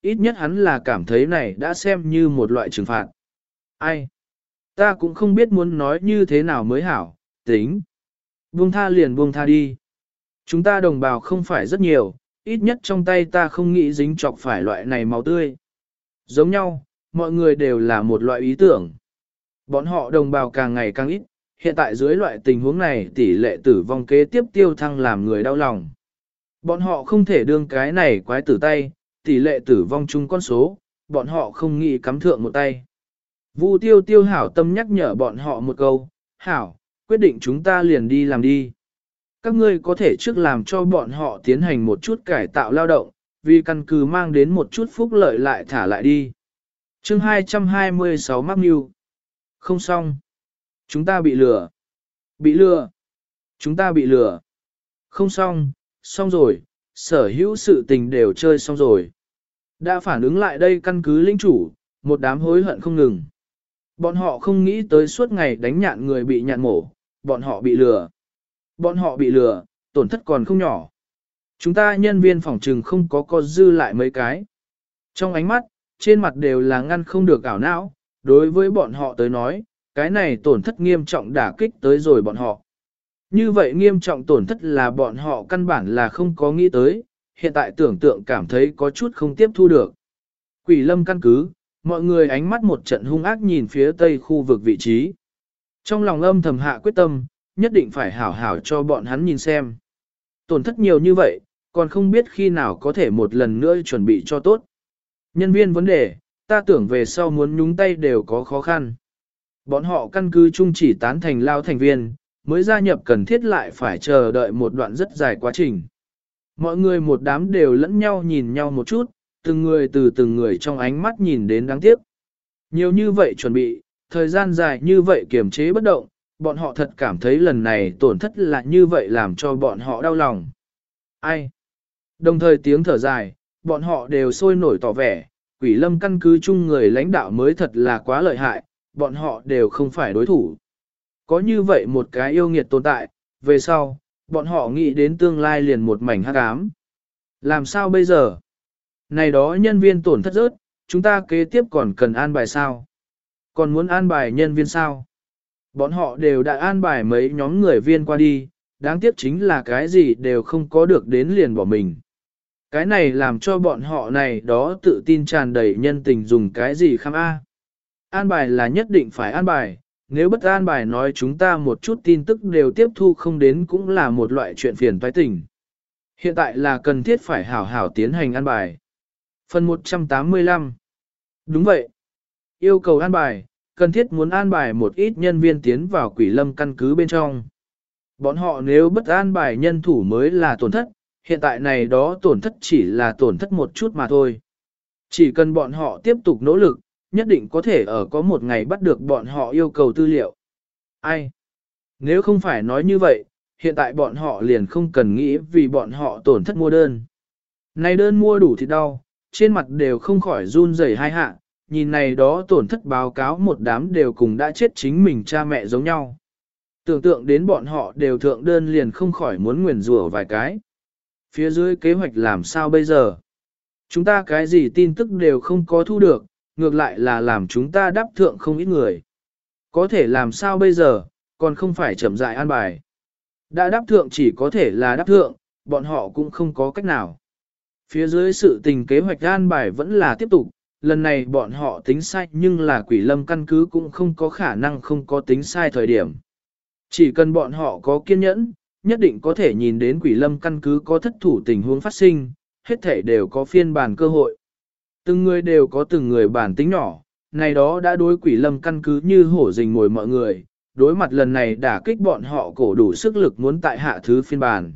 ít nhất hắn là cảm thấy này đã xem như một loại trừng phạt. Ai? Ta cũng không biết muốn nói như thế nào mới hảo, tính. Buông tha liền buông tha đi. Chúng ta đồng bào không phải rất nhiều, ít nhất trong tay ta không nghĩ dính chọc phải loại này máu tươi. Giống nhau, mọi người đều là một loại ý tưởng. Bọn họ đồng bào càng ngày càng ít, hiện tại dưới loại tình huống này tỷ lệ tử vong kế tiếp tiêu thăng làm người đau lòng. Bọn họ không thể đương cái này quái tử tay, tỷ lệ tử vong chung con số, bọn họ không nghĩ cắm thượng một tay. Vu tiêu tiêu hảo tâm nhắc nhở bọn họ một câu, hảo, quyết định chúng ta liền đi làm đi. Các ngươi có thể trước làm cho bọn họ tiến hành một chút cải tạo lao động, vì căn cứ mang đến một chút phúc lợi lại thả lại đi. chương hai trăm hai mươi sáu mắc mưu. Không xong. Chúng ta bị lừa. Bị lừa. Chúng ta bị lừa. Không xong, xong rồi, sở hữu sự tình đều chơi xong rồi. Đã phản ứng lại đây căn cứ lĩnh chủ, một đám hối hận không ngừng. Bọn họ không nghĩ tới suốt ngày đánh nhạn người bị nhạn mổ, bọn họ bị lừa. Bọn họ bị lừa, tổn thất còn không nhỏ. Chúng ta nhân viên phòng trừng không có co dư lại mấy cái. Trong ánh mắt, trên mặt đều là ngăn không được ảo não, đối với bọn họ tới nói, cái này tổn thất nghiêm trọng đả kích tới rồi bọn họ. Như vậy nghiêm trọng tổn thất là bọn họ căn bản là không có nghĩ tới, hiện tại tưởng tượng cảm thấy có chút không tiếp thu được. Quỷ lâm căn cứ, mọi người ánh mắt một trận hung ác nhìn phía tây khu vực vị trí. Trong lòng âm thầm hạ quyết tâm, nhất định phải hảo hảo cho bọn hắn nhìn xem. Tổn thất nhiều như vậy, còn không biết khi nào có thể một lần nữa chuẩn bị cho tốt. Nhân viên vấn đề, ta tưởng về sau muốn nhúng tay đều có khó khăn. Bọn họ căn cứ chung chỉ tán thành lao thành viên, mới gia nhập cần thiết lại phải chờ đợi một đoạn rất dài quá trình. Mọi người một đám đều lẫn nhau nhìn nhau một chút, từng người từ từng người trong ánh mắt nhìn đến đáng tiếc. Nhiều như vậy chuẩn bị, thời gian dài như vậy kiềm chế bất động, bọn họ thật cảm thấy lần này tổn thất là như vậy làm cho bọn họ đau lòng. Ai? Đồng thời tiếng thở dài, bọn họ đều sôi nổi tỏ vẻ, quỷ lâm căn cứ chung người lãnh đạo mới thật là quá lợi hại, bọn họ đều không phải đối thủ. Có như vậy một cái yêu nghiệt tồn tại, về sau, bọn họ nghĩ đến tương lai liền một mảnh hắc ám. Làm sao bây giờ? Này đó nhân viên tổn thất rớt, chúng ta kế tiếp còn cần an bài sao? Còn muốn an bài nhân viên sao? Bọn họ đều đã an bài mấy nhóm người viên qua đi, đáng tiếc chính là cái gì đều không có được đến liền bỏ mình. Cái này làm cho bọn họ này đó tự tin tràn đầy nhân tình dùng cái gì khăm A. An bài là nhất định phải an bài, nếu bất an bài nói chúng ta một chút tin tức đều tiếp thu không đến cũng là một loại chuyện phiền toái tình. Hiện tại là cần thiết phải hảo hảo tiến hành an bài. Phần một trăm tám mươi lăm. Đúng vậy. Yêu cầu an bài, cần thiết muốn an bài một ít nhân viên tiến vào quỷ lâm căn cứ bên trong. Bọn họ nếu bất an bài nhân thủ mới là tổn thất, hiện tại này đó tổn thất chỉ là tổn thất một chút mà thôi. Chỉ cần bọn họ tiếp tục nỗ lực, nhất định có thể ở có một ngày bắt được bọn họ yêu cầu tư liệu. Ai? Nếu không phải nói như vậy, hiện tại bọn họ liền không cần nghĩ vì bọn họ tổn thất mua đơn. Này đơn mua đủ thì đau, trên mặt đều không khỏi run rẩy hai hạ, nhìn này đó tổn thất báo cáo một đám đều cùng đã chết chính mình cha mẹ giống nhau. Tưởng tượng đến bọn họ đều thượng đơn liền không khỏi muốn nguyền rủa vài cái. Phía dưới kế hoạch làm sao bây giờ? Chúng ta cái gì tin tức đều không có thu được, ngược lại là làm chúng ta đáp thượng không ít người. Có thể làm sao bây giờ, còn không phải chậm rãi an bài. Đã đáp thượng chỉ có thể là đáp thượng, bọn họ cũng không có cách nào. Phía dưới sự tình kế hoạch an bài vẫn là tiếp tục, lần này bọn họ tính sai nhưng là quỷ lâm căn cứ cũng không có khả năng không có tính sai thời điểm. Chỉ cần bọn họ có kiên nhẫn, nhất định có thể nhìn đến quỷ lâm căn cứ có thất thủ tình huống phát sinh, hết thể đều có phiên bản cơ hội. Từng người đều có từng người bản tính nhỏ, này đó đã đối quỷ lâm căn cứ như hổ rình mồi mọi người, đối mặt lần này đả kích bọn họ cổ đủ sức lực muốn tại hạ thứ phiên bản.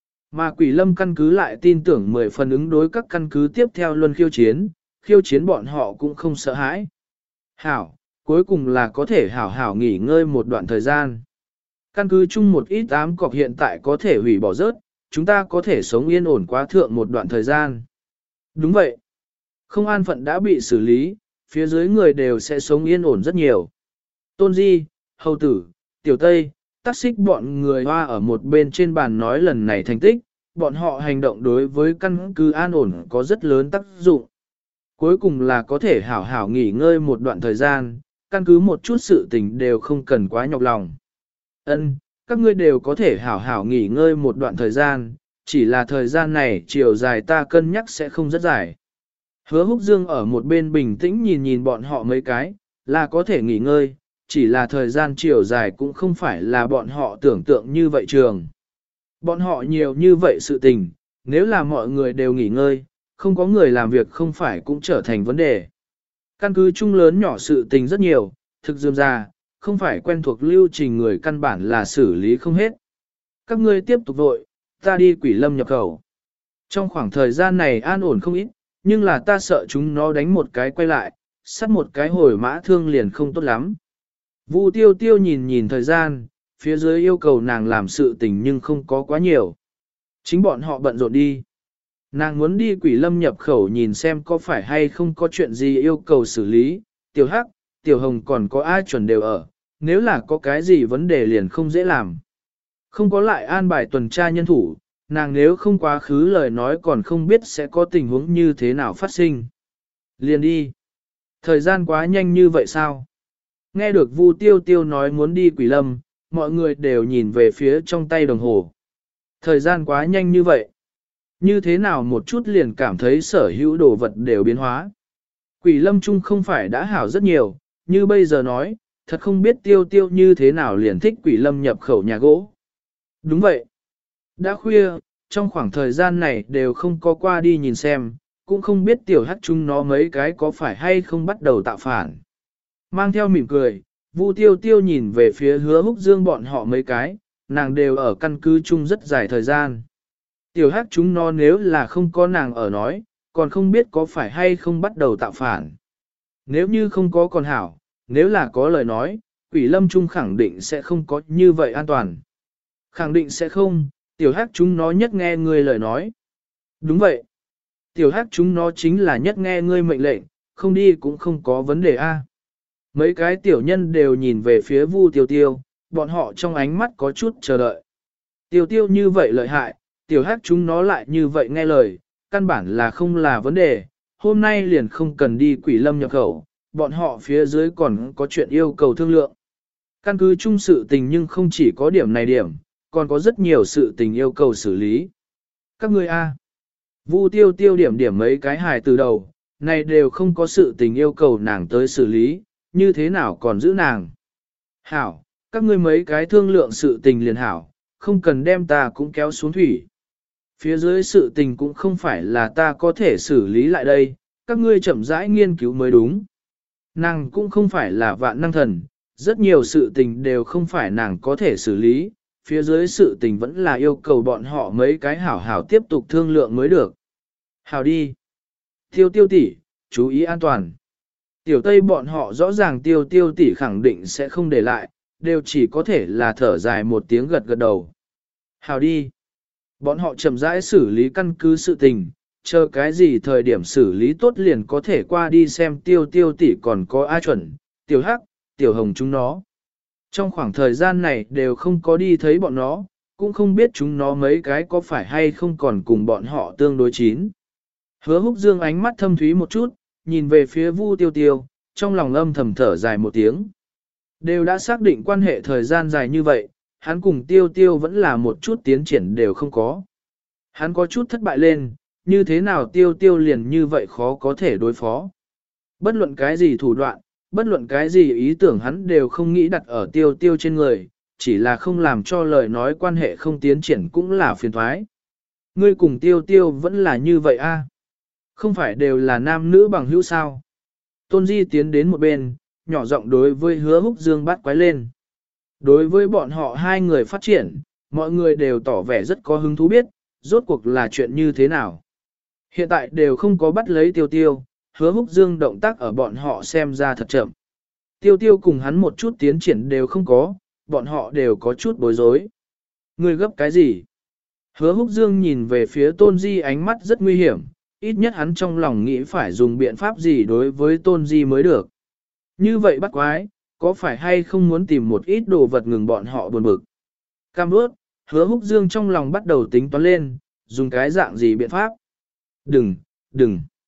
Mà quỷ lâm căn cứ lại tin tưởng mười phần ứng đối các căn cứ tiếp theo luân khiêu chiến, khiêu chiến bọn họ cũng không sợ hãi. Hảo, cuối cùng là có thể hảo hảo nghỉ ngơi một đoạn thời gian. Căn cứ chung một ít ám cọc hiện tại có thể hủy bỏ rớt, chúng ta có thể sống yên ổn quá thượng một đoạn thời gian. Đúng vậy. Không an phận đã bị xử lý, phía dưới người đều sẽ sống yên ổn rất nhiều. Tôn Di, Hầu Tử, Tiểu Tây, tác xích bọn người hoa ở một bên trên bàn nói lần này thành tích, bọn họ hành động đối với căn cứ an ổn có rất lớn tác dụng. cuối cùng là có thể hảo hảo nghỉ ngơi một đoạn thời gian, căn cứ một chút sự tình đều không cần quá nhọc lòng. Ân, các ngươi đều có thể hảo hảo nghỉ ngơi một đoạn thời gian, chỉ là thời gian này chiều dài ta cân nhắc sẽ không rất dài. Hứa Húc Dương ở một bên bình tĩnh nhìn nhìn bọn họ mấy cái, là có thể nghỉ ngơi, chỉ là thời gian chiều dài cũng không phải là bọn họ tưởng tượng như vậy trường. Bọn họ nhiều như vậy sự tình, nếu là mọi người đều nghỉ ngơi, không có người làm việc không phải cũng trở thành vấn đề. Căn cứ chung lớn nhỏ sự tình rất nhiều, thực dườm ra, không phải quen thuộc lưu trình người căn bản là xử lý không hết. Các ngươi tiếp tục vội, ta đi Quỷ Lâm nhập khẩu. Trong khoảng thời gian này an ổn không ít, nhưng là ta sợ chúng nó đánh một cái quay lại, sắt một cái hồi mã thương liền không tốt lắm. Vu Tiêu Tiêu nhìn nhìn thời gian, phía dưới yêu cầu nàng làm sự tình nhưng không có quá nhiều. Chính bọn họ bận rộn đi. Nàng muốn đi Quỷ Lâm nhập khẩu nhìn xem có phải hay không có chuyện gì yêu cầu xử lý, Tiểu Hắc, Tiểu Hồng còn có ai chuẩn đều ở, nếu là có cái gì vấn đề liền không dễ làm. Không có lại an bài tuần tra nhân thủ, nàng nếu không quá khứ lời nói còn không biết sẽ có tình huống như thế nào phát sinh. Liền đi. Thời gian quá nhanh như vậy sao? Nghe được Vu Tiêu Tiêu nói muốn đi Quỷ Lâm, mọi người đều nhìn về phía trong tay đồng hồ. Thời gian quá nhanh như vậy. Như thế nào một chút liền cảm thấy sở hữu đồ vật đều biến hóa. Quỷ Lâm chung không phải đã hảo rất nhiều, như bây giờ nói, thật không biết Tiêu Tiêu như thế nào liền thích Quỷ Lâm nhập khẩu nhà gỗ. Đúng vậy. Đã khuya, trong khoảng thời gian này đều không có qua đi nhìn xem, cũng không biết tiểu hắc chúng nó mấy cái có phải hay không bắt đầu tạo phản. Mang theo mỉm cười, Vu Tiêu Tiêu nhìn về phía Hứa Húc Dương bọn họ mấy cái, nàng đều ở căn cứ chung rất dài thời gian. Tiểu hắc chúng nó nếu là không có nàng ở nói, còn không biết có phải hay không bắt đầu tạo phản. Nếu như không có còn hảo, nếu là có lời nói, Quỷ Lâm chung khẳng định sẽ không có như vậy an toàn. Khẳng định sẽ không, tiểu hắc chúng nó nhất nghe ngươi lời nói. Đúng vậy. Tiểu hắc chúng nó chính là nhất nghe ngươi mệnh lệnh, không đi cũng không có vấn đề a. Mấy cái tiểu nhân đều nhìn về phía Vu Tiêu Tiêu, bọn họ trong ánh mắt có chút chờ đợi. Tiêu Tiêu như vậy lợi hại, tiểu hắc chúng nó lại như vậy nghe lời, căn bản là không là vấn đề, hôm nay liền không cần đi Quỷ Lâm nhập khẩu, bọn họ phía dưới còn có chuyện yêu cầu thương lượng. Căn cứ chung sự tình nhưng không chỉ có điểm này điểm, còn có rất nhiều sự tình yêu cầu xử lý. Các ngươi a, Vu Tiêu Tiêu điểm điểm mấy cái hài từ đầu, này đều không có sự tình yêu cầu nàng tới xử lý, như thế nào còn giữ nàng. Hảo, các ngươi mấy cái thương lượng sự tình liền hảo, không cần đem ta cũng kéo xuống thủy. Phía dưới sự tình cũng không phải là ta có thể xử lý lại đây, các ngươi chậm rãi nghiên cứu mới đúng. Nàng cũng không phải là vạn năng thần, rất nhiều sự tình đều không phải nàng có thể xử lý, phía dưới sự tình vẫn là yêu cầu bọn họ mấy cái hảo hảo tiếp tục thương lượng mới được. Hảo đi. Tiêu tiêu tỷ, chú ý an toàn. Tiểu Tây bọn họ rõ ràng tiêu tiêu tỷ khẳng định sẽ không để lại, đều chỉ có thể là thở dài một tiếng gật gật đầu. Hảo đi. Bọn họ chậm rãi xử lý căn cứ sự tình, chờ cái gì thời điểm xử lý tốt liền có thể qua đi xem tiêu tiêu tỷ còn có ai chuẩn, tiểu hắc, tiểu hồng chúng nó. Trong khoảng thời gian này đều không có đi thấy bọn nó, cũng không biết chúng nó mấy cái có phải hay không còn cùng bọn họ tương đối chín. Hứa Húc Dương ánh mắt thâm thúy một chút, nhìn về phía Vu Tiêu Tiêu, trong lòng âm thầm thở dài một tiếng. Đều đã xác định quan hệ thời gian dài như vậy, hắn cùng Tiêu Tiêu vẫn là một chút tiến triển đều không có. Hắn có chút thất bại lên, như thế nào Tiêu Tiêu liền như vậy khó có thể đối phó. Bất luận cái gì thủ đoạn, bất luận cái gì ý tưởng hắn đều không nghĩ đặt ở Tiêu Tiêu trên người, chỉ là không làm cho lời nói quan hệ không tiến triển cũng là phiền thoái. Ngươi cùng Tiêu Tiêu vẫn là như vậy a? Không phải đều là nam nữ bằng hữu sao? Tôn Di tiến đến một bên, nhỏ giọng đối với Hứa Húc Dương bắt quái lên. Đối với bọn họ hai người phát triển, mọi người đều tỏ vẻ rất có hứng thú biết, rốt cuộc là chuyện như thế nào. Hiện tại đều không có bắt lấy Tiêu Tiêu, Hứa Húc Dương động tác ở bọn họ xem ra thật chậm. Tiêu Tiêu cùng hắn một chút tiến triển đều không có, bọn họ đều có chút bối rối. Ngươi gấp cái gì? Hứa Húc Dương nhìn về phía Tôn Di ánh mắt rất nguy hiểm, ít nhất hắn trong lòng nghĩ phải dùng biện pháp gì đối với Tôn Di mới được. Như vậy bắt quái, có phải hay không muốn tìm một ít đồ vật ngừng bọn họ buồn bực? Cam ướt, Hứa Húc Dương trong lòng bắt đầu tính toán lên, dùng cái dạng gì biện pháp? Đừng, đừng.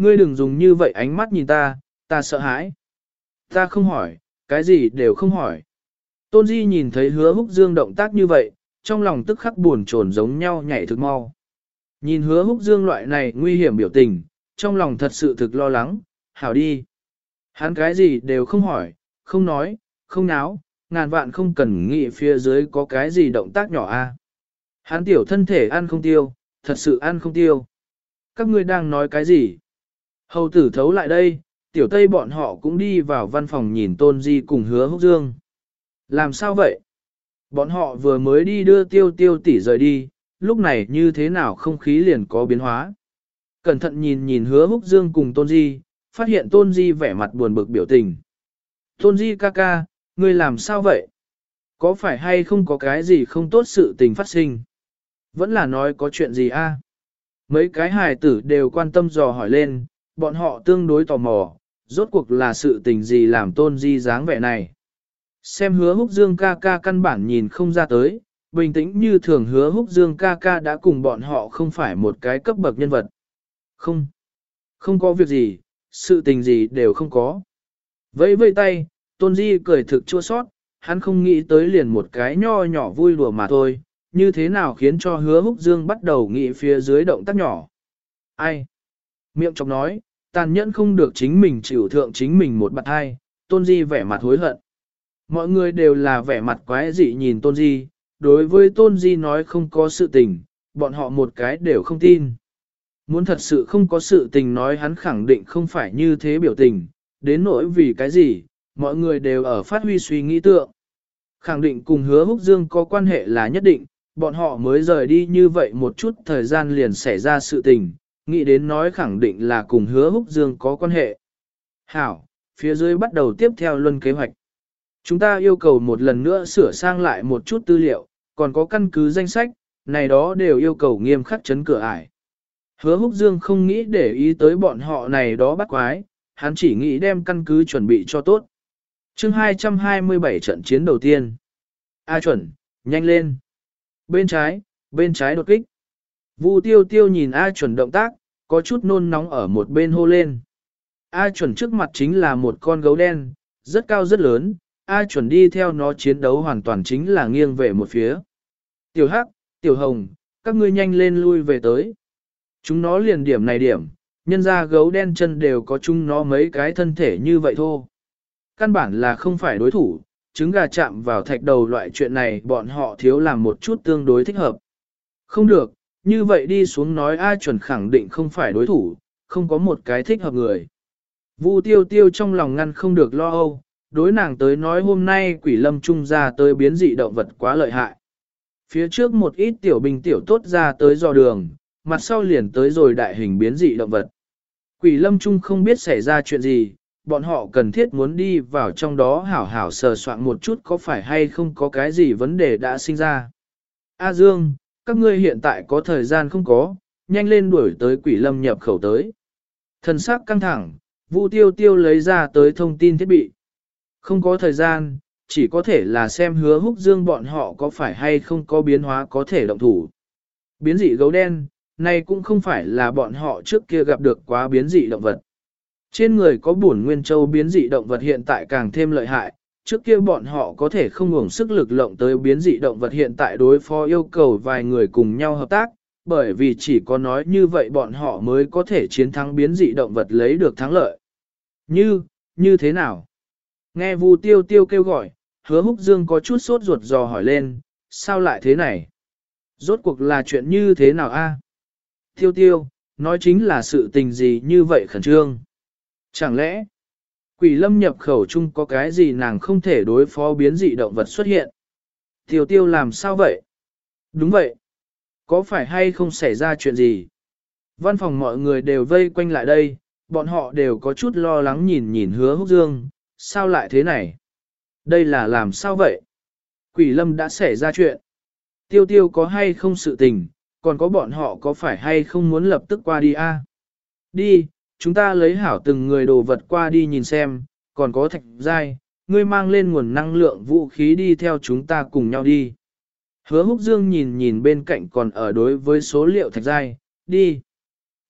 ngươi đừng dùng như vậy ánh mắt nhìn ta, ta sợ hãi. Ta không hỏi, cái gì đều không hỏi. Tôn Di nhìn thấy hứa húc dương động tác như vậy, trong lòng tức khắc buồn chồn giống nhau nhảy thực mau. Nhìn hứa húc dương loại này nguy hiểm biểu tình, trong lòng thật sự thực lo lắng, hảo đi. Hắn cái gì đều không hỏi, không nói, không náo, ngàn vạn không cần nghĩ phía dưới có cái gì động tác nhỏ a. Hắn tiểu thân thể ăn không tiêu, thật sự ăn không tiêu. Các ngươi đang nói cái gì? Hầu tử thấu lại đây, tiểu tây bọn họ cũng đi vào văn phòng nhìn Tôn Di cùng hứa húc dương. Làm sao vậy? Bọn họ vừa mới đi đưa tiêu tiêu tỷ rời đi, lúc này như thế nào không khí liền có biến hóa. Cẩn thận nhìn nhìn hứa húc dương cùng Tôn Di, phát hiện Tôn Di vẻ mặt buồn bực biểu tình. Tôn Di ca ca, ngươi làm sao vậy? Có phải hay không có cái gì không tốt sự tình phát sinh? Vẫn là nói có chuyện gì a? Mấy cái hài tử đều quan tâm dò hỏi lên, bọn họ tương đối tò mò, rốt cuộc là sự tình gì làm Tôn Di dáng vẻ này. Xem hứa húc dương ca ca căn bản nhìn không ra tới, bình tĩnh như thường hứa húc dương ca ca đã cùng bọn họ không phải một cái cấp bậc nhân vật. Không, không có việc gì, sự tình gì đều không có. Vẫy vây tay, Tôn Di cười thực chua sót, hắn không nghĩ tới liền một cái nho nhỏ vui đùa mà thôi, như thế nào khiến cho hứa húc dương bắt đầu nghĩ phía dưới động tác nhỏ. Ai? Miệng chọc nói, tàn nhẫn không được chính mình chịu thượng chính mình một bạn hai, Tôn Di vẻ mặt hối hận. Mọi người đều là vẻ mặt quái dị nhìn Tôn Di, đối với Tôn Di nói không có sự tình, bọn họ một cái đều không tin. Muốn thật sự không có sự tình nói hắn khẳng định không phải như thế biểu tình, đến nỗi vì cái gì, mọi người đều ở phát huy suy nghĩ tượng. Khẳng định cùng hứa húc dương có quan hệ là nhất định, bọn họ mới rời đi như vậy một chút thời gian liền xảy ra sự tình, nghĩ đến nói khẳng định là cùng hứa húc dương có quan hệ. Hảo, phía dưới bắt đầu tiếp theo luân kế hoạch. Chúng ta yêu cầu một lần nữa sửa sang lại một chút tư liệu, còn có căn cứ danh sách, này đó đều yêu cầu nghiêm khắc chấn cửa ải. Hứa húc dương không nghĩ để ý tới bọn họ này đó bắt quái, hắn chỉ nghĩ đem căn cứ chuẩn bị cho tốt. chương hai trăm hai mươi bảy trận chiến đầu tiên. A chuẩn, nhanh lên. Bên trái, bên trái đột kích. Vu tiêu tiêu nhìn A chuẩn động tác, có chút nôn nóng ở một bên hô lên. A chuẩn trước mặt chính là một con gấu đen, rất cao rất lớn, A chuẩn đi theo nó chiến đấu hoàn toàn chính là nghiêng về một phía. Tiểu Hắc, Tiểu Hồng, các ngươi nhanh lên lui về tới. Chúng nó liền điểm này điểm, nhân ra gấu đen chân đều có chúng nó mấy cái thân thể như vậy thôi. Căn bản là không phải đối thủ, trứng gà chạm vào thạch đầu loại chuyện này bọn họ thiếu làm một chút tương đối thích hợp. Không được, như vậy đi xuống nói A chuẩn khẳng định không phải đối thủ, không có một cái thích hợp người. Vu tiêu tiêu trong lòng ngăn không được lo âu, đối nàng tới nói hôm nay quỷ lâm trung ra tới biến dị động vật quá lợi hại. Phía trước một ít tiểu bình tiểu tốt ra tới dò đường, mặt sau liền tới rồi đại hình biến dị động vật. Quỷ lâm trung không biết xảy ra chuyện gì, bọn họ cần thiết muốn đi vào trong đó hảo hảo sờ soạn một chút có phải hay không có cái gì vấn đề đã sinh ra. A Dương, các ngươi hiện tại có thời gian không có, nhanh lên đuổi tới quỷ lâm nhập khẩu tới. Thần sắc căng thẳng, Vu tiêu tiêu lấy ra tới thông tin thiết bị. Không có thời gian, chỉ có thể là xem hứa húc dương bọn họ có phải hay không có biến hóa có thể động thủ. Biến dị gấu đen, này cũng không phải là bọn họ trước kia gặp được quá biến dị động vật. Trên người có bổn nguyên châu biến dị động vật hiện tại càng thêm lợi hại, trước kia bọn họ có thể không ngủng sức lực lộng tới biến dị động vật hiện tại đối phó yêu cầu vài người cùng nhau hợp tác, bởi vì chỉ có nói như vậy bọn họ mới có thể chiến thắng biến dị động vật lấy được thắng lợi. Như, như thế nào? Nghe Vu tiêu tiêu kêu gọi, hứa húc dương có chút sốt ruột dò hỏi lên, sao lại thế này? Rốt cuộc là chuyện như thế nào a? Tiêu tiêu, nói chính là sự tình gì như vậy khẩn trương? Chẳng lẽ, quỷ lâm nhập khẩu chung có cái gì nàng không thể đối phó biến dị động vật xuất hiện? Tiêu tiêu làm sao vậy? Đúng vậy. Có phải hay không xảy ra chuyện gì? Văn phòng mọi người đều vây quanh lại đây, bọn họ đều có chút lo lắng nhìn nhìn hứa húc dương, sao lại thế này? Đây là làm sao vậy? Quỷ lâm đã xảy ra chuyện. Tiêu tiêu có hay không sự tình, còn có bọn họ có phải hay không muốn lập tức qua đi a? Đi, chúng ta lấy hảo từng người đồ vật qua đi nhìn xem, còn có thạch giai, ngươi mang lên nguồn năng lượng vũ khí đi theo chúng ta cùng nhau đi. Hứa húc dương nhìn nhìn bên cạnh còn ở đối với số liệu thạch giai, đi.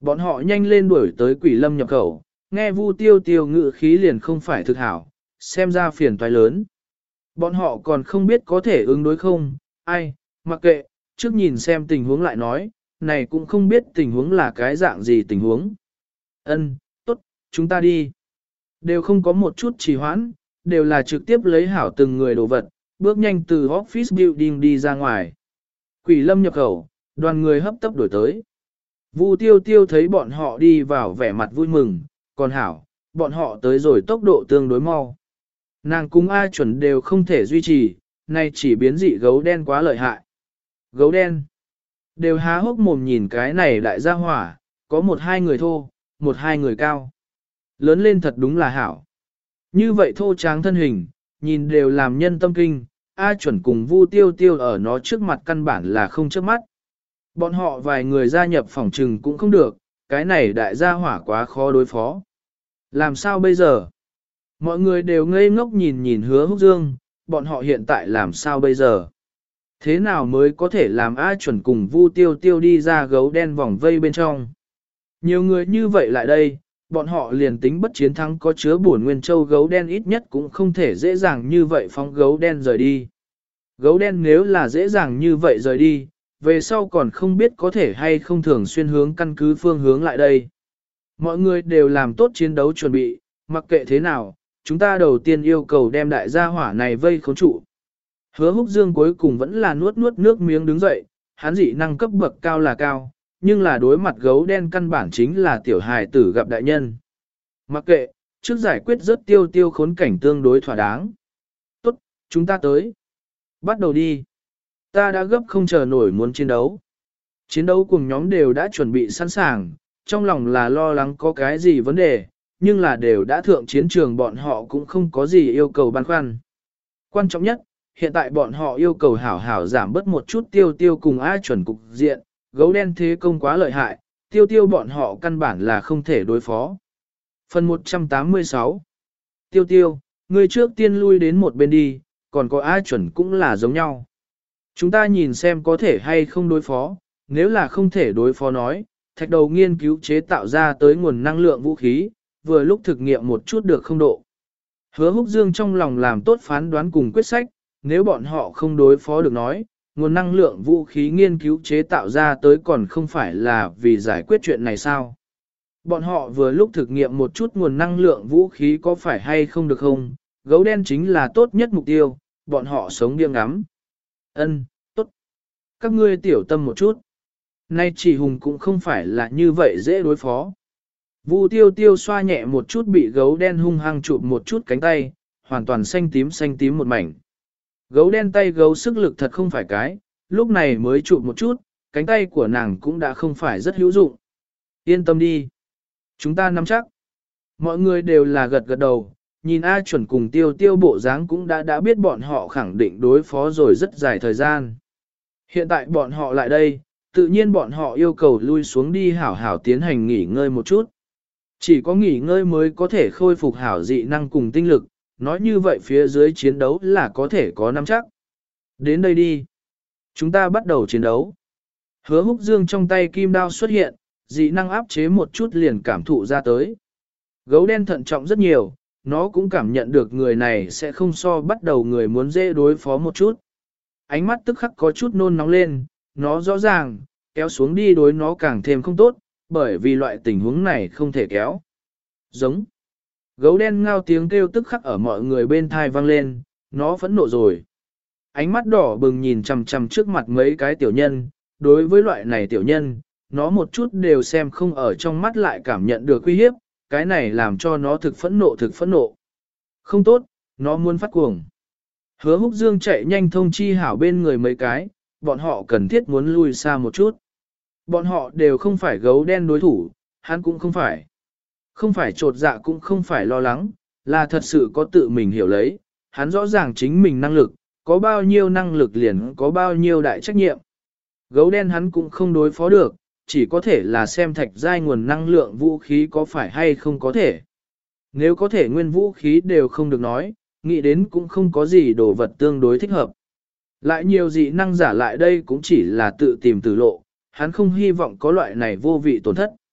Bọn họ nhanh lên đuổi tới quỷ lâm nhập khẩu, nghe Vu Tiêu Tiêu ngự khí liền không phải thực hảo, xem ra phiền toái lớn. Bọn họ còn không biết có thể ứng đối không, ai, mặc kệ, trước nhìn xem tình huống lại nói, này cũng không biết tình huống là cái dạng gì tình huống. Ân, tốt, chúng ta đi. Đều không có một chút trì hoãn, đều là trực tiếp lấy hảo từng người đồ vật, bước nhanh từ office building đi ra ngoài. Quỷ lâm nhập khẩu, đoàn người hấp tấp đổi tới. Vu Tiêu Tiêu thấy bọn họ đi vào vẻ mặt vui mừng, còn hảo, bọn họ tới rồi tốc độ tương đối mau. Nàng cùng A chuẩn đều không thể duy trì, nay chỉ biến dị gấu đen quá lợi hại. Gấu đen, đều há hốc mồm nhìn cái này đại gia hỏa, có một hai người thô, một hai người cao. Lớn lên thật đúng là hảo. Như vậy thô tráng thân hình, nhìn đều làm nhân tâm kinh, A chuẩn cùng Vu Tiêu Tiêu ở nó trước mặt căn bản là không chớp mắt. Bọn họ vài người gia nhập phòng trừng cũng không được, cái này đại gia hỏa quá khó đối phó. Làm sao bây giờ? Mọi người đều ngây ngốc nhìn nhìn Hứa Húc Dương, bọn họ hiện tại làm sao bây giờ? Thế nào mới có thể làm A chuẩn cùng Vu Tiêu Tiêu đi ra gấu đen vòng vây bên trong? Nhiều người như vậy lại đây, bọn họ liền tính bất chiến thắng có chứa bổn nguyên châu gấu đen ít nhất cũng không thể dễ dàng như vậy phóng gấu đen rời đi. Gấu đen nếu là dễ dàng như vậy rời đi, về sau còn không biết có thể hay không thường xuyên hướng căn cứ phương hướng lại đây. Mọi người đều làm tốt chiến đấu chuẩn bị, mặc kệ thế nào, chúng ta đầu tiên yêu cầu đem đại gia hỏa này vây khốn trụ. Hứa Húc Dương cuối cùng vẫn là nuốt nuốt nước miếng đứng dậy, hắn dị năng cấp bậc cao là cao, nhưng là đối mặt gấu đen căn bản chính là tiểu hài tử gặp đại nhân. Mặc kệ, trước giải quyết rất tiêu tiêu khốn cảnh tương đối thỏa đáng. Tốt, chúng ta tới. Bắt đầu đi. Ta đã gấp không chờ nổi muốn chiến đấu. Chiến đấu cùng nhóm đều đã chuẩn bị sẵn sàng, trong lòng là lo lắng có cái gì vấn đề, nhưng là đều đã thượng chiến trường bọn họ cũng không có gì yêu cầu băn khoăn. Quan trọng nhất, hiện tại bọn họ yêu cầu hảo hảo giảm bớt một chút tiêu tiêu cùng A chuẩn cục diện, gấu đen thế công quá lợi hại, tiêu tiêu bọn họ căn bản là không thể đối phó. Phần một trăm tám mươi sáu Tiêu tiêu, người trước tiên lui đến một bên đi, còn có A chuẩn cũng là giống nhau. Chúng ta nhìn xem có thể hay không đối phó, nếu là không thể đối phó nói, thạch đầu nghiên cứu chế tạo ra tới nguồn năng lượng vũ khí, vừa lúc thực nghiệm một chút được không độ. Hứa Húc Dương trong lòng làm tốt phán đoán cùng quyết sách, nếu bọn họ không đối phó được nói, nguồn năng lượng vũ khí nghiên cứu chế tạo ra tới còn không phải là vì giải quyết chuyện này sao. Bọn họ vừa lúc thực nghiệm một chút nguồn năng lượng vũ khí có phải hay không được không, gấu đen chính là tốt nhất mục tiêu, bọn họ sống điên ngắm. Ân, tốt. Các ngươi tiểu tâm một chút. Nay chỉ hùng cũng không phải là như vậy dễ đối phó. Vu tiêu tiêu xoa nhẹ một chút bị gấu đen hung hăng chụp một chút cánh tay, hoàn toàn xanh tím xanh tím một mảnh. Gấu đen tay gấu sức lực thật không phải cái, lúc này mới chụp một chút, cánh tay của nàng cũng đã không phải rất hữu dụng. Yên tâm đi. Chúng ta nắm chắc. Mọi người đều là gật gật đầu, nhìn A chuẩn cùng tiêu tiêu bộ dáng cũng đã đã biết bọn họ khẳng định đối phó rồi rất dài thời gian. Hiện tại bọn họ lại đây, tự nhiên bọn họ yêu cầu lui xuống đi hảo hảo tiến hành nghỉ ngơi một chút. Chỉ có nghỉ ngơi mới có thể khôi phục hảo dị năng cùng tinh lực, nói như vậy phía dưới chiến đấu là có thể có nắm chắc. Đến đây đi. Chúng ta bắt đầu chiến đấu. Hứa Húc Dương trong tay kim đao xuất hiện, dị năng áp chế một chút liền cảm thụ ra tới. Gấu đen thận trọng rất nhiều, nó cũng cảm nhận được người này sẽ không so bắt đầu người muốn dễ đối phó một chút. Ánh mắt tức khắc có chút nôn nóng lên, nó rõ ràng, kéo xuống đi đối nó càng thêm không tốt, bởi vì loại tình huống này không thể kéo. Giống. Gấu đen ngao tiếng kêu tức khắc ở mọi người bên thai vang lên, nó phẫn nộ rồi. Ánh mắt đỏ bừng nhìn chằm chằm trước mặt mấy cái tiểu nhân, đối với loại này tiểu nhân, nó một chút đều xem không ở trong mắt lại cảm nhận được uy hiếp, cái này làm cho nó thực phẫn nộ thực phẫn nộ. Không tốt, nó muốn phát cuồng. Hứa Húc Dương chạy nhanh thông chi hảo bên người mấy cái, bọn họ cần thiết muốn lui xa một chút. Bọn họ đều không phải gấu đen đối thủ, hắn cũng không phải. Không phải trột dạ cũng không phải lo lắng, là thật sự có tự mình hiểu lấy, hắn rõ ràng chính mình năng lực, có bao nhiêu năng lực liền có bao nhiêu đại trách nhiệm. Gấu đen hắn cũng không đối phó được, chỉ có thể là xem thạch giai nguồn năng lượng vũ khí có phải hay không có thể. Nếu có thể nguyên vũ khí đều không được nói, nghĩ đến cũng không có gì đồ vật tương đối thích hợp. Lại nhiều dị năng giả lại đây cũng chỉ là tự tìm tử lộ, hắn không hy vọng có loại này vô vị tổn thất.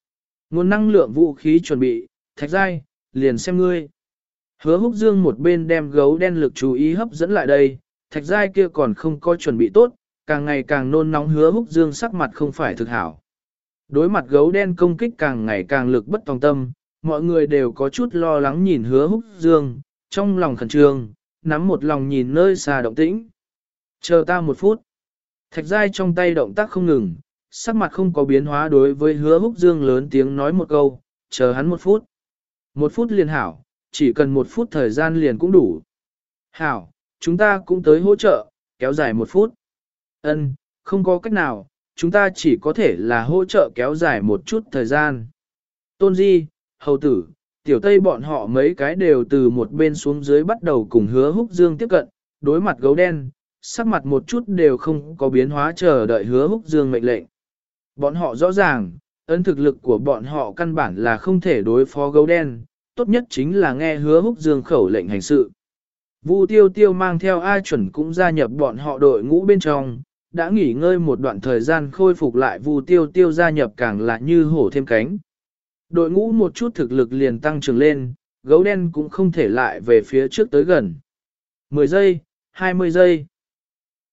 Nguồn năng lượng vũ khí chuẩn bị, Thạch Giai, liền xem ngươi. Hứa Húc Dương một bên đem gấu đen lực chú ý hấp dẫn lại đây, Thạch Giai kia còn không có chuẩn bị tốt, càng ngày càng nôn nóng. Hứa Húc Dương sắc mặt không phải thực hảo. Đối mặt gấu đen công kích càng ngày càng lực bất tòng tâm, mọi người đều có chút lo lắng nhìn Hứa Húc Dương, trong lòng khẩn trương, nắm một lòng nhìn nơi xa động tĩnh. Chờ ta một phút. Thạch Giai trong tay động tác không ngừng, sắc mặt không có biến hóa, đối với Hứa Húc Dương lớn tiếng nói một câu, chờ hắn một phút. Một phút liền hảo, chỉ cần một phút thời gian liền cũng đủ. Hảo, chúng ta cũng tới hỗ trợ, kéo dài một phút. Ân, không có cách nào, chúng ta chỉ có thể là hỗ trợ kéo dài một chút thời gian. Tôn Di, Hầu Tử, Tiểu Tây bọn họ mấy cái đều từ một bên xuống dưới bắt đầu cùng Hứa Húc Dương tiếp cận, đối mặt gấu đen, sắc mặt một chút đều không có biến hóa, chờ đợi Hứa Húc Dương mệnh lệnh. Bọn họ rõ ràng, ấn thực lực của bọn họ căn bản là không thể đối phó gấu đen, tốt nhất chính là nghe Hứa Húc Dương khẩu lệnh hành sự. Vu Tiêu Tiêu mang theo A Chuẩn cũng gia nhập bọn họ đội ngũ bên trong, đã nghỉ ngơi một đoạn thời gian khôi phục lại. Vu Tiêu Tiêu gia nhập càng là như hổ thêm cánh. Đội ngũ một chút thực lực liền tăng trưởng lên, gấu đen cũng không thể lại về phía trước tới gần. mười giây, hai mươi giây,